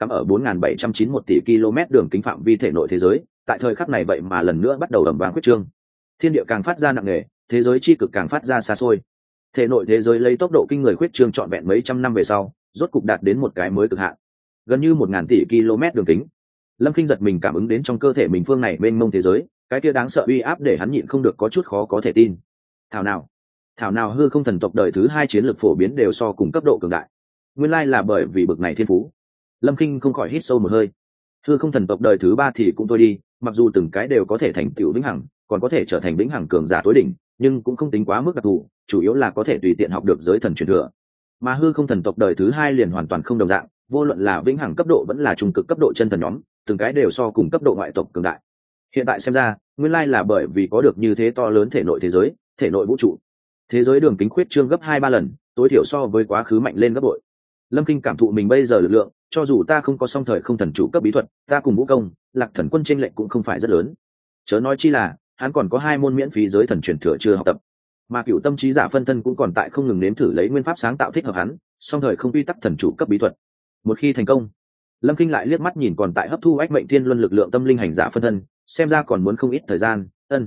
cắm ở 4.791 tỷ km đường kính phạm vi thể nội thế giới, tại thời khắc này vậy mà lần nữa bắt đầu ầm vang khuyết trương. Thiên địa càng phát ra nặng nề, thế giới chi cực càng phát ra xa xôi. Thể nội thế giới lấy tốc độ kinh người khuyết trương trọn vẹn mấy trăm năm về sau, rốt cục đạt đến một cái mới cực hạn, gần như 1.000 tỷ km đường kính. Lâm Kinh giật mình cảm ứng đến trong cơ thể mình phương này mênh mông thế giới, cái kia đáng sợ uy áp để hắn nhịn không được có chút khó có thể tin. Thảo nào hư không thần tộc đời thứ 2 chiến lược phổ biến đều so cùng cấp độ cường đại. Nguyên lai là bởi vì bực này thiên phú. Lâm Kinh không khỏi hít sâu một hơi. Hư không thần tộc đời thứ 3 thì cũng thôi đi, mặc dù từng cái đều có thể thành tựu vĩnh hằng, còn có thể trở thành vĩnh hằng cường giả tối đỉnh, nhưng cũng không tính quá mức đặc thù, chủ yếu là có thể tùy tiện học được giới thần truyền thừa. Mà hư không thần tộc đời thứ 2 liền hoàn toàn không đồng dạng, vô luận là vĩnh hằng cấp độ vẫn là trung cực cấp độ chân thần nhóm, từng cái đều so cùng cấp độ ngoại tộc cường đại. Hiện tại xem ra, nguyên lai là bởi vì có được như thế to lớn thể nội thế giới, thể nội vũ trụ. Thế giới đường kính khuyết trương gấp 2-3 lần, tối thiểu so với quá khứ mạnh lên gấp bội. Lâm Kinh cảm thụ mình bây giờ lực lượng, cho dù ta không có song thời không thần chủ cấp bí thuật, ta cùng vũ công, Lạc Thần Quân chênh lệch cũng không phải rất lớn. Chớ nói chi là, hắn còn có 2 môn miễn phí giới thần truyền thừa chưa học tập. Mà Cửu Tâm Trí Giả phân thân cũng còn tại không ngừng nếm thử lấy nguyên pháp sáng tạo thích hợp hắn, song thời không quy tắc thần chủ cấp bí thuật. Một khi thành công, Lâm Kinh lại liếc mắt nhìn còn tại hấp thu ách mệnh thiên luân lực lượng tâm linh hành giả phân thân, xem ra còn muốn không ít thời gian.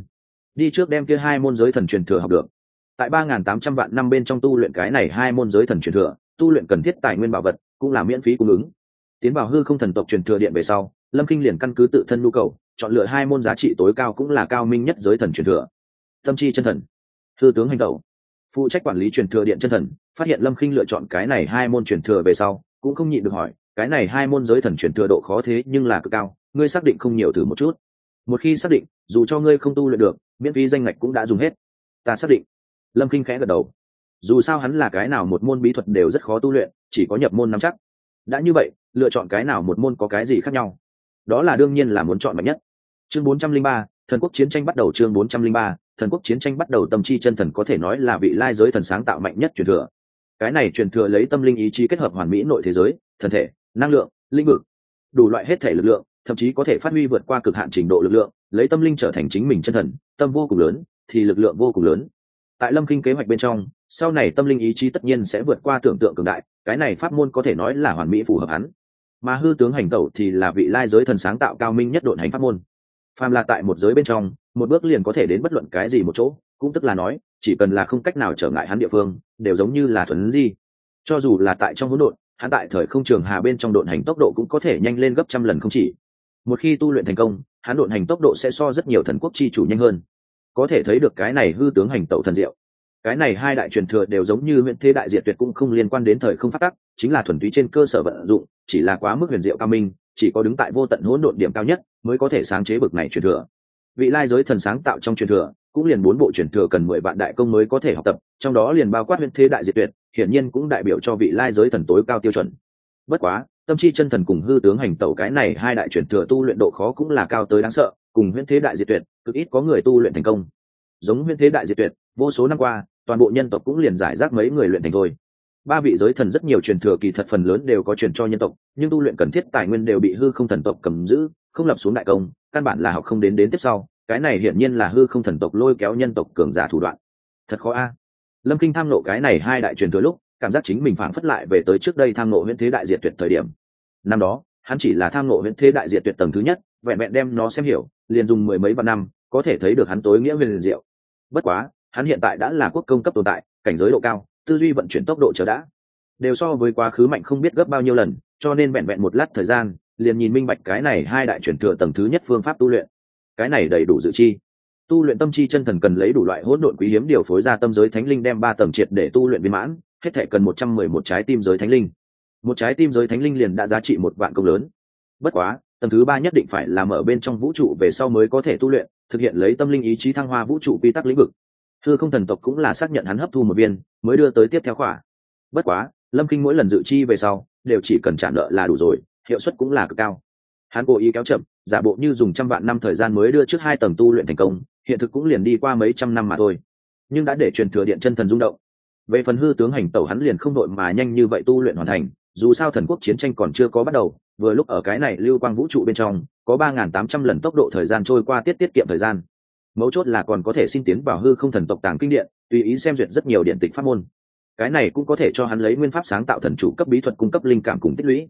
Đi trước đem kia 2 môn giới thần truyền thừa học được. Tại 3.800 vạn năm bên trong tu luyện cái này 2 môn giới thần truyền thừa, tu luyện cần thiết tài nguyên bảo vật cũng là miễn phí cung ứng. Tiến vào hư không thần tộc truyền thừa điện về sau, Lâm Kinh liền căn cứ tự thân nhu cầu, chọn lựa 2 môn giá trị tối cao cũng là cao minh nhất giới thần truyền thừa. Tâm chi chân thần, hư tướng hành tẩu. Phụ trách quản lý truyền thừa điện chân thần, phát hiện Lâm Kinh lựa chọn cái này 2 môn truyền thừa về sau, cũng không nhịn được hỏi, cái này 2 môn giới thần truyền thừa độ khó thế nhưng là cực cao, ngươi xác định không nhiều thử một chút? Một khi xác định, dù cho ngươi không tu luyện được, miễn phí danh ngạch cũng đã dùng hết. Ta xác định. Lâm Kinh khẽ gật đầu. Dù sao hắn là cái nào một môn bí thuật đều rất khó tu luyện, chỉ có nhập môn nắm chắc. Đã như vậy, lựa chọn cái nào một môn có cái gì khác nhau? Đó là đương nhiên là muốn chọn mạnh nhất. Chương 403, thần quốc chiến tranh bắt đầu. Chương 403, thần quốc chiến tranh bắt đầu. Tâm chi chân thần có thể nói là vị lai giới thần sáng tạo mạnh nhất truyền thừa. Cái này truyền thừa lấy tâm linh ý chí kết hợp hoàn mỹ nội thế giới, thần thể, năng lượng, lĩnh vực, đủ loại hết thể lực lượng, thậm chí có thể phát huy vượt qua cực hạn trình độ lực lượng, lấy tâm linh trở thành chính mình chân thần, tâm vô cùng lớn, thì lực lượng vô cùng lớn. Tại Lâm Kinh kế hoạch bên trong, sau này tâm linh ý chí tất nhiên sẽ vượt qua tưởng tượng cường đại, cái này pháp môn có thể nói là hoàn mỹ phù hợp hắn. Mà hư tướng hành tẩu thì là vị lai giới thần sáng tạo cao minh nhất độn hành pháp môn. Phàm là tại một giới bên trong, một bước liền có thể đến bất luận cái gì một chỗ, cũng tức là nói, chỉ cần là không cách nào trở ngại hắn địa phương, đều giống như là thuần di. Cho dù là tại trong hỗn độn, hắn tại thời không trường hà bên trong độn hành tốc độ cũng có thể nhanh lên gấp trăm lần không chỉ. Một khi tu luyện thành công, hắn độn hành tốc độ sẽ so rất nhiều thần quốc chi chủ nhanh hơn. Có thể thấy được cái này hư tướng hành tẩu thần diệu. Cái này 2 đại truyền thừa đều giống như huyền thế đại diệt tuyệt cũng không liên quan đến thời không pháp tắc, chính là thuần túy trên cơ sở vận dụng, chỉ là quá mức huyền diệu cao minh, chỉ có đứng tại vô tận hỗn độn điểm cao nhất mới có thể sáng chế bực này truyền thừa. Vị lai giới thần sáng tạo trong truyền thừa, cũng liền 4 bộ truyền thừa cần 10 vạn đại công mới có thể học tập, trong đó liền bao quát huyền thế đại diệt tuyệt, hiển nhiên cũng đại biểu cho vị lai giới thần tối cao tiêu chuẩn. Bất quá, tâm chi chân thần cùng hư tướng hành tẩu cái này 2 đại truyền thừa tu luyện độ khó cũng là cao tới đáng sợ, cùng huyền thế đại diệt tuyệt, cực ít có người tu luyện thành công. Giống huyền thế đại diệt tuyệt, vô số năm qua, toàn bộ nhân tộc cũng liền giải rác mấy người luyện thành thôi. 3 vị giới thần rất nhiều truyền thừa kỳ thật phần lớn đều có truyền cho nhân tộc, nhưng tu luyện cần thiết tài nguyên đều bị hư không thần tộc cầm giữ, không lập xuống đại công, căn bản là học không đến tiếp sau. Cái này hiển nhiên là hư không thần tộc lôi kéo nhân tộc cường giả thủ đoạn. Thật khó a. Lâm Kinh tham nộ cái này 2 đại truyền thừa lúc, cảm giác chính mình phảng phất lại về tới trước đây tham nộ huyền thế đại diệt tuyệt thời điểm. Năm đó, hắn chỉ là tham nộ huyền thế đại diệt tuyệt tầng thứ nhất, vẹn vẹn đem nó xem hiểu, liền dùng 10 mấy vạn năm, có thể thấy được hắn tối nghĩa huyền diệu. Bất quá, hắn hiện tại đã là quốc công cấp tồn tại, cảnh giới độ cao, tư duy vận chuyển tốc độ chờ đã đều so với quá khứ mạnh không biết gấp bao nhiêu lần, cho nên vẹn vẹn một lát thời gian, liền nhìn minh bạch cái này 2 đại truyền thừa tầng thứ nhất phương pháp tu luyện. Cái này đầy đủ dự chi. Tu luyện tâm chi chân thần cần lấy đủ loại hỗn độn quý hiếm điều phối ra tâm giới thánh linh đem 3 tầng triệt để tu luyện viên mãn, hết thảy cần 111 trái tim giới thánh linh. Một trái tim giới thánh linh liền đã giá trị 1 vạn công lớn. Bất quá, tầng thứ 3 nhất định phải làm ở bên trong vũ trụ về sau mới có thể tu luyện, thực hiện lấy tâm linh ý chí thăng hoa vũ trụ quy tắc lĩnh vực. Hư không thần tộc cũng là xác nhận hắn hấp thu một viên, mới đưa tới tiếp theo khỏa. Bất quá, Lâm Kinh mỗi lần dự chi về sau, đều chỉ cần trả nợ là đủ rồi, hiệu suất cũng là cực cao. Hắn cố ý kéo chậm, giả bộ như dùng trăm vạn năm thời gian mới đưa trước 2 tầng tu luyện thành công, hiện thực cũng liền đi qua mấy trăm năm mà thôi. Nhưng đã để truyền thừa điện chân thần rung động. Về phần hư tướng hành tẩu hắn liền không đội mà nhanh như vậy tu luyện hoàn thành, dù sao thần quốc chiến tranh còn chưa có bắt đầu, vừa lúc ở cái này lưu quang vũ trụ bên trong, có 3.800 lần tốc độ thời gian trôi qua tiết kiệm thời gian. Mấu chốt là còn có thể xin tiến vào hư không thần tộc tàng kinh điện, tùy ý xem duyệt rất nhiều điện tịch pháp môn. Cái này cũng có thể cho hắn lấy nguyên pháp sáng tạo thần chủ cấp bí thuật cung cấp linh cảm cùng tích lũy.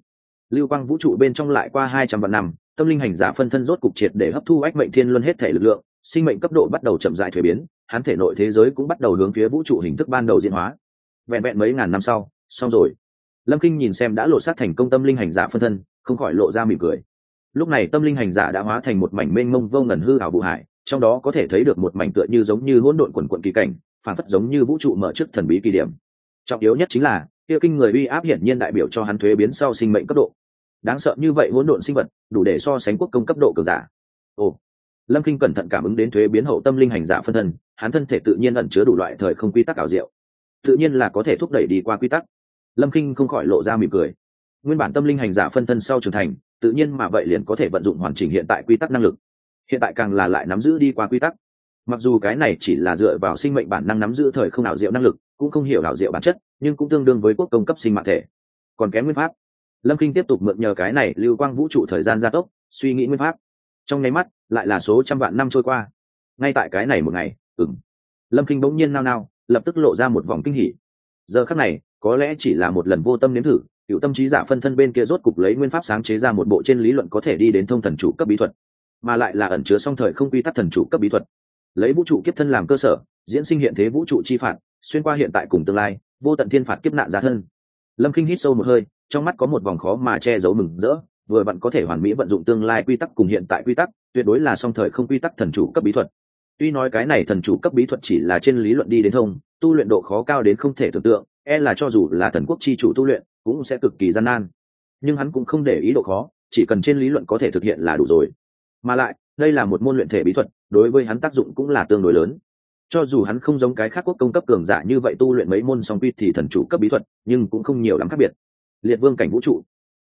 lưu quang vũ trụ bên trong lại qua 200 vạn năm, tâm linh hành giả phân thân rốt cục triệt để hấp thu ách mệnh thiên luân hết thể lực lượng, sinh mệnh cấp độ bắt đầu chậm rãi thuế biến, hắn thể nội thế giới cũng bắt đầu hướng phía vũ trụ hình thức ban đầu diễn hóa. Vẹn vẹn mấy ngàn năm sau, xong rồi. Lâm Kinh nhìn xem đã lộ sát thành công tâm linh hành giả phân thân, không khỏi lộ ra mỉm cười. Lúc này tâm linh hành giả đã hóa thành một mảnh mênh mông vô ngần hư ảo vũ hải, trong đó có thể thấy được một mảnh tựa như giống như hỗn độn quần quần kỳ cảnh, phản phất giống như vũ trụ mở trước thần bí kỳ điểm. Trọng yếu nhất chính là kia kinh người uy áp hiển nhiên đại biểu cho hắn thuế biến sau sinh mệnh cấp độ. Đáng sợ như vậy hỗn độn sinh vật, đủ để so sánh quốc công cấp độ cường giả. Ồ, Lâm Kinh cẩn thận cảm ứng đến thuế biến hậu tâm linh hành giả phân thân, hắn thân thể tự nhiên ẩn chứa đủ loại thời không quy tắc ảo diệu, tự nhiên là có thể thúc đẩy đi qua quy tắc. Lâm Kinh không khỏi lộ ra mỉm cười. Nguyên bản tâm linh hành giả phân thân sau trưởng thành, tự nhiên mà vậy liền có thể vận dụng hoàn chỉnh hiện tại quy tắc năng lực. Hiện tại càng là lại nắm giữ đi qua quy tắc. Mặc dù cái này chỉ là dựa vào sinh mệnh bản năng nắm giữ thời không ảo diệu năng lực, cũng không hiểu ảo diệu bản chất, nhưng cũng tương đương với quốc công cấp sinh mạng thể. Còn kém nguyên pháp. Lâm Kinh tiếp tục mượn nhờ cái này lưu quang vũ trụ thời gian gia tốc, suy nghĩ nguyên pháp. Trong nháy mắt, lại là số trăm vạn năm trôi qua. Ngay tại cái này một ngày, Lâm Kinh bỗng nhiên nao nao, lập tức lộ ra một vòng kinh hỉ. Giờ khắc này, có lẽ chỉ là một lần vô tâm nếm thử, cựu tâm trí giả phân thân bên kia rốt cục lấy nguyên pháp sáng chế ra một bộ trên lý luận có thể đi đến thông thần chủ cấp bí thuật, mà lại là ẩn chứa song thời không quy tắc thần chủ cấp bí thuật. Lấy vũ trụ kiếp thân làm cơ sở, diễn sinh hiện thế vũ trụ chi phạt, xuyên qua hiện tại cùng tương lai, vô tận thiên phạt kiếp nạn giá thân. Lâm Kinh hít sâu một hơi, trong mắt có một vòng khó mà che giấu mừng rỡ, vừa vặn có thể hoàn mỹ vận dụng tương lai quy tắc cùng hiện tại quy tắc, tuyệt đối là song thời không quy tắc thần chủ cấp bí thuật. Tuy nói cái này thần chủ cấp bí thuật chỉ là trên lý luận đi đến thông, tu luyện độ khó cao đến không thể tưởng tượng, là cho dù là thần quốc chi chủ tu luyện cũng sẽ cực kỳ gian nan, nhưng hắn cũng không để ý độ khó, chỉ cần trên lý luận có thể thực hiện là đủ rồi. Mà lại đây là một môn luyện thể bí thuật, đối với hắn tác dụng cũng là tương đối lớn. Cho dù hắn không giống cái khác quốc công cấp cường giả như vậy tu luyện mấy môn song quy thì thần chủ cấp bí thuật, nhưng cũng không nhiều lắm khác biệt. Liệt vương cảnh vũ trụ.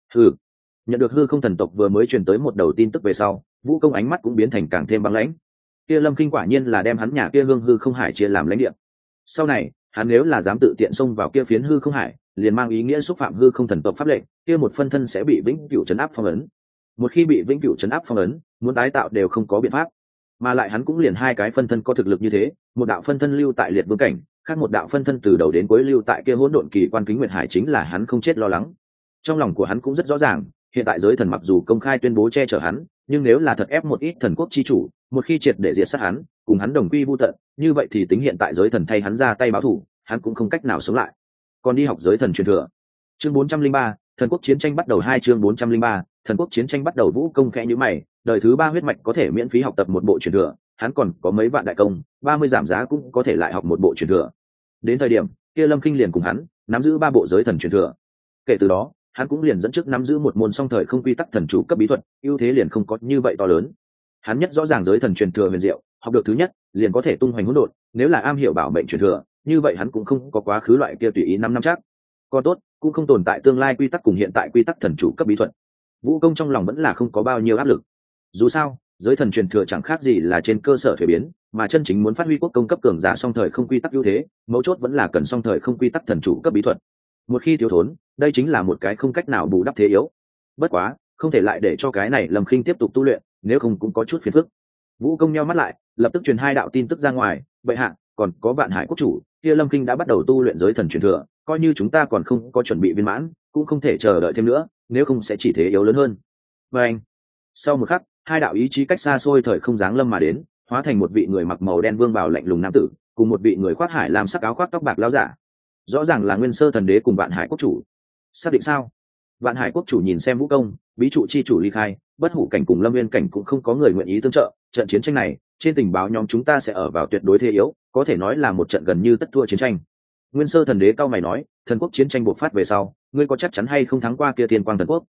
Nhận được hư không thần tộc vừa mới truyền tới một đầu tin tức về sau, vũ công ánh mắt cũng biến thành càng thêm băng lãnh. Kia Lâm Kinh quả nhiên là đem hắn nhà kia hương hư không hải chia làm lãnh địa. Sau này hắn nếu là dám tự tiện xông vào kia phiến hư không hải, liền mang ý nghĩa xúc phạm hư không thần tộc pháp lệnh, kia một phân thân sẽ bị vĩnh cửu trấn áp phong ấn. Một khi bị vĩnh cửu trấn áp phong ấn, muốn tái tạo đều không có biện pháp. Mà lại hắn cũng liền hai cái phân thân có thực lực như thế, một đạo phân thân lưu tại liệt vương cảnh, khác một đạo phân thân từ đầu đến cuối lưu tại kia hỗn độn kỳ quan kính nguyệt hải, chính là hắn không chết lo lắng. Trong lòng của hắn cũng rất rõ ràng, hiện tại giới thần mặc dù công khai tuyên bố che chở hắn, nhưng nếu là thật ép một ít thần quốc chi chủ, một khi triệt để diệt sát hắn, cùng hắn đồng quy vu tận, như vậy thì tính hiện tại giới thần thay hắn ra tay báo thù, hắn cũng không cách nào sống lại. Còn đi học giới thần truyền thừa. Chương 403, thần quốc chiến tranh bắt đầu. 2 chương 403, thần quốc chiến tranh bắt đầu. Vũ công khẽ nhíu mày, đời thứ 3 huyết mạch có thể miễn phí học tập một bộ truyền thừa, hắn còn có mấy vạn đại công, 30 giảm giá cũng có thể lại học một bộ truyền thừa. Đến thời điểm kia Lâm Kinh liền cùng hắn nắm giữ 3 bộ giới thần truyền thừa. Kể từ đó, hắn cũng liền dẫn trước nắm giữ một môn song thời không quy tắc thần chủ cấp bí thuật, ưu thế liền không có như vậy to lớn. Hắn nhất rõ ràng giới thần truyền thừa huyền diệu, học được thứ nhất liền có thể tung hoành hỗn độn, nếu là am hiểu bảo mệnh truyền thừa, như vậy hắn cũng không có quá khứ loại kia tùy ý 5 năm chắc. Còn tốt, cũng không tồn tại tương lai quy tắc cùng hiện tại quy tắc thần chủ cấp bí thuật. Vũ công trong lòng vẫn là không có bao nhiêu áp lực. Dù sao, giới thần truyền thừa chẳng khác gì là trên cơ sở thuế biến, mà chân chính muốn phát huy quốc công cấp cường giả song thời không quy tắc ưu thế, mấu chốt vẫn là cần song thời không quy tắc thần chủ cấp bí thuật. Một khi thiếu thốn, đây chính là một cái không cách nào bù đắp thế yếu. Bất quá, không thể lại để cho cái này Lâm Khinh tiếp tục tu luyện, nếu không cũng có chút phiền phức. Vũ công nheo mắt lại, lập tức truyền 2 đạo tin tức ra ngoài, vậy hạ, còn có Vạn Hải quốc chủ, kia Lâm Khinh đã bắt đầu tu luyện giới thần truyền thừa, coi như chúng ta còn không có chuẩn bị viên mãn, cũng không thể chờ đợi thêm nữa, nếu không sẽ chỉ thế yếu lớn hơn. Và anh, sau một khắc, 2 đạo ý chí cách xa xôi thời không giáng lâm mà đến, hóa thành một vị người mặc màu đen vương bào lạnh lùng nam tử, cùng một vị người khoác hải làm sắc áo khoác tóc bạc lão giả. Rõ ràng là Nguyên Sơ thần đế cùng Vạn Hải quốc chủ. Xác định sao? Vạn Hải quốc chủ nhìn xem Vũ công, bí trụ chi chủ ly khai, bất hủ cảnh cùng Lâm Nguyên cảnh cũng không có người nguyện ý tương trợ, trận chiến tranh này, trên tình báo nhóm chúng ta sẽ ở vào tuyệt đối thế yếu, có thể nói là một trận gần như tất thua chiến tranh. Nguyên Sơ thần đế cao mày nói, thần quốc chiến tranh bộc phát về sau, ngươi có chắc chắn hay không thắng qua kia Thiên Quang thần quốc?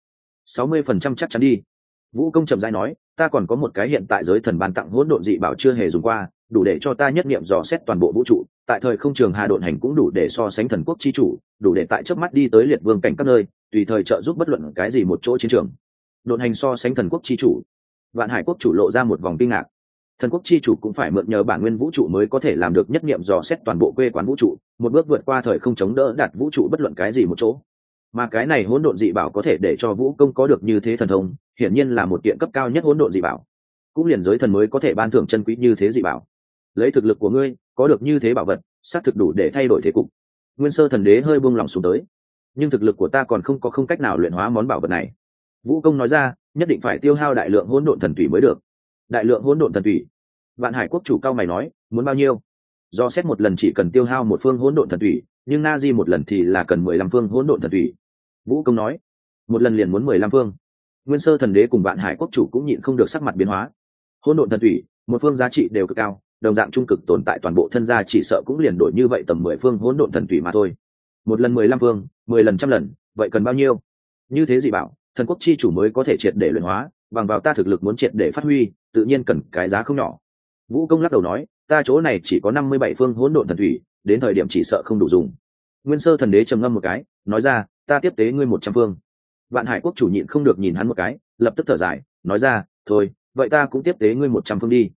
60% chắc chắn đi. Vũ công chậm rãi nói, ta còn có một cái hiện tại giới thần ban tặng hỗn độn dị bảo chưa hề dùng qua, đủ để cho ta nhất niệm dò xét toàn bộ vũ trụ, tại thời không trường hà độn hành cũng đủ để so sánh thần quốc chi chủ, đủ để tại chớp mắt đi tới liệt vương cảnh các nơi, tùy thời trợ giúp bất luận cái gì một chỗ chiến trường. Độn hành so sánh thần quốc chi chủ. Vạn Hải quốc chủ lộ ra một vòng kinh ngạc. Thần quốc chi chủ cũng phải mượn nhờ bản nguyên vũ trụ mới có thể làm được nhất niệm dò xét toàn bộ quê quán vũ trụ, một bước vượt qua thời không chống đỡ đạt vũ trụ bất luận cái gì một chỗ. Mà cái này hỗn độn dị bảo có thể để cho vũ công có được như thế thần thông, hiển nhiên là một kiện cấp cao nhất hỗn độn dị bảo. Cũng liền giới thần mới có thể ban thưởng chân quý như thế dị bảo. Lấy thực lực của ngươi, có được như thế bảo vật, xác thực đủ để thay đổi thế cục. Nguyên Sơ thần đế hơi buông lòng xuống tới. Nhưng thực lực của ta còn không cách nào luyện hóa món bảo vật này. Vũ Công nói ra, nhất định phải tiêu hao đại lượng hỗn độn thần thủy mới được. Đại lượng hỗn độn thần thủy? Vạn Hải quốc chủ cao mày nói, muốn bao nhiêu? Do xét một lần chỉ cần tiêu hao một phương hỗn độn thần thủy, nhưng na di một lần thì là cần 15 phương hỗn độn thần thủy. Vũ Công nói, một lần liền muốn 15 phương. Nguyên Sơ thần đế cùng Vạn Hải quốc chủ cũng nhịn không được sắc mặt biến hóa. Hỗn độn thần thủy, một phương giá trị đều cực cao, đồng dạng trung cực tồn tại toàn bộ thân gia chỉ sợ cũng liền đổi như vậy tầm 10 phương hỗn độn thần thủy mà thôi. Một lần 15 phương, 10 lần trăm lần, vậy cần bao nhiêu? Như thế gì bảo, thần quốc chi chủ mới có thể triệt để luyện hóa, bằng vào ta thực lực muốn triệt để phát huy, tự nhiên cần cái giá không nhỏ. Vũ Công lắc đầu nói, ta chỗ này chỉ có 57 phương hỗn độn thần thủy, đến thời điểm chỉ sợ không đủ dùng. Nguyên Sơ thần đế trầm ngâm một cái, nói ra, ta tiếp tế ngươi 100 phương. Vạn Hải quốc chủ nhịn không được nhìn hắn một cái, lập tức thở dài, nói ra, thôi, vậy ta cũng tiếp tế ngươi 100 phương đi.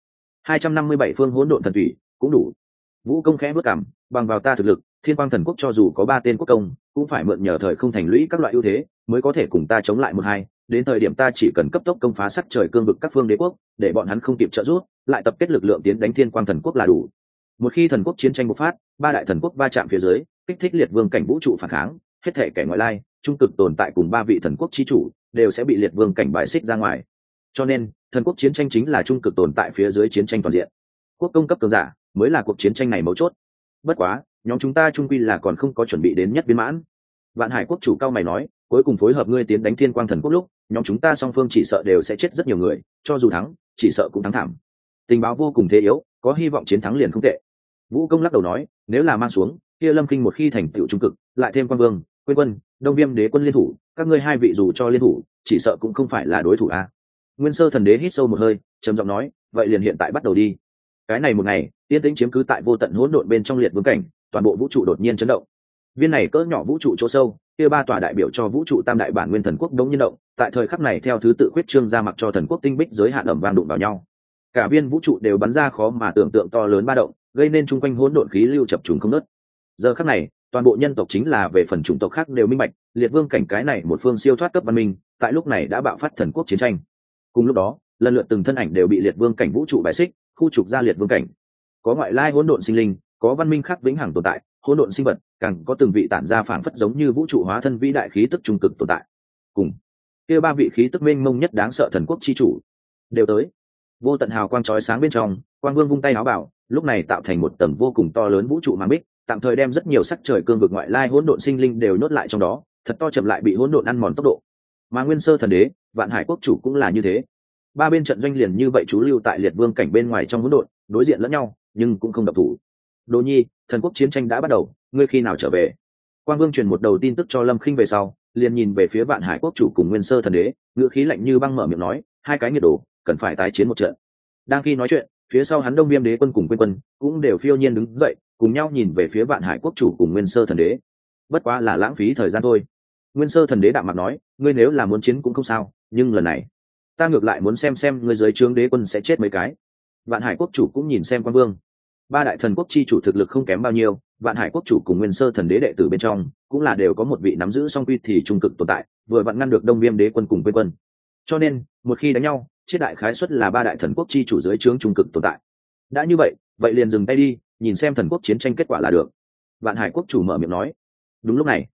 257 phương hỗn độn thần thủy cũng đủ. Vũ Công khẽ bước cằm, bằng vào ta thực lực, Thiên Quang thần quốc cho dù có 3 tên quốc công, cũng phải mượn nhờ thời không thành lũy các loại ưu thế, mới có thể cùng ta chống lại một hai. Đến thời điểm ta chỉ cần cấp tốc công phá sắc trời cương vực các phương đế quốc, để bọn hắn không kịp trợ giúp, lại tập kết lực lượng tiến đánh Thiên Quang thần quốc là đủ. Một khi thần quốc chiến tranh bộc phát, 3 đại thần quốc va chạm phía dưới, kích thích liệt vương cảnh vũ trụ phản kháng, hết thể kẻ ngoại lai, trung cực tồn tại cùng 3 vị thần quốc chí chủ, đều sẽ bị liệt vương cảnh bại xích ra ngoài. Cho nên, thần quốc chiến tranh chính là trung cực tồn tại phía dưới chiến tranh toàn diện. Quốc công cấp cường giả mới là cuộc chiến tranh này mấu chốt. Bất quá, nhóm chúng ta trung quy là còn không có chuẩn bị đến nhất viên mãn. Vạn Hải quốc chủ cao mày nói, cuối cùng phối hợp ngươi tiến đánh Thiên Quang thần quốc lúc, nhóm chúng ta song phương chỉ sợ đều sẽ chết rất nhiều người, cho dù thắng, chỉ sợ cũng thắng thảm. Tình báo vô cùng thế yếu, có hy vọng chiến thắng liền không tệ. Vũ Công lắc đầu nói, nếu là mang xuống, kia Lâm Kinh một khi thành tựu trung cực, lại thêm Quan Vương, Quyên Quân, Đông Viêm đế quân liên thủ, các ngươi hai vị dù cho liên thủ, chỉ sợ cũng không phải là đối thủ a. Nguyên Sơ thần đế hít sâu một hơi, trầm giọng nói, vậy liền hiện tại bắt đầu đi. Cái này một ngày, yên tĩnh chiếm cứ tại vô tận hỗn độn bên trong liệt vương cảnh, toàn bộ vũ trụ đột nhiên chấn động. Viên này cỡ nhỏ vũ trụ chỗ sâu, kia 3 tòa đại biểu cho vũ trụ tam đại bản nguyên thần quốc đống nhiên động, tại thời khắc này theo thứ tự khuyết trương ra mặc cho thần quốc tinh bích giới hạn ẩm vang đụng vào nhau. Cả viên vũ trụ đều bắn ra khó mà tưởng tượng to lớn ba động, gây nên chung quanh hỗn độn khí lưu chập trùng không ngớt. Giờ khắc này, toàn bộ nhân tộc chính là về phần chủng tộc khác đều minh bạch, liệt vương cảnh cái này một phương siêu thoát cấp văn minh, tại lúc này đã bạo phát thần quốc chiến tranh. Cùng lúc đó, lần lượt từng thân ảnh đều bị liệt vương cảnh vũ trụ bài xích, khu trục ra liệt vương cảnh. Có ngoại lai hỗn độn sinh linh, có văn minh khác vĩnh hằng tồn tại, hỗn độn sinh vật, càng có từng vị tản ra phảng phất giống như vũ trụ hóa thân vĩ đại khí tức trung cực tồn tại. Cùng kia 3 vị khí tức mênh mông nhất đáng sợ thần quốc chi chủ đều tới. Vô tận hào quang chói sáng bên trong, Quang Vương vung tay áo bảo, lúc này tạo thành một tầng vô cùng to lớn vũ trụ màng bích, tạm thời đem rất nhiều sắc trời cương vực ngoại lai hỗn độn sinh linh đều nhốt lại trong đó, thật to chậm lại bị hỗn độn ăn mòn tốc độ. Mà Nguyên Sơ thần đế, Vạn Hải quốc chủ cũng là như thế. 3 bên trận doanh liền như vậy chú lưu tại liệt vương cảnh bên ngoài trong hỗn độn, đối diện lẫn nhau, nhưng cũng không độc thủ. Đỗ Nhi, thần quốc chiến tranh đã bắt đầu, ngươi khi nào trở về? Quang Vương truyền một đầu tin tức cho Lâm Khinh về sau, liền nhìn về phía Vạn Hải quốc chủ cùng Nguyên Sơ thần đế, ngữ khí lạnh như băng mở miệng nói, hai cái nghiệt đồ, cần phải tái chiến một trận. Đang khi nói chuyện, phía sau hắn Đông Viêm đế quân cùng Quyên Quân cũng đều phiêu nhiên đứng dậy, cùng nhau nhìn về phía Vạn Hải quốc chủ cùng Nguyên Sơ thần đế. Bất quá là lãng phí thời gian thôi. Nguyên Sơ thần đế đạm mặt nói, ngươi nếu là muốn chiến cũng không sao, nhưng lần này, ta ngược lại muốn xem ngươi dưới trướng đế quân sẽ chết mấy cái. Vạn Hải quốc chủ cũng nhìn xem Quang Vương. 3 đại thần quốc chi chủ thực lực không kém bao nhiêu, Vạn Hải quốc chủ cùng Nguyên Sơ thần đế đệ tử bên trong, cũng là đều có một vị nắm giữ song quy thì trung cực tồn tại, vừa vặn ngăn được Đông Viêm đế quân cùng Quyên Quân. Cho nên, một khi đánh nhau, chết đại khái suất là 3 đại thần quốc chi chủ dưới trướng trung cực tồn tại. Đã như vậy liền dừng tay đi, nhìn xem thần quốc chiến tranh kết quả là được. Vạn Hải quốc chủ mở miệng nói. Đúng lúc này,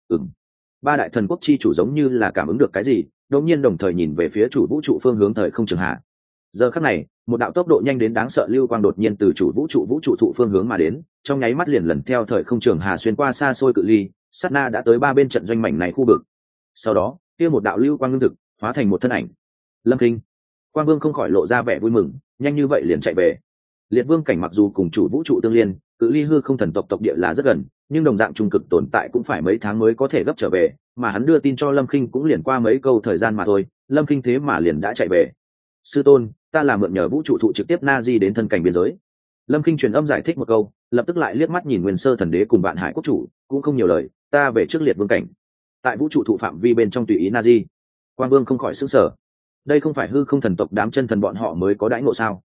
3 đại thần quốc chi chủ giống như là cảm ứng được cái gì, đột nhiên đồng thời nhìn về phía chủ vũ trụ phương hướng thời không trường hạ. Giờ khắc này, một đạo tốc độ nhanh đến đáng sợ lưu quang đột nhiên từ chủ vũ trụ thụ phương hướng mà đến, trong nháy mắt liền lần theo thời không trường hà xuyên qua xa xôi cự ly, sát na đã tới 3 bên trận doanh mảnh này khu vực. Sau đó, kia một đạo lưu quang ngưng thực, hóa thành một thân ảnh. Lâm Kinh. Quang Vương không khỏi lộ ra vẻ vui mừng, nhanh như vậy liền chạy về. Liệt vương cảnh mặc dù cùng chủ vũ trụ tương liên, cự ly hư không thần tộc địa là rất gần, nhưng đồng dạng trung cực tồn tại cũng phải mấy tháng mới có thể gấp trở về, mà hắn đưa tin cho Lâm Kinh cũng liền qua mấy câu thời gian mà thôi, Lâm Kinh thế mà liền đã chạy về. Sư tôn, ta là mượn nhờ vũ trụ thụ trực tiếp na di đến thân cảnh biên giới. Lâm Kinh truyền âm giải thích một câu, lập tức lại liếc mắt nhìn Nguyên Sơ thần đế cùng Vạn Hải quốc chủ, cũng không nhiều lời, ta về trước liệt vương cảnh. Tại vũ trụ thụ phạm vi bên trong tùy ý na di. Quang Vương không khỏi sửng sở. Đây không phải hư không thần tộc đám chân thần bọn họ mới có đãi ngộ sao?